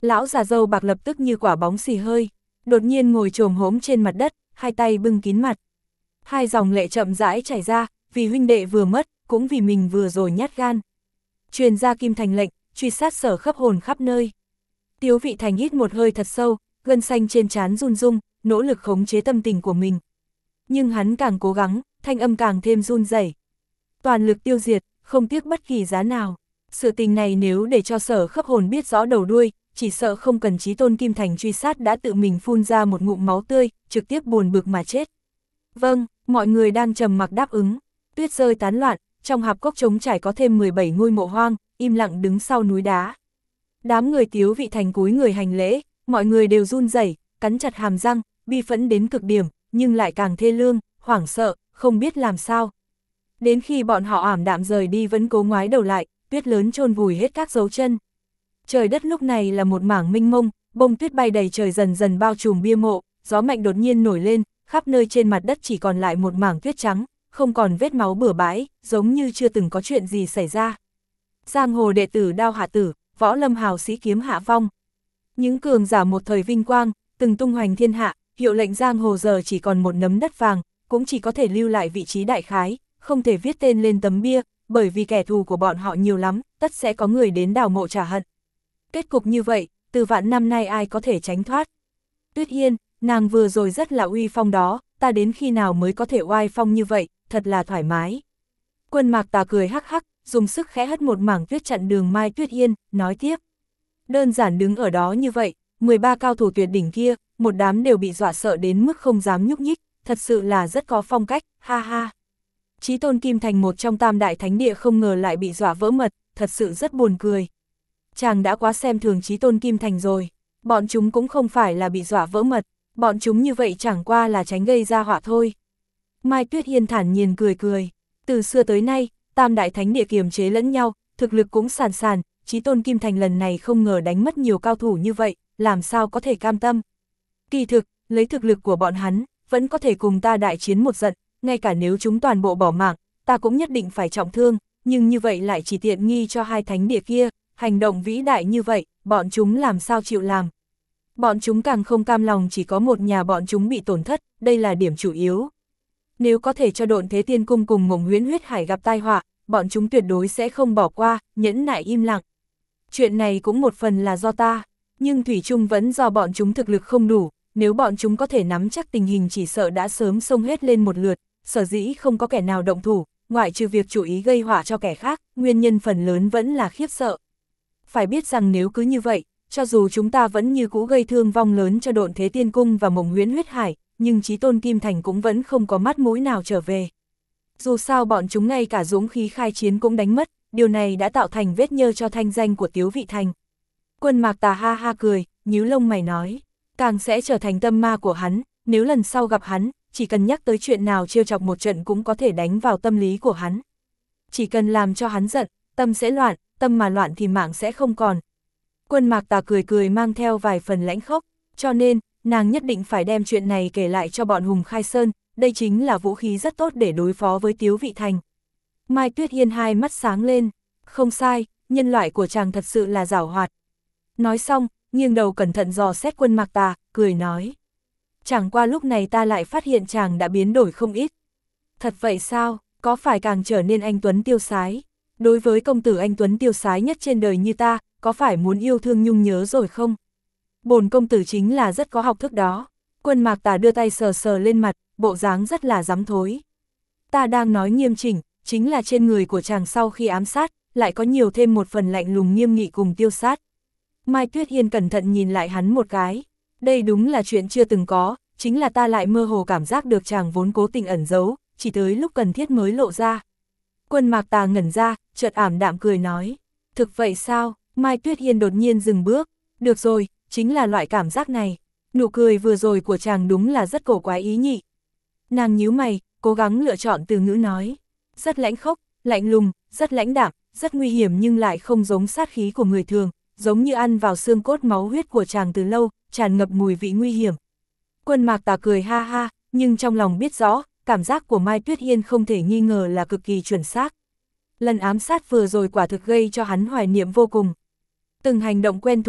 Lão già râu bạc lập tức như quả bóng xì hơi, đột nhiên ngồi chồm hốm trên mặt đất, hai tay bưng kín mặt. Hai dòng lệ chậm rãi chảy ra, vì huynh đệ vừa mất, cũng vì mình vừa rồi nhát gan. Truyền ra Kim Thành lệnh, truy sát Sở Khấp Hồn khắp nơi. Tiếu Vị Thành hít một hơi thật sâu, gân xanh trên trán run rung, nỗ lực khống chế tâm tình của mình. Nhưng hắn càng cố gắng, thanh âm càng thêm run rẩy. Toàn lực tiêu diệt, không tiếc bất kỳ giá nào. Sự tình này nếu để cho Sở Khấp Hồn biết rõ đầu đuôi, chỉ sợ không cần Chí Tôn Kim Thành truy sát đã tự mình phun ra một ngụm máu tươi, trực tiếp buồn bực mà chết. Vâng, mọi người đang trầm mặc đáp ứng. Tuyết rơi tán loạn, trong hạp cốc trống trải có thêm 17 ngôi mộ hoang, im lặng đứng sau núi đá. Đám người Tiếu Vị Thành cúi người hành lễ, mọi người đều run rẩy, cắn chặt hàm răng, bi phẫn đến cực điểm, nhưng lại càng thê lương, hoảng sợ, không biết làm sao. Đến khi bọn họ ảm đạm rời đi vẫn cố ngoái đầu lại, tuyết lớn chôn vùi hết các dấu chân. Trời đất lúc này là một mảng mênh mông, bông tuyết bay đầy trời dần dần bao trùm bia mộ, gió mạnh đột nhiên nổi lên, khắp nơi trên mặt đất chỉ còn lại một mảng tuyết trắng, không còn vết máu bừa bãi, giống như chưa từng có chuyện gì xảy ra. Giang hồ đệ tử đao hạ tử, võ lâm hào sĩ kiếm hạ vong. Những cường giả một thời vinh quang, từng tung hoành thiên hạ, hiệu lệnh giang hồ giờ chỉ còn một nấm đất vàng, cũng chỉ có thể lưu lại vị trí đại khái, không thể viết tên lên tấm bia, bởi vì kẻ thù của bọn họ nhiều lắm, tất sẽ có người đến đào mộ trả hận. Kết cục như vậy, từ vạn năm nay ai có thể tránh thoát. Tuyết Hiên, nàng vừa rồi rất là uy phong đó, ta đến khi nào mới có thể oai phong như vậy, thật là thoải mái. Quân Mạc Tà cười hắc hắc, dùng sức khẽ hất một mảng tuyết chặn đường Mai Tuyết Hiên, nói tiếp. Đơn giản đứng ở đó như vậy, 13 cao thủ tuyệt đỉnh kia, một đám đều bị dọa sợ đến mức không dám nhúc nhích, thật sự là rất có phong cách, ha ha. Chí Tôn Kim Thành một trong tam đại thánh địa không ngờ lại bị dọa vỡ mật, thật sự rất buồn cười. Chàng đã quá xem thường Chí Tôn Kim Thành rồi, bọn chúng cũng không phải là bị dọa vỡ mật, bọn chúng như vậy chẳng qua là tránh gây ra họa thôi. Mai Tuyết Hiên thản nhiên cười cười, từ xưa tới nay, tam đại thánh địa kiềm chế lẫn nhau, thực lực cũng sàn sàn, Chí Tôn Kim Thành lần này không ngờ đánh mất nhiều cao thủ như vậy, làm sao có thể cam tâm. Kỳ thực, lấy thực lực của bọn hắn, vẫn có thể cùng ta đại chiến một trận, ngay cả nếu chúng toàn bộ bỏ mạng, ta cũng nhất định phải trọng thương, nhưng như vậy lại chỉ tiện nghi cho hai thánh địa kia, hành động vĩ đại như vậy, bọn chúng làm sao chịu làm. Bọn chúng càng không cam lòng chỉ có một nhà bọn chúng bị tổn thất, đây là điểm chủ yếu. Nếu có thể cho Độn Thế Tiên Cung cùng Mộng Huyễn Huyết Hải gặp tai họa, bọn chúng tuyệt đối sẽ không bỏ qua, nhẫn nại im lặng. Chuyện này cũng một phần là do ta, nhưng thủy chung vẫn do bọn chúng thực lực không đủ, nếu bọn chúng có thể nắm chắc tình hình chỉ sợ đã sớm xông hết lên một lượt, sở dĩ không có kẻ nào động thủ, ngoại trừ việc chủ ý gây họa cho kẻ khác, nguyên nhân phần lớn vẫn là khiếp sợ. Phải biết rằng nếu cứ như vậy, cho dù chúng ta vẫn như cũ gây thương vong lớn cho Độn Thế Tiên Cung và Mộng Huyễn Huyết Hải, nhưng Chí Tôn Kim Thành cũng vẫn không có mắt mũi nào trở về. Dù sao bọn chúng ngay cả dũng khí khai chiến cũng đánh mất, điều này đã tạo thành vết nhơ cho thanh danh của Tiếu Vị Thành. Quân Mạc Tà ha ha cười, nhíu lông mày nói, càng sẽ trở thành tâm ma của hắn, nếu lần sau gặp hắn, chỉ cần nhắc tới chuyện nào trêu chọc một trận cũng có thể đánh vào tâm lý của hắn. Chỉ cần làm cho hắn giận, tâm sẽ loạn, tâm mà loạn thì mạng sẽ không còn. Quân Mạc Tà cười cười mang theo vài phần lãnh khốc, cho nên, nàng nhất định phải đem chuyện này kể lại cho bọn Hùng Khai Sơn, đây chính là vũ khí rất tốt để đối phó với Tiếu Vị Thành. Mai Tuyết Hiên hai mắt sáng lên, không sai, nhân loại của chàng thật sự là giảo hoạt. Nói xong, nghiêng đầu cẩn thận dò xét Quân Mạc Tà, cười nói. Chẳng qua lúc này ta lại phát hiện chàng đã biến đổi không ít. Thật vậy sao, có phải càng trở nên anh tuấn tiêu sái? Đối với công tử anh tuấn tiêu sái nhất trên đời như ta, có phải muốn yêu thương nhung nhớ rồi không? Bổn công tử chính là rất có học thức đó. Quân Mạc Tà đưa tay sờ sờ lên mặt, bộ dáng rất là dám thối. Ta đang nói nghiêm chỉnh, chính là trên người của chàng sau khi ám sát, lại có nhiều thêm một phần lạnh lùng nghiêm nghị cùng tiêu sát. Mai Tuyết Hiên cẩn thận nhìn lại hắn một cái. Đây đúng là chuyện chưa từng có, chính là ta lại mơ hồ cảm giác được chàng vốn cố tình ẩn giấu, chỉ tới lúc cần thiết mới lộ ra. Quân Mạc Tà ngẩn ra, chợt ảm đạm cười nói. Thực vậy sao? Mai Tuyết Hiên đột nhiên dừng bước. Được rồi, chính là loại cảm giác này. Nụ cười vừa rồi của chàng đúng là rất cổ quái ý nhị. Nàng nhíu mày, cố gắng lựa chọn từ ngữ nói. Rất lãnh khốc, lạnh lùng, rất lãnh đạm, rất nguy hiểm nhưng lại không giống sát khí của người thường, giống như ăn vào xương cốt máu huyết của chàng từ lâu, tràn ngập mùi vị nguy hiểm. Quân Mạc Tà cười ha ha, nhưng trong lòng biết rõ, cảm giác của Mai Tuyết Hiên không thể nghi ngờ là cực kỳ chuẩn xác. Lần ám sát vừa rồi quả thực gây cho hắn hoài niệm vô cùng. Từng hành động quen thuộc,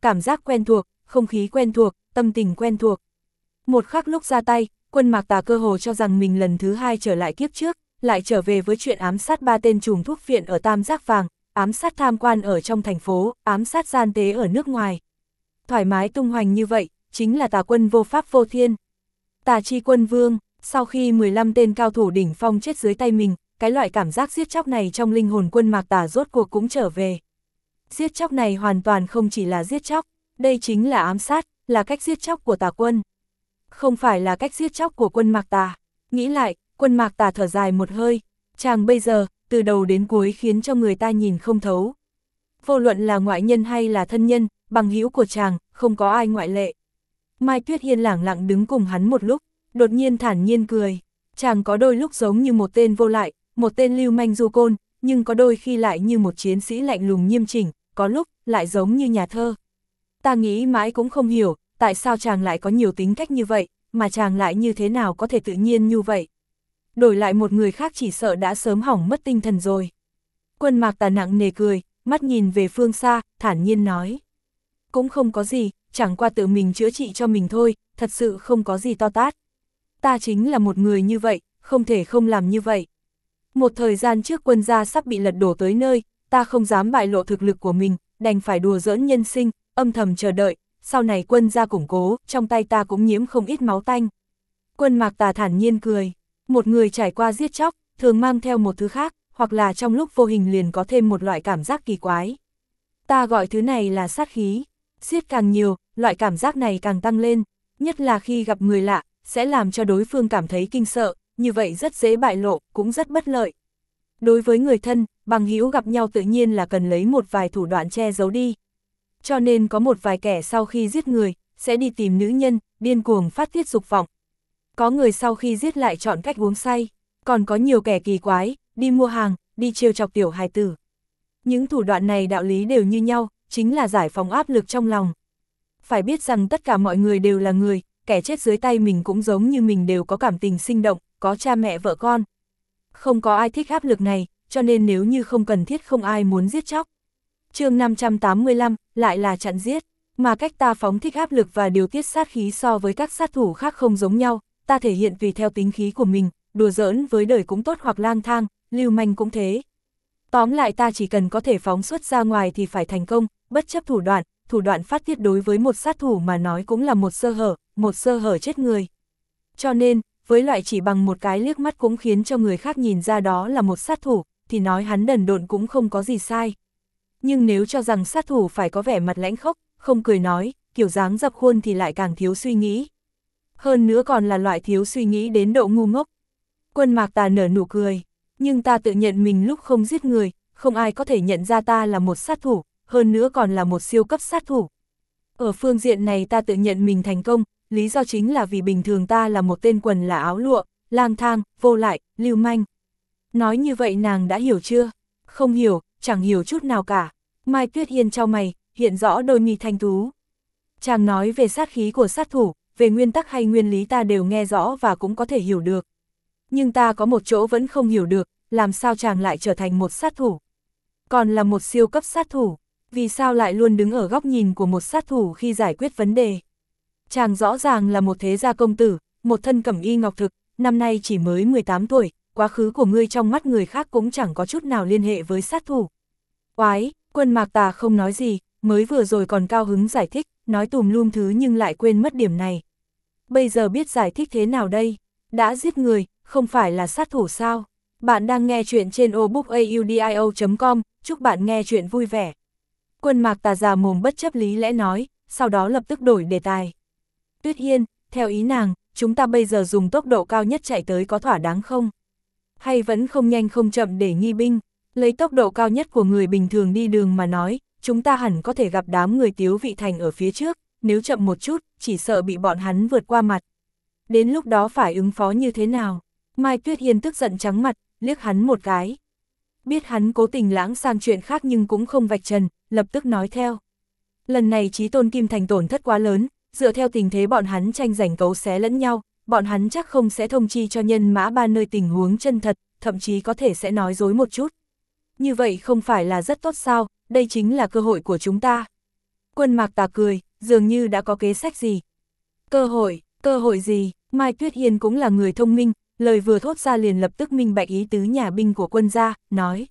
cảm giác quen thuộc, không khí quen thuộc, tâm tình quen thuộc. Một khắc lúc ra tay, Quân Mạc Tà cơ hồ cho rằng mình lần thứ hai trở lại kiếp trước, lại trở về với chuyện ám sát 3 tên trùm thuốc viện ở Tam Giác Vàng, ám sát tham quan ở trong thành phố, ám sát gian tế ở nước ngoài. Thoải mái tung hoành như vậy, chính là Tà Quân vô pháp vô thiên. Tà Chi Quân Vương, sau khi 15 tên cao thủ đỉnh phong chết dưới tay mình, cái loại cảm giác giết chóc này trong linh hồn Quân Mạc Tà rốt cuộc cũng trở về. Giết chóc này hoàn toàn không chỉ là giết chóc, đây chính là ám sát, là cách giết chóc của Tà Quân. Không phải là cách giết chóc của Quân Mạc Tà. Nghĩ lại, Quân Mạc Tà thở dài một hơi, chàng bây giờ, từ đầu đến cuối khiến cho người ta nhìn không thấu. Vô luận là ngoại nhân hay là thân nhân, bằng hữu của chàng, không có ai ngoại lệ. Mai Tuyết Hiên lẳng lặng đứng cùng hắn một lúc, đột nhiên thản nhiên cười. Chàng có đôi lúc giống như một tên vô lại, một tên lưu manh du côn, nhưng có đôi khi lại như một chiến sĩ lạnh lùng nghiêm chỉnh, có lúc lại giống như nhà thơ. Ta nghĩ mãi cũng không hiểu, tại sao chàng lại có nhiều tính cách như vậy, mà chàng lại như thế nào có thể tự nhiên như vậy. Đổi lại một người khác chỉ sợ đã sớm hỏng mất tinh thần rồi. Quân Mạc Tà nặng nề cười, mắt nhìn về phương xa, thản nhiên nói. Cũng không có gì, chẳng qua tự mình chữa trị cho mình thôi, thật sự không có gì to tát. Ta chính là một người như vậy, không thể không làm như vậy. Một thời gian trước quân gia sắp bị lật đổ tới nơi, ta không dám bại lộ thực lực của mình, đành phải đùa giỡn nhân sinh, âm thầm chờ đợi, sau này quân gia củng cố, trong tay ta cũng nhiễm không ít máu tanh. Quân Mạc Tà thản nhiên cười, một người trải qua giết chóc, thường mang theo một thứ khác, hoặc là trong lúc vô hình liền có thêm một loại cảm giác kỳ quái. Ta gọi thứ này là sát khí, giết càng nhiều, loại cảm giác này càng tăng lên, nhất là khi gặp người lạ, sẽ làm cho đối phương cảm thấy kinh sợ, như vậy rất dễ bại lộ, cũng rất bất lợi. Đối với người thân, bằng hữu gặp nhau tự nhiên là cần lấy một vài thủ đoạn che giấu đi. Cho nên có một vài kẻ sau khi giết người, sẽ đi tìm nữ nhân, điên cuồng phát tiết dục vọng. Có người sau khi giết lại chọn cách uống say, còn có nhiều kẻ kỳ quái, đi mua hàng, đi trêu chọc tiểu hài tử. Những thủ đoạn này đạo lý đều như nhau, chính là giải phóng áp lực trong lòng. Phải biết rằng tất cả mọi người đều là người, kẻ chết dưới tay mình cũng giống như mình đều có cảm tình sinh động, có cha mẹ vợ con. Không có ai thích áp lực này, cho nên nếu như không cần thiết không ai muốn giết chóc. Chương 585, lại là chặn giết, mà cách ta phóng thích áp lực và điều tiết sát khí so với các sát thủ khác không giống nhau, ta thể hiện tùy theo tính khí của mình, đùa giỡn với đời cũng tốt hoặc lang thang, lưu manh cũng thế. Tóm lại ta chỉ cần có thể phóng xuất ra ngoài thì phải thành công, bất chấp thủ đoạn phát tiết đối với một sát thủ mà nói cũng là một sơ hở chết người. Cho nên, với loại chỉ bằng một cái liếc mắt cũng khiến cho người khác nhìn ra đó là một sát thủ, thì nói hắn đần độn cũng không có gì sai. Nhưng nếu cho rằng sát thủ phải có vẻ mặt lãnh khốc, không cười nói, kiểu dáng dập khuôn thì lại càng thiếu suy nghĩ. Hơn nữa còn là loại thiếu suy nghĩ đến độ ngu ngốc. Quân Mạc Tà nở nụ cười, nhưng ta tự nhận mình lúc không giết người, không ai có thể nhận ra ta là một sát thủ, hơn nữa còn là một siêu cấp sát thủ. Ở phương diện này ta tự nhận mình thành công, lý do chính là vì bình thường ta là một tên quần là áo lụa, lang thang, vô lại, lưu manh. Nói như vậy nàng đã hiểu chưa? Không hiểu, chẳng hiểu chút nào cả. Mai Tuyết Hiên chau mày, hiện rõ đôi mi thanh tú. Chàng nói về sát khí của sát thủ, về nguyên tắc hay nguyên lý ta đều nghe rõ và cũng có thể hiểu được. Nhưng ta có một chỗ vẫn không hiểu được, làm sao chàng lại trở thành một sát thủ? Còn là một siêu cấp sát thủ, vì sao lại luôn đứng ở góc nhìn của một sát thủ khi giải quyết vấn đề? Chàng rõ ràng là một thế gia công tử, một thân cẩm y ngọc thực, năm nay chỉ mới 18 tuổi, quá khứ của ngươi trong mắt người khác cũng chẳng có chút nào liên hệ với sát thủ. Oái, Quân Mạc Tà không nói gì, mới vừa rồi còn cao hứng giải thích, nói tùm lum thứ nhưng lại quên mất điểm này. Bây giờ biết giải thích thế nào đây? Đã giết người, không phải là sát thủ sao? Bạn đang nghe chuyện trên obookaudio.com, chúc bạn nghe chuyện vui vẻ. Quân Mạc Tà già mồm bất chấp lý lẽ nói, sau đó lập tức đổi đề tài. Tuyết Hiên, theo ý nàng, chúng ta bây giờ dùng tốc độ cao nhất chạy tới có thỏa đáng không? Hay vẫn không nhanh không chậm để nghi binh? Lấy tốc độ cao nhất của người bình thường đi đường mà nói, chúng ta hẳn có thể gặp đám người Tiếu Vị Thành ở phía trước, nếu chậm một chút, chỉ sợ bị bọn hắn vượt qua mặt. Đến lúc đó phải ứng phó như thế nào? Mai Tuyết Hiên tức giận trắng mặt, liếc hắn một cái. Biết hắn cố tình lãng sang chuyện khác nhưng cũng không vạch trần, lập tức nói theo. Lần này Chí Tôn Kim Thành tổn thất quá lớn, dựa theo tình thế bọn hắn tranh giành cấu xé lẫn nhau, bọn hắn chắc không sẽ thông chi cho nhân mã ba nơi tình huống chân thật, thậm chí có thể sẽ nói dối một chút. Như vậy không phải là rất tốt sao, đây chính là cơ hội của chúng ta. Quân Mạc Tà cười, dường như đã có kế sách gì. Cơ hội gì? Mai Tuyết Hiên cũng là người thông minh, lời vừa thốt ra liền lập tức minh bạch ý tứ nhà binh của quân gia, nói.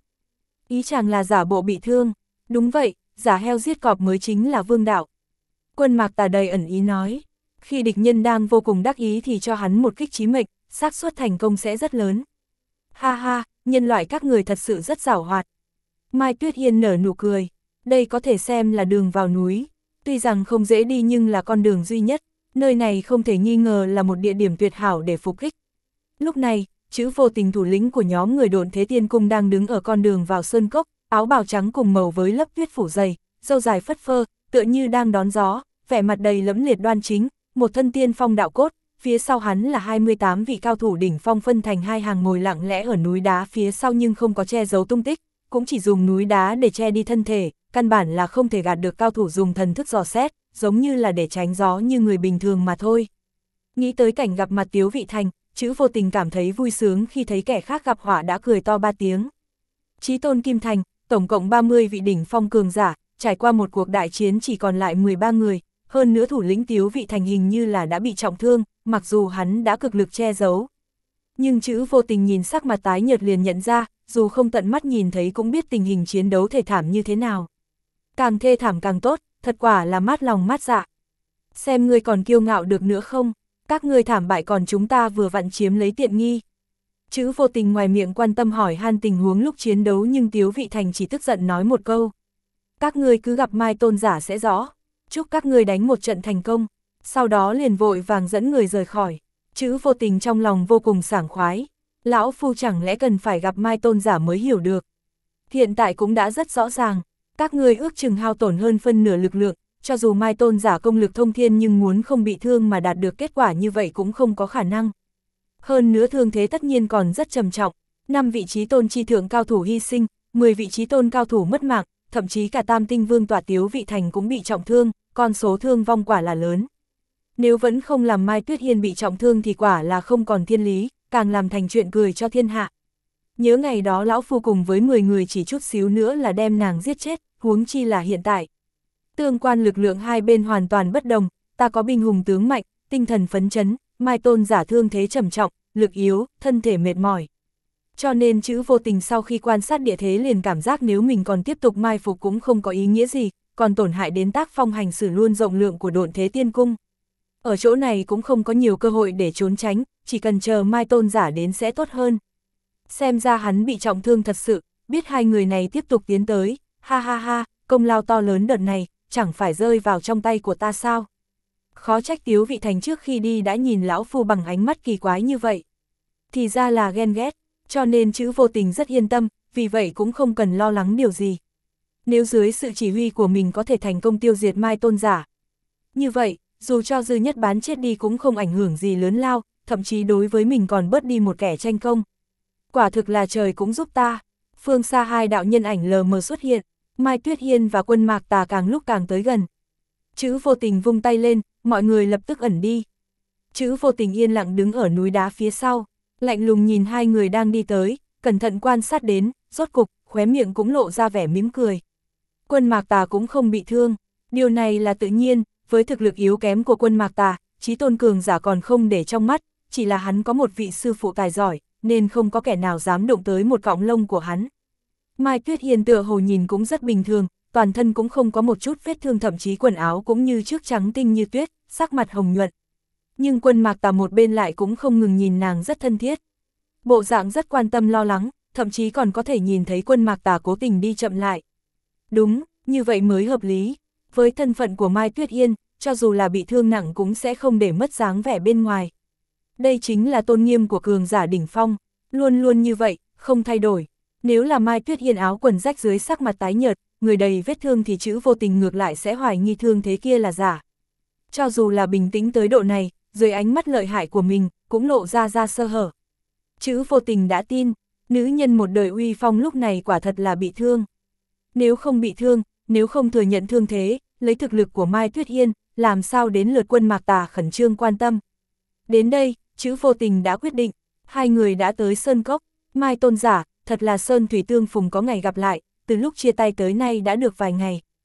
Ý chàng là giả bộ bị thương. Đúng vậy, giả heo giết cọp mới chính là vương đạo. Quân Mạc Tà đầy ẩn ý nói. Khi địch nhân đang vô cùng đắc ý thì cho hắn một kích chí mệnh, xác suất thành công sẽ rất lớn. Ha ha, nhân loại các người thật sự rất giàu hoạt. Mai Tuyết Hiên nở nụ cười. Đây có thể xem là đường vào núi. Tuy rằng không dễ đi nhưng là con đường duy nhất. Nơi này không thể nghi ngờ là một địa điểm tuyệt hảo để phục kích. Lúc này, Chữ Vô Tình thủ lĩnh của nhóm người Độn Thế Tiên Cung đang đứng ở con đường vào sơn cốc, áo bào trắng cùng màu với lớp tuyết phủ dày, râu dài phất phơ, tựa như đang đón gió, vẻ mặt đầy lẫm liệt đoan chính, một thân tiên phong đạo cốt, phía sau hắn là 28 vị cao thủ đỉnh phong phân thành hai hàng ngồi lặng lẽ ở núi đá phía sau nhưng không có che giấu tung tích, cũng chỉ dùng núi đá để che đi thân thể, căn bản là không thể gạt được cao thủ dùng thần thức dò xét, giống như là để tránh gió như người bình thường mà thôi. Nghĩ tới cảnh gặp mặt Tiếu Vị Thành, Chữ Vô Tình cảm thấy vui sướng khi thấy kẻ khác gặp họa đã cười to 3 tiếng. Chí Tôn Kim Thành, tổng cộng 30 vị đỉnh phong cường giả, trải qua một cuộc đại chiến chỉ còn lại 13 người, hơn nữa thủ lĩnh Tiếu Vị Thành hình như là đã bị trọng thương, mặc dù hắn đã cực lực che giấu. Nhưng Chữ Vô Tình nhìn sắc mặt tái nhợt liền nhận ra, dù không tận mắt nhìn thấy cũng biết tình hình chiến đấu thê thảm như thế nào. Càng thê thảm càng tốt, thật quả là mát lòng mát dạ. Xem ngươi còn kiêu ngạo được nữa không? Các ngươi thảm bại còn chúng ta vừa vặn chiếm lấy tiện nghi. Chữ Vô Tình ngoài miệng quan tâm hỏi han tình huống lúc chiến đấu nhưng Tiếu Vị Thành chỉ tức giận nói một câu. Các ngươi cứ gặp Mai Tôn giả sẽ rõ. Chúc các ngươi đánh một trận thành công. Sau đó liền vội vàng dẫn người rời khỏi. Chữ Vô Tình trong lòng vô cùng sảng khoái. Lão phu chẳng lẽ cần phải gặp Mai Tôn giả mới hiểu được. Hiện tại cũng đã rất rõ ràng. Các ngươi ước chừng hao tổn hơn phân nửa lực lượng. Cho dù Mai Tôn giả công lực thông thiên nhưng muốn không bị thương mà đạt được kết quả như vậy cũng không có khả năng. Hơn nữa thương thế tất nhiên còn rất trầm trọng, 5 vị trí tôn chi thượng cao thủ hy sinh, 10 vị trí tôn cao thủ mất mạng, thậm chí cả Tam Tinh Vương tọa Tiếu Vị Thành cũng bị trọng thương, con số thương vong quả là lớn. Nếu vẫn không làm Mai Tuyết Hiên bị trọng thương thì quả là không còn thiên lý, càng làm thành chuyện cười cho thiên hạ. Nhớ ngày đó lão phu cùng với 10 người chỉ chút xíu nữa là đem nàng giết chết, huống chi là hiện tại. Tương quan lực lượng hai bên hoàn toàn bất đồng, ta có binh hùng tướng mạnh, tinh thần phấn chấn, Mai Tôn giả thương thế trầm trọng, lực yếu, thân thể mệt mỏi. Cho nên Chữ Vô Tình sau khi quan sát địa thế liền cảm giác nếu mình còn tiếp tục mai phục cũng không có ý nghĩa gì, còn tổn hại đến tác phong hành xử luôn rộng lượng của Độn Thế Tiên Cung. Ở chỗ này cũng không có nhiều cơ hội để trốn tránh, chỉ cần chờ Mai Tôn giả đến sẽ tốt hơn. Xem ra hắn bị trọng thương thật sự, biết hai người này tiếp tục tiến tới, ha ha ha, công lao to lớn đợt này, chẳng phải rơi vào trong tay của ta sao? Khó trách Tiếu Vị Thành trước khi đi đã nhìn lão phu bằng ánh mắt kỳ quái như vậy. Thì ra là ghen ghét, cho nên Chữ Vô Tình rất yên tâm, vì vậy cũng không cần lo lắng điều gì. Nếu dưới sự chỉ huy của mình có thể thành công tiêu diệt Mai Tôn giả. Như vậy, dù cho Dư Nhất Bán chết đi cũng không ảnh hưởng gì lớn lao, thậm chí đối với mình còn bớt đi một kẻ tranh công. Quả thực là trời cũng giúp ta. Phương xa hai đạo nhân ảnh lờ mờ xuất hiện, Mai Tuyết Hiên và Quân Mạc Tà càng lúc càng tới gần. Chữ Vô Tình vung tay lên, mọi người lập tức ẩn đi. Chữ Vô Tình yên lặng đứng ở núi đá phía sau, lạnh lùng nhìn hai người đang đi tới, cẩn thận quan sát đến, rốt cục, khóe miệng cũng lộ ra vẻ mỉm cười. Quân Mạc Tà cũng không bị thương, điều này là tự nhiên, với thực lực yếu kém của Quân Mạc Tà, chí tôn cường giả còn không để trong mắt, chỉ là hắn có một vị sư phụ tài giỏi, nên không có kẻ nào dám đụng tới một cọng lông của hắn. Mai Tuyết Hiên tựa hồ nhìn cũng rất bình thường, toàn thân cũng không có một chút vết thương, thậm chí quần áo cũng như trước trắng tinh như tuyết, sắc mặt hồng nhuận. Nhưng Quân Mạc Tà một bên lại cũng không ngừng nhìn nàng rất thân thiết. Bộ dạng rất quan tâm lo lắng, thậm chí còn có thể nhìn thấy Quân Mạc Tà cố tình đi chậm lại. Đúng, như vậy mới hợp lý. Với thân phận của Mai Tuyết Hiên, cho dù là bị thương nặng cũng sẽ không để mất dáng vẻ bên ngoài. Đây chính là tôn nghiêm của cường giả đỉnh phong, luôn luôn như vậy, không thay đổi. Nếu là Mai Tuyết Hiên áo quần rách dưới sắc mặt tái nhợt, người đầy vết thương thì Chữ Vô Tình ngược lại sẽ hoài nghi thương thế kia là giả. Cho dù là bình tĩnh tới độ này, dưới ánh mắt lợi hại của mình, cũng lộ ra sơ hở. Chữ Vô Tình đã tin, nữ nhân một đời uy phong lúc này quả thật là bị thương. Nếu không bị thương, nếu không thừa nhận thương thế, lấy thực lực của Mai Tuyết Hiên, làm sao đến lượt Quân Mạc Tà khẩn trương quan tâm. Đến đây, Chữ Vô Tình đã quyết định, hai người đã tới Sơn Cốc, Mai Tôn giả, thật là Sơn Thủy Tương Phùng có ngày gặp lại, từ lúc chia tay tới nay đã được vài ngày.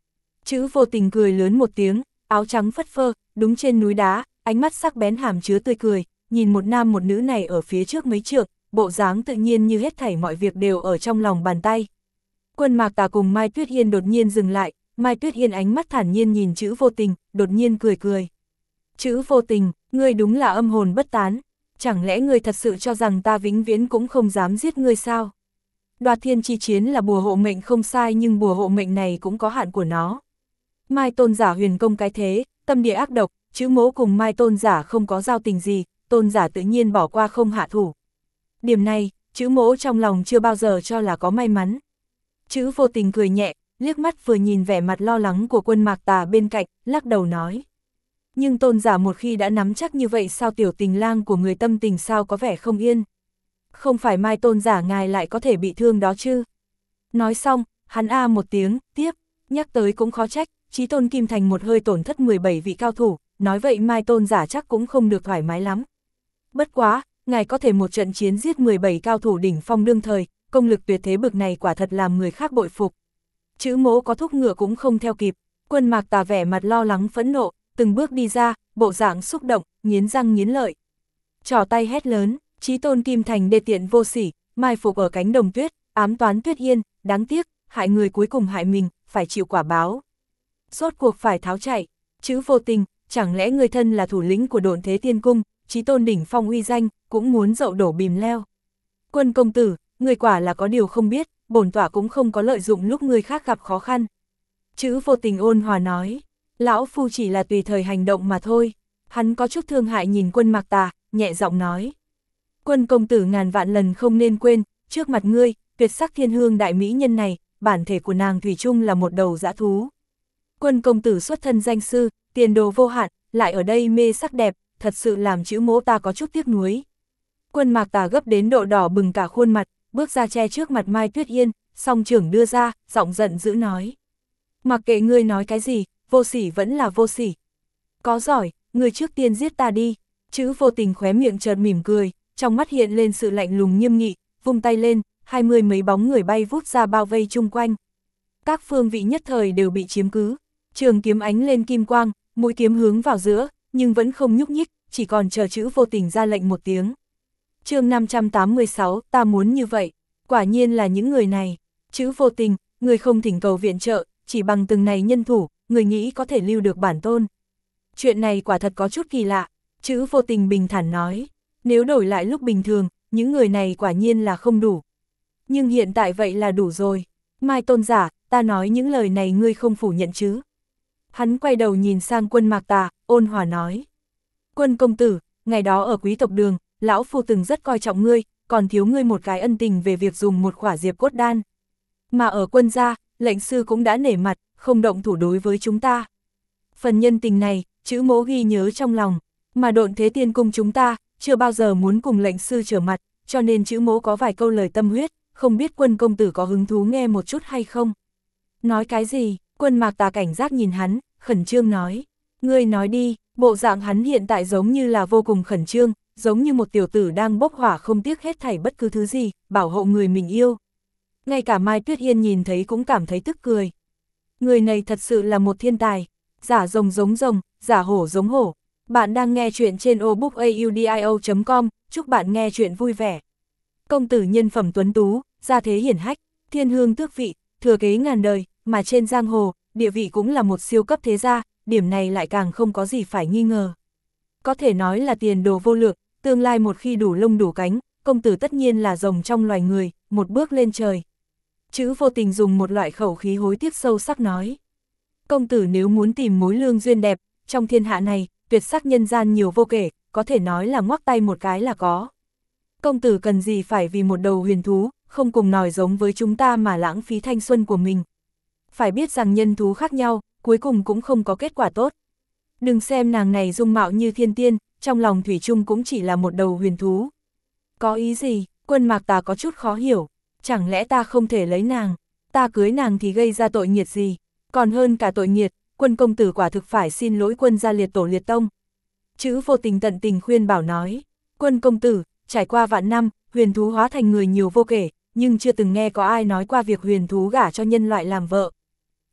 Chữ Vô Tình cười lớn một tiếng, áo trắng phất phơ, đúng trên núi đá, ánh mắt sắc bén hàm chứa tươi cười, nhìn một nam một nữ này ở phía trước mấy trượng, bộ dáng tự nhiên như hết thảy mọi việc đều ở trong lòng bàn tay. Quân Mạc Tà cùng Mai Tuyết Yên đột nhiên dừng lại, Mai Tuyết Yên ánh mắt thản nhiên nhìn Chữ Vô Tình, đột nhiên cười cười. Chữ Vô Tình, ngươi đúng là âm hồn bất tán, chẳng lẽ ngươi thật sự cho rằng ta vĩnh viễn cũng không dám giết ngươi sao? Đoạt thiên chi chiến là bùa hộ mệnh không sai, nhưng bùa hộ mệnh này cũng có hạn của nó. Mai tôn giả huyền công cái thế, tâm địa ác độc, Chữ Mỗ cùng Mai tôn giả không có giao tình gì, tôn giả tự nhiên bỏ qua không hạ thủ. Điểm này, Chữ Mỗ trong lòng chưa bao giờ cho là có may mắn. Chữ Vô Tình cười nhẹ, liếc mắt vừa nhìn vẻ mặt lo lắng của Quân Mạc Tà bên cạnh, lắc đầu nói. Nhưng tôn giả một khi đã nắm chắc như vậy, sao tiểu tình lang của người tâm tình sao có vẻ không yên? Không phải Mai tôn giả ngài lại có thể bị thương đó chứ? Nói xong, hắn a một tiếng, tiếp, nhắc tới cũng khó trách, Chí Tôn Kim Thành một hơi tổn thất 17 vị cao thủ, nói vậy Mai tôn giả chắc cũng không được thoải mái lắm. Bất quá, ngài có thể một trận chiến giết 17 cao thủ đỉnh phong đương thời, công lực tuyệt thế bực này quả thật làm người khác bội phục. Chữ Mỗ có thúc ngựa cũng không theo kịp. Quân Mạc Tà vẻ mặt lo lắng phẫn nộ, từng bước đi ra, bộ dạng xúc động, nghiến răng nghiến lợi. Trỏ tay hét lớn, Chí Tôn Kim Thành đê tiện vô sỉ, mai phục ở cánh đồng tuyết, ám toán Tuyết Yên, đáng tiếc, hại người cuối cùng hại mình, phải chịu quả báo. Rốt cuộc phải tháo chạy. Chữ Vô Tình, chẳng lẽ người thân là thủ lĩnh của Độn Thế Tiên Cung, Chí Tôn đỉnh phong uy danh, cũng muốn dậu đổ bìm leo? Quân công tử, người quả là có điều không biết, bổn tọa cũng không có lợi dụng lúc người khác gặp khó khăn. Chữ Vô Tình ôn hòa nói, lão phu chỉ là tùy thời hành động mà thôi. Hắn có chút thương hại nhìn Quân Mạc Tà, nhẹ giọng nói. Quân công tử ngàn vạn lần không nên quên, trước mặt ngươi, tuyệt sắc thiên hương đại mỹ nhân này, bản thể của nàng thủy chung là một đầu dã thú. Quân công tử xuất thân danh sư, tiền đồ vô hạn, lại ở đây mê sắc đẹp, thật sự làm Chữ Mỗ ta có chút tiếc nuối. Quân Mạc Tà gấp đến độ đỏ bừng cả khuôn mặt, bước ra che trước mặt Mai Tuyết Yên, song trưởng đưa ra, giọng giận dữ nói. Mặc kệ ngươi nói cái gì, vô sỉ vẫn là vô sỉ. Có giỏi, ngươi trước tiên giết ta đi. Chữ Vô Tình khóe miệng chợt mỉm cười, trong mắt hiện lên sự lạnh lùng nghiêm nghị, vung tay lên, 20 mấy bóng người bay vút ra bao vây chung quanh. Các phương vị nhất thời đều bị chiếm cứ, trường kiếm ánh lên kim quang, mũi kiếm hướng vào giữa, nhưng vẫn không nhúc nhích, chỉ còn chờ Chữ Vô Tình ra lệnh một tiếng. Chương 586, ta muốn như vậy, quả nhiên là những người này. Chữ Vô Tình, người không thỉnh cầu viện trợ, chỉ bằng từng này nhân thủ, người nghĩ có thể lưu được bản tôn. Chuyện này quả thật có chút kỳ lạ, Chữ Vô Tình bình thản nói, nếu đổi lại lúc bình thường, những người này quả nhiên là không đủ. Nhưng hiện tại vậy là đủ rồi. Mai tôn giả, ta nói những lời này ngươi không phủ nhận chứ? Hắn quay đầu nhìn sang Quân Mạc Tà, ôn hòa nói. Quân công tử, ngày đó ở quý tộc đường, lão phu từng rất coi trọng ngươi, còn thiếu ngươi một cái ân tình về việc dùng một khỏa diệp cốt đan. Mà ở quân gia, lệnh sư cũng đã nể mặt, không động thủ đối với chúng ta. Phần nhân tình này, Chữ Mỗ ghi nhớ trong lòng, mà Độn Thế Tiên Cung chúng ta, chưa bao giờ muốn cùng lệnh sư trở mặt, cho nên Chữ Mỗ có vài câu lời tâm huyết, không biết quân công tử có hứng thú nghe một chút hay không? Nói cái gì? Quân Mạc Tà cảnh giác nhìn hắn, khẩn trương nói. Ngươi nói đi, bộ dạng hắn hiện tại giống như là vô cùng khẩn trương, giống như một tiểu tử đang bốc hỏa không tiếc hết thảy bất cứ thứ gì, bảo hộ người mình yêu. Ngay cả Mai Tuyết Yên nhìn thấy cũng cảm thấy tức cười. Người này thật sự là một thiên tài, giả rồng giống rồng, giả hổ giống hổ. Bạn đang nghe chuyện trên obookaudio.com, chúc bạn nghe chuyện vui vẻ. Công tử nhân phẩm tuấn tú, gia thế hiển hách, thiên hương tước vị, thừa kế ngàn đời, mà trên giang hồ, địa vị cũng là một siêu cấp thế gia, điểm này lại càng không có gì phải nghi ngờ. Có thể nói là tiền đồ vô lượng, tương lai một khi đủ lông đủ cánh, công tử tất nhiên là rồng trong loài người, một bước lên trời. Chữ Vô Tình dùng một loại khẩu khí hối tiếc sâu sắc nói. Công tử nếu muốn tìm mối lương duyên đẹp, trong thiên hạ này, tuyệt sắc nhân gian nhiều vô kể, có thể nói là ngoắc tay một cái là có. Công tử cần gì phải vì một đầu huyền thú, không cùng nòi giống với chúng ta mà lãng phí thanh xuân của mình. Phải biết rằng nhân thú khác nhau, cuối cùng cũng không có kết quả tốt. Đừng xem nàng này dung mạo như thiên tiên, trong lòng thủy chung cũng chỉ là một đầu huyền thú. Có ý gì? Quân Mạc Tà có chút khó hiểu. Chẳng lẽ ta không thể lấy nàng? Ta cưới nàng thì gây ra tội nghiệt gì? Còn hơn cả tội nghiệt, quân công tử quả thực phải xin lỗi quân gia liệt tổ liệt tông. Chữ Vô Tình tận tình khuyên bảo nói. Quân công tử, trải qua vạn năm, huyền thú hóa thành người nhiều vô kể, nhưng chưa từng nghe có ai nói qua việc huyền thú gả cho nhân loại làm vợ.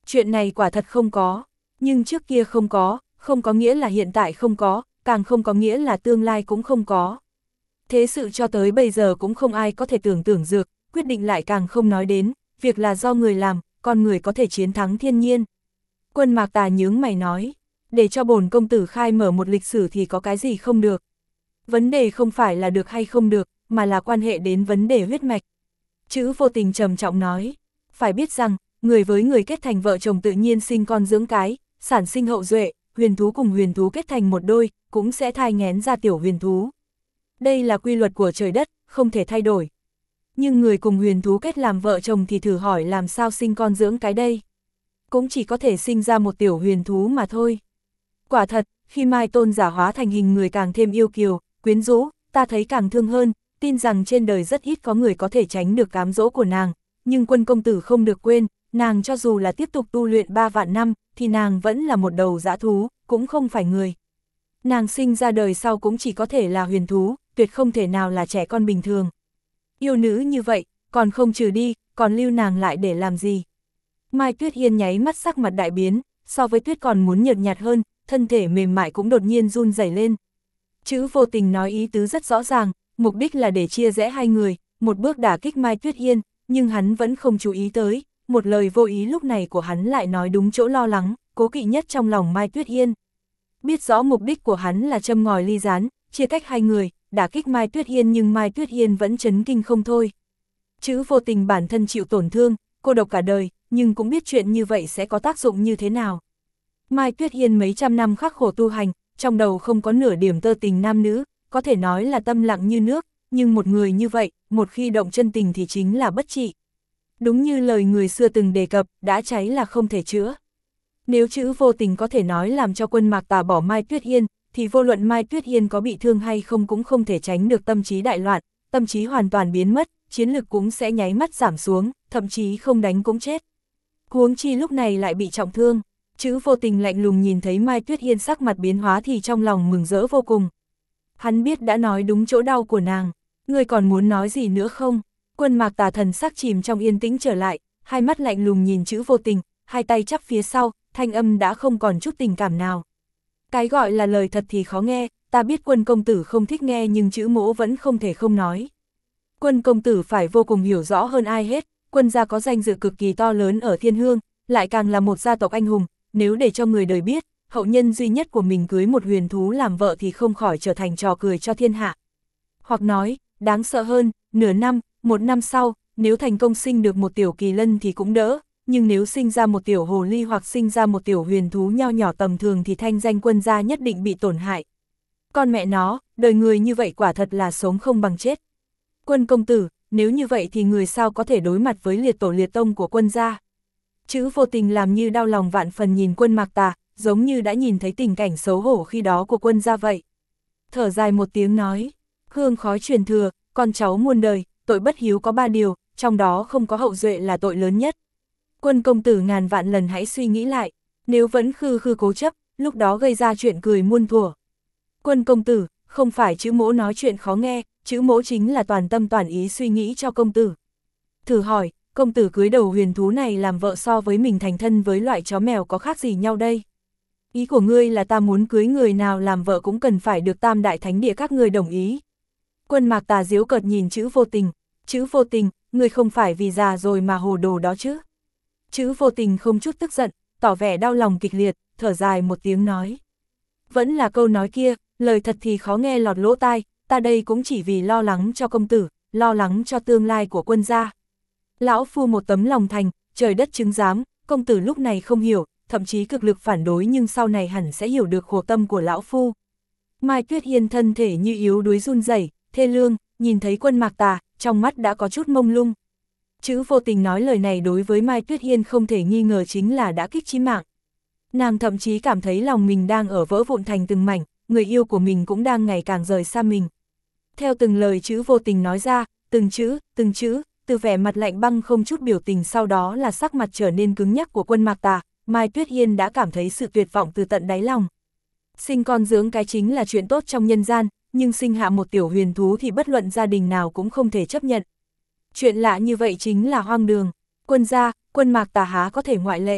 Chuyện này quả thật không có, nhưng trước kia không có nghĩa là hiện tại không có, càng không có nghĩa là tương lai cũng không có. Thế sự cho tới bây giờ cũng không ai có thể tưởng dược, quyết định lại càng không nói đến, việc là do người làm, con người có thể chiến thắng thiên nhiên. Quân Mạc Tà nhướng mày nói, để cho bổn công tử khai mở một lịch sử thì có cái gì không được. Vấn đề không phải là được hay không được, mà là quan hệ đến vấn đề huyết mạch. Chữ Vô Tình trầm trọng nói, phải biết rằng, người với người kết thành vợ chồng tự nhiên sinh con dưỡng cái, sản sinh hậu duệ, huyền thú cùng huyền thú kết thành một đôi, cũng sẽ thai nghén ra tiểu huyền thú. Đây là quy luật của trời đất, không thể thay đổi. Nhưng người cùng huyền thú kết làm vợ chồng thì thử hỏi làm sao sinh con dưỡng cái đây. Cũng chỉ có thể sinh ra một tiểu huyền thú mà thôi. Quả thật, khi Mai Tôn giả hóa thành hình người càng thêm yêu kiều, quyến rũ, ta thấy càng thương hơn, tin rằng trên đời rất ít có người có thể tránh được cám dỗ của nàng, nhưng Quân công tử không được quên, nàng cho dù là tiếp tục tu luyện 3 vạn năm, thì nàng vẫn là một đầu dã thú, cũng không phải người. Nàng sinh ra đời sau cũng chỉ có thể là huyền thú, tuyệt không thể nào là trẻ con bình thường. Yêu nữ như vậy, còn không trừ đi, còn lưu nàng lại để làm gì? Mai Tuyết Hiên nháy mắt sắc mặt đại biến, so với tuyết còn muốn nhợt nhạt hơn, thân thể mềm mại cũng đột nhiên run rẩy lên. Chữ Vô Tình nói ý tứ rất rõ ràng, mục đích là để chia rẽ hai người, một bước đả kích Mai Tuyết Hiên, nhưng hắn vẫn không chú ý tới, một lời vô ý lúc này của hắn lại nói đúng chỗ lo lắng, cố kỵ nhất trong lòng Mai Tuyết Hiên. Biết rõ mục đích của hắn là châm ngòi ly gián, chia cách hai người, đả kích Mai Tuyết Hiên, nhưng Mai Tuyết Hiên vẫn chấn kinh không thôi. Chữ Vô Tình bản thân chịu tổn thương, cô độc cả đời, nhưng cũng biết chuyện như vậy sẽ có tác dụng như thế nào. Mai Tuyết Hiên mấy trăm năm khắc khổ tu hành, trong đầu không có nửa điểm tơ tình nam nữ, có thể nói là tâm lặng như nước, nhưng một người như vậy, một khi động chân tình thì chính là bất trị. Đúng như lời người xưa từng đề cập, đã cháy là không thể chữa. Nếu chữ Vô Tình có thể nói làm cho Quân Mạc Tà bỏ Mai Tuyết Hiên, thì vô luận Mai Tuyết Hiên có bị thương hay không cũng không thể tránh được tâm trí đại loạn, tâm trí hoàn toàn biến mất, chiến lực cũng sẽ nháy mắt giảm xuống, thậm chí không đánh cũng chết. Huống chi lúc này lại bị trọng thương, chữ Vô Tình lạnh lùng nhìn thấy Mai Tuyết Hiên sắc mặt biến hóa thì trong lòng mừng rỡ vô cùng. Hắn biết đã nói đúng chỗ đau của nàng, ngươi còn muốn nói gì nữa không? Quân Mạc Tà thần sắc chìm trong yên tĩnh trở lại, hai mắt lạnh lùng nhìn chữ Vô Tình, hai tay chắp phía sau, thanh âm đã không còn chút tình cảm nào. Cái gọi là lời thật thì khó nghe, ta biết Quân công tử không thích nghe nhưng chữ mỗ vẫn không thể không nói. Quân công tử phải vô cùng hiểu rõ hơn ai hết, Quân gia có danh dự cực kỳ to lớn ở Thiên Hương, lại càng là một gia tộc anh hùng, nếu để cho người đời biết, hậu nhân duy nhất của mình cưới một huyền thú làm vợ thì không khỏi trở thành trò cười cho thiên hạ. Hoặc nói, đáng sợ hơn, nửa năm, một năm sau, nếu thành công sinh được một tiểu kỳ lân thì cũng đỡ, nhưng nếu sinh ra một tiểu hồ ly hoặc sinh ra một tiểu huyền thú nho nhỏ tầm thường thì thanh danh Quân gia nhất định bị tổn hại. Con mẹ nó, đời người như vậy quả thật là sống không bằng chết. Quân công tử, nếu như vậy thì người sao có thể đối mặt với liệt tổ liệt tông của Quân gia? Chữ Vô Tình làm như đau lòng vạn phần nhìn Quân Mạc Tà, giống như đã nhìn thấy tình cảnh xấu hổ khi đó của Quân gia vậy. Thở dài một tiếng nói, hương khói truyền thừa, con cháu muôn đời, tội bất hiếu có 3 điều, trong đó không có hậu duệ là tội lớn nhất. Quân công tử ngàn vạn lần hãy suy nghĩ lại, nếu vẫn khư khư cố chấp, lúc đó gây ra chuyện cười muôn thuở. Quân công tử, không phải chữ mỗ nói chuyện khó nghe, chữ mỗ chính là toàn tâm toàn ý suy nghĩ cho công tử. Thử hỏi, công tử cưới đầu huyền thú này làm vợ so với mình thành thân với loại chó mèo có khác gì nhau đây? Ý của ngươi là ta muốn cưới người nào làm vợ cũng cần phải được Tam Đại Thánh Địa các ngươi đồng ý. Quân Mạc Tà giễu cợt nhìn chữ Vô Tình, chữ Vô Tình, ngươi không phải vì già rồi mà hồ đồ đó chứ? Chữ Vô Tình không chút tức giận, tỏ vẻ đau lòng kịch liệt, thở dài một tiếng nói. Vẫn là câu nói kia, lời thật thì khó nghe lọt lỗ tai, ta đây cũng chỉ vì lo lắng cho công tử, lo lắng cho tương lai của Quân gia. Lão phu một tấm lòng thành, trời đất chứng giám, công tử lúc này không hiểu, thậm chí cực lực phản đối nhưng sau này hẳn sẽ hiểu được khổ tâm của lão phu. Mai Tuyết Hiên thân thể như yếu đuối run rẩy, thê lương, nhìn thấy Quân Mạc Tà, trong mắt đã có chút mông lung. Chữ Vô Tình nói lời này đối với Mai Tuyết Hiên không thể nghi ngờ chính là đã kích chí mạng. Nàng thậm chí cảm thấy lòng mình đang ở vỡ vụn thành từng mảnh, người yêu của mình cũng đang ngày càng rời xa mình. Theo từng lời chữ Vô Tình nói ra, từng chữ, từ vẻ mặt lạnh băng không chút biểu tình sau đó là sắc mặt trở nên cứng nhắc của Quân Mạc Tà, Mai Tuyết Hiên đã cảm thấy sự tuyệt vọng từ tận đáy lòng. Sinh con dưỡng cái chính là chuyện tốt trong nhân gian, nhưng sinh hạ một tiểu huyền thú thì bất luận gia đình nào cũng không thể chấp nhận. Chuyện lạ như vậy chính là hoang đường, Quân gia, Quân Mạc Tà há có thể ngoại lệ.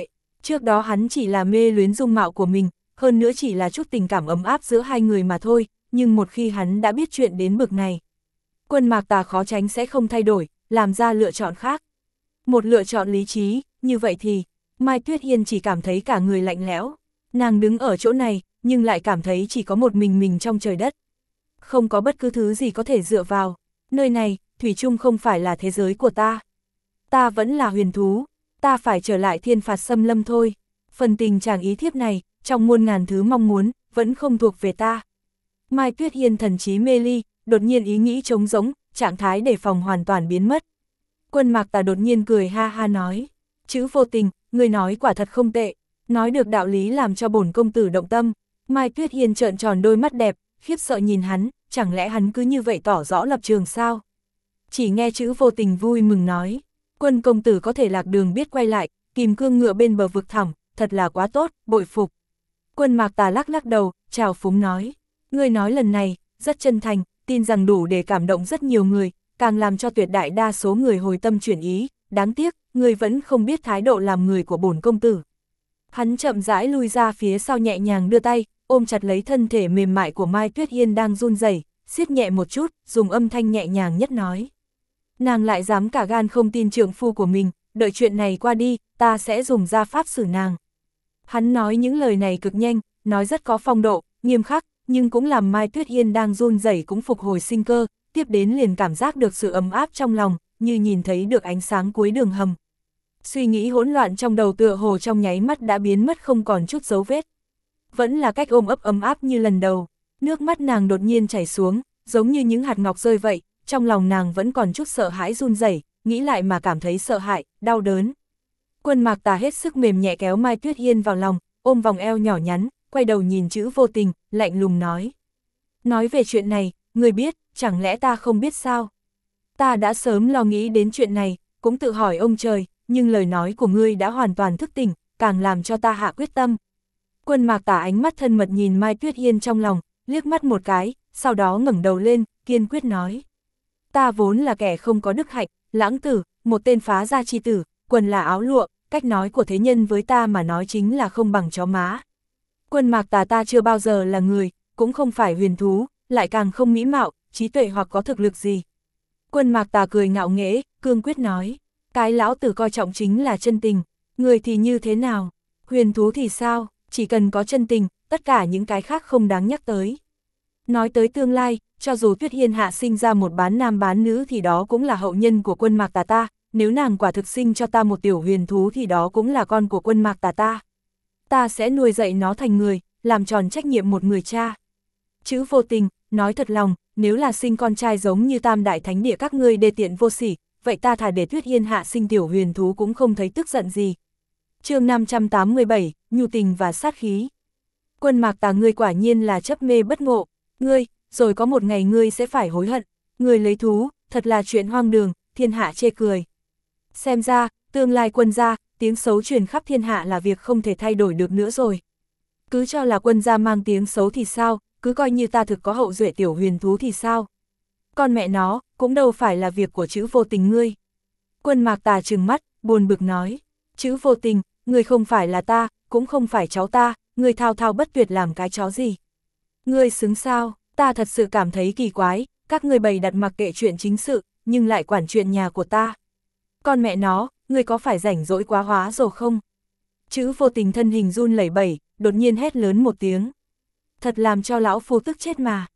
Trước đó hắn chỉ là mê luyến dung mạo của mình, hơn nữa chỉ là chút tình cảm ấm áp giữa hai người mà thôi, nhưng một khi hắn đã biết chuyện đến bực này, Quân Mạc Tà khó tránh sẽ không thay đổi, làm ra lựa chọn khác. Một lựa chọn lý trí, như vậy thì, Mai Tuyết Hiên chỉ cảm thấy cả người lạnh lẽo. Nàng đứng ở chỗ này, nhưng lại cảm thấy chỉ có một mình trong trời đất. Không có bất cứ thứ gì có thể dựa vào. Nơi này, thủy chung không phải là thế giới của ta. Ta vẫn là huyền thú, ta phải trở lại thiên phạt xâm lâm thôi. Phần tình chàng ý thiếp này, trong muôn ngàn thứ mong muốn, vẫn không thuộc về ta. Mai Tuyết Hiên thần trí mê ly, đột nhiên ý nghĩ trống rỗng, trạng thái đề phòng hoàn toàn biến mất. Quân Mạc Tà đột nhiên cười ha ha nói, chữ vô tình, người nói quả thật không tệ, nói được đạo lý làm cho bổn công tử động tâm. Mai Tuyết Hiên trợn tròn đôi mắt đẹp, khiếp sợ nhìn hắn, chẳng lẽ hắn cứ như vậy tỏ rõ lập trường sao? Chỉ nghe chữ vô tình vui mừng nói, Quân công tử có thể lạc đường biết quay lại, kìm cương ngựa bên bờ vực thẳm, thật là quá tốt, bội phục. Quân Mạc Tà lắc lắc đầu, chào phúng nói, người nói lần này, rất chân thành, tin rằng đủ để cảm động rất nhiều người, càng làm cho tuyệt đại đa số người hồi tâm chuyển ý, đáng tiếc, người vẫn không biết thái độ làm người của bổn công tử. Hắn chậm rãi lui ra phía sau nhẹ nhàng đưa tay, ôm chặt lấy thân thể mềm mại của Mai Tuyết Hiên đang run rẩy, siết nhẹ một chút, dùng âm thanh nhẹ nhàng nhất nói. Nàng lại dám cả gan không tin trượng phu của mình, đợi chuyện này qua đi, ta sẽ dùng gia pháp xử nàng. Hắn nói những lời này cực nhanh, nói rất có phong độ, nghiêm khắc, nhưng cũng làm Mai Tuyết Hiên đang run rẩy cũng phục hồi sinh cơ, tiếp đến liền cảm giác được sự ấm áp trong lòng, như nhìn thấy được ánh sáng cuối đường hầm. Suy nghĩ hỗn loạn trong đầu tựa hồ trong nháy mắt đã biến mất không còn chút dấu vết. Vẫn là cách ôm ấp ấm áp như lần đầu, nước mắt nàng đột nhiên chảy xuống, giống như những hạt ngọc rơi vậy, trong lòng nàng vẫn còn chút sợ hãi run rẩy, nghĩ lại mà cảm thấy sợ hãi, đau đớn. Quân Mạc Tà hết sức mềm nhẹ kéo Mai Tuyết Hiên vào lòng, ôm vòng eo nhỏ nhắn, quay đầu nhìn chữ vô tình, lạnh lùng nói. Nói về chuyện này, người biết, chẳng lẽ ta không biết sao? Ta đã sớm lo nghĩ đến chuyện này, cũng tự hỏi ông trời, nhưng lời nói của ngươi đã hoàn toàn thức tỉnh, càng làm cho ta hạ quyết tâm. Quân Mạc Tà ánh mắt thân mật nhìn Mai Tuyết Hiên trong lòng, liếc mắt một cái, sau đó ngẩng đầu lên, kiên quyết nói. Ta vốn là kẻ không có đức hạnh, lãng tử, một tên phá gia chi tử, quần là áo lụa, cách nói của thế nhân với ta mà nói chính là không bằng chó má. Quân Mạc Tà ta chưa bao giờ là người, cũng không phải huyền thú, lại càng không mỹ mạo, trí tuệ hoặc có thực lực gì. Quân Mạc Tà cười ngạo nghễ, cương quyết nói, cái lão tử coi trọng chính là chân tình, người thì như thế nào, huyền thú thì sao, chỉ cần có chân tình, tất cả những cái khác không đáng nhắc tới. Nói tới tương lai, cho dù Tuyết Hiên hạ sinh ra một bán nam bán nữ thì đó cũng là hậu nhân của Quân Mạc Tà ta, nếu nàng quả thực sinh cho ta một tiểu huyền thú thì đó cũng là con của Quân Mạc Tà ta. Ta sẽ nuôi dạy nó thành người, làm tròn trách nhiệm một người cha. Chữ vô tình, nói thật lòng, nếu là sinh con trai giống như tam đại thánh địa các ngươi đê tiện vô sỉ, vậy ta thà để Tuyết Hiên hạ sinh tiểu huyền thú cũng không thấy tức giận gì. Chương 587, nhu tình và sát khí. Quân Mạc Tà ngươi quả nhiên là chấp mê bất ngộ, ngươi, rồi có một ngày ngươi sẽ phải hối hận, ngươi lấy thú, thật là chuyện hoang đường, thiên hạ chê cười. Xem ra, tương lai Quân gia, tiếng xấu truyền khắp thiên hạ là việc không thể thay đổi được nữa rồi. Cứ cho là Quân gia mang tiếng xấu thì sao, cứ coi như ta thực có hậu duệ tiểu huyền thú thì sao. Con mẹ nó, cũng đâu phải là việc của chữ vô tình ngươi. Quân Mạc Tà trừng mắt, buồn bực nói, chữ vô tình, ngươi không phải là ta, cũng không phải cháu ta, ngươi thao thao bất tuyệt làm cái chó gì. Ngươi xứng sao, ta thật sự cảm thấy kỳ quái, các ngươi bày đặt mặc kệ chuyện chính sự, nhưng lại quản chuyện nhà của ta. Con mẹ nó, ngươi có phải rảnh rỗi quá hóa rồi không? Chữ vô tình thân hình run lẩy bẩy, đột nhiên hét lớn một tiếng. Thật làm cho lão phu tức chết mà.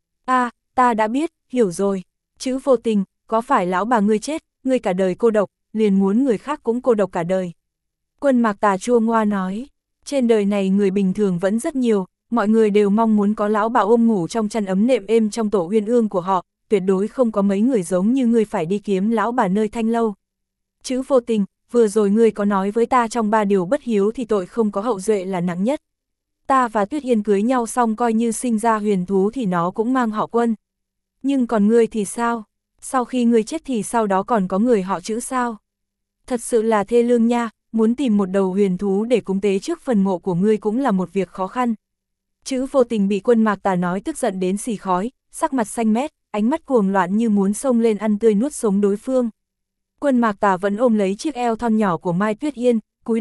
Ta đã biết, hiểu rồi. Chữ vô tình, có phải lão bà ngươi chết, ngươi cả đời cô độc, liền muốn người khác cũng cô độc cả đời. Quân Mạc Tà chua ngoa nói, trên đời này người bình thường vẫn rất nhiều, mọi người đều mong muốn có lão bà ôm ngủ trong chăn ấm nệm êm trong tổ uyên ương của họ, tuyệt đối không có mấy người giống như ngươi phải đi kiếm lão bà nơi thanh lâu. Chữ vô tình, vừa rồi ngươi có nói với ta trong 3 điều bất hiếu thì tội không có hậu duệ là nặng nhất. Ta và Tuyết Hiên cưới nhau xong coi như sinh ra huyền thú thì nó cũng mang họ Quân. Nhưng còn ngươi thì sao? Sau khi ngươi chết thì sau đó còn có người họ Chữ sao? Thật sự là thê lương nha, muốn tìm một đầu huyền thú để cúng tế trước phần mộ của ngươi cũng là một việc khó khăn. Chữ vô tình bị Quân Mạc Tà nói tức giận đến xì khói, sắc mặt xanh mét, ánh mắt cuồng loạn như muốn xông lên ăn tươi nuốt sống đối phương. Quân Mạc Tà vẫn ôm lấy chiếc eo thon nhỏ của Mai Tuyết Hiên, cúi đầu,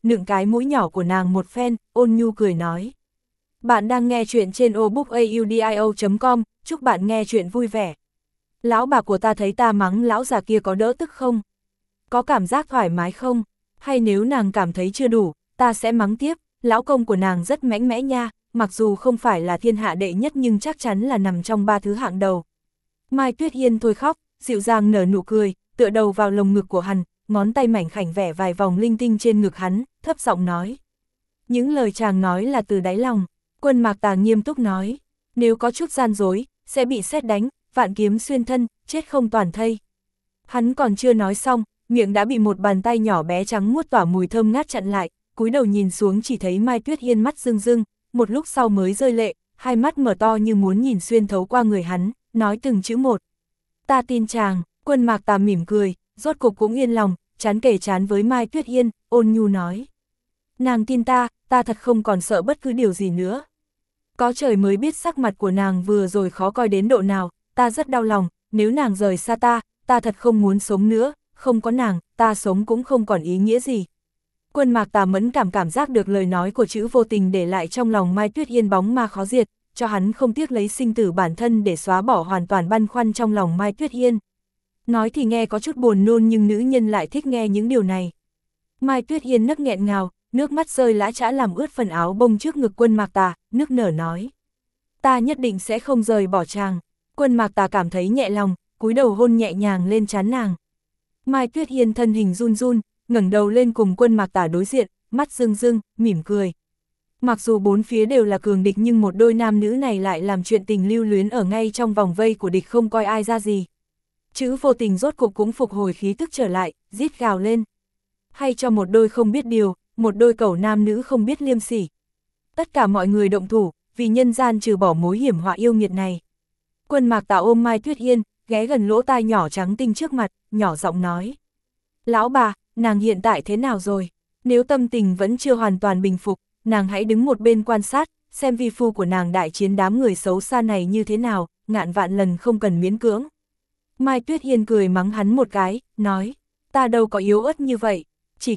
nựng cái mũi nhỏ của nàng một phen, ôn nhu cười nói. Bạn đang nghe chuyện trên audiobookaudio.com, chúc bạn nghe chuyện vui vẻ. Lão bà của ta thấy ta mắng lão già kia có đỡ tức không? Có cảm giác thoải mái không? Hay nếu nàng cảm thấy chưa đủ, ta sẽ mắng tiếp, lão công của nàng rất mạnh mẽ nha, mặc dù không phải là thiên hạ đệ nhất nhưng chắc chắn là nằm trong 3 thứ hạng đầu. Mai Tuyết Hiên thôi khóc, dịu dàng nở nụ cười, tựa đầu vào lồng ngực của hắn, ngón tay mảnh khảnh vẽ vài vòng linh tinh trên ngực hắn, thấp giọng nói. Những lời chàng nói là từ đáy lòng. Quân Mạc Tà nghiêm túc nói, nếu có chút gian dối, sẽ bị sét đánh, vạn kiếm xuyên thân, chết không toàn thây. Hắn còn chưa nói xong, miệng đã bị một bàn tay nhỏ bé trắng muốt tỏa mùi thơm ngát chặn lại, cúi đầu nhìn xuống chỉ thấy Mai Tuyết Hiên mắt rưng rưng, một lúc sau mới rơi lệ, hai mắt mở to như muốn nhìn xuyên thấu qua người hắn, nói từng chữ một. Ta tin chàng. Quân Mạc Tà mỉm cười, rốt cục cũng yên lòng, chán kề chán với Mai Tuyết Hiên, ôn nhu nói. Nàng tin ta, ta thật không còn sợ bất cứ điều gì nữa. Có trời mới biết sắc mặt của nàng vừa rồi khó coi đến độ nào, ta rất đau lòng, nếu nàng rời xa ta, ta thật không muốn sống nữa, không có nàng, ta sống cũng không còn ý nghĩa gì. Quân Mạc Tà mẫn cảm giác được lời nói của chữ vô tình để lại trong lòng Mai Tuyết Hiên bóng ma khó diệt, cho hắn không tiếc lấy sinh tử bản thân để xóa bỏ hoàn toàn băn khoăn trong lòng Mai Tuyết Hiên. Nói thì nghe có chút buồn nôn nhưng nữ nhân lại thích nghe những điều này. Mai Tuyết Hiên nấc nghẹn ngào, nước mắt rơi lã chã làm ướt phần áo bông trước ngực Quân Mạc Tà, nức nở nói. Ta nhất định sẽ không rời bỏ chàng. Quân Mạc Tà cảm thấy nhẹ lòng, cúi đầu hôn nhẹ nhàng lên trán nàng. Mai Tuyết Hiên thân hình run run, ngẩng đầu lên cùng Quân Mạc Tà đối diện, mắt rưng rưng, mỉm cười. Mặc dù bốn phía đều là cường địch nhưng một đôi nam nữ này lại làm chuyện tình lưu luyến ở ngay trong vòng vây của địch không coi ai ra gì. Chữ vô tình rốt cục cũng phục hồi khí tức trở lại, rít gào lên. Hay cho một đôi không biết điều, một đôi cẩu nam nữ không biết liêm sỉ. Tất cả mọi người động thủ, vì nhân gian trừ bỏ mối hiểm họa yêu nghiệt này. Quân Mạc Tà ôm Mai Tuyết Hiên, ghé gần lỗ tai nhỏ trắng tinh trước mặt, nhỏ giọng nói. Lão bà, nàng hiện tại thế nào rồi? Nếu tâm tình vẫn chưa hoàn toàn bình phục, nàng hãy đứng một bên quan sát, xem vi phu của nàng đại chiến đám người xấu xa này như thế nào, ngàn vạn lần không cần miễn cưỡng. Mai Tuyết Hiên cười mắng hắn một cái, nói, ta đâu có yếu ớt như vậy, chỉ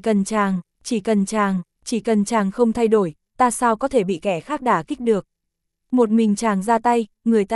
cần chàng không thay đổi, ta sao có thể bị kẻ khác đả kích được. Một mình chàng ra tay,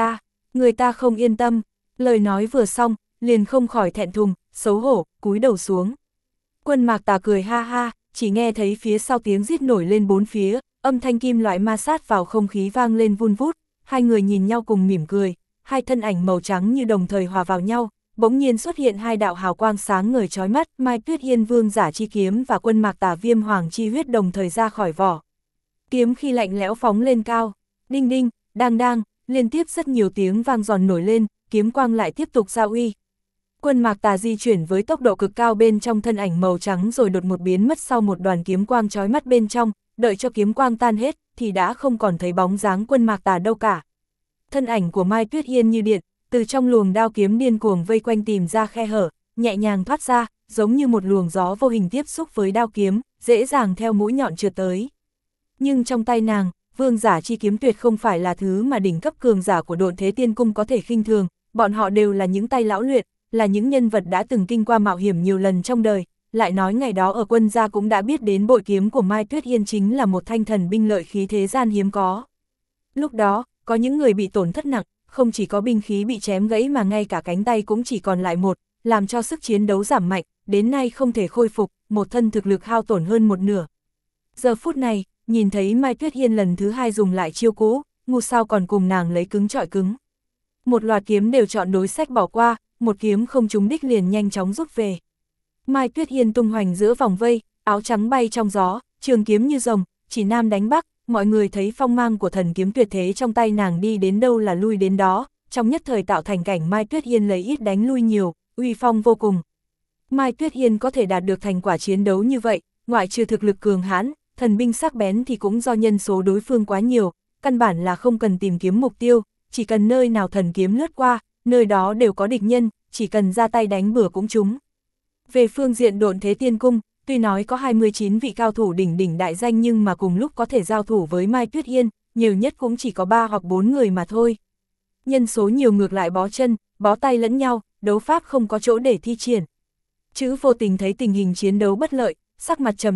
người ta không yên tâm, lời nói vừa xong, liền không khỏi thẹn thùng, xấu hổ, cúi đầu xuống. Quân Mạc Tà cười ha ha, chỉ nghe thấy phía sau tiếng rít nổi lên bốn phía, âm thanh kim loại ma sát vào không khí vang lên vun vút, hai người nhìn nhau cùng mỉm cười, hai thân ảnh màu trắng như đồng thời hòa vào nhau, bỗng nhiên xuất hiện hai đạo hào quang sáng ngời chói mắt, Mai Tuyết Hiên vương giả chi kiếm và Quân Mạc Tà viêm hoàng chi huyết đồng thời ra khỏi vỏ. Kiếm khi lạnh lẽo phóng lên cao, đinh đinh, đang đang, liên tiếp rất nhiều tiếng vang giòn nổi lên, kiếm quang lại tiếp tục ra uy. Quân Mạc Tà di chuyển với tốc độ cực cao bên trong thân ảnh màu trắng rồi đột một biến mất sau một đoàn kiếm quang chói mắt bên trong, đợi cho kiếm quang tan hết thì đã không còn thấy bóng dáng Quân Mạc Tà đâu cả. Thân ảnh của Mai Tuyết Hiên như điện, từ trong luồng đao kiếm điên cuồng vây quanh tìm ra khe hở, nhẹ nhàng thoát ra, giống như một luồng gió vô hình tiếp xúc với đao kiếm, dễ dàng theo mũi nhọn trượt tới. Nhưng trong tay nàng, vương giả chi kiếm tuyệt không phải là thứ mà đỉnh cấp cường giả của Độn Thế Tiên Cung có thể khinh thường, bọn họ đều là những tay lão luyện, là những nhân vật đã từng kinh qua mạo hiểm nhiều lần trong đời, lại nói ngày đó ở quân gia cũng đã biết đến bội kiếm của Mai Tuyết Hiên chính là một thanh thần binh lợi khí thế gian hiếm có. Lúc đó, có những người bị tổn thất nặng, không chỉ có binh khí bị chém gãy mà ngay cả cánh tay cũng chỉ còn lại một, làm cho sức chiến đấu giảm mạnh, đến nay không thể khôi phục, một thân thực lực hao tổn hơn một nửa. Giờ phút này, nhìn thấy Mai Tuyết Hiên lần thứ hai dùng lại chiêu cũ, ngu sao còn cùng nàng lấy cứng chọi cứng. Một loạt kiếm đều chọn đối sách bỏ qua, một kiếm không trúng đích liền nhanh chóng rút về. Mai Tuyết Hiên tung hoành giữa vòng vây, áo trắng bay trong gió, trường kiếm như rồng, chỉ nam đánh bắc, mọi người thấy phong mang của thần kiếm tuyệt thế trong tay nàng đi đến đâu là lui đến đó, trong nhất thời tạo thành cảnh Mai Tuyết Hiên lấy ít đánh lui nhiều, uy phong vô cùng. Mai Tuyết Hiên có thể đạt được thành quả chiến đấu như vậy, ngoại trừ thực lực cường hãn, thần binh sắc bén thì cũng do nhân số đối phương quá nhiều, căn bản là không cần tìm kiếm mục tiêu, chỉ cần nơi nào thần kiếm lướt qua, nơi đó đều có địch nhân, chỉ cần ra tay đánh bừa cũng trúng. Về phương diện Độn Thế Tiên Cung, tuy nói có 29 vị cao thủ đỉnh đại danh nhưng mà cùng lúc có thể giao thủ với Mai Tuyết Hiên, nhiều nhất cũng chỉ có 3 hoặc 4 người mà thôi. Nhân số nhiều ngược lại bó chân, bó tay lẫn nhau, đấu pháp không có chỗ để thi triển. Chữ Vô Tình thấy tình hình chiến đấu bất lợi, sắc mặt trầm trọng,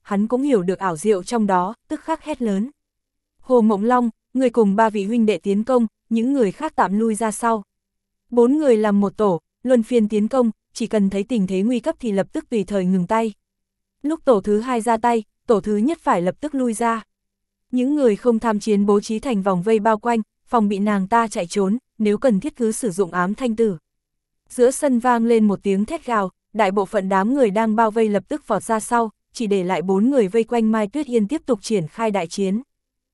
hắn cũng hiểu được ảo diệu trong đó, tức khắc hét lớn. Hồ Mộng Long, người cùng 3 vị huynh đệ tiến công, những người khác tạm lui ra sau. 4 người làm một tổ, luân phiên tiến công, chỉ cần thấy tình thế nguy cấp thì lập tức tùy thời ngừng tay. Lúc tổ thứ 2 ra tay, tổ thứ nhất phải lập tức lui ra. Những người không tham chiến bố trí thành vòng vây bao quanh, phòng bị nàng ta chạy trốn, nếu cần thiết cứ sử dụng ám thanh tử. Giữa sân vang lên một tiếng thét gào, đại bộ phận đám người đang bao vây lập tức vọt ra sau, chỉ để lại 4 người vây quanh Mai Tuyết Yên tiếp tục triển khai đại chiến.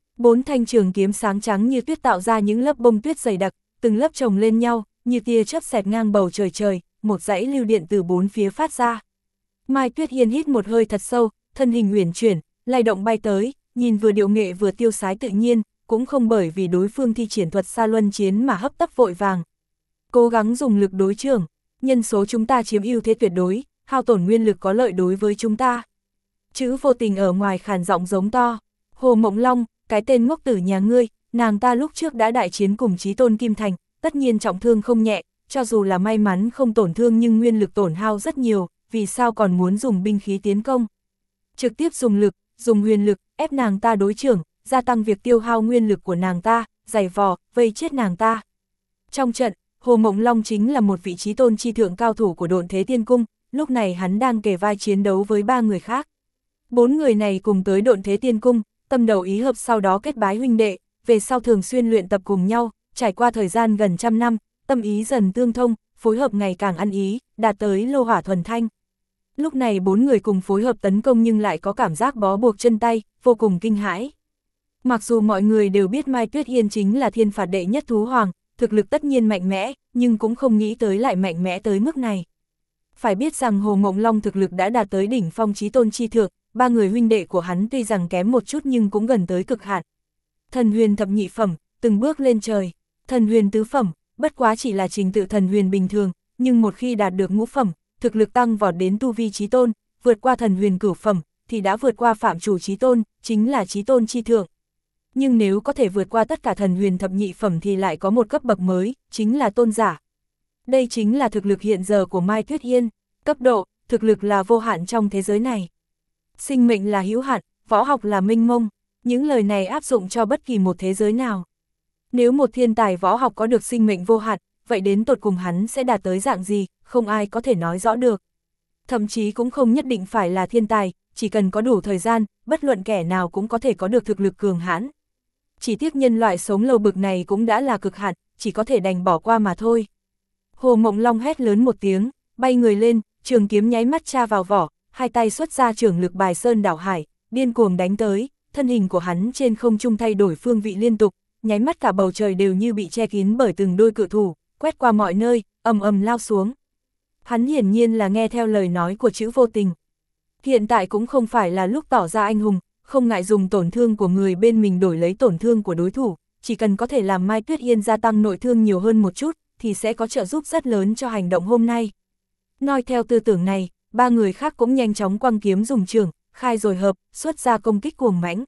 4 thanh trường kiếm sáng trắng như tuyết tạo ra những lớp bông tuyết dày đặc, từng lớp chồng lên nhau, như tia chớp xẹt ngang bầu trời, một dãy lưu điện từ 4 phía phát ra. Mai Tuyết Yên hít một hơi thật sâu, thân hình uyển chuyển, lay động bay tới, nhìn vừa điệu nghệ vừa tiêu sái tự nhiên, cũng không bởi vì đối phương thi triển thuật xa luân chiến mà hấp tấp vội vàng. Cố gắng dùng lực đối trường, nhân số chúng ta chiếm ưu thế tuyệt đối, hao tổn nguyên lực có lợi đối với chúng ta. Chữ Vô Tình ở ngoài khàn giọng giống to, Hồ Mộng Long, cái tên ngốc tử nhà ngươi, nàng ta lúc trước đã đại chiến cùng Chí Tôn Kim Thành, tất nhiên trọng thương không nhẹ, cho dù là may mắn không tổn thương nhưng nguyên lực tổn hao rất nhiều, vì sao còn muốn dùng binh khí tiến công. Trực tiếp dùng lực, dùng huyền lực, ép nàng ta đối trưởng, gia tăng việc tiêu hao nguyên lực của nàng ta, giày vò, vây chết nàng ta. Trong trận, Hồ Mộng Long chính là một vị Chí Tôn chi thượng cao thủ của Độn Thế Tiên Cung, lúc này hắn đang kề vai chiến đấu với 3 người khác. 4 người này cùng tới Độn Thế Tiên Cung, tâm đầu ý hợp sau đó kết bái huynh đệ, về sau thường xuyên luyện tập cùng nhau, trải qua thời gian gần trăm năm, tâm ý dần tương thông, phối hợp ngày càng ăn ý, đạt tới lô hỏa thuần thanh. Lúc này 4 người cùng phối hợp tấn công nhưng lại có cảm giác bó buộc chân tay, vô cùng kinh hãi. Mặc dù mọi người đều biết Mai Tuyết Yên chính là thiên phạt đệ nhất thú hoàng, thực lực tất nhiên mạnh mẽ, nhưng cũng không nghĩ tới lại mạnh mẽ tới mức này. Phải biết rằng Hồ Mộng Long thực lực đã đạt tới đỉnh phong Chí Tôn chi thượng, 3 người huynh đệ của hắn tuy rằng kém một chút nhưng cũng gần tới cực hạn. Thần huyền thập nhị phẩm, từng bước lên trời, thần huyền tứ phẩm, bất quá chỉ là trình tự thần huyền bình thường, nhưng một khi đạt được ngũ phẩm, thực lực tăng vọt đến tu vi Chí Tôn, vượt qua thần huyền cửu phẩm, thì đã vượt qua phạm chủ Chí Tôn, chính là Chí Tôn chi thượng. Nhưng nếu có thể vượt qua tất cả thần huyền thập nhị phẩm thì lại có một cấp bậc mới, chính là tôn giả. Đây chính là thực lực hiện giờ của Mai Tuyết Yên, cấp độ, thực lực là vô hạn trong thế giới này. Sinh mệnh là hữu hạn, võ học là mênh mông, những lời này áp dụng cho bất kỳ một thế giới nào. Nếu một thiên tài võ học có được sinh mệnh vô hạn, vậy đến tột cùng hắn sẽ đạt tới dạng gì, không ai có thể nói rõ được. Thậm chí cũng không nhất định phải là thiên tài, chỉ cần có đủ thời gian, bất luận kẻ nào cũng có thể có được thực lực cường hãn. Chỉ tiếc nhân loại sống lâu bực này cũng đã là cực hạn, chỉ có thể đành bỏ qua mà thôi. Hồ Mộng Long hét lớn một tiếng, bay người lên, trường kiếm nháy mắt tra vào vỏ, hai tay xuất ra trường lực bài sơn đảo hải, điên cuồng đánh tới, thân hình của hắn trên không trung thay đổi phương vị liên tục, nháy mắt cả bầu trời đều như bị che kín bởi từng đôi cự thủ, quét qua mọi nơi, ầm ầm lao xuống. Hắn hiển nhiên là nghe theo lời nói của Chữ Vô Tình. Hiện tại cũng không phải là lúc tỏ ra anh hùng, không ngại dùng tổn thương của người bên mình đổi lấy tổn thương của đối thủ, chỉ cần có thể làm Mai Tuyết Yên gia tăng nội thương nhiều hơn một chút, thì sẽ có trợ giúp rất lớn cho hành động hôm nay. Nói theo tư tưởng này, 3 người khác cũng nhanh chóng quăng kiếm dùng trường, khai rồi hợp, xuất ra công kích cuồng mãnh.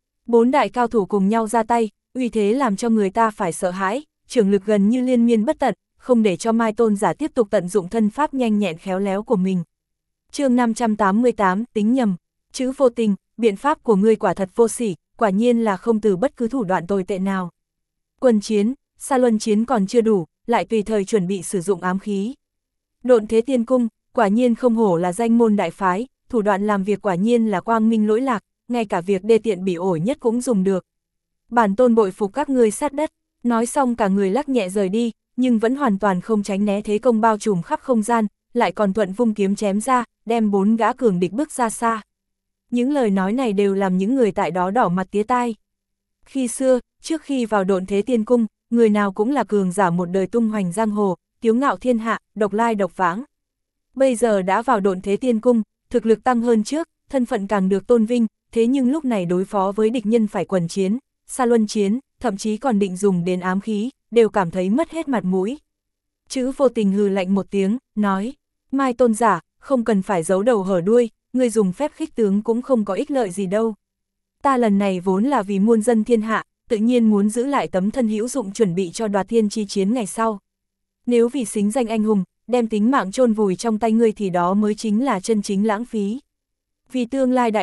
4 đại cao thủ cùng nhau ra tay, uy thế làm cho người ta phải sợ hãi, trường lực gần như liên miên bất tận, không để cho Mai Tôn giả tiếp tục tận dụng thân pháp nhanh nhẹn khéo léo của mình. Chương 588, tính nhầm. Chữ Vô Tình, biện pháp của ngươi quả thật vô sỉ, quả nhiên là không từ bất cứ thủ đoạn tồi tệ nào. Quân chiến, xa luân chiến còn chưa đủ, lại tùy thời chuẩn bị sử dụng ám khí. Độn Thế Tiên Cung, quả nhiên không hổ là danh môn đại phái, thủ đoạn làm việc quả nhiên là quang minh lỗi lạc, ngay cả việc đê tiện bỉ ổi nhất cũng dùng được. Bản tôn bội phục các ngươi sát đất, nói xong cả người lắc nhẹ rời đi, nhưng vẫn hoàn toàn không tránh né thế công bao trùm khắp không gian, lại còn thuận vung kiếm chém ra, đem 4 gã cường địch bước ra xa. Những lời nói này đều làm những người tại đó đỏ mặt tía tai. Khi xưa, trước khi vào Độn Thế Tiên Cung, người nào cũng là cường giả một đời tung hoành giang hồ, kiêu ngạo thiên hạ, độc lai độc vãng. Bây giờ đã vào Độn Thế Tiên Cung, thực lực tăng hơn trước, thân phận càng được tôn vinh, thế nhưng lúc này đối phó với địch nhân phải quần chiến, xa luân chiến, thậm chí còn định dùng đến ám khí, đều cảm thấy mất hết mặt mũi. Chữ Vô Tình hừ lạnh một tiếng, nói, Mai tôn giả, không cần phải giấu đầu hở đuôi, người dùng phép khích tướng cũng không có ích lợi gì đâu. Ta lần này vốn là vì muôn dân thiên hạ, tự nhiên muốn giữ lại tấm thân hữu dụng chuẩn bị cho đoạt thiên chi chiến ngày sau. Nếu vì xính danh anh hùng, đem tính mạng chôn vùi trong tay ngươi thì đó mới chính là chân chính lãng phí. Vì tương lai đại lục,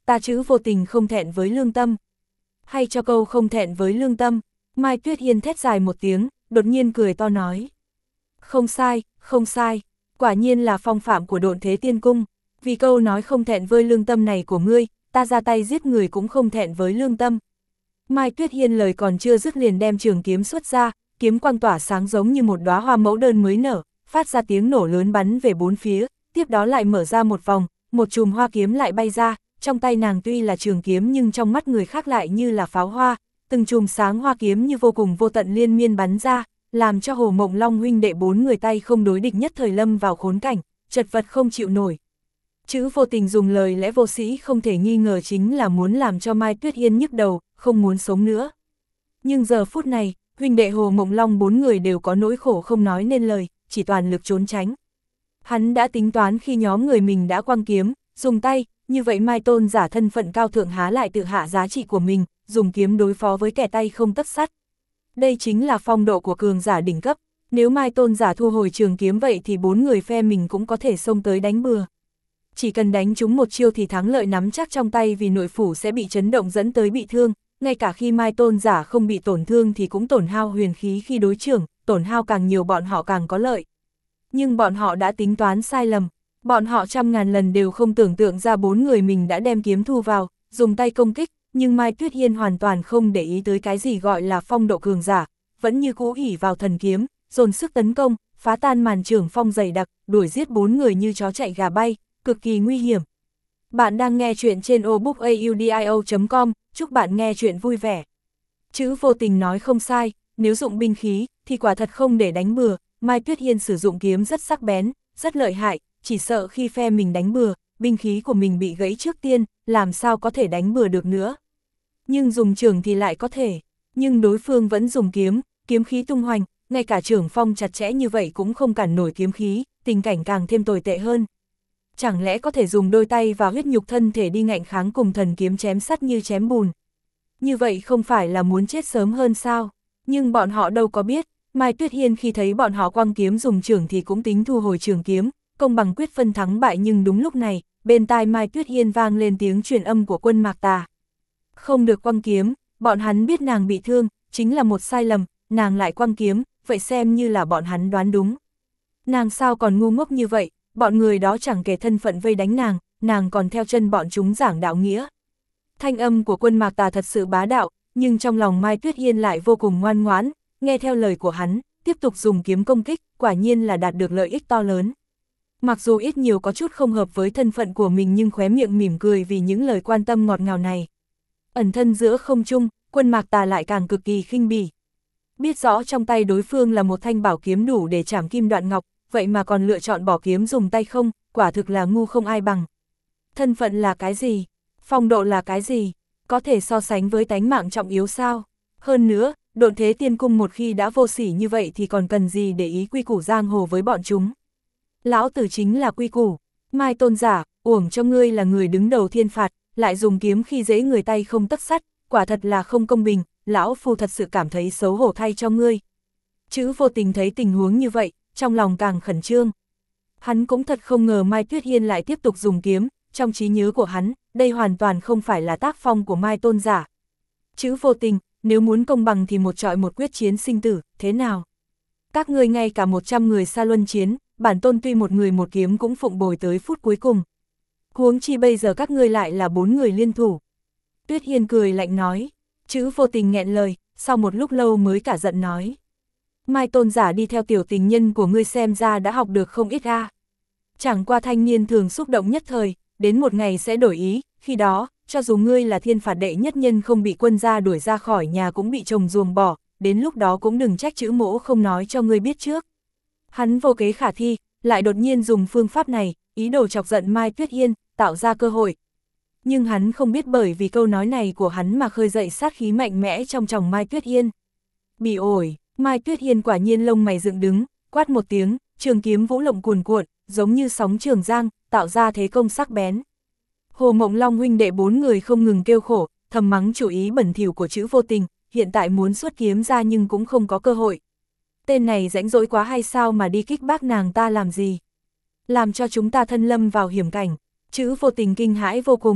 ta chữ vô tình không thẹn với lương tâm. Hay cho câu không thẹn với lương tâm, Mai Tuyết Hiên thét dài một tiếng, đột nhiên cười to nói. Không sai, không sai, quả nhiên là phong phạm của Độn Thế Tiên Cung, vì câu nói không thẹn với lương tâm này của ngươi, ta ra tay giết người cũng không thẹn với lương tâm. Mai Tuyết Hiên lời còn chưa dứt liền đem trường kiếm xuất ra, kiếm quang tỏa sáng giống như một đóa hoa mẫu đơn mới nở, phát ra tiếng nổ lớn bắn về bốn phía, tiếp đó lại mở ra một vòng, một chùm hoa kiếm lại bay ra, trong tay nàng tuy là trường kiếm nhưng trong mắt người khác lại như là pháo hoa, từng chùm sáng hoa kiếm như vô cùng vô tận liên miên bắn ra, làm cho Hồ Mộng Long huynh đệ bốn người tay không đối địch nhất thời lâm vào khốn cảnh, chật vật không chịu nổi. Chữ vô tình dùng lời lẽ vô sĩ không thể nghi ngờ chính là muốn làm cho Mai Tuyết Hiên nhức đầu, không muốn sống nữa. Nhưng giờ phút này, huynh đệ Hồ Mộng Long bốn người đều có nỗi khổ không nói nên lời, chỉ toàn lực trốn tránh. Hắn đã tính toán khi nhóm người mình đã quăng kiếm, dùng tay, như vậy Mai Tôn giả thân phận cao thượng há lại tự hạ giá trị của mình, dùng kiếm đối phó với kẻ tay không tấc sắt. Đây chính là phong độ của cường giả đỉnh cấp, nếu Mai Tôn giả thu hồi trường kiếm vậy thì bốn người phe mình cũng có thể xông tới đánh bừa. Chỉ cần đánh chúng một chiêu thì thắng lợi nắm chắc trong tay vì nội phủ sẽ bị chấn động dẫn tới bị thương, ngay cả khi Mai Tôn giả không bị tổn thương thì cũng tổn hao huyền khí khi đối chưởng, tổn hao càng nhiều bọn họ càng có lợi. Nhưng bọn họ đã tính toán sai lầm, bọn họ trăm ngàn lần đều không tưởng tượng ra bốn người mình đã đem kiếm thu vào, dùng tay công kích, nhưng Mai Tuyết Hiên hoàn toàn không để ý tới cái gì gọi là phong độ cường giả, vẫn như cũ ỷ vào thần kiếm, dồn sức tấn công, phá tan màn trưởng phong dày đặc, đuổi giết bốn người như chó chạy gà bay, cực kỳ nguy hiểm. Bạn đang nghe chuyện trên obookaudio.com, chúc bạn nghe chuyện vui vẻ. Chữ vô tình nói không sai, nếu dụng binh khí, thì quả thật không để đánh bừa, Mai Tuyết Hiên sử dụng kiếm rất sắc bén, rất lợi hại, chỉ sợ khi phe mình đánh bừa, binh khí của mình bị gãy trước tiên, làm sao có thể đánh bừa được nữa. Nhưng dùng trường thì lại có thể, nhưng đối phương vẫn dùng kiếm, kiếm khí tung hoành, ngay cả trưởng phong chặt chẽ như vậy cũng không cản nổi kiếm khí, tình cảnh càng thêm tồi tệ hơn. Chẳng lẽ có thể dùng đôi tay và huyết nhục thân thể đi ngạnh kháng cùng thần kiếm chém sắt như chém bùn? Như vậy không phải là muốn chết sớm hơn sao? Nhưng bọn họ đâu có biết, Mai Tuyết Hiên khi thấy bọn họ quăng kiếm dùng trường thì cũng tính thu hồi trường kiếm, công bằng quyết phân thắng bại, nhưng đúng lúc này, bên tai Mai Tuyết Hiên vang lên tiếng truyền âm của Quân Mạc Tà. Không được quăng kiếm, bọn hắn biết nàng bị thương, chính là một sai lầm, nàng lại quăng kiếm, vậy xem như là bọn hắn đoán đúng. Nàng sao còn ngu ngốc như vậy, bọn người đó chẳng kể thân phận vây đánh nàng còn theo chân bọn chúng giảng đạo nghĩa. Thanh âm của Quân Mạc Tà thật sự bá đạo, nhưng trong lòng Mai Tuyết Hiên lại vô cùng ngoan ngoãn, nghe theo lời của hắn, tiếp tục dùng kiếm công kích, quả nhiên là đạt được lợi ích to lớn. Mặc dù ít nhiều có chút không hợp với thân phận của mình nhưng khóe miệng mỉm cười vì những lời quan tâm ngọt ngào này. Ẩn thân giữa không trung, Quân Mạc Tà lại càng cực kỳ khinh bỉ. Biết rõ trong tay đối phương là một thanh bảo kiếm đủ để chảm kim đoạn ngọc, vậy mà còn lựa chọn bỏ kiếm dùng tay không, quả thực là ngu không ai bằng. Thân phận là cái gì? Phong độ là cái gì? Có thể so sánh với tánh mạng trọng yếu sao? Hơn nữa, Độn Thế Tiên Cung một khi đã vô sỉ như vậy thì còn cần gì để ý quy củ giang hồ với bọn chúng? Lão tử chính là quy củ. Mai Tôn giả, uổng cho ngươi là người đứng đầu thiên phạt, lại dùng kiếm khi dễ người tay không tấc sắt, quả thật là không công bình, lão phu thật sự cảm thấy xấu hổ thay cho ngươi. Chữ vô tình thấy tình huống như vậy, trong lòng càng khẩn trương. Hắn cũng thật không ngờ Mai Tuyết Hiên lại tiếp tục dùng kiếm, trong trí nhớ của hắn, đây hoàn toàn không phải là tác phong của Mai Tôn giả. Chữ vô tình, nếu muốn công bằng thì một trọi một quyết chiến sinh tử, thế nào? Các ngươi ngay cả 100 người xa luân chiến, bản tôn tuy một người một kiếm cũng phụng bồi tới phút cuối cùng. Huống chi bây giờ các ngươi lại là 4 người liên thủ. Tuyết Hiên cười lạnh nói, chữ vô tình nghẹn lời, sau một lúc lâu mới cả giận nói. Mai Tôn giả đi theo tiểu tình nhân của ngươi xem ra đã học được không ít a. Chẳng qua thanh niên thường xúc động nhất thời, đến một ngày sẽ đổi ý, khi đó, cho dù ngươi là thiên phạt đệ nhất nhân không bị quân gia đuổi ra khỏi nhà cũng bị chồng ruồng bỏ, đến lúc đó cũng đừng trách chữ mỗ không nói cho ngươi biết trước. Hắn vô kế khả thi, lại đột nhiên dùng phương pháp này, ý đồ chọc giận Mai Tuyết Hiên, tạo ra cơ hội. Nhưng hắn không biết bởi vì câu nói này của hắn mà khơi dậy sát khí mạnh mẽ trong tròng Mai Tuyết Hiên. Bị ổi, Mai Tuyết Hiên quả nhiên lông mày dựng đứng, quát một tiếng, trường kiếm vũ lộng cuồn cuộn, giống như sóng Trường Giang, tạo ra thế công sắc bén. Hồ Mộng Long huynh đệ 4 người không ngừng kêu khổ, thầm mắng chủ ý bẩn thỉu của chữ vô tình, hiện tại muốn xuất kiếm ra nhưng cũng không có cơ hội. Tên này rãnh rỗi quá hay sao mà đi kích bác nàng ta làm gì? Làm cho chúng ta thân lâm vào hiểm cảnh. Chữ vô tình kinh hãi vô cùng.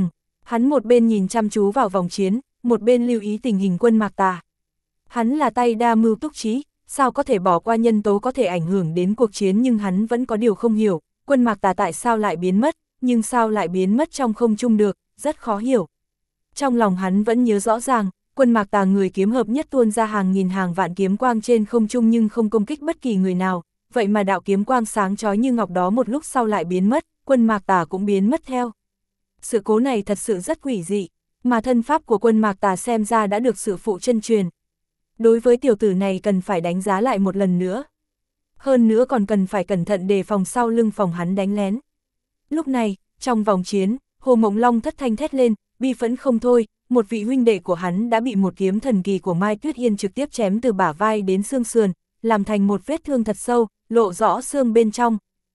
Hắn một bên nhìn chăm chú vào vòng chiến, một bên lưu ý tình hình quân Mạc Tà. Hắn là tay đa mưu túc trí, sao có thể bỏ qua nhân tố có thể ảnh hưởng đến cuộc chiến, nhưng hắn vẫn có điều không hiểu, quân Mạc Tà tại sao lại biến mất, nhưng sao lại biến mất trong không trung được, rất khó hiểu. Trong lòng hắn vẫn nhớ rõ ràng, quân Mạc Tà người kiếm hợp nhất tuôn ra hàng nghìn hàng vạn kiếm quang trên không trung nhưng không công kích bất kỳ người nào, vậy mà đạo kiếm quang sáng chói như ngọc đó một lúc sau lại biến mất, quân Mạc Tà cũng biến mất theo. Sự cố này thật sự rất quỷ dị, mà thân pháp của quân Mạc Tà xem ra đã được sư phụ chân truyền. Đối với tiểu tử này cần phải đánh giá lại một lần nữa. Hơn nữa còn cần phải cẩn thận đề phòng sau lưng phòng hắn đánh lén. Lúc này, trong vòng chiến, Hồ Mộng Long thất thanh thét lên, bi phẫn không thôi, một vị huynh đệ của hắn đã bị một kiếm thần kỳ của Mai Tuyết Yên trực tiếp chém từ bả vai đến xương sườn, làm thành một vết thương thật sâu, lộ rõ xương bên trong.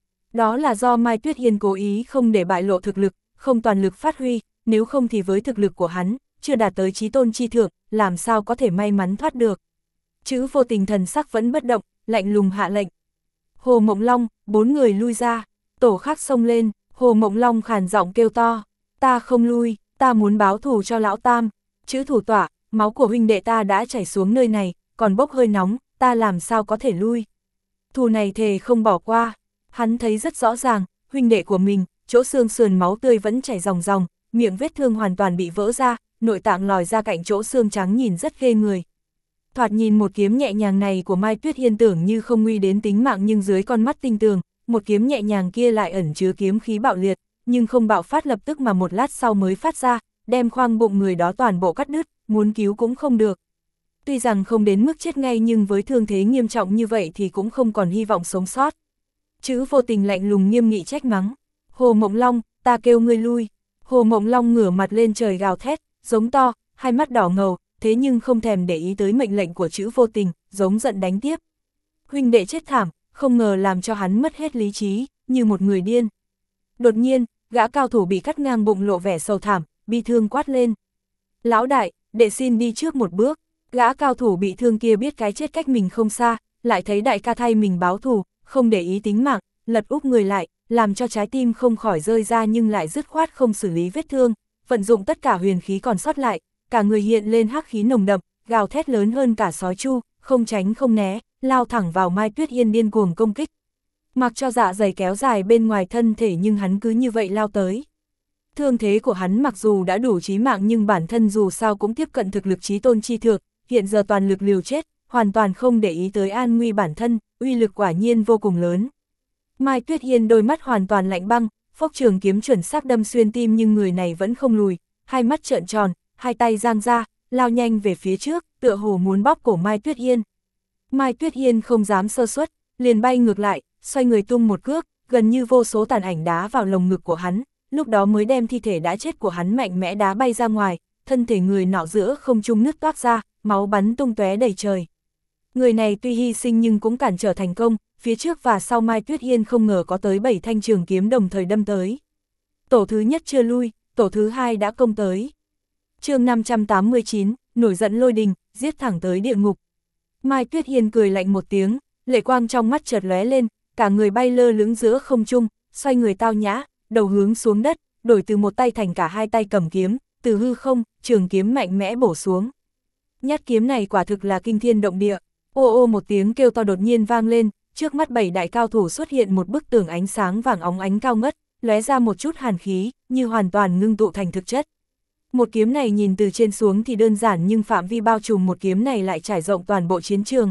Đó là do Mai Tuyết Yên cố ý không để bại lộ thực lực, không toàn lực phát huy, nếu không thì với thực lực của hắn, chưa đạt tới chí tôn chi thượng, làm sao có thể may mắn thoát được. Chữ Vô Tình thần sắc vẫn bất động, lạnh lùng hạ lệnh. Hồ Mộng Long, 4 người lui ra, tổ khác xông lên, Hồ Mộng Long khàn giọng kêu to, ta không lui, ta muốn báo thù cho lão Tam, chữ thủ tọa, máu của huynh đệ ta đã chảy xuống nơi này, còn bốc hơi nóng, ta làm sao có thể lui. Thù này thề không bỏ qua, hắn thấy rất rõ ràng, huynh đệ của mình, chỗ xương sườn máu tươi vẫn chảy ròng ròng, miệng vết thương hoàn toàn bị vỡ ra, nội tạng lòi ra cạnh chỗ xương trắng nhìn rất ghê người. Thoạt nhìn một kiếm nhẹ nhàng này của Mai Tuyết Yên tưởng như không nguy đến tính mạng, nhưng dưới con mắt tinh tường, một kiếm nhẹ nhàng kia lại ẩn chứa kiếm khí bạo liệt, nhưng không bạo phát lập tức mà một lát sau mới phát ra, đem khoang bụng người đó toàn bộ cắt đứt, muốn cứu cũng không được. Tuy rằng không đến mức chết ngay nhưng với thương thế nghiêm trọng như vậy thì cũng không còn hy vọng sống sót. Chữ Vô Tình lạnh lùng nghiêm nghị trách mắng, Hồ Mộng Long, ta kêu ngươi lui. Hồ Mộng Long ngửa mặt lên trời gào thét, giống to, hai mắt đỏ ngầu, thế nhưng không thèm để ý tới mệnh lệnh của chữ Vô Tình, giống giận đánh tiếp. Huynh đệ chết thảm, không ngờ làm cho hắn mất hết lý trí, như một người điên. Đột nhiên, gã cao thủ bị cắt ngang bụng lộ vẻ sầu thảm, bi thương quát lên. Lão đại, đệ xin đi trước một bước. Gã cao thủ bị thương kia biết cái chết cách mình không xa, lại thấy đại ca thay mình báo thù, không để ý tính mạng, lật úp người lại, làm cho trái tim không khỏi rơi ra nhưng lại dứt khoát không xử lý vết thương, vận dụng tất cả huyền khí còn sót lại, cả người hiện lên hắc khí nồng đậm, gào thét lớn hơn cả sói chu, không tránh không né, lao thẳng vào Mai Tuyết Yên điên cuồng công kích. Mặc cho dạ dày kéo dài bên ngoài thân thể nhưng hắn cứ như vậy lao tới. Thương thế của hắn mặc dù đã đủ chí mạng nhưng bản thân dù sao cũng tiếp cận thực lực chí tôn chi thượng, hiện giờ toàn lực liều chết, hoàn toàn không để ý tới an nguy bản thân, uy lực quả nhiên vô cùng lớn. Mai Tuyết Yên đôi mắt hoàn toàn lạnh băng, phốc trường kiếm chuẩn xác đâm xuyên tim nhưng người này vẫn không lùi, hai mắt trợn tròn, hai tay giang ra, lao nhanh về phía trước, tựa hồ muốn bóp cổ Mai Tuyết Yên. Mai Tuyết Yên không dám sơ suất, liền bay ngược lại, xoay người tung một cước, gần như vô số tàn ảnh đá vào lồng ngực của hắn, lúc đó mới đem thi thể đã chết của hắn mạnh mẽ đá bay ra ngoài, thân thể người nọ giữa không trung nứt toát ra, máu bắn tung tóe đầy trời. Người này tuy hy sinh nhưng cũng cản trở thành công, phía trước và sau Mai Tuyết Yên không ngờ có tới 7 thanh trường kiếm đồng thời đâm tới. Tổ thứ nhất chưa lui, tổ thứ hai đã công tới. Chương 589, nổi giận lôi đình, giết thẳng tới địa ngục. Mai Tuyết Yên cười lạnh một tiếng, lệ quang trong mắt chợt lóe lên, cả người bay lơ lửng giữa không trung, xoay người tao nhã, đầu hướng xuống đất, đổi từ một tay thành cả hai tay cầm kiếm, từ hư không, trường kiếm mạnh mẽ bổ xuống. Nhát kiếm này quả thực là kinh thiên động địa. Ô ô một tiếng kêu to đột nhiên vang lên, trước mắt 7 đại cao thủ xuất hiện một bức tường ánh sáng vàng óng ánh cao ngất, lóe ra một chút hàn khí, như hoàn toàn ngưng tụ thành thực chất. Một kiếm này nhìn từ trên xuống thì đơn giản nhưng phạm vi bao trùm một kiếm này lại trải rộng toàn bộ chiến trường.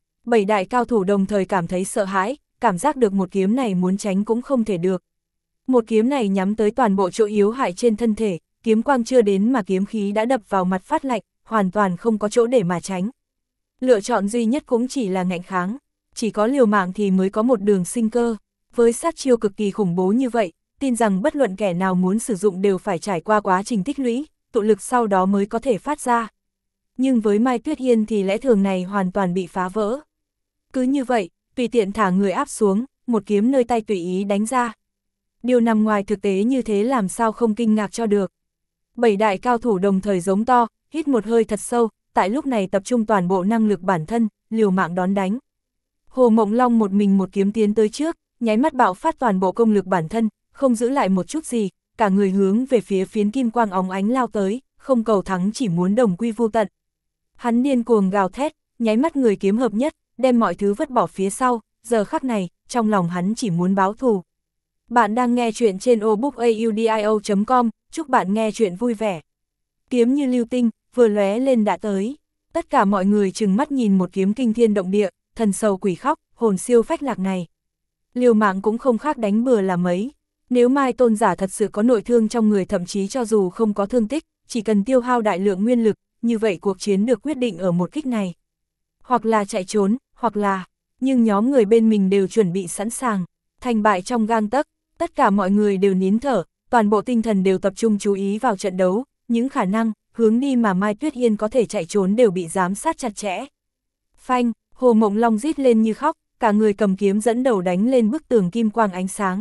7 đại cao thủ đồng thời cảm thấy sợ hãi, cảm giác được một kiếm này muốn tránh cũng không thể được. Một kiếm này nhắm tới toàn bộ chỗ yếu hại trên thân thể, kiếm quang chưa đến mà kiếm khí đã đập vào mặt phát lạnh, hoàn toàn không có chỗ để mà tránh. Lựa chọn duy nhất cũng chỉ là ngạnh kháng, chỉ có liều mạng thì mới có một đường sinh cơ. Với sát chiêu cực kỳ khủng bố như vậy, tin rằng bất luận kẻ nào muốn sử dụng đều phải trải qua quá trình tích lũy, tụ lực sau đó mới có thể phát ra. Nhưng với Mai Tuyết Yên thì lẽ thường này hoàn toàn bị phá vỡ. Cứ như vậy, tùy tiện thả người áp xuống, một kiếm nơi tay tùy ý đánh ra. Điều nằm ngoài thực tế như thế làm sao không kinh ngạc cho được. 7 đại cao thủ đồng thời giống to, hít một hơi thật sâu, tại lúc này tập trung toàn bộ năng lực bản thân, liều mạng đón đánh. Hồ Mộng Long một mình một kiếm tiến tới trước, nháy mắt bạo phát toàn bộ công lực bản thân, không giữ lại một chút gì, cả người hướng về phía phiến kim quang óng ánh lao tới, không cầu thắng chỉ muốn đồng quy vu tận. Hắn điên cuồng gào thét, nháy mắt người kiếm hợp nhất, đem mọi thứ vứt bỏ phía sau, giờ khắc này, trong lòng hắn chỉ muốn báo thù. Bạn đang nghe chuyện trên obookaudio.com, chúc bạn nghe chuyện vui vẻ. Kiếm như lưu tinh, vừa lóe lên đã tới. Tất cả mọi người trừng mắt nhìn một kiếm kinh thiên động địa, thần sầu quỷ khóc, hồn siêu phách lạc này. Liều mạng cũng không khác đánh bừa là mấy. Nếu Mai Tôn giả thật sự có nội thương trong người, thậm chí cho dù không có thương tích, chỉ cần tiêu hao đại lượng nguyên lực, như vậy cuộc chiến được quyết định ở một kích này. Hoặc là chạy trốn, hoặc là, nhưng nhóm người bên mình đều chuẩn bị sẵn sàng, thành bại trong gang tấc, tất cả mọi người đều nín thở, toàn bộ tinh thần đều tập trung chú ý vào trận đấu, những khả năng, hướng đi mà Mai Tuyết Yên có thể chạy trốn đều bị giám sát chặt chẽ. Phanh, Hồ Mộng Long rít lên như khóc, cả người cầm kiếm dẫn đầu đánh lên bức tường kim quang ánh sáng.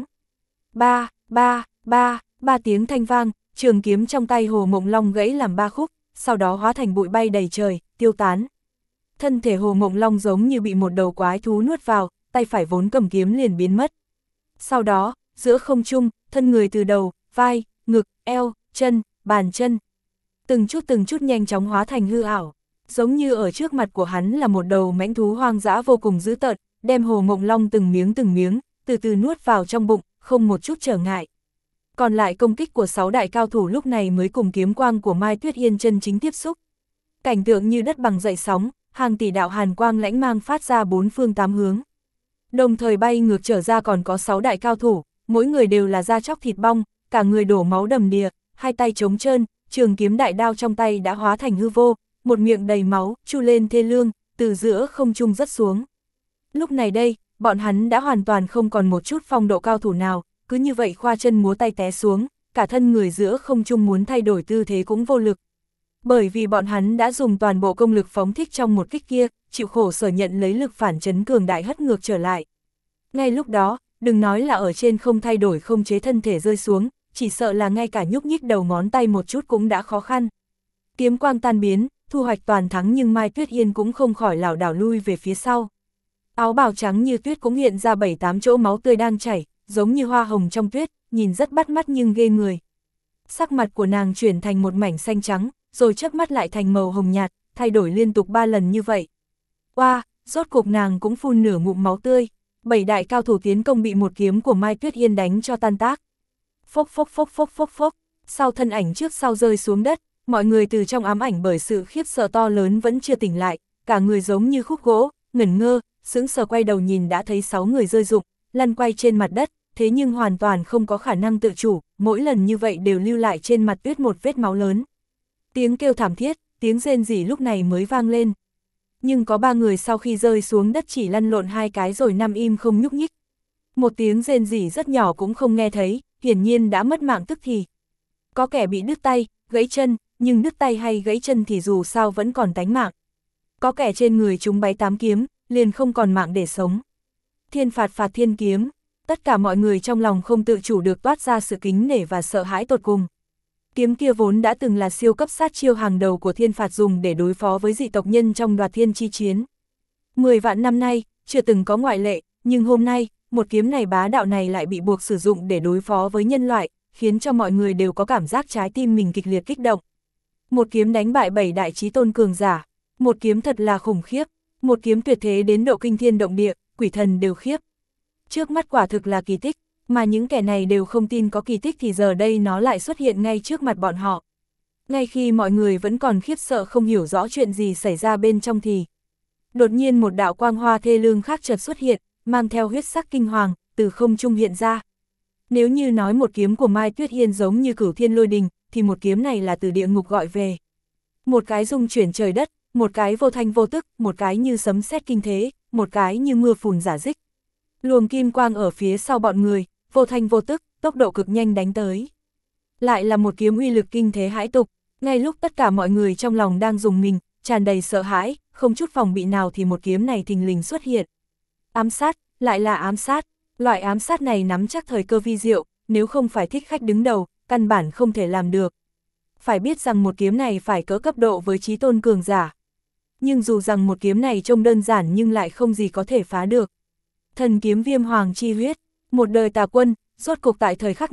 Ba, ba, ba, ba tiếng thanh vang, trường kiếm trong tay Hồ Mộng Long gãy làm ba khúc, sau đó hóa thành bụi bay đầy trời, tiêu tán. Thân thể Hồ Mộng Long giống như bị một đầu quái thú nuốt vào, tay phải vốn cầm kiếm liền biến mất. Sau đó, giữa không trung, thân người từ đầu, vai, ngực, eo, chân, bàn chân, từng chút nhanh chóng hóa thành hư ảo, giống như ở trước mặt của hắn là một đầu mãnh thú hoang dã vô cùng dữ tợn, đem Hồ Mộng Long từng miếng, từ từ nuốt vào trong bụng, không một chút trở ngại. Còn lại công kích của 6 đại cao thủ lúc này mới cùng kiếm quang của Mai Tuyết Yên chân chính tiếp xúc. Cảnh tượng như đất bằng dậy sóng, hàng tỷ đạo hàn quang lãnh mang phát ra bốn phương tám hướng. Đồng thời bay ngược trở ra còn có 6 đại cao thủ, mỗi người đều là da chóc thịt bong, cả người đổ máu đầm đìa, hai tay trống trơn, trường kiếm đại đao trong tay đã hóa thành hư vô, một miệng đầy máu, chu lên thê lương, từ giữa không trung rớt xuống. Lúc này đây, bọn hắn đã hoàn toàn không còn một chút phong độ cao thủ nào, cứ như vậy khoa chân múa tay té xuống, cả thân người giữa không trung muốn thay đổi tư thế cũng vô lực. Bởi vì bọn hắn đã dùng toàn bộ công lực phóng thích trong một kích kia, chịu khổ sở nhận lấy lực phản chấn cường đại hất ngược trở lại. Ngay lúc đó, đừng nói là ở trên không thay đổi không chế thân thể rơi xuống, chỉ sợ là ngay cả nhúc nhích đầu ngón tay một chút cũng đã khó khăn. Kiếm quang tan biến, thu hoạch toàn thắng, nhưng Mai Tuyết Yên cũng không khỏi lảo đảo lui về phía sau. Áo bào trắng như tuyết cũng hiện ra 7-8 chỗ máu tươi đang chảy, giống như hoa hồng trong tuyết, nhìn rất bắt mắt nhưng ghê người. Sắc mặt của nàng chuyển thành một mảnh xanh trắng, rồi chớp mắt lại thành màu hồng nhạt, thay đổi liên tục 3 lần như vậy. Oa, rốt cuộc nàng cũng phun nửa ngụm máu tươi, 7 đại cao thủ tiến công bị một kiếm của Mai Tuyết Yên đánh cho tan tác. Phốc phốc phốc phốc phốc phốc, sau thân ảnh trước sau rơi xuống đất, mọi người từ trong ám ảnh bởi sự khiếp sợ to lớn vẫn chưa tỉnh lại, cả người giống như khúc gỗ, ngẩn ngơ, sững sờ quay đầu nhìn đã thấy 6 người rơi rụng, lăn quay trên mặt đất, thế nhưng hoàn toàn không có khả năng tự chủ, mỗi lần như vậy đều lưu lại trên mặt tuyết một vết máu lớn. Tiếng kêu thảm thiết, tiếng rên rỉ lúc này mới vang lên. Nhưng có 3 người sau khi rơi xuống đất chỉ lăn lộn 2 cái rồi nằm im không nhúc nhích. Một tiếng rên rỉ rất nhỏ cũng không nghe thấy, hiển nhiên đã mất mạng tức thì. Có kẻ bị đứt tay, gãy chân, nhưng đứt tay hay gãy chân thì dù sao vẫn còn tánh mạng. Có kẻ trên người trúng 7-8 kiếm, liền không còn mạng để sống. Thiên phạt phạt thiên kiếm, tất cả mọi người trong lòng không tự chủ được toát ra sự kính nể và sợ hãi tột cùng. Kiếm kia vốn đã từng là siêu cấp sát chiêu hàng đầu của thiên phạt dùng để đối phó với dị tộc nhân trong đoạt thiên chi chiến. 10 vạn năm nay, chưa từng có ngoại lệ, nhưng hôm nay, một kiếm này bá đạo này lại bị buộc sử dụng để đối phó với nhân loại, khiến cho mọi người đều có cảm giác trái tim mình kịch liệt kích động. Một kiếm đánh bại 7 đại chí tôn cường giả, một kiếm thật là khủng khiếp, một kiếm tuyệt thế đến độ kinh thiên động địa, quỷ thần đều khiếp. Trước mắt quả thực là kỳ tích, mà những kẻ này đều không tin có kỳ tích thì giờ đây nó lại xuất hiện ngay trước mặt bọn họ. Ngay khi mọi người vẫn còn khiếp sợ không hiểu rõ chuyện gì xảy ra bên trong thì đột nhiên một đạo quang hoa thê lương khác chợt xuất hiện, mang theo huyết sắc kinh hoàng, từ không trung hiện ra. Nếu như nói một kiếm của Mai Tuyết Yên giống như cửu thiên lôi đình, thì một kiếm này là từ địa ngục gọi về. Một cái rung chuyển trời đất, một cái vô thanh vô tức, một cái như sấm sét kinh thế, một cái như mưa phùn rả rích. Luồng kim quang ở phía sau bọn người, vô thanh vô tức, tốc độ cực nhanh đánh tới. Lại là một kiếm uy lực kinh thế hãi tục, ngay lúc tất cả mọi người trong lòng đang rùng mình, tràn đầy sợ hãi, không chút phòng bị nào thì một kiếm này thình lình xuất hiện. Ám sát, lại là ám sát, loại ám sát này nắm chắc thời cơ vi diệu, nếu không phải thích khách đứng đầu, căn bản không thể làm được. Phải biết rằng một kiếm này phải cỡ cấp độ với chí tôn cường giả. Nhưng dù rằng một kiếm này trông đơn giản nhưng lại không gì có thể phá được. Thần kiếm Viêm Hoàng chi huyết, một đời tà quân, rốt cục tại thời khắc này,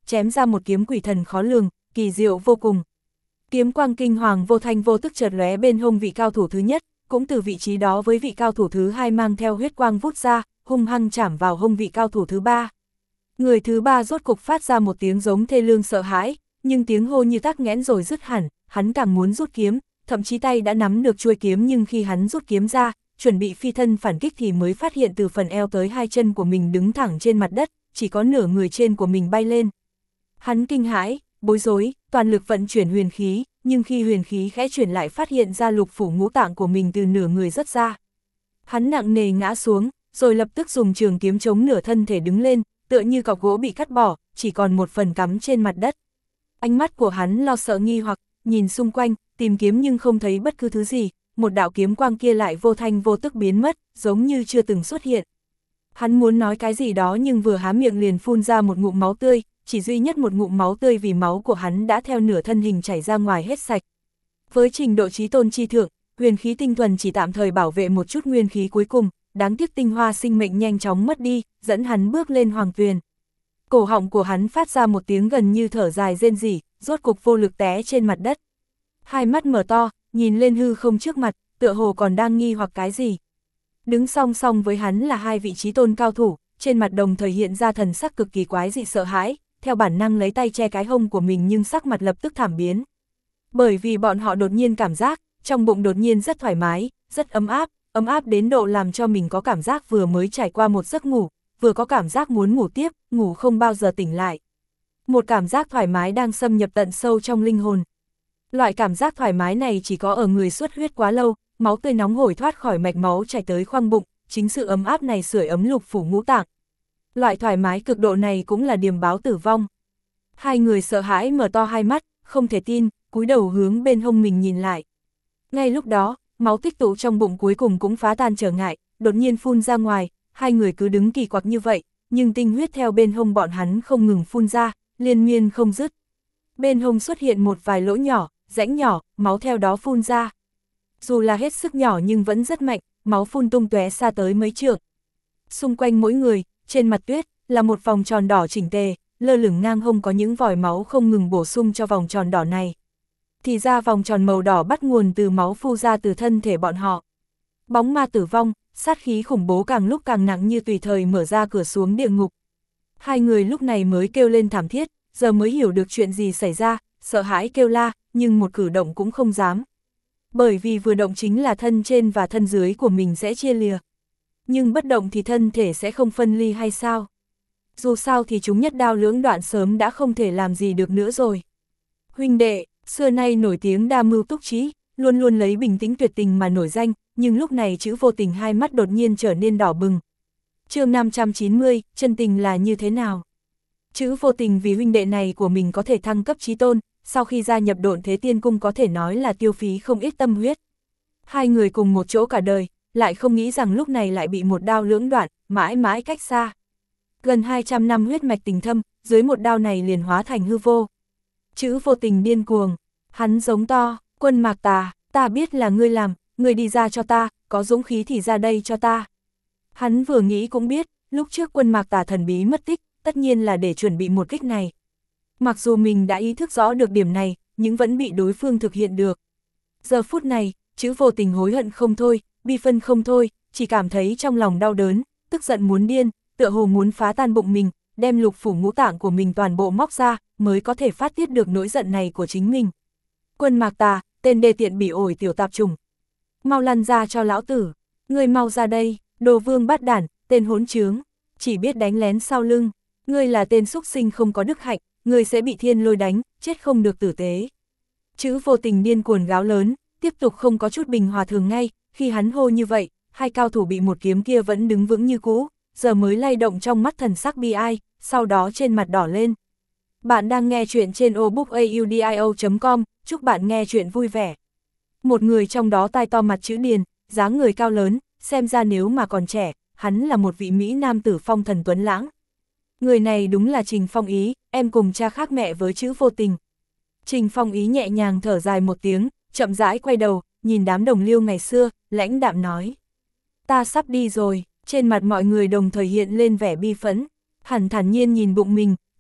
chém ra một kiếm quỷ thần khó lường, kỳ diệu vô cùng. Kiếm quang kinh hoàng vô thanh vô tức chợt lóe bên hông vị cao thủ thứ nhất, cũng từ vị trí đó với vị cao thủ thứ hai mang theo huyết quang vút ra, hung hăng chảm vào hông vị cao thủ thứ ba. Người thứ ba rốt cục phát ra một tiếng giống thê lương sợ hãi, nhưng tiếng hô như tắc nghẽn rồi dứt hẳn, hắn càng muốn rút kiếm, thậm chí tay đã nắm được chuôi kiếm, nhưng khi hắn rút kiếm ra, chuẩn bị phi thân phản kích thì mới phát hiện từ phần eo tới hai chân của mình đứng thẳng trên mặt đất, chỉ có nửa người trên của mình bay lên. Hắn kinh hãi, bối rối, toàn lực vận chuyển huyền khí, nhưng khi huyền khí khẽ chuyển lại phát hiện ra lục phủ ngũ tạng của mình từ nửa người rớt ra. Hắn nặng nề ngã xuống, rồi lập tức dùng trường kiếm chống nửa thân thể đứng lên, tựa như cọc gỗ bị cắt bỏ, chỉ còn một phần cắm trên mặt đất. Ánh mắt của hắn lo sợ nghi hoặc, nhìn xung quanh, tìm kiếm nhưng không thấy bất cứ thứ gì, một đạo kiếm quang kia lại vô thanh vô tức biến mất, giống như chưa từng xuất hiện. Hắn muốn nói cái gì đó nhưng vừa há miệng liền phun ra một ngụm máu tươi, chỉ duy nhất một ngụm máu tươi vì máu của hắn đã theo nửa thân hình chảy ra ngoài hết sạch. Với trình độ chí tôn chi thượng, huyền khí tinh thuần chỉ tạm thời bảo vệ một chút nguyên khí cuối cùng, đáng tiếc tinh hoa sinh mệnh nhanh chóng mất đi, dẫn hắn bước lên hoàng tuyền. Cổ họng của hắn phát ra một tiếng gần như thở dài rên rỉ, rốt cục vô lực té trên mặt đất. Hai mắt mở to, nhìn lên hư không trước mặt, tựa hồ còn đang nghi hoặc cái gì. Đứng song song với hắn là hai vị chí tôn cao thủ, trên mặt đồng thời hiện ra thần sắc cực kỳ quái dị sợ hãi, theo bản năng lấy tay che cái hông của mình nhưng sắc mặt lập tức thảm biến. Bởi vì bọn họ đột nhiên cảm giác, trong bụng đột nhiên rất thoải mái, rất ấm áp đến độ làm cho mình có cảm giác vừa mới trải qua một giấc ngủ, vừa có cảm giác muốn ngủ tiếp, ngủ không bao giờ tỉnh lại. Một cảm giác thoải mái đang xâm nhập tận sâu trong linh hồn. Loại cảm giác thoải mái này chỉ có ở người xuất huyết quá lâu, máu tươi nóng hổi thoát khỏi mạch máu chảy tới khoang bụng, chính sự ấm áp này sưởi ấm lục phủ ngũ tạng. Loại thoải mái cực độ này cũng là điềm báo tử vong. Hai người sợ hãi mở to hai mắt, không thể tin, cúi đầu hướng bên hông mình nhìn lại. Ngay lúc đó, máu tích tụ trong bụng cuối cùng cũng phá tan trở ngại, đột nhiên phun ra ngoài, hai người cứ đứng kỳ quặc như vậy, nhưng tinh huyết theo bên hông bọn hắn không ngừng phun ra, liên miên không dứt. Bên hông xuất hiện một vài lỗ nhỏ, rãnh nhỏ, máu theo đó phun ra. Dù là hết sức nhỏ nhưng vẫn rất mạnh, máu phun tung tóe xa tới mấy trượng. Xung quanh mỗi người, trên mặt tuyết, là một vòng tròn đỏ chỉnh tề, lơ lửng ngang hông có những vòi máu không ngừng bổ sung cho vòng tròn đỏ này. Thì ra vòng tròn màu đỏ bắt nguồn từ máu phun ra từ thân thể bọn họ. Bóng ma tử vong, sát khí khủng bố càng lúc càng nặng như tùy thời mở ra cửa xuống địa ngục. Hai người lúc này mới kêu lên thảm thiết, giờ mới hiểu được chuyện gì xảy ra, sợ hãi kêu la, nhưng một cử động cũng không dám. Bởi vì vừa động chính là thân trên và thân dưới của mình sẽ chia lìa. Nhưng bất động thì thân thể sẽ không phân ly hay sao? Dù sao thì chúng nhất đao lưỡng đoạn sớm đã không thể làm gì được nữa rồi. Huynh đệ, xưa nay nổi tiếng đa mưu túc trí, luôn luôn lấy bình tĩnh tuyệt tình mà nổi danh, nhưng lúc này chữ vô tình hai mắt đột nhiên trở nên đỏ bừng. Chương 590, chân tình là như thế nào? Chữ vô tình vì huynh đệ này của mình có thể thăng cấp chí tôn, sau khi gia nhập Độn Thế Tiên Cung có thể nói là tiêu phí không ít tâm huyết. Hai người cùng một chỗ cả đời, lại không nghĩ rằng lúc này lại bị một đao lưỡng đoạn, mãi mãi cách xa. Gần 200 năm huyết mạch tình thâm, dưới một đao này liền hóa thành hư vô. Chữ vô tình điên cuồng, hắn giống to, Quân Mạc Tà, ta biết là ngươi làm, ngươi đi ra cho ta, có dũng khí thì ra đây cho ta. Hắn vừa nghĩ cũng biết, lúc trước Quân Mạc Tà thần bí mất tích, tất nhiên là để chuẩn bị một kích này. Mặc dù mình đã ý thức rõ được điểm này, nhưng vẫn bị đối phương thực hiện được. Giờ phút này, chữ vô tình hối hận không thôi, bi phân không thôi, chỉ cảm thấy trong lòng đau đớn, tức giận muốn điên, tựa hồ muốn phá tan bụng mình, đem lục phủ ngũ tạng của mình toàn bộ móc ra, mới có thể phát tiết được nỗi giận này của chính mình. Quân Mạc Tà, tên đê tiện bỉ ổi tiểu tạp trùng. Mau lăn ra cho lão tử, ngươi mau ra đây, đồ vương bát đản, tên hỗn trướng, chỉ biết đánh lén sau lưng, ngươi là tên xúc sinh không có đức hạnh, ngươi sẽ bị thiên lôi đánh, chết không được tử tế. Chữ vô tình điên cuồng gáo lớn, tiếp tục không có chút bình hòa thường ngay, khi hắn hô như vậy, hai cao thủ bị một kiếm kia vẫn đứng vững như cũ, giờ mới lay động trong mắt thần sắc bi ai, sau đó trên mặt đỏ lên. Bạn đang nghe chuyện trên obookaudio.com, chúc bạn nghe chuyện vui vẻ. Một người trong đó tai to mặt chữ điền, dáng người cao lớn, xem ra nếu mà còn trẻ, hắn là một vị Mỹ nam tử phong thần tuấn lãng. Người này đúng là Trình Phong Ý, em cùng cha khác mẹ với chữ vô tình. Trình Phong Ý nhẹ nhàng thở dài một tiếng, chậm rãi quay đầu, nhìn đám đồng liêu ngày xưa, lãnh đạm nói. Ta sắp đi rồi, trên mặt mọi người đồng thời hiện lên vẻ bi phẫn, hẳn thản nhiên nhìn bụng mình,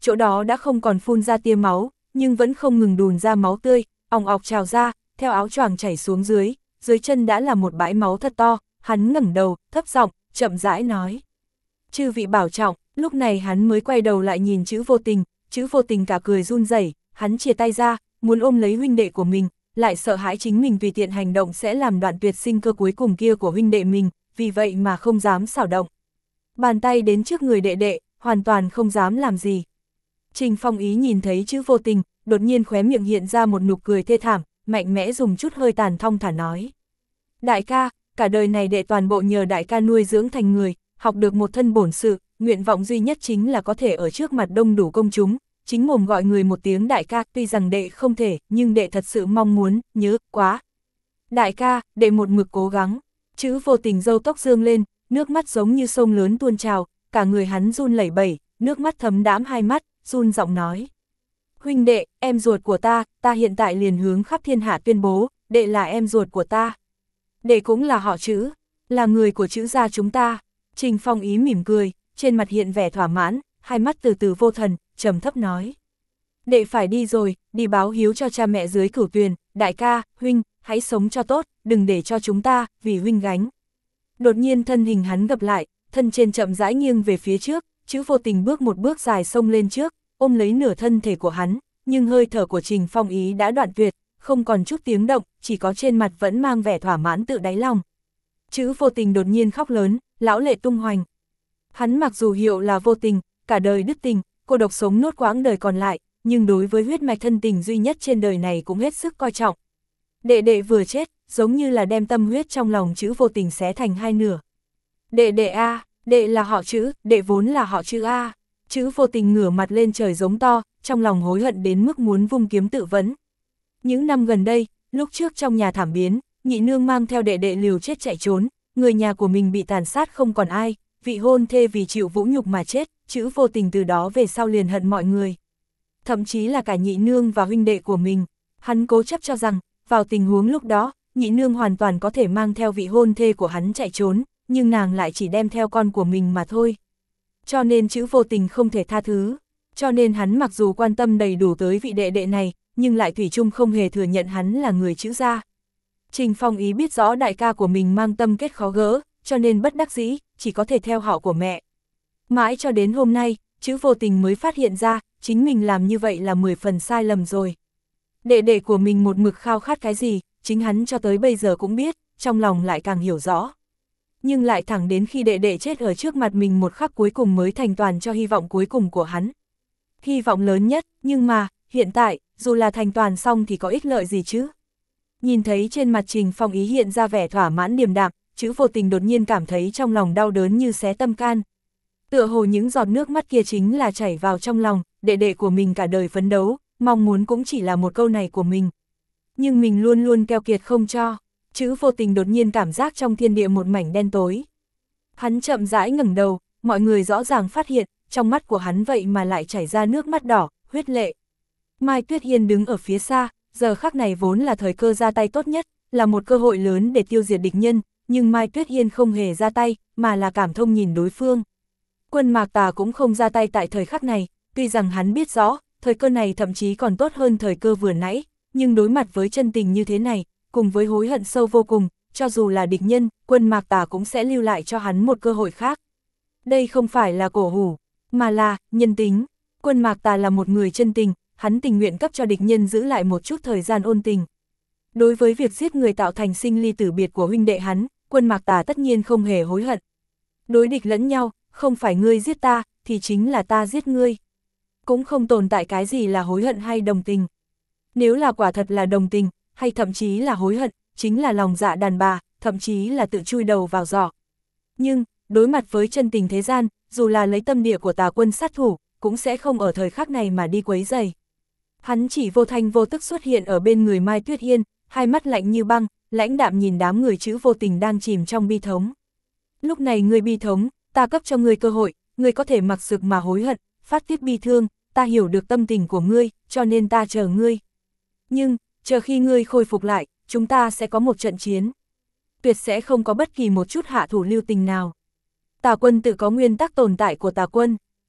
chỗ đó đã không còn phun ra tia máu, nhưng vẫn không ngừng đùn ra máu tươi, òng ọc trào ra, theo áo choàng chảy xuống dưới chân đã là một bãi máu thật to, hắn ngẩng đầu, thấp giọng, chậm rãi nói. Chư vị bảo trọng, lúc này hắn mới quay đầu lại nhìn chữ vô tình cả cười run rẩy, hắn chìa tay ra, muốn ôm lấy huynh đệ của mình, lại sợ hãi chính mình tùy tiện hành động sẽ làm đoạn tuyệt sinh cơ cuối cùng kia của huynh đệ mình, vì vậy mà không dám xảo động. Bàn tay đến trước người đệ đệ, hoàn toàn không dám làm gì. Trình Phong Ý nhìn thấy chữ vô tình, đột nhiên khóe miệng hiện ra một nụ cười thê thảm, mạnh mẽ dùng chút hơi tàn thong thả nói. Đại ca, cả đời này đệ toàn bộ nhờ đại ca nuôi dưỡng thành người, học được một thân bổn sự, nguyện vọng duy nhất chính là có thể ở trước mặt đông đủ công chúng, chính mồm gọi người một tiếng đại ca, tuy rằng đệ không thể, nhưng đệ thật sự mong muốn, nhớ, quá. Đại ca, đệ một mực cố gắng, chữ vô tình râu tóc dương lên, nước mắt giống như sông lớn tuôn trào, cả người hắn run lẩy bẩy, nước mắt thấm đãm hai mắt, run giọng nói. Huynh đệ, em ruột của ta hiện tại liền hướng khắp thiên hạ tuyên bố, đệ là em ruột của ta. Đệ cũng là họ chữ, là người của chữ gia chúng ta. Trình Phong Ý mỉm cười, trên mặt hiện vẻ thỏa mãn, hai mắt từ từ vô thần, trầm thấp nói. Đệ phải đi rồi, đi báo hiếu cho cha mẹ dưới Cửu Tuyền, đại ca, huynh, hãy sống cho tốt, đừng để cho chúng ta, vì huynh gánh. Đột nhiên thân hình hắn gập lại, thân trên chậm rãi nghiêng về phía trước, chữ vô tình bước một bước dài xông lên trước, ôm lấy nửa thân thể của hắn, nhưng hơi thở của Trình Phong Ý đã đoạn tuyệt, không còn chút tiếng động, chỉ có trên mặt vẫn mang vẻ thỏa mãn tự đáy lòng. Chữ vô tình đột nhiên khóc lớn, lão lệ tung hoành. Hắn mặc dù hiệu là vô tình, cả đời đứt tình, cô độc sống nốt quãng đời còn lại, nhưng đối với huyết mạch thân tình duy nhất trên đời này cũng hết sức coi trọng. Đệ đệ vừa chết, giống như là đem tâm huyết trong lòng chữ vô tình xé thành hai nửa. Đệ đệ a, đệ là họ chữ, đệ vốn là họ chữ a. Chữ vô tình ngửa mặt lên trời giống to, trong lòng hối hận đến mức muốn vung kiếm tự vấn. Những năm gần đây, lúc trước trong nhà thảm biến, nhị nương mang theo đệ đệ liều chết chạy trốn, người nhà của mình bị tàn sát không còn ai, vị hôn thê vì chịu vũ nhục mà chết, chữ vô tình từ đó về sau liền hận mọi người. Thậm chí là cả nhị nương và huynh đệ của mình, hắn cố chấp cho rằng, vào tình huống lúc đó, nhị nương hoàn toàn có thể mang theo vị hôn thê của hắn chạy trốn, nhưng nàng lại chỉ đem theo con của mình mà thôi. Cho nên chữ vô tình không thể tha thứ, cho nên hắn mặc dù quan tâm đầy đủ tới vị đệ đệ này, nhưng lại thủy chung không hề thừa nhận hắn là người chữ gia. Trình Phong Ý biết rõ đại ca của mình mang tâm kết khó gỡ, cho nên bất đắc dĩ, chỉ có thể theo họ của mẹ. Mãi cho đến hôm nay, chữ vô tình mới phát hiện ra, chính mình làm như vậy là 10 phần sai lầm rồi. Đệ đệ của mình một mực khao khát cái gì, chính hắn cho tới bây giờ cũng biết, trong lòng lại càng hiểu rõ. Nhưng lại thẳng đến khi đệ đệ chết ở trước mặt mình một khắc cuối cùng mới thành toàn cho hy vọng cuối cùng của hắn. Hy vọng lớn nhất, nhưng mà, hiện tại, dù là thành toàn xong thì có ích lợi gì chứ? Nhìn thấy trên mặt Trình Phong Ý hiện ra vẻ thỏa mãn điềm đạm, chữ vô tình đột nhiên cảm thấy trong lòng đau đớn như xé tâm can. Tựa hồ những giọt nước mắt kia chính là chảy vào trong lòng, đệ đệ của mình cả đời phấn đấu, mong muốn cũng chỉ là một câu này của mình. Nhưng mình luôn luôn keo kiệt không cho, chữ vô tình đột nhiên cảm giác trong thiên địa một mảnh đen tối. Hắn chậm rãi ngẩng đầu, mọi người rõ ràng phát hiện, trong mắt của hắn vậy mà lại chảy ra nước mắt đỏ, huyết lệ. Mai Tuyết Hiên đứng ở phía xa, giờ khắc này vốn là thời cơ ra tay tốt nhất, là một cơ hội lớn để tiêu diệt địch nhân, nhưng Mai Tuyết Hiên không hề ra tay, mà là cảm thông nhìn đối phương. Quân Mạc Tà cũng không ra tay tại thời khắc này, tuy rằng hắn biết rõ, thời cơ này thậm chí còn tốt hơn thời cơ vừa nãy, nhưng đối mặt với chân tình như thế này, cùng với hối hận sâu vô cùng, cho dù là địch nhân, Quân Mạc Tà cũng sẽ lưu lại cho hắn một cơ hội khác. Đây không phải là cổ hủ, mà là nhân tính. Quân Mạc Tà là một người chân tình, hắn tình nguyện cấp cho địch nhân giữ lại một chút thời gian ôn tình. Đối với việc giết người tạo thành sinh ly tử biệt của huynh đệ hắn, Quân Mạc Tà tất nhiên không hề hối hận. Đối địch lẫn nhau, không phải ngươi giết ta, thì chính là ta giết ngươi. Cũng không tồn tại cái gì là hối hận hay đồng tình. Nếu là quả thật là đồng tình, hay thậm chí là hối hận, chính là lòng dạ đàn bà, thậm chí là tự chui đầu vào giỏ. Nhưng, đối mặt với chân tình thế gian, dù là lấy tâm địa của Tà Quân sát thủ, cũng sẽ không ở thời khắc này mà đi quấy rầy. Hắn chỉ vô thanh vô tức xuất hiện ở bên người Mai Tuyết Hiên, hai mắt lạnh như băng, lãnh đạm nhìn đám người chữ vô tình đang chìm trong bi thống. Lúc này ngươi bi thống, ta cấp cho ngươi cơ hội, ngươi có thể mặc sực mà hối hận, phát tiết bi thương, ta hiểu được tâm tình của ngươi, cho nên ta chờ ngươi. Nhưng, chờ khi ngươi khôi phục lại, chúng ta sẽ có một trận chiến. Tuyệt sẽ không có bất kỳ một chút hạ thủ lưu tình nào. Tà Quân tự có nguyên tắc tồn tại của Tà Quân,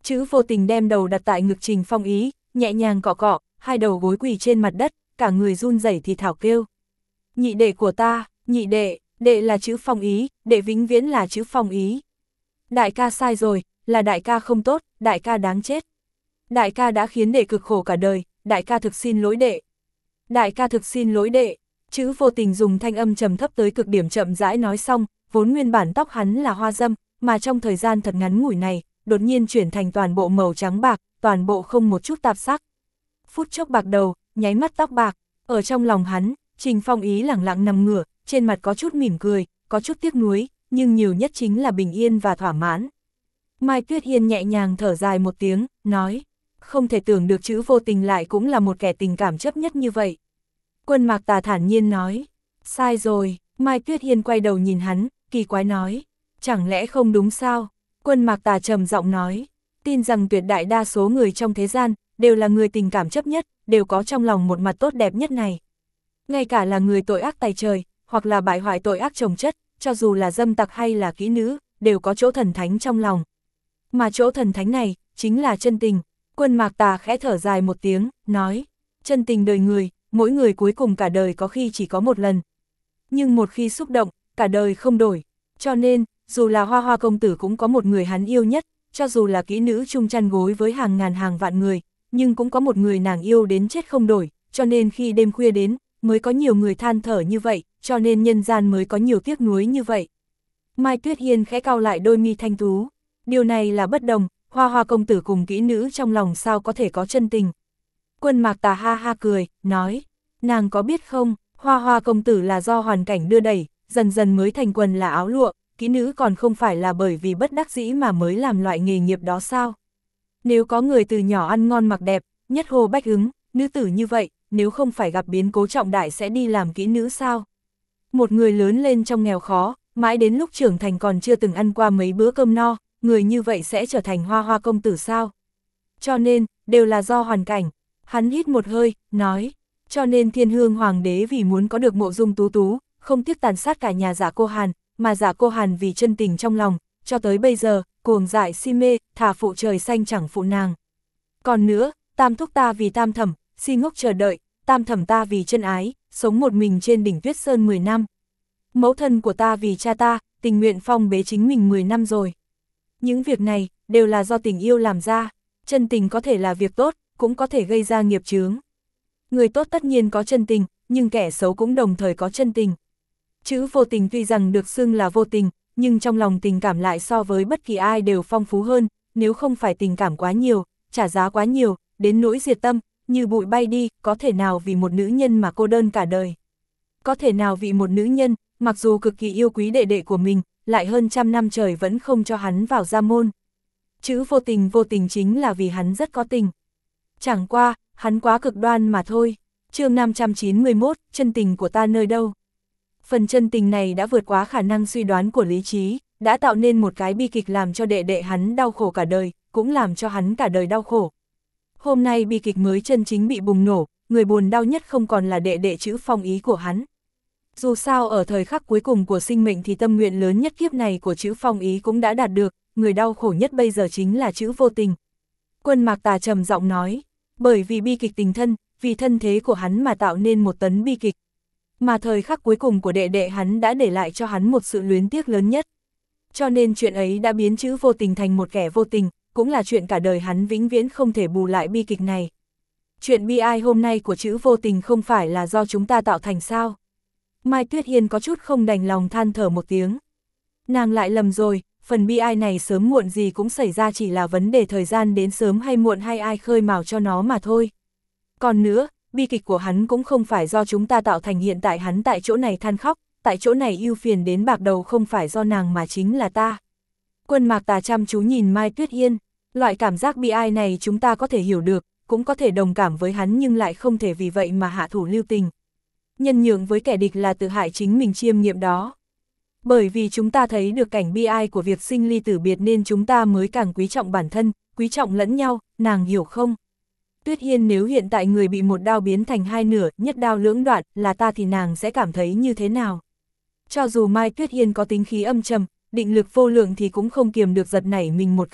Chữ Vô Tình đem đầu đặt tại ngực Trình Phong Ý, nhẹ nhàng cọ cọ, hai đầu gối quỳ trên mặt đất, cả người run rẩy thì thảo kêu. Nhị đệ của ta, nhị đệ, đệ là chữ Phong Ý, đệ vĩnh viễn là chữ Phong Ý. Đại ca sai rồi, là đại ca không tốt, đại ca đáng chết. Đại ca đã khiến đệ cực khổ cả đời, đại ca thực xin lỗi đệ. Đại ca thực xin lỗi đệ. Chữ Vô Tình dùng thanh âm trầm thấp tới cực điểm chậm rãi nói xong, vốn nguyên bản tóc hắn là hoa dâm, mà trong thời gian thật ngắn ngủi này, đột nhiên chuyển thành toàn bộ màu trắng bạc, toàn bộ không một chút tạp sắc. Phút chốc bạc đầu, nháy mắt tóc bạc, ở trong lòng hắn, Trình Phong Ý lẳng lặng nằm ngửa, trên mặt có chút mỉm cười, có chút tiếc nuối, nhưng nhiều nhất chính là bình yên và thỏa mãn. Mai Tuyết Hiên nhẹ nhàng thở dài một tiếng, nói, không thể tưởng được chữ Vô Tình lại cũng là một kẻ tình cảm chấp nhất như vậy. Quân Mạc Tà thản nhiên nói, sai rồi. Mai Tuyết Hiên quay đầu nhìn hắn, kỳ quái nói, chẳng lẽ không đúng sao? Quân Mạc Tà trầm giọng nói, tin rằng tuyệt đại đa số người trong thế gian, đều là người tình cảm chấp nhất, đều có trong lòng một mặt tốt đẹp nhất này. Ngay cả là người tội ác tày trời, hoặc là bại hoại tội ác chồng chất, cho dù là dâm tặc hay là kỹ nữ, đều có chỗ thần thánh trong lòng. Mà chỗ thần thánh này, chính là chân tình. Quân Mạc Tà khẽ thở dài một tiếng, nói, chân tình đời người, mỗi người cuối cùng cả đời có khi chỉ có một lần. Nhưng một khi xúc động, cả đời không đổi. Cho nên, dù là Hoa Hoa công tử cũng có một người hắn yêu nhất, cho dù là kỹ nữ chung chăn gối với hàng ngàn hàng vạn người, nhưng cũng có một người nàng yêu đến chết không đổi, cho nên khi đêm khuya đến, mới có nhiều người than thở như vậy, cho nên nhân gian mới có nhiều tiếc nuối như vậy. Mai Tuyết Hiên khẽ cau lại đôi mi thanh tú, điều này là bất đồng, Hoa Hoa công tử cùng kỹ nữ trong lòng sao có thể có chân tình. Quân Mạc Tà ha ha cười, nói, nàng có biết không, Hoa Hoa công tử là do hoàn cảnh đưa đẩy, dần dần mới thành quần là áo lụa, kỹ nữ còn không phải là bởi vì bất đắc dĩ mà mới làm loại nghề nghiệp đó sao? Nếu có người từ nhỏ ăn ngon mặc đẹp, nhất hồ bách ứng, nữ tử như vậy, nếu không phải gặp biến cố trọng đại sẽ đi làm kỹ nữ sao? Một người lớn lên trong nghèo khó, mãi đến lúc trưởng thành còn chưa từng ăn qua mấy bữa cơm no, người như vậy sẽ trở thành Hoa Hoa công tử sao? Cho nên, đều là do hoàn cảnh. Hắn hít một hơi, nói, cho nên Thiên Hương Hoàng đế vì muốn có được Mộ Dung Tú Tú, không tiếc tàn sát cả nhà Giả Cô Hàn, mà Giả Cô Hàn vì chân tình trong lòng, cho tới bây giờ, cuồng dại si mê, thả phụ trời xanh chẳng phụ nàng. Còn nữa, Tam thúc ta vì Tam thẩm, si ngốc chờ đợi, Tam thẩm ta vì chân ái, sống một mình trên đỉnh Tuyết Sơn 10 năm. Mẫu thân của ta vì cha ta, tình nguyện phong bế chính mình 10 năm rồi. Những việc này, đều là do tình yêu làm ra, chân tình có thể là việc tốt, cũng có thể gây ra nghiệp chướng. Người tốt tất nhiên có chân tình, nhưng kẻ xấu cũng đồng thời có chân tình. Chữ Vô Tình tuy rằng được xưng là vô tình, nhưng trong lòng tình cảm lại so với bất kỳ ai đều phong phú hơn, nếu không phải tình cảm quá nhiều, trả giá quá nhiều, đến nỗi diệt tâm, như bụi bay đi, có thể nào vì một nữ nhân mà cô đơn cả đời. Có thể nào vì một nữ nhân, mặc dù cực kỳ yêu quý đệ đệ của mình, lại hơn 100 năm trời vẫn không cho hắn vào gia môn. Chữ vô tình chính là vì hắn rất có tình. Chẳng qua, hắn quá cực đoan mà thôi. Chương 591, chân tình của ta nơi đâu? Phần chân tình này đã vượt quá khả năng suy đoán của lý trí, đã tạo nên một cái bi kịch làm cho đệ đệ hắn đau khổ cả đời, cũng làm cho hắn cả đời đau khổ. Hôm nay bi kịch mới chân chính bị bùng nổ, người buồn đau nhất không còn là đệ đệ Chữ Phong Ý của hắn. Dù sao ở thời khắc cuối cùng của sinh mệnh thì tâm nguyện lớn nhất kiếp này của Chữ Phong Ý cũng đã đạt được, người đau khổ nhất bây giờ chính là Chữ Vô Tình. Quân Mạc Tà trầm giọng nói, bởi vì bi kịch tình thân, vì thân thế của hắn mà tạo nên một tấn bi kịch. Mà thời khắc cuối cùng của đệ đệ hắn đã để lại cho hắn một sự luyến tiếc lớn nhất. Cho nên chuyện ấy đã biến Chữ Vô Tình thành một kẻ vô tình, cũng là chuyện cả đời hắn vĩnh viễn không thể bù lại bi kịch này. Chuyện bi ai hôm nay của Chữ Vô Tình không phải là do chúng ta tạo thành sao? Mai Tuyết Hiên có chút không đành lòng than thở một tiếng. Nàng lại lầm rồi, phần bi ai này sớm muộn gì cũng xảy ra, chỉ là vấn đề thời gian đến sớm hay muộn hay ai khơi mào cho nó mà thôi. Còn nữa, bi kịch của hắn cũng không phải do chúng ta tạo thành, hiện tại hắn tại chỗ này than khóc, tại chỗ này ưu phiền đến bạc đầu không phải do nàng mà chính là ta. Quân Mạc Tà chăm chú nhìn Mai Tuyết Hiên, loại cảm giác bi ai này chúng ta có thể hiểu được, cũng có thể đồng cảm với hắn nhưng lại không thể vì vậy mà hạ thủ lưu tình. Nhân nhượng với kẻ địch là tự hại chính mình chiêm nghiệm đó. Bởi vì chúng ta thấy được cảnh bi ai của việc sinh ly tử biệt nên chúng ta mới càng quý trọng bản thân, quý trọng lẫn nhau, nàng hiểu không? Tuyết Hiên, nếu hiện tại người bị một đao biến thành hai nửa, nhất đao lưỡng đoạn, là ta thì nàng sẽ cảm thấy như thế nào? Cho dù Mai Tuyết Hiên có tính khí âm trầm, định lực vô lượng thì cũng không kiềm được giật nảy mình một cái,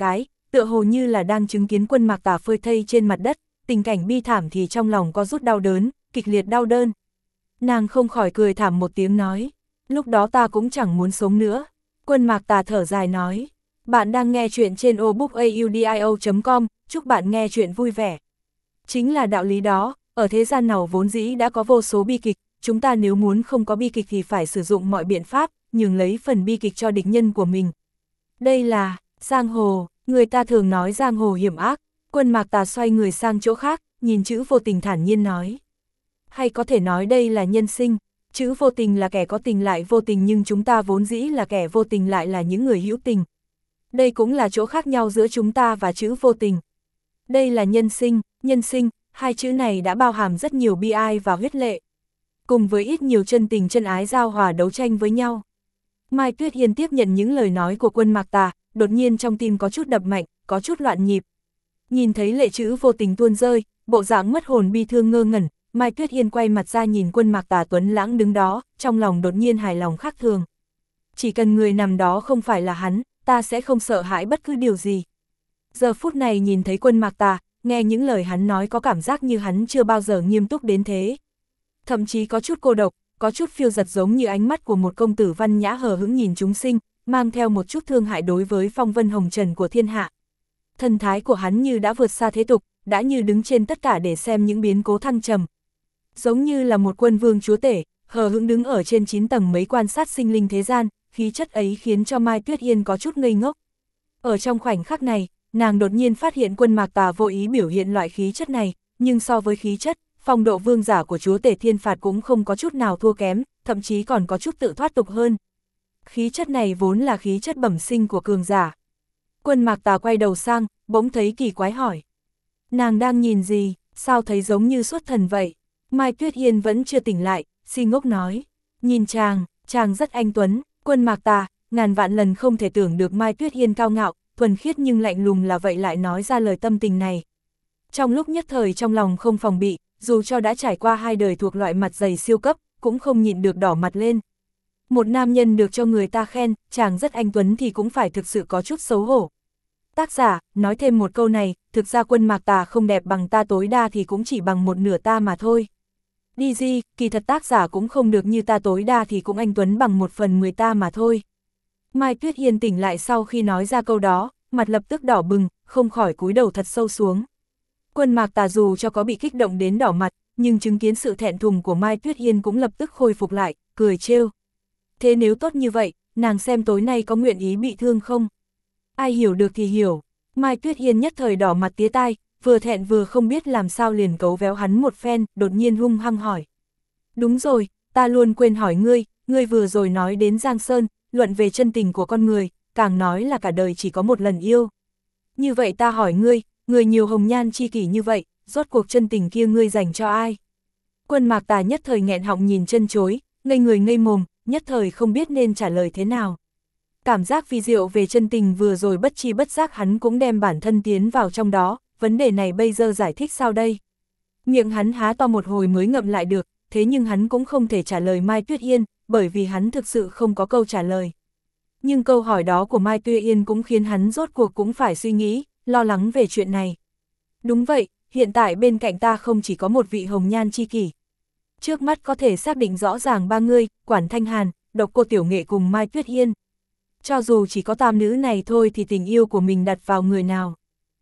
tựa hồ như là đang chứng kiến Quân Mạc Tà phơi thây trên mặt đất, tình cảnh bi thảm thì trong lòng có rút đau đớn, kịch liệt đau đơn. Nàng không khỏi cười thảm một tiếng nói, lúc đó ta cũng chẳng muốn sống nữa. Quân Mạc Tà thở dài nói, bạn đang nghe chuyện trên audiobook.com, chúc bạn nghe chuyện vui vẻ. Chính là đạo lý đó, ở thế gian nào vốn dĩ đã có vô số bi kịch, chúng ta nếu muốn không có bi kịch thì phải sử dụng mọi biện pháp, nhường lấy phần bi kịch cho địch nhân của mình. Đây là, giang hồ, người ta thường nói giang hồ hiểm ác. Quân Mạc Tà xoay người sang chỗ khác, nhìn chữ vô tình thản nhiên nói. Hay có thể nói đây là nhân sinh, chữ vô tình là kẻ có tình lại vô tình nhưng chúng ta vốn dĩ là kẻ vô tình lại là những người hữu tình. Đây cũng là chỗ khác nhau giữa chúng ta và chữ vô tình. Đây là nhân sinh, hai chữ này đã bao hàm rất nhiều bi ai và huyết lệ. Cùng với ít nhiều chân tình chân ái giao hòa đấu tranh với nhau. Mai Tuyết Hiên tiếp nhận những lời nói của Quân Mạc Tà, đột nhiên trong tim có chút đập mạnh, có chút loạn nhịp. Nhìn thấy lệ chữ vô tình tuôn rơi, bộ dạng mất hồn bi thương ngơ ngẩn, Mai Tuyết Hiên quay mặt ra nhìn Quân Mạc Tà tuấn lãng đứng đó, trong lòng đột nhiên hài lòng khác thường. Chỉ cần người nằm đó không phải là hắn, ta sẽ không sợ hãi bất cứ điều gì. Giờ phút này nhìn thấy Quân Mạc Tà, nghe những lời hắn nói có cảm giác như hắn chưa bao giờ nghiêm túc đến thế. Thậm chí có chút cô độc, có chút phiêu giật giống như ánh mắt của một công tử văn nhã hờ hững nhìn chúng sinh, mang theo một chút thương hại đối với phong vân hồng trần của thiên hạ. Thần thái của hắn như đã vượt xa thế tục, đã như đứng trên tất cả để xem những biến cố thăng trầm. Giống như là một quân vương chúa tể, hờ hững đứng ở trên 9 tầng mấy quan sát sinh linh thế gian, khí chất ấy khiến cho Mai Tuyết Hiên có chút ngây ngốc. Ở trong khoảnh khắc này, nàng đột nhiên phát hiện Quân Mạc Tà vô ý biểu hiện loại khí chất này, nhưng so với khí chất, phong độ vương giả của chúa tể thiên phạt cũng không có chút nào thua kém, thậm chí còn có chút tự thoát tục hơn. Khí chất này vốn là khí chất bẩm sinh của cường giả. Quân Mạc Tà quay đầu sang, bỗng thấy kỳ quái hỏi. Nàng đang nhìn gì, sao thấy giống như xuất thần vậy? Mai Tuyết Hiên vẫn chưa tỉnh lại, si ngốc nói. Nhìn chàng rất anh tuấn. Quân Mạc Tà, ngàn vạn lần không thể tưởng được Mai Tuyết Hiên cao ngạo, thuần khiết nhưng lạnh lùng là vậy lại nói ra lời tâm tình này. Trong lúc nhất thời trong lòng không phòng bị, dù cho đã trải qua 2 đời thuộc loại mặt dày siêu cấp, cũng không nhịn được đỏ mặt lên. Một nam nhân được cho người ta khen, chàng rất anh tuấn thì cũng phải thực sự có chút xấu hổ. Tác giả, nói thêm một câu này, thực ra Quân Mạc Tà không đẹp bằng ta, tối đa thì cũng chỉ bằng một nửa ta mà thôi. Đi gì, kỳ thật tác giả cũng không được như ta, tối đa thì cũng anh tuấn bằng 1/10 ta mà thôi. Mai Tuyết Hiên tỉnh lại sau khi nói ra câu đó, mặt lập tức đỏ bừng, không khỏi cúi đầu thật sâu xuống. Quân Mạc Tà dù cho có bị kích động đến đỏ mặt, nhưng chứng kiến sự thẹn thùng của Mai Tuyết Hiên cũng lập tức khôi phục lại, cười trêu. Thế nếu tốt như vậy, nàng xem tối nay có nguyện ý bị thương không? Ai hiểu được thì hiểu. Mai Tuyết Hiên nhất thời đỏ mặt tía tai, vừa thẹn vừa không biết làm sao liền cấu véo hắn một phen, đột nhiên hung hăng hỏi. Đúng rồi, ta luôn quên hỏi ngươi vừa rồi nói đến Giang Sơn, luận về chân tình của con người, càng nói là cả đời chỉ có một lần yêu. Như vậy ta hỏi ngươi, người nhiều hồng nhan chi kỷ như vậy, rốt cuộc chân tình kia ngươi dành cho ai? Quân Mạc Tà nhất thời nghẹn họng nhìn chân chối, ngây người ngây mồm, nhất thời không biết nên trả lời thế nào. Cảm giác vi diệu về chân tình vừa rồi bất chi bất giác hắn cũng đem bản thân tiến vào trong đó, vấn đề này bây giờ giải thích sao đây? Miệng hắn há to một hồi mới ngậm lại được, thế nhưng hắn cũng không thể trả lời Mai Tuyết Hiên, bởi vì hắn thực sự không có câu trả lời. Nhưng câu hỏi đó của Mai Tuyết Hiên cũng khiến hắn rốt cuộc cũng phải suy nghĩ, lo lắng về chuyện này. Đúng vậy, hiện tại bên cạnh ta không chỉ có một vị hồng nhan chi kỷ. Trước mắt có thể xác định rõ ràng 3 người, Quản Thanh Hàn, Độc Cô Tiểu Nghệ cùng Mai Tuyết Hiên. Cho dù chỉ có 3 nữ này thôi thì tình yêu của mình đặt vào người nào.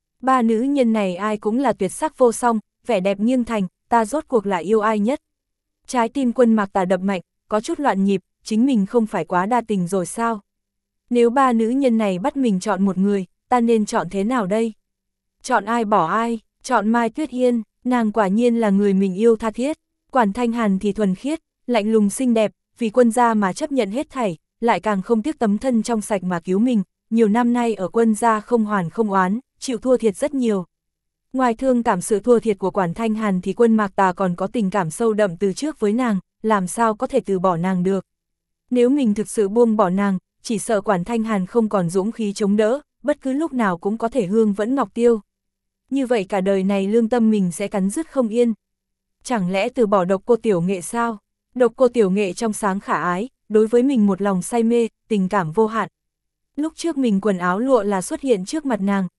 3 nữ nhân này ai cũng là tuyệt sắc vô song, vẻ đẹp nghiêng thành, ta rốt cuộc lại yêu ai nhất. Trái tim Quân Mạc Tà đập mạnh, có chút loạn nhịp, chính mình không phải quá đa tình rồi sao? Nếu 3 nữ nhân này bắt mình chọn một người, ta nên chọn thế nào đây? Chọn ai bỏ ai? Chọn Mai Tuyết Hiên, nàng quả nhiên là người mình yêu tha thiết. Quản Thanh Hàn thì thuần khiết, lạnh lùng xinh đẹp, vì quân gia mà chấp nhận hết thảy, lại càng không tiếc tấm thân trong sạch mà cứu mình, nhiều năm nay ở quân gia không hoàn không oán, chịu thua thiệt rất nhiều. Ngoài thương cảm sự thua thiệt của Quản Thanh Hàn thì Quân Mạc Tà còn có tình cảm sâu đậm từ trước với nàng, làm sao có thể từ bỏ nàng được. Nếu mình thực sự buông bỏ nàng, chỉ sợ Quản Thanh Hàn không còn dũng khí chống đỡ, bất cứ lúc nào cũng có thể hương vẫn ngọc tiêu. Như vậy cả đời này lương tâm mình sẽ cắn rứt không yên. Chẳng lẽ từ bỏ Độc Cô Tiểu Nghệ sao? Độc Cô Tiểu Nghệ trong sáng khả ái, đối với mình một lòng say mê, tình cảm vô hạn. Lúc trước mình quần áo lụa là xuất hiện trước mặt nàng,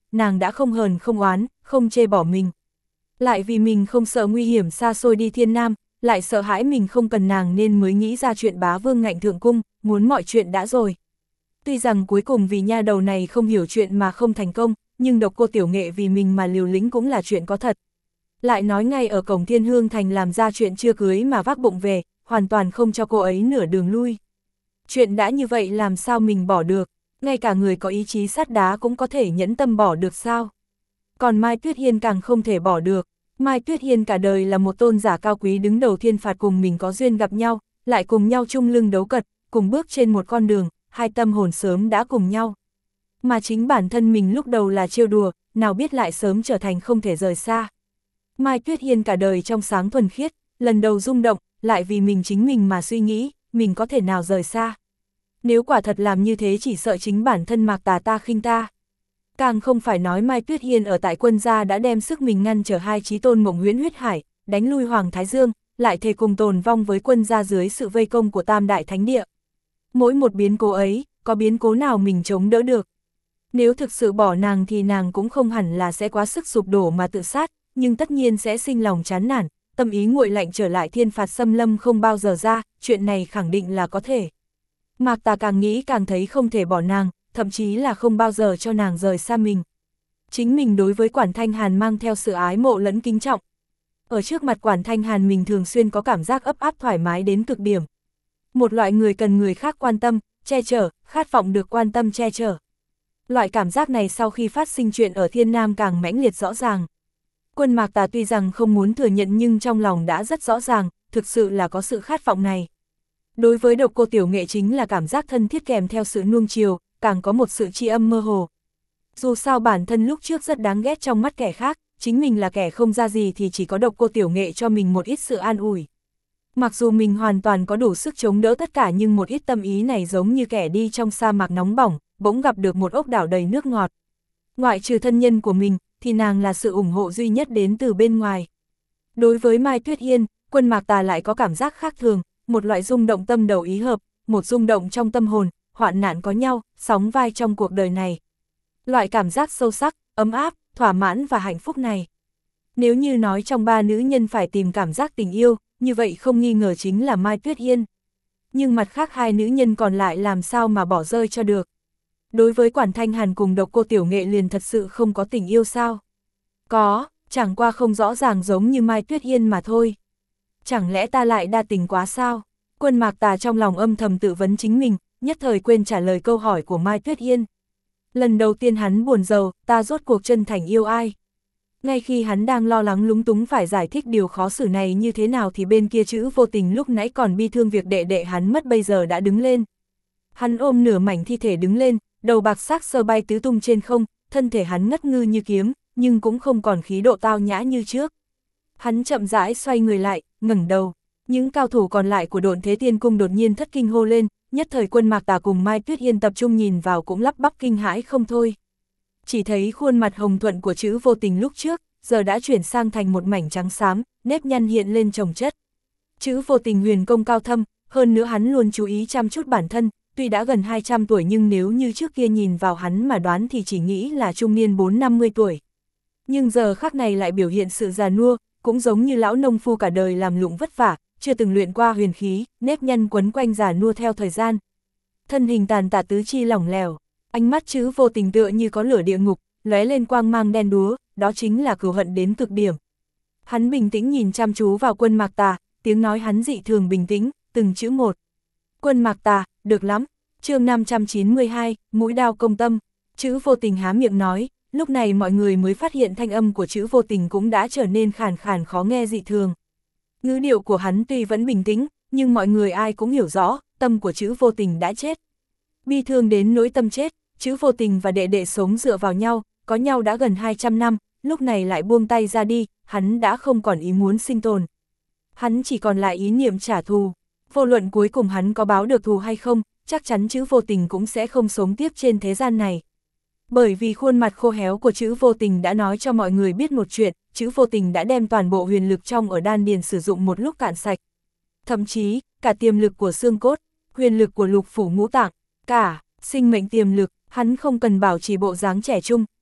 nàng đã không hờn không oán, không chê bỏ mình. Lại vì mình không sợ nguy hiểm xa xôi đi Thiên Nam, lại sợ hãi mình không cần nàng nên mới nghĩ ra chuyện bá vương ngạnh thượng cung, muốn mọi chuyện đã rồi. Tuy rằng cuối cùng vì nha đầu này không hiểu chuyện mà không thành công, nhưng Độc Cô Tiểu Nghệ vì mình mà liều lĩnh cũng là chuyện có thật. Lại nói ngay ở cổng Thiên Hương Thành làm ra chuyện chưa cưới mà vác bụng về, hoàn toàn không cho cô ấy nửa đường lui. Chuyện đã như vậy làm sao mình bỏ được, ngay cả người có ý chí sắt đá cũng có thể nhẫn tâm bỏ được sao. Còn Mai Tuyết Hiên càng không thể bỏ được. Mai Tuyết Hiên cả đời là một tôn giả cao quý đứng đầu thiên phạt, cùng mình có duyên gặp nhau, lại cùng nhau chung lưng đấu cật, cùng bước trên một con đường, hai tâm hồn sớm đã cùng nhau. Mà chính bản thân mình lúc đầu là trêu đùa, nào biết lại sớm trở thành không thể rời xa. Mai Tuyết Hiên cả đời trong sáng thuần khiết, lần đầu rung động, lại vì mình chính mình mà suy nghĩ, mình có thể nào rời xa. Nếu quả thật làm như thế chỉ sợ chính bản thân Mạc Tà ta khinh ta. Càng không phải nói Mai Tuyết Hiên ở tại Quân gia đã đem sức mình ngăn trở hai chí tôn Mộng Huyễn Huyết Hải, đánh lui Hoàng Thái Dương, lại thề cùng tồn vong với Quân gia dưới sự vây công của Tam Đại Thánh Địa. Mỗi một biến cố ấy, có biến cố nào mình chống đỡ được. Nếu thực sự bỏ nàng thì nàng cũng không hẳn là sẽ quá sức sụp đổ mà tự sát, nhưng tất nhiên sẽ sinh lòng chán nản, tâm ý nguội lạnh trở lại thiên phạt xâm lâm không bao giờ ra, chuyện này khẳng định là có thể. Mạc Tà càng nghĩ càng thấy không thể bỏ nàng, thậm chí là không bao giờ cho nàng rời xa mình. Chính mình đối với Quản Thanh Hàn mang theo sự ái mộ lẫn kính trọng. Ở trước mặt Quản Thanh Hàn mình thường xuyên có cảm giác ấp áp thoải mái đến cực điểm. Một loại người cần người khác quan tâm, che chở, khát vọng được quan tâm che chở. Loại cảm giác này sau khi phát sinh chuyện ở Thiên Nam càng mãnh liệt rõ ràng. Quân Mạc Tà tuy rằng không muốn thừa nhận nhưng trong lòng đã rất rõ ràng, thực sự là có sự khát vọng này. Đối với Độc Cô Tiểu Nghệ chính là cảm giác thân thiết kèm theo sự nuông chiều, càng có một sự tri âm mơ hồ. Dù sao bản thân lúc trước rất đáng ghét trong mắt kẻ khác, chính mình là kẻ không ra gì thì chỉ có Độc Cô Tiểu Nghệ cho mình một ít sự an ủi. Mặc dù mình hoàn toàn có đủ sức chống đỡ tất cả nhưng một ít tâm ý này giống như kẻ đi trong sa mạc nóng bỏng, bỗng gặp được một ốc đảo đầy nước ngọt. Ngoại trừ thân nhân của mình, thì nàng là sự ủng hộ duy nhất đến từ bên ngoài. Đối với Mai Tuyết Hiên, Quân Mạc Tà lại có cảm giác khác thường, một loại rung động tâm đầu ý hợp, một rung động trong tâm hồn, hoạn nạn có nhau, sóng vai trong cuộc đời này. Loại cảm giác sâu sắc, ấm áp, thỏa mãn và hạnh phúc này. Nếu như nói trong ba nữ nhân phải tìm cảm giác tình yêu, như vậy không nghi ngờ chính là Mai Tuyết Hiên. Nhưng mặt khác hai nữ nhân còn lại làm sao mà bỏ rơi cho được. Đối với Quản Thanh Hàn cùng Độc Cô Tiểu Nghệ liền thật sự không có tình yêu sao? Có, chẳng qua không rõ ràng giống như Mai Tuyết Hiên mà thôi. Chẳng lẽ ta lại đa tình quá sao? Quân Mạc Tà trong lòng âm thầm tự vấn chính mình, nhất thời quên trả lời câu hỏi của Mai Tuyết Hiên. Lần đầu tiên hắn buồn rầu, ta rốt cuộc chân thành yêu ai? Ngay khi hắn đang lo lắng lúng túng phải giải thích điều khó xử này như thế nào thì bên kia Chữ Vô Tình lúc nãy còn bi thương việc đệ đệ hắn mất bây giờ đã đứng lên. Hắn ôm nửa mảnh thi thể đứng lên, đầu bạc xác sơ bay tứ tung trên không, thân thể hắn ngất ngư như kiếm, nhưng cũng không còn khí độ tao nhã như trước. Hắn chậm rãi xoay người lại, ngẩng đầu. Những cao thủ còn lại của Độn Thế Tiên Cung đột nhiên thất kinh hô lên, nhất thời Quân Mạc Tà cùng Mai Tuyết Hiên tập trung nhìn vào cũng lắp bắp kinh hãi không thôi. Chỉ thấy khuôn mặt hồng thuận của Chữ Vô Tình lúc trước, giờ đã chuyển sang thành một mảnh trắng xám, nếp nhăn hiện lên chồng chất. Chữ Vô Tình huyền công cao thâm, hơn nữa hắn luôn chú ý chăm chút bản thân, tuy đã gần 200 tuổi nhưng nếu như trước kia nhìn vào hắn mà đoán thì chỉ nghĩ là trung niên 4-50 tuổi. Nhưng giờ khắc này lại biểu hiện sự già nua, cũng giống như lão nông phu cả đời làm lụng vất vả, chưa từng luyện qua huyền khí, nếp nhăn quấn quanh già nua theo thời gian. Thân hình tàn tạ tứ chi lỏng lẻo, ánh mắt Chữ Vô Tình tựa như có lửa địa ngục, lóe lên quang mang đen đúa, đó chính là cừu hận đến cực điểm. Hắn bình tĩnh nhìn chăm chú vào Quân Mạc Tà, tiếng nói hắn dị thường bình tĩnh, từng chữ một. Quân Mạc Tà, được lắm. Chương 592, mũi đao công tâm. Chữ Vô Tình há miệng nói, lúc này mọi người mới phát hiện thanh âm của Chữ Vô Tình cũng đã trở nên khàn khàn khó nghe dị thường. Ngữ điệu của hắn tuy vẫn bình tĩnh, nhưng mọi người ai cũng hiểu rõ, tâm của Chữ Vô Tình đã chết. Bi thương đến nỗi tâm chết, Chữ Vô Tình và đệ đệ sống dựa vào nhau, có nhau đã gần 200 năm, lúc này lại buông tay ra đi, hắn đã không còn ý muốn sinh tồn. Hắn chỉ còn lại ý niệm trả thù. Vô luận cuối cùng hắn có báo được thù hay không, chắc chắn Chữ Vô Tình cũng sẽ không sống tiếp trên thế gian này. Bởi vì khuôn mặt khô héo của Chữ Vô Tình đã nói cho mọi người biết một chuyện, Chữ Vô Tình đã đem toàn bộ huyền lực trong ở đan điền sử dụng một lúc cạn sạch. Thậm chí, cả tiềm lực của xương cốt, huyền lực của lục phủ ngũ tạng, cả sinh mệnh tiềm lực, hắn không cần bảo trì bộ dáng trẻ trung,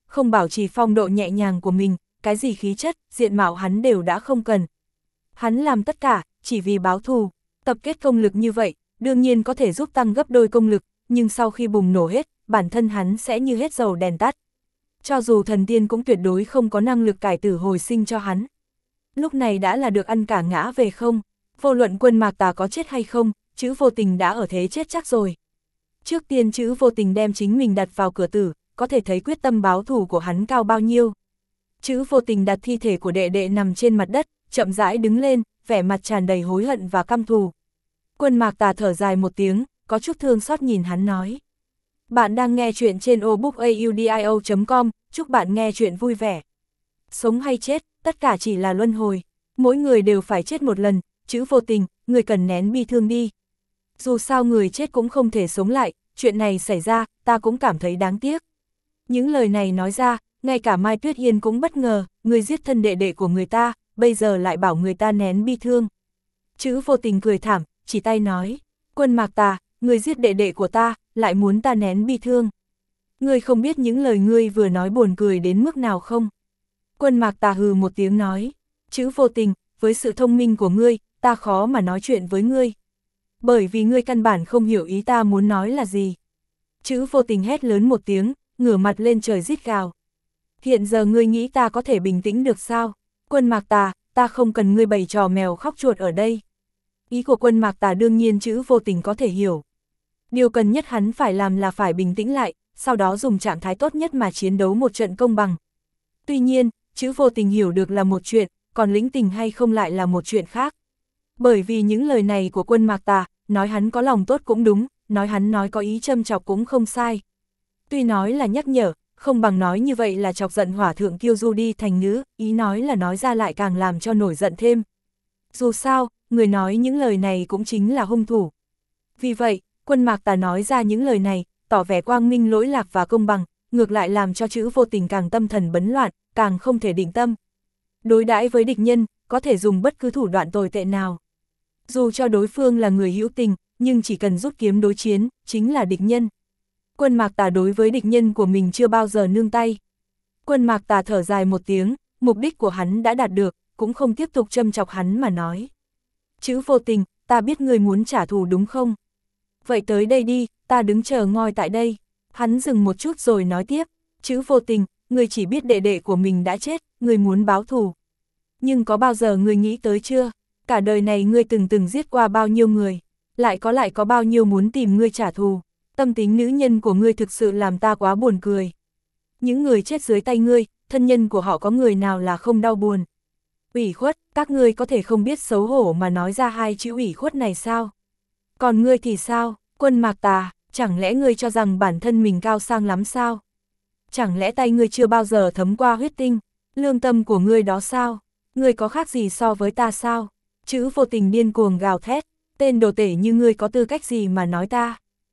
không bảo trì phong độ nhẹ nhàng của mình, cái gì khí chất, diện mạo hắn đều đã không cần. Hắn làm tất cả, chỉ vì báo thù, tập kết công lực như vậy, đương nhiên có thể giúp tăng gấp đôi công lực, nhưng sau khi bùng nổ hết, bản thân hắn sẽ như hết dầu đèn tắt. Cho dù thần tiên cũng tuyệt đối không có năng lực cải tử hồi sinh cho hắn. Lúc này đã là được ăn cả ngã về không, vô luận Quân Mạc Tà có chết hay không, chữ Vô Tình đã ở thế chết chắc rồi. Trước tiên chữ Vô Tình đem chính mình đặt vào cửa tử, có thể thấy quyết tâm báo thù của hắn cao bao nhiêu. Chữ Vô Tình đặt thi thể của đệ đệ nằm trên mặt đất, chậm rãi đứng lên, vẻ mặt tràn đầy hối hận và căm thù. Quân Mạc Tà thở dài một tiếng, có chút thương xót nhìn hắn nói. Bạn đang nghe chuyện trên obookaudio.com, chúc bạn nghe chuyện vui vẻ. Sống hay chết, tất cả chỉ là luân hồi. Mỗi người đều phải chết một lần, chữ Vô Tình, người cần nén bi thương đi. Dù sao người chết cũng không thể sống lại, chuyện này xảy ra, ta cũng cảm thấy đáng tiếc. Những lời này nói ra, ngay cả Mai Tuyết Yên cũng bất ngờ, người giết thân đệ đệ của người ta, bây giờ lại bảo người ta nén bi thương. Chữ Vô Tình cười thảm, chỉ tay nói, Quân Mạc Tà, người giết đệ đệ của ta, lại muốn ta nén bi thương. Ngươi không biết những lời ngươi vừa nói buồn cười đến mức nào không? Quân Mạc Tà hừ một tiếng nói, chữ Vô Tình, với sự thông minh của ngươi, ta khó mà nói chuyện với ngươi. Bởi vì ngươi căn bản không hiểu ý ta muốn nói là gì. Chữ Vô Tình hét lớn một tiếng, ngửa mặt lên trời rít gào. Hiện giờ ngươi nghĩ ta có thể bình tĩnh được sao? Quân Mạc Tà, ta không cần ngươi bày trò mèo khóc chuột ở đây. Ý của Quân Mạc Tà đương nhiên chữ Vô Tình có thể hiểu. Điều cần nhất hắn phải làm là phải bình tĩnh lại, sau đó dùng trạng thái tốt nhất mà chiến đấu một trận công bằng. Tuy nhiên, chữ Vô Tình hiểu được là một chuyện, còn lĩnh tình hay không lại là một chuyện khác. Bởi vì những lời này của Quân Mạc Tà, nói hắn có lòng tốt cũng đúng, nói hắn nói có ý châm chọc cũng không sai. Tuy nói là nhắc nhở, không bằng nói như vậy là chọc giận Hỏa Thượng Kiêu Du đi thành nữ, ý nói là nói ra lại càng làm cho nổi giận thêm. Dù sao, người nói những lời này cũng chính là hung thủ. Vì vậy, Quân Mạc Tà nói ra những lời này, tỏ vẻ quang minh lỗi lạc và công bằng, ngược lại làm cho chữ Vô Tình càng tâm thần bấn loạn, càng không thể định tâm. Đối đãi với địch nhân, có thể dùng bất cứ thủ đoạn tồi tệ nào. Dù cho đối phương là người hữu tình, nhưng chỉ cần rút kiếm đối chiến, chính là địch nhân. Quân Mạc Tà đối với địch nhân của mình chưa bao giờ nương tay. Quân Mạc Tà thở dài một tiếng, mục đích của hắn đã đạt được, cũng không tiếp tục châm chọc hắn mà nói. Chữ Vô Tình, ta biết ngươi muốn trả thù đúng không? Vậy tới đây đi, ta đứng chờ ngoi tại đây. Hắn dừng một chút rồi nói tiếp, chữ Vô Tình, ngươi chỉ biết đệ đệ của mình đã chết, ngươi muốn báo thù. Nhưng có bao giờ ngươi nghĩ tới chưa? Cả đời này ngươi từng giết qua bao nhiêu người, lại có bao nhiêu muốn tìm ngươi trả thù. Tâm tính nữ nhân của ngươi thực sự làm ta quá buồn cười. Những người chết dưới tay ngươi, thân nhân của họ có người nào là không đau buồn. Ủy khuất, các ngươi có thể không biết xấu hổ mà nói ra hai chữ ủy khuất này sao? Còn ngươi thì sao, Quân Mạc Tà, chẳng lẽ ngươi cho rằng bản thân mình cao sang lắm sao? Chẳng lẽ tay ngươi chưa bao giờ thấm qua huyết tinh, lương tâm của ngươi đó sao? Ngươi có khác gì so với ta sao? Chữ Vô Tình điên cuồng gào thét, tên đồ tể như ngươi có tư cách gì mà nói ta?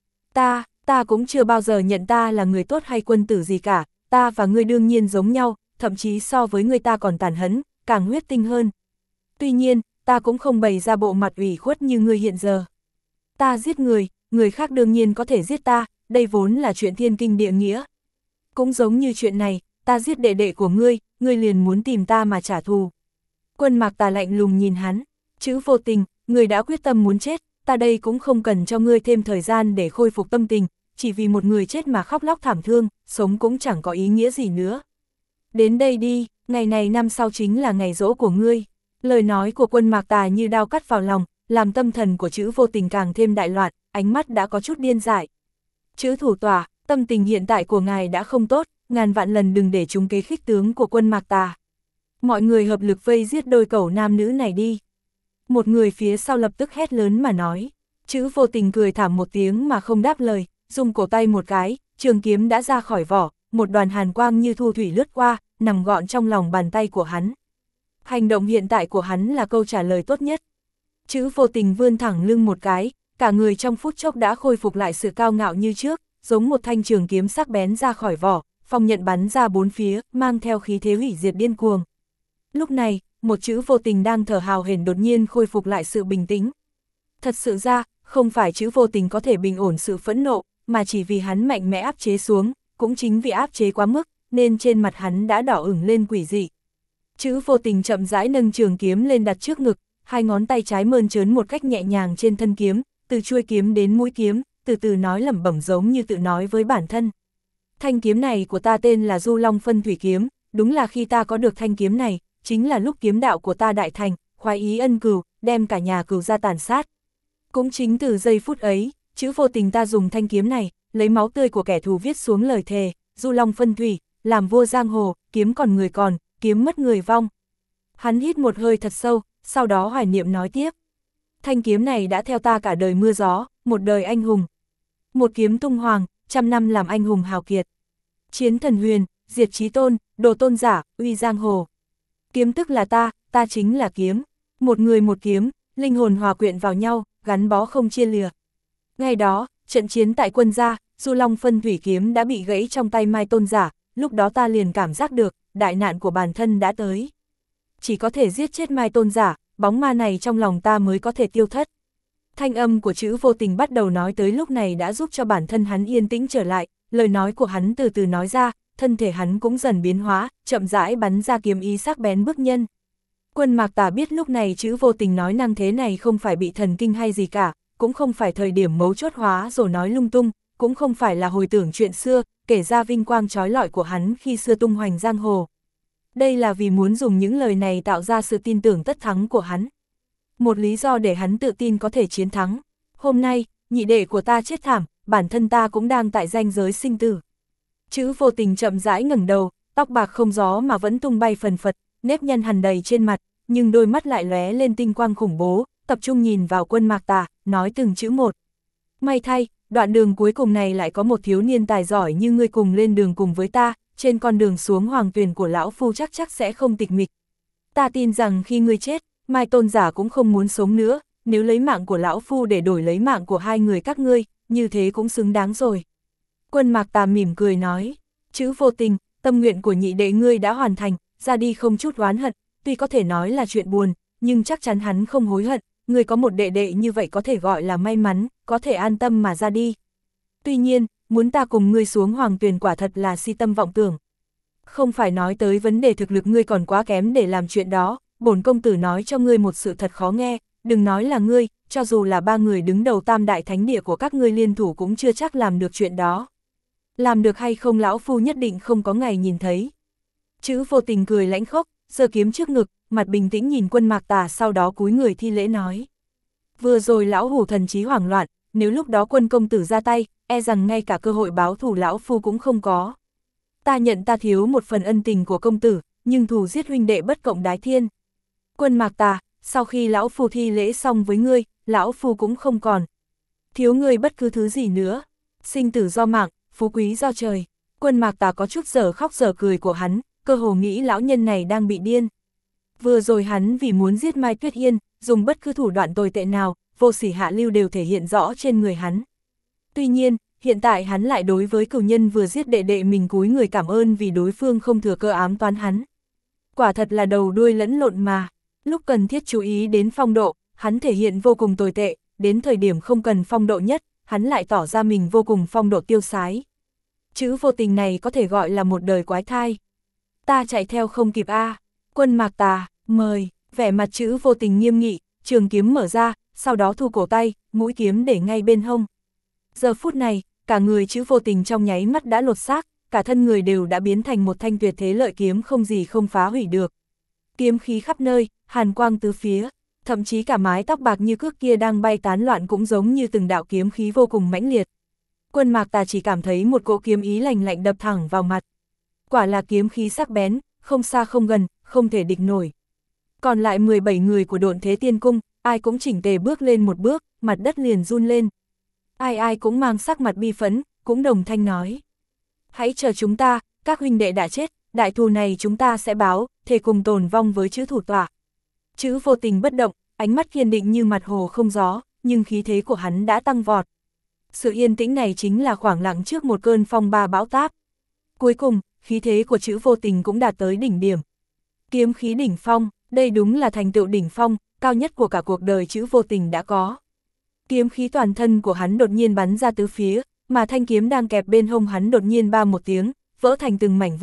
Ta cũng chưa bao giờ nhận ta là người tốt hay quân tử gì cả, ta và ngươi đương nhiên giống nhau, thậm chí so với ngươi ta còn tàn hấn, càng huyết tinh hơn. Tuy nhiên, ta cũng không bày ra bộ mặt ủy khuất như ngươi hiện giờ. Ta giết người, người khác đương nhiên có thể giết ta, đây vốn là chuyện thiên kinh địa nghĩa. Cũng giống như chuyện này, ta giết đệ đệ của ngươi, ngươi liền muốn tìm ta mà trả thù. Quân Mạc Tà lạnh lùng nhìn hắn, chữ Vô Tình, ngươi đã quyết tâm muốn chết, ta đây cũng không cần cho ngươi thêm thời gian để khôi phục tâm tình, chỉ vì một người chết mà khóc lóc thảm thương, sống cũng chẳng có ý nghĩa gì nữa. Đến đây đi, ngày này năm sau chính là ngày giỗ của ngươi. Lời nói của Quân Mạc Tà như đao cắt vào lòng, làm tâm thần của chữ Vô Tình càng thêm đại loạn, ánh mắt đã có chút điên dại. Chữ thủ tòa, tâm tình hiện tại của ngài đã không tốt, ngàn vạn lần đừng để trúng kế khích tướng của Quân Mạc Tà. Mọi người hợp lực vây giết đôi cẩu nam nữ này đi. Một người phía sau lập tức hét lớn mà nói. Chữ Vô Tình cười thảm một tiếng mà không đáp lời, dùng cổ tay một cái, trường kiếm đã ra khỏi vỏ, một đoàn hàn quang như thu thủy lướt qua, nằm gọn trong lòng bàn tay của hắn. Hành động hiện tại của hắn là câu trả lời tốt nhất. Chữ Vô Tình vươn thẳng lưng một cái, cả người trong phút chốc đã khôi phục lại sự cao ngạo như trước, giống một thanh trường kiếm sắc bén ra khỏi vỏ, phong nhận bắn ra bốn phía, mang theo khí thế hủy diệt điên cuồng. Lúc này, một chữ Vô Tình đang thở hào hển đột nhiên khôi phục lại sự bình tĩnh. Thật sự ra, không phải chữ Vô Tình có thể bình ổn sự phẫn nộ, mà chỉ vì hắn mạnh mẽ áp chế xuống, cũng chính vì áp chế quá mức, nên trên mặt hắn đã đỏ ửng lên quỷ dị. Chữ Vô Tình chậm rãi nâng trường kiếm lên đặt trước ngực, hai ngón tay trái mơn trớn một cách nhẹ nhàng trên thân kiếm, từ chuôi kiếm đến mũi kiếm, từ từ nói lẩm bẩm giống như tự nói với bản thân. Thanh kiếm này của ta tên là Du Long Phân Thủy Kiếm, đúng là khi ta có được thanh kiếm này, chính là lúc kiếm đạo của ta đại thành, khoái ý ân cừu, đem cả nhà cừu ra tàn sát. Cũng chính từ giây phút ấy, chữ Vô Tình ta dùng thanh kiếm này, lấy máu tươi của kẻ thù viết xuống lời thề, Du Long Phân Thủy, làm vua giang hồ, kiếm còn người còn, kiếm mất người vong. Hắn hít một hơi thật sâu, sau đó hoài niệm nói tiếp. Thanh kiếm này đã theo ta cả đời mưa gió, một đời anh hùng. Một kiếm tung hoàng, 100 năm làm anh hùng hào kiệt. Chiến thần huyền, diệt chí tôn, đồ tôn giả, uy giang hồ. Kiếm tức là ta chính là kiếm. Một người một kiếm, linh hồn hòa quyện vào nhau, gắn bó không chia lìa. Ngày đó, trận chiến tại quân gia, Du Long Phân Thủy Kiếm đã bị gãy trong tay Mai Tôn giả, lúc đó ta liền cảm giác được, đại nạn của bản thân đã tới. Chỉ có thể giết chết Mai Tôn giả, bóng ma này trong lòng ta mới có thể tiêu thất. Thanh âm của chữ Vô Tình bắt đầu nói tới lúc này đã giúp cho bản thân hắn yên tĩnh trở lại, lời nói của hắn từ từ nói ra, thân thể hắn cũng dần biến hóa, chậm rãi bắn ra kiếm ý sắc bén bức nhân. Quân Mạc Tà biết lúc này chữ Vô Tình nói năng thế này không phải bị thần kinh hay gì cả, cũng không phải thời điểm mấu chốt hóa rồi nói lung tung, cũng không phải là hồi tưởng chuyện xưa, kể ra vinh quang trói lọi của hắn khi xưa tung hoành giang hồ. Đây là vì muốn dùng những lời này tạo ra sự tin tưởng tất thắng của hắn. Một lý do để hắn tự tin có thể chiến thắng. Hôm nay, nhị đệ của ta chết thảm, bản thân ta cũng đang tại ranh giới sinh tử. Chữ Vô Tình chậm rãi ngẩng đầu, tóc bạc không gió mà vẫn tung bay phần phật, nếp nhăn hằn đầy trên mặt, nhưng đôi mắt lại lóe lên tinh quang khủng bố, tập trung nhìn vào Quân Mạc Tà, nói từng chữ một. May thay, đoạn đường cuối cùng này lại có một thiếu niên tài giỏi như ngươi cùng lên đường cùng với ta, trên con đường xuống hoàng tuyền của lão phu chắc sẽ không tịch mịch. Ta tin rằng khi ngươi chết, Mai Tôn giả cũng không muốn sống nữa, nếu lấy mạng của lão phu để đổi lấy mạng của hai người các ngươi, như thế cũng xứng đáng rồi. Quân Mạc Tà mỉm cười nói, chữ Vô Tình, tâm nguyện của nhị đệ ngươi đã hoàn thành, ra đi không chút oán hận, tuy có thể nói là chuyện buồn, nhưng chắc chắn hắn không hối hận, ngươi có một đệ đệ như vậy có thể gọi là may mắn, có thể an tâm mà ra đi. Tuy nhiên, muốn ta cùng ngươi xuống hoàng tuyền quả thật là si tâm vọng tưởng. Không phải nói tới vấn đề thực lực ngươi còn quá kém để làm chuyện đó, bổn công tử nói cho ngươi một sự thật khó nghe, đừng nói là ngươi, cho dù là ba người đứng đầu tam đại thánh địa của các ngươi liên thủ cũng chưa chắc làm được chuyện đó. Làm được hay không lão phu nhất định không có ngày nhìn thấy. Chữ Vô Tình cười lãnh khốc, giơ kiếm trước ngực, mặt bình tĩnh nhìn Quân Mạc Tà, sau đó cúi người thi lễ nói. Vừa rồi lão hủ thần trí hoảng loạn, nếu lúc đó Quân công tử ra tay, e rằng ngay cả cơ hội báo thù lão phu cũng không có. Ta nhận ta thiếu một phần ân tình của công tử, nhưng thù giết huynh đệ bất cộng đái thiên. Quân Mạc Tà, sau khi lão phu thi lễ xong với ngươi, lão phu cũng không còn thiếu ngươi bất cứ thứ gì nữa. Sinh tử do mạng, phú quý do trời. Quân Mạc Tà có chút dở khóc dở cười của hắn, cơ hồ nghĩ lão nhân này đang bị điên. Vừa rồi hắn vì muốn giết Mai Tuyết Yên, dùng bất cứ thủ đoạn tồi tệ nào, vô sỉ hạ lưu đều thể hiện rõ trên người hắn. Tuy nhiên, hiện tại hắn lại đối với cửu nhân vừa giết đệ đệ mình cúi người cảm ơn vì đối phương không thừa cơ ám toán hắn. Quả thật là đầu đuôi lẫn lộn mà. Lúc cần thiết chú ý đến phong độ, hắn thể hiện vô cùng tồi tệ, đến thời điểm không cần phong độ nhất, hắn lại tỏ ra mình vô cùng phong độ tiêu sái. Chữ Vô Tình này có thể gọi là một đời quái thai. Ta chạy theo không kịp a. Quân Mạc Tà, mời. Vẻ mặt chữ Vô Tình nghiêm nghị, trường kiếm mở ra, sau đó thu cổ tay, mũi kiếm để ngay bên hông. Giờ phút này, cả người chữ Vô Tình trong nháy mắt đã lột xác, cả thân người đều đã biến thành một thanh tuyệt thế lợi kiếm không gì không phá hủy được. Kiếm khí khắp nơi, hàn quang tứ phía, thậm chí cả mái tóc bạc như cước kia đang bay tán loạn cũng giống như từng đạo kiếm khí vô cùng mãnh liệt. Quân Mạc Tà chỉ cảm thấy một cỗ kiếm ý lạnh lạnh đập thẳng vào mặt. Quả là kiếm khí sắc bén, không xa không gần, không thể địch nổi. Còn lại 17 người của Độn Thế Tiên Cung, ai cũng chỉnh tề bước lên một bước, mặt đất liền run lên. Ai cũng mang sắc mặt bi phẫn, cũng đồng thanh nói. Hãy chờ chúng ta, các huynh đệ đã chết, đại thù này chúng ta sẽ báo, thề cùng tồn vong với chữ thủ tọa. Chữ Vô Tình bất động, ánh mắt kiên định như mặt hồ không gió, nhưng khí thế của hắn đã tăng vọt. Sự yên tĩnh này chính là khoảng lặng trước một cơn phong ba bão táp. Cuối cùng, khí thế của chữ Vô Tình cũng đạt tới đỉnh điểm. Kiếm khí đỉnh phong, đây đúng là thành tựu đỉnh phong, cao nhất của cả cuộc đời chữ Vô Tình đã có. Kiếm khí toàn thân của hắn đột nhiên bắn ra tứ phía, mà thanh kiếm đang kẹp bên hông hắn đột nhiên ba một tiếng, vỡ thành từng mảnh vụn,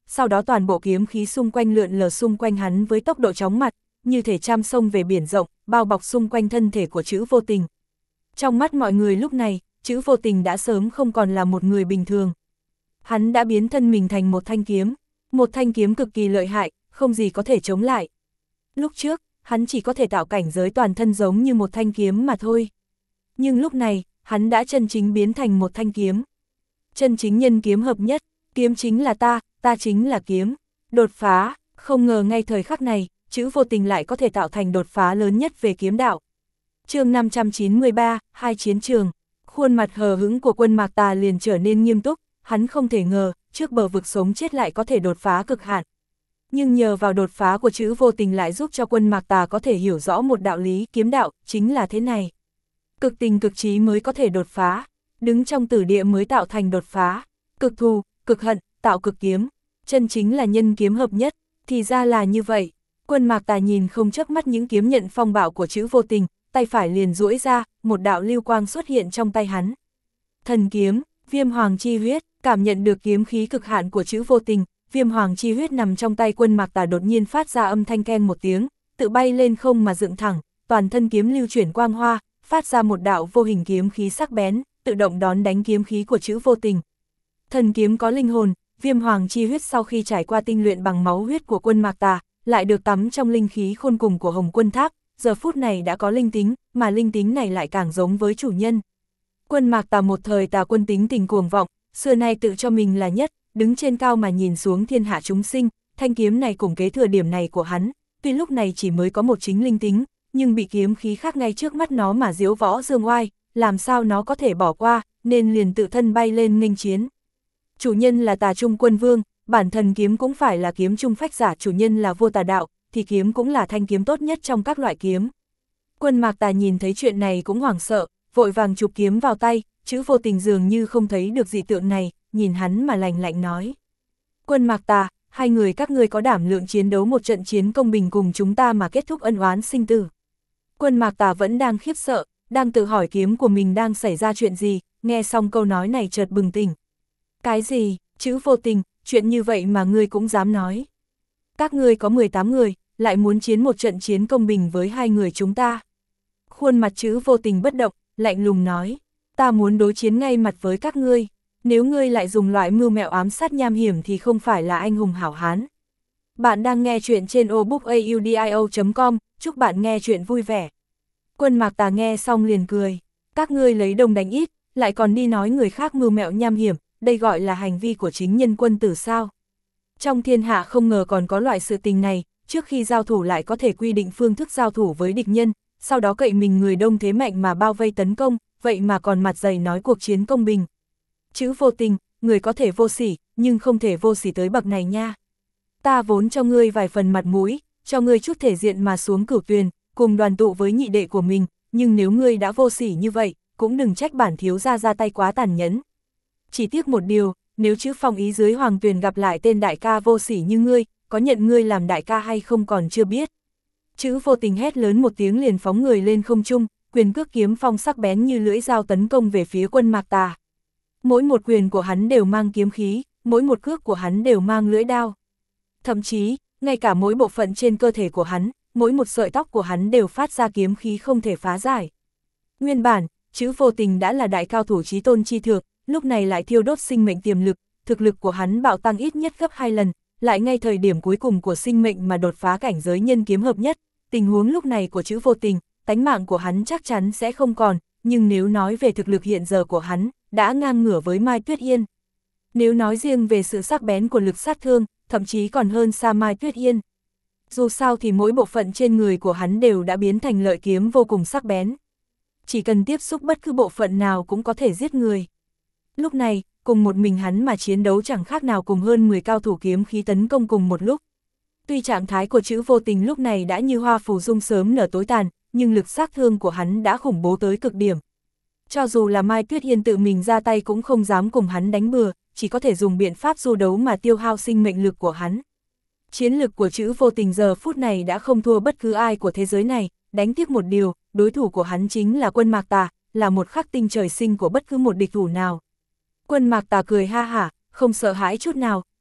sau đó toàn bộ kiếm khí xung quanh lượn lờ xung quanh hắn với tốc độ chóng mặt, như thể trăm sông về biển rộng, bao bọc xung quanh thân thể của Trữ Vô Tình. Trong mắt mọi người lúc này, Trữ Vô Tình đã sớm không còn là một người bình thường. Hắn đã biến thân mình thành một thanh kiếm cực kỳ lợi hại, không gì có thể chống lại. Lúc trước, hắn chỉ có thể tạo cảnh giới toàn thân giống như một thanh kiếm mà thôi. Nhưng lúc này, hắn đã chân chính biến thành một thanh kiếm. Chân chính nhân kiếm hợp nhất, kiếm chính là ta chính là kiếm. Đột phá, không ngờ ngay thời khắc này, Trữ Vô Tình lại có thể tạo thành đột phá lớn nhất về kiếm đạo. Chương 593, hai chiến trường. Khuôn mặt hờ hững của Quân Mạc Tà liền trở nên nghiêm túc, hắn không thể ngờ, trước bờ vực sống chết lại có thể đột phá cực hạn. Nhưng nhờ vào đột phá của Trữ Vô Tình lại giúp cho Quân Mạc Tà có thể hiểu rõ một đạo lý, kiếm đạo chính là thế này. Cực tình cực trí mới có thể đột phá, đứng trong tử địa mới tạo thành đột phá, cực thù, cực hận, tạo cực kiếm, chân chính là nhân kiếm hợp nhất, thì ra là như vậy. Quân Mạc Tà nhìn không chớp mắt những kiếm nhận phong bạo của Trữ Vô Tình, tay phải liền duỗi ra, một đạo lưu quang xuất hiện trong tay hắn. Thần kiếm, Viêm Hoàng chi huyết, cảm nhận được kiếm khí cực hạn của Trữ Vô Tình, Viêm Hoàng chi huyết nằm trong tay Quân Mạc Tà đột nhiên phát ra âm thanh keng một tiếng, tự bay lên không mà dựng thẳng, toàn thân kiếm lưu chuyển quang hoa, phát ra một đạo vô hình kiếm khí sắc bén, tự động đón đánh kiếm khí của Trữ Vô Tình. Thần kiếm có linh hồn, Viêm Hoàng chi huyết sau khi trải qua tinh luyện bằng máu huyết của Quân Mạc Tà, lại được tắm trong linh khí khôn cùng của Hồng Quân Tháp, giờ phút này đã có linh tính, mà linh tính này lại càng giống với chủ nhân. Quân Mạc Tà một thời tà quân tính tình cuồng vọng, xưa nay tự cho mình là nhất, đứng trên cao mà nhìn xuống thiên hạ chúng sinh, thanh kiếm này cùng kế thừa điểm này của hắn, tuy lúc này chỉ mới có một chính linh tính, nhưng bị kiếm khí khác ngay trước mắt nó mà diếu võ dương oai, làm sao nó có thể bỏ qua, nên liền tự thân bay lên nghênh chiến. Chủ nhân là Tà Trung Quân Vương, bản thân kiếm cũng phải là kiếm trung phách giả, chủ nhân là vua tà đạo, thì kiếm cũng là thanh kiếm tốt nhất trong các loại kiếm. Quân Mạc Tà nhìn thấy chuyện này cũng hoảng sợ, vội vàng chụp kiếm vào tay, Trữ Vô Tình dường như không thấy được dị tượng này, nhìn hắn mà lạnh lạnh nói. Quân Mạc Tà, hai người các ngươi có đảm lượng chiến đấu một trận chiến công bình cùng chúng ta mà kết thúc ân oán sinh tử. Quân Mạc Tà vẫn đang khiếp sợ, đang tự hỏi kiếm của mình đang xảy ra chuyện gì, nghe xong câu nói này chợt bừng tỉnh. Cái gì, Trữ Vô Tình, chuyện như vậy mà ngươi cũng dám nói. Các ngươi có 18 người, lại muốn chiến một trận chiến công bình với hai người chúng ta. Khuôn mặt Trữ Vô Tình bất động, lạnh lùng nói, ta muốn đối chiến ngay mặt với các ngươi, nếu ngươi lại dùng loại mưu mẹo ám sát nham hiểm thì không phải là anh hùng hảo hán. Bạn đang nghe chuyện trên obookaudio.com, chúc bạn nghe chuyện vui vẻ. Quân Mạc Tà nghe xong liền cười, các ngươi lấy đông đánh ít, lại còn đi nói người khác mưu mẹo nham hiểm, đây gọi là hành vi của chính nhân quân tử sao. Trong thiên hạ không ngờ còn có loại sự tình này, trước khi giao thủ lại có thể quy định phương thức giao thủ với địch nhân, sau đó cậy mình người đông thế mạnh mà bao vây tấn công, vậy mà còn mặt dày nói cuộc chiến công bình. Trữ Vô Tình, người có thể vô sỉ, nhưng không thể vô sỉ tới bậc này nha. Ta vốn cho ngươi vài phần mặt mũi, cho ngươi chút thể diện mà xuống Cửu Tuyền, cùng đoàn tụ với nhị đệ của mình, nhưng nếu ngươi đã vô sỉ như vậy, cũng đừng trách bản thiếu gia ra tay quá tàn nhẫn. Chỉ tiếc một điều, nếu Trữ Phong Ý dưới Hoàng Tuyền gặp lại tên đại ca vô sỉ như ngươi, có nhận ngươi làm đại ca hay không còn chưa biết. Trữ Vô Tình hét lớn một tiếng liền phóng người lên không trung, quyền cước kiếm phong sắc bén như lưỡi dao tấn công về phía Quân Mạc Tà. Mỗi một quyền của hắn đều mang kiếm khí, mỗi một cước của hắn đều mang lưỡi đao. Thậm chí, ngay cả mỗi bộ phận trên cơ thể của hắn, mỗi một sợi tóc của hắn đều phát ra kiếm khí không thể phá giải. Nguyên bản, Trữ Vô Tình đã là đại cao thủ chí tôn chi thượng, lúc này lại thiêu đốt sinh mệnh tiềm lực, thực lực của hắn bạo tăng ít nhất gấp 2 lần, lại ngay thời điểm cuối cùng của sinh mệnh mà đột phá cảnh giới nhân kiếm hợp nhất. Tình huống lúc này của Trữ Vô Tình, tánh mạng của hắn chắc chắn sẽ không còn, nhưng nếu nói về thực lực hiện giờ của hắn, đã ngang ngửa với Mai Tuyết Yên. Nếu nói riêng về sự sắc bén của lực sát thương, thậm chí còn hơn xa Mai Tuyết Yên. Dù sao thì mỗi bộ phận trên người của hắn đều đã biến thành lợi kiếm vô cùng sắc bén. Chỉ cần tiếp xúc bất cứ bộ phận nào cũng có thể giết người. Lúc này, cùng một mình hắn mà chiến đấu chẳng khác nào cùng hơn 10 cao thủ kiếm khí tấn công cùng một lúc. Tuy trạng thái của Trữ Vô Tình lúc này đã như hoa phù dung sớm nở tối tàn, nhưng lực sát thương của hắn đã khủng bố tới cực điểm. Cho dù là Mai Tuyết Yên tự mình ra tay cũng không dám cùng hắn đánh bừa, chỉ có thể dùng biện pháp du đấu mà tiêu hao sinh mệnh lực của hắn. Chiến lực của Trữ Vô Tình giờ phút này đã không thua bất cứ ai của thế giới này, đánh tiếc một điều, đối thủ của hắn chính là Quân Mạc Tà, là một khắc tinh trời sinh của bất cứ một địch thủ nào. Quân Mạc Tà cười ha hả, không sợ hãi chút nào,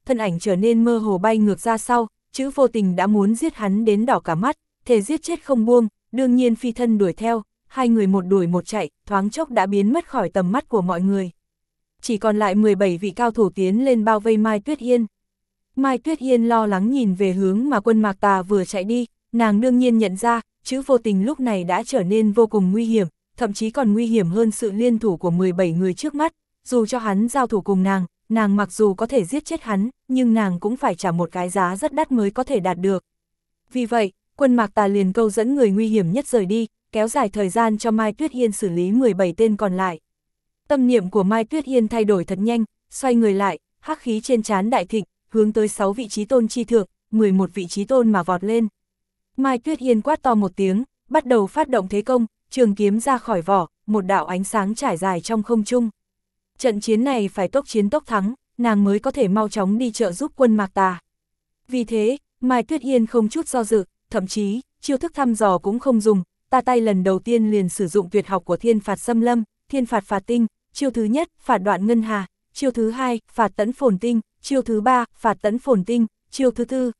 thân ảnh trở nên mơ hồ bay ngược ra sau, chữ vô tình đã muốn giết hắn đến đỏ cả mắt, thề giết chết không buông, đương nhiên phi thân đuổi theo, hai người một đuổi một chạy, thoáng chốc đã biến mất khỏi tầm mắt của mọi người. Chỉ còn lại 17 vị cao thủ tiến lên bao vây Mai Tuyết Hiên. Mai Tuyết Hiên lo lắng nhìn về hướng mà Quân Mạc Tà vừa chạy đi, nàng đương nhiên nhận ra, chữ vô tình lúc này đã trở nên vô cùng nguy hiểm, thậm chí còn nguy hiểm hơn sự liên thủ của 17 người trước mắt, dù cho hắn giao thủ cùng nàng mặc dù có thể giết chết hắn, nhưng nàng cũng phải trả một cái giá rất đắt mới có thể đạt được. Vì vậy, Quân Mạc Tà liền câu dẫn người nguy hiểm nhất rời đi, kéo dài thời gian cho Mai Tuyết Hiên xử lý 17 tên còn lại. Tâm niệm của Mai Tuyết Hiên thay đổi thật nhanh, xoay người lại, hắc khí trên trán đại thịnh, hướng tới 6 vị trí tôn chi thượng, 11 vị trí tôn mà vọt lên. Mai Tuyết Hiên quát to một tiếng, bắt đầu phát động thế công, trường kiếm ra khỏi vỏ, một đạo ánh sáng trải dài trong không trung. Trận chiến này phải tốc chiến tốc thắng, nàng mới có thể mau chóng đi trợ giúp Quân Mạc Tà. Vì thế, Mai Tuyết Hiên không chút do dự, thậm chí, chiêu thức thăm dò cũng không dùng, ta tay lần đầu tiên liền sử dụng tuyệt học của Thiên Phạt Xâm Lâm, Thiên Phạt Phạt Tinh, chiêu thứ nhất, Phạt Đoạn Ngân Hà, chiêu thứ hai, Phạt Tẫn Phồn Tinh, chiêu thứ ba, Phạt Tẫn Phồn Tinh, chiêu thứ tư.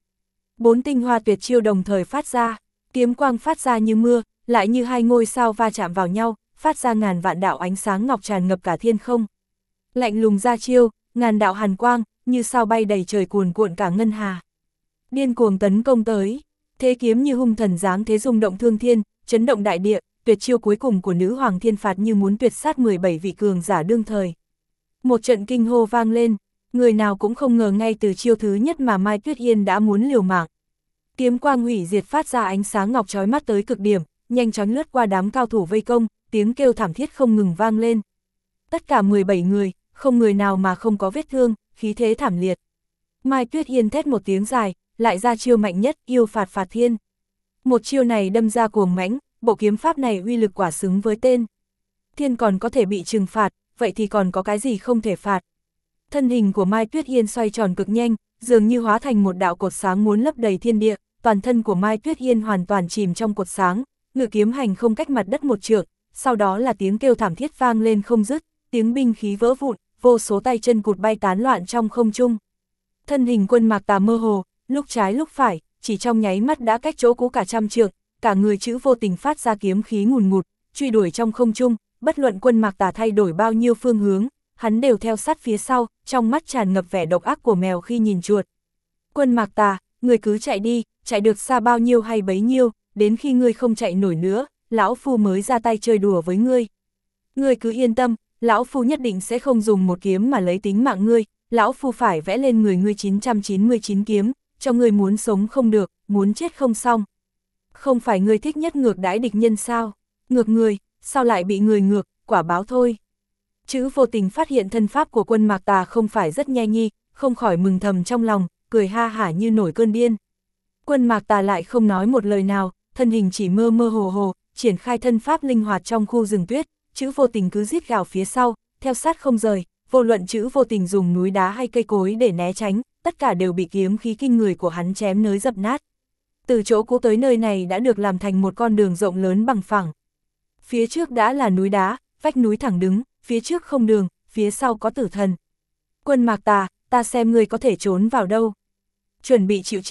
4 tinh hoa tuyệt chiêu đồng thời phát ra, kiếm quang phát ra như mưa, lại như hai ngôi sao va chạm vào nhau, phát ra ngàn vạn đạo ánh sáng ngọc tràn ngập cả thiên không. Lạnh lùng ra chiêu, ngàn đạo hàn quang, như sao bay đầy trời cuồn cuộn cả ngân hà. Điên cuồng tấn công tới, thế kiếm như hung thần giáng thế rung động thương thiên, chấn động đại địa, tuyệt chiêu cuối cùng của nữ hoàng thiên phạt như muốn tuyệt sát 17 vị cường giả đương thời. Một trận kinh hô vang lên, người nào cũng không ngờ ngay từ chiêu thứ nhất mà Mai Tuyết Hiên đã muốn liều mạng. Kiếm quang hủy diệt phát ra ánh sáng ngọc chói mắt tới cực điểm, nhanh chóng lướt qua đám cao thủ vây công, tiếng kêu thảm thiết không ngừng vang lên. Tất cả 17 người, không người nào mà không có vết thương, khí thế thảm liệt. Mai Tuyết Hiên thét một tiếng dài, lại ra chiêu mạnh nhất, yêu phạt phạt thiên. Một chiêu này đâm ra cuồng mãnh, bộ kiếm pháp này uy lực quả xứng với tên. Thiên còn có thể bị trừng phạt, vậy thì còn có cái gì không thể phạt. Thân hình của Mai Tuyết Hiên xoay tròn cực nhanh, dường như hóa thành một đạo cột sáng muốn lấp đầy thiên địa, toàn thân của Mai Tuyết Hiên hoàn toàn chìm trong cột sáng, ngự kiếm hành không cách mặt đất một trượng, sau đó là tiếng kêu thảm thiết vang lên không dứt, tiếng binh khí vỡ vụn, vô số tay chân cụt bay tán loạn trong không trung. Thân hình Quân Mạc Tà mơ hồ, lúc trái lúc phải, chỉ trong nháy mắt đã cách chỗ cũ cả trăm trượng, cả người chữ vô tình phát ra kiếm khí ngùn ngụt, truy đuổi trong không trung, bất luận Quân Mạc Tà thay đổi bao nhiêu phương hướng, hắn đều theo sát phía sau, trong mắt tràn ngập vẻ độc ác của mèo khi nhìn chuột. Quân Mạc Tà, người cứ chạy đi, chạy được xa bao nhiêu hay bấy nhiêu, đến khi ngươi không chạy nổi nữa, lão phu mới ra tay chơi đùa với ngươi. Ngươi cứ yên tâm, lão phu nhất định sẽ không dùng một kiếm mà lấy tính mạng ngươi, lão phu phải vẽ lên người ngươi 999 kiếm, cho ngươi muốn sống không được, muốn chết không xong. Không phải ngươi thích nhất ngược đãi địch nhân sao? Ngược người, sao lại bị người ngược, quả báo thôi. Chữ vô tình phát hiện thân pháp của Quân Mạc Tà không phải rất nhai nhi, không khỏi mừng thầm trong lòng, cười ha hả như nổi cơn điên. Quân Mạc Tà lại không nói một lời nào, thân hình chỉ mơ mơ hồ hồ, triển khai thân pháp linh hoạt trong khu rừng tuyết, chữ vô tình cứ rít gào phía sau, theo sát không rời, vô luận chữ vô tình dùng núi đá hay cây cối để né tránh, tất cả đều bị kiếm khí kinh người của hắn chém nới dập nát. Từ chỗ cũ tới nơi này đã được làm thành một con đường rộng lớn bằng phẳng. Phía trước đã là núi đá, vách núi thẳng đứng, phía trước không đường, phía sau có tử thần. Quân Mạc Tà, ta xem ngươi có thể trốn vào đâu. Chuẩn bị chịu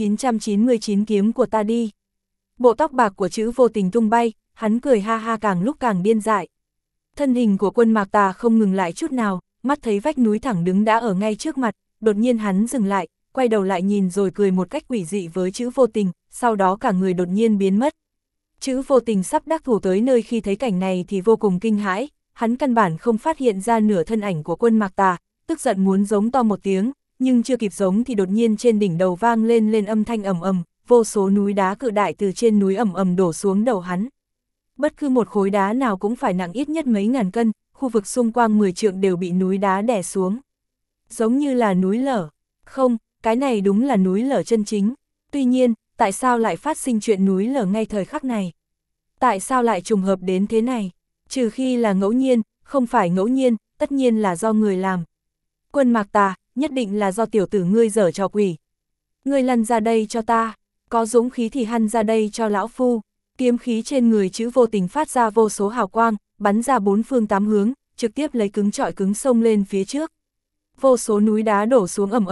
999 kiếm của ta đi. Bộ tóc bạc của chữ vô tình tung bay, hắn cười ha ha càng lúc càng điên dại. Thân hình của Quân Mạc Tà không ngừng lại chút nào, mắt thấy vách núi thẳng đứng đã ở ngay trước mặt, đột nhiên hắn dừng lại, quay đầu lại nhìn rồi cười một cách quỷ dị với chữ vô tình, sau đó cả người đột nhiên biến mất. Chữ vô tình sắp đắc thủ tới nơi khi thấy cảnh này thì vô cùng kinh hãi, hắn căn bản không phát hiện ra nửa thân ảnh của Quân Mạc Tà, tức giận muốn giống to một tiếng, nhưng chưa kịp giống thì đột nhiên trên đỉnh đầu vang lên âm thanh ầm ầm, vô số núi đá cự đại từ trên núi ầm ầm đổ xuống đầu hắn. Bất cứ một khối đá nào cũng phải nặng ít nhất mấy ngàn cân, khu vực xung quanh 10 trượng đều bị núi đá đè xuống. Giống như là núi lở. Không, cái này đúng là núi lở chân chính. Tuy nhiên, tại sao lại phát sinh chuyện núi lở ngay thời khắc này? Tại sao lại trùng hợp đến thế này? Trừ khi là ngẫu nhiên, không phải ngẫu nhiên, tất nhiên là do người làm. Quân Mạc Tà, nhất định là do tiểu tử ngươi giở trò quỷ. Ngươi lăn ra đây cho ta, có dũng khí thì hăn ra đây cho lão phu. Kiếm khí trên người chữ vô tình phát ra vô số hào quang, bắn ra bốn phương tám hướng, trực tiếp lấy cứng chọi cứng xông lên phía trước. Vô số núi đá đổ xuống ầm ầm,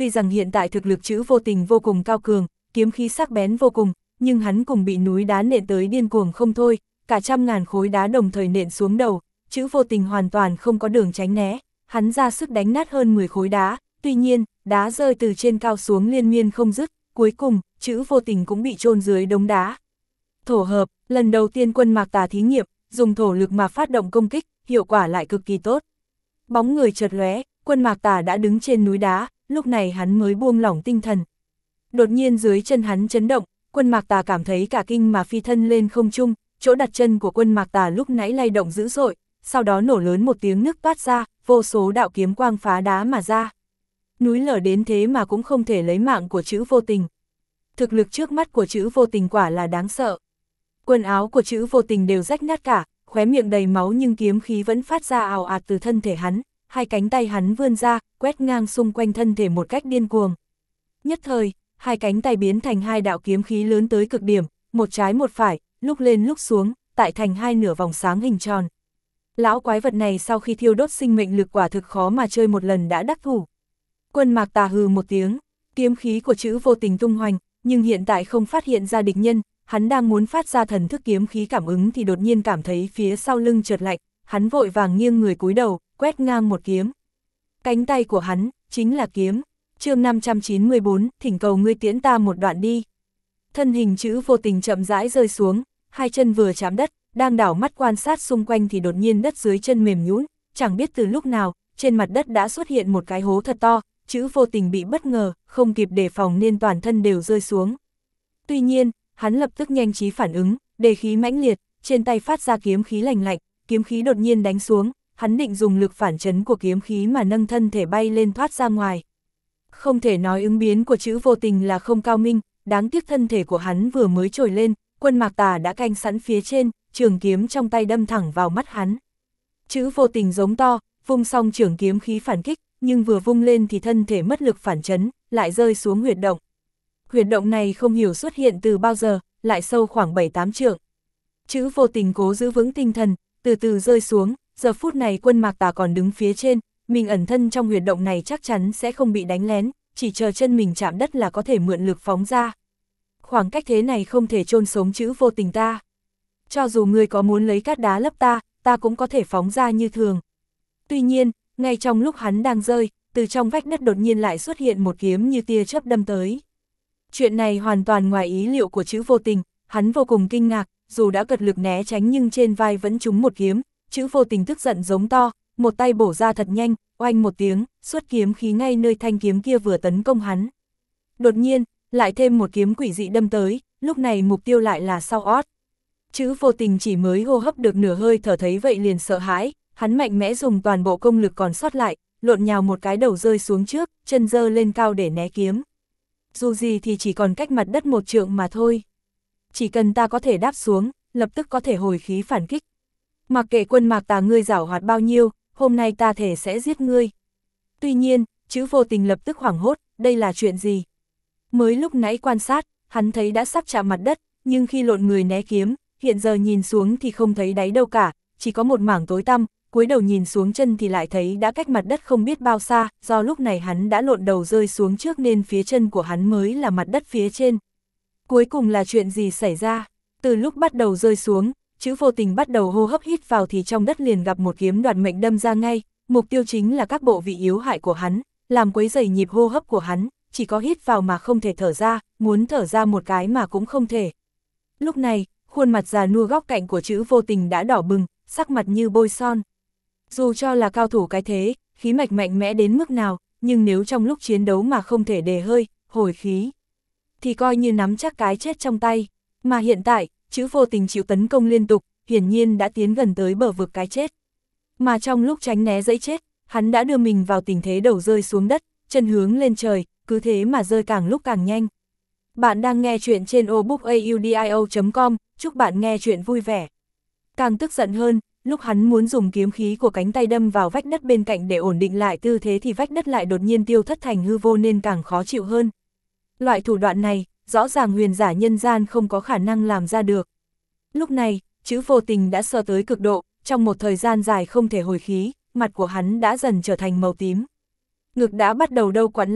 tuy rằng hiện tại thực lực Trữ Vô Tình vô cùng cao cường, kiếm khí sắc bén vô cùng, nhưng hắn cùng bị núi đá nện tới điên cuồng không thôi, cả 100.000 khối đá đồng thời nện xuống đầu, Trữ Vô Tình hoàn toàn không có đường tránh né, hắn ra sức đánh nát hơn 10 khối đá, tuy nhiên, đá rơi từ trên cao xuống liên miên không dứt, cuối cùng, Trữ Vô Tình cũng bị chôn dưới đống đá. Thổ hợp, lần đầu tiên Quân Mạc Tà thí nghiệm, dùng thổ lực mà phát động công kích, hiệu quả lại cực kỳ tốt. Bóng người chợt lóe, Quân Mạc Tà đã đứng trên núi đá, lúc này hắn mới buông lỏng tinh thần. Đột nhiên dưới chân hắn chấn động, Quân Mạc Tà cảm thấy cả kinh mà phi thân lên không trung, chỗ đặt chân của Quân Mạc Tà lúc nãy lay động dữ dội, sau đó nổ lớn một tiếng nứt toát ra, vô số đạo kiếm quang phá đá mà ra. Núi lở đến thế mà cũng không thể lấy mạng của Trữ Vô Tình. Thực lực trước mắt của Trữ Vô Tình quả là đáng sợ. Quần áo của Trữ Vô Tình đều rách nát cả, khóe miệng đầy máu nhưng kiếm khí vẫn phát ra ào ạt từ thân thể hắn, hai cánh tay hắn vươn ra, quét ngang xung quanh thân thể một cách điên cuồng. Nhất thời, hai cánh tay biến thành hai đạo kiếm khí lớn tới cực điểm, một trái một phải, lúc lên lúc xuống, tại thành hai nửa vòng sáng hình tròn. Lão quái vật này sau khi thiêu đốt sinh mệnh lực quả thực khó mà chơi một lần đã đắc thủ. Quân Mạc Tà hừ một tiếng, kiếm khí của Trữ Vô Tình tung hoành, nhưng hiện tại không phát hiện ra địch nhân, hắn đang muốn phát ra thần thức kiếm khí cảm ứng thì đột nhiên cảm thấy phía sau lưng chợt lạnh, hắn vội vàng nghiêng người cúi đầu, quét ngang một kiếm. Cánh tay của hắn, chính là kiếm. Chương 594, thỉnh cầu ngươi tiễn ta một đoạn đi. Thân hình Trữ Vô Tình chậm rãi rơi xuống, hai chân vừa chạm đất, đang đảo mắt quan sát xung quanh thì đột nhiên đất dưới chân mềm nhũn, chẳng biết từ lúc nào, trên mặt đất đã xuất hiện một cái hố thật to, Trữ Vô Tình bị bất ngờ, không kịp đề phòng nên toàn thân đều rơi xuống. Tuy nhiên, hắn lập tức nhanh trí phản ứng, đề khí mãnh liệt, trên tay phát ra kiếm khí lành lạnh, kiếm khí đột nhiên đánh xuống, hắn định dùng lực phản chấn của kiếm khí mà nâng thân thể bay lên thoát ra ngoài. Không thể nói ứng biến của Trữ Vô Tình là không cao minh, đáng tiếc thân thể của hắn vừa mới trồi lên, Quân Mạc Tà đã canh sẵn phía trên, trường kiếm trong tay đâm thẳng vào mắt hắn. Trữ Vô Tình giống to, vung xong trường kiếm khí phản kích, nhưng vừa vung lên thì thân thể mất lực phản chấn, lại rơi xuống huyệt động. Huyệt động này không hiểu xuất hiện từ bao giờ, lại sâu khoảng 7-8 trượng. Trữ Vô Tình cố giữ vững tinh thần, từ từ rơi xuống, giờ phút này Quân Mạc Tà còn đứng phía trên, mình ẩn thân trong huyệt động này chắc chắn sẽ không bị đánh lén, chỉ chờ chân mình chạm đất là có thể mượn lực phóng ra. Khoảng cách thế này không thể chôn sống Trữ Vô Tình ta. Cho dù ngươi có muốn lấy cát đá lấp ta cũng có thể phóng ra như thường. Tuy nhiên, ngay trong lúc hắn đang rơi, từ trong vách đất đột nhiên lại xuất hiện một kiếm như tia chớp đâm tới. Chuyện này hoàn toàn ngoài ý liệu của Trữ Vô Tình, hắn vô cùng kinh ngạc, dù đã cật lực né tránh nhưng trên vai vẫn trúng một kiếm, Trữ Vô Tình tức giận giống to, một tay bổ ra thật nhanh, oanh một tiếng, xuất kiếm khí ngay nơi thanh kiếm kia vừa tấn công hắn. Đột nhiên, lại thêm một kiếm quỷ dị đâm tới, lúc này mục tiêu lại là sau ót. Trữ Vô Tình chỉ mới hô hấp được nửa hơi thở thấy vậy liền sợ hãi, hắn mạnh mẽ dùng toàn bộ công lực còn sót lại, lộn nhào một cái đầu rơi xuống trước, chân giơ lên cao để né kiếm. Dù gì thì chỉ còn cách mặt đất 1 trượng mà thôi. Chỉ cần ta có thể đáp xuống, lập tức có thể hồi khí phản kích. Mặc kệ Quân Mạc Tà ngươi giảo hoạt bao nhiêu, hôm nay ta thể sẽ giết ngươi. Tuy nhiên, Trữ Vô Tình lập tức hoảng hốt, đây là chuyện gì? Mới lúc nãy quan sát, hắn thấy đã sắp chạm mặt đất, nhưng khi lộn người né kiếm, hiện giờ nhìn xuống thì không thấy đáy đâu cả, chỉ có một mảng tối tăm, cúi đầu nhìn xuống chân thì lại thấy đã cách mặt đất không biết bao xa, do lúc này hắn đã lộn đầu rơi xuống trước nên phía chân của hắn mới là mặt đất phía trên. Cuối cùng là chuyện gì xảy ra? Từ lúc bắt đầu rơi xuống, Trữ Vô Tình bắt đầu hô hấp hít vào thì trong đất liền gặp một kiếm đoạt mệnh đâm ra ngay, mục tiêu chính là các bộ vị yếu hại của hắn, làm quấy rầy nhịp hô hấp của hắn, chỉ có hít vào mà không thể thở ra, muốn thở ra một cái mà cũng không thể. Lúc này, khuôn mặt già nua góc cạnh của Trữ Vô Tình đã đỏ bừng, sắc mặt như bôi son. Dù cho là cao thủ cái thế, khí mạch mạnh mẽ đến mức nào, nhưng nếu trong lúc chiến đấu mà không thể đề hơi, hồi khí, thì coi như nắm chắc cái chết trong tay. Mà hiện tại, Trữ Vô Tình chịu tấn công liên tục, hiển nhiên đã tiến gần tới bờ vực cái chết. Mà trong lúc tránh né dẫy chết, hắn đã đưa mình vào tình thế đầu rơi xuống đất, chân hướng lên trời, cứ thế mà rơi càng lúc càng nhanh. Bạn đang nghe chuyện trên obookaudio.com, chúc bạn nghe chuyện vui vẻ. Càng tức giận hơn, lúc hắn muốn dùng kiếm khí của cánh tay đâm vào vách đất bên cạnh để ổn định lại tư thế thì vách đất lại đột nhiên tiêu thất thành hư vô nên càng khó chịu hơn. Loại thủ đoạn này, rõ ràng huyền giả nhân gian không có khả năng làm ra được. Lúc này, Trữ Vô Tình đã sợ tới cực độ, trong một thời gian dài không thể hồi khí, mặt của hắn đã dần trở thành màu tím. Ngực đã bắt đầu đau quặn lên,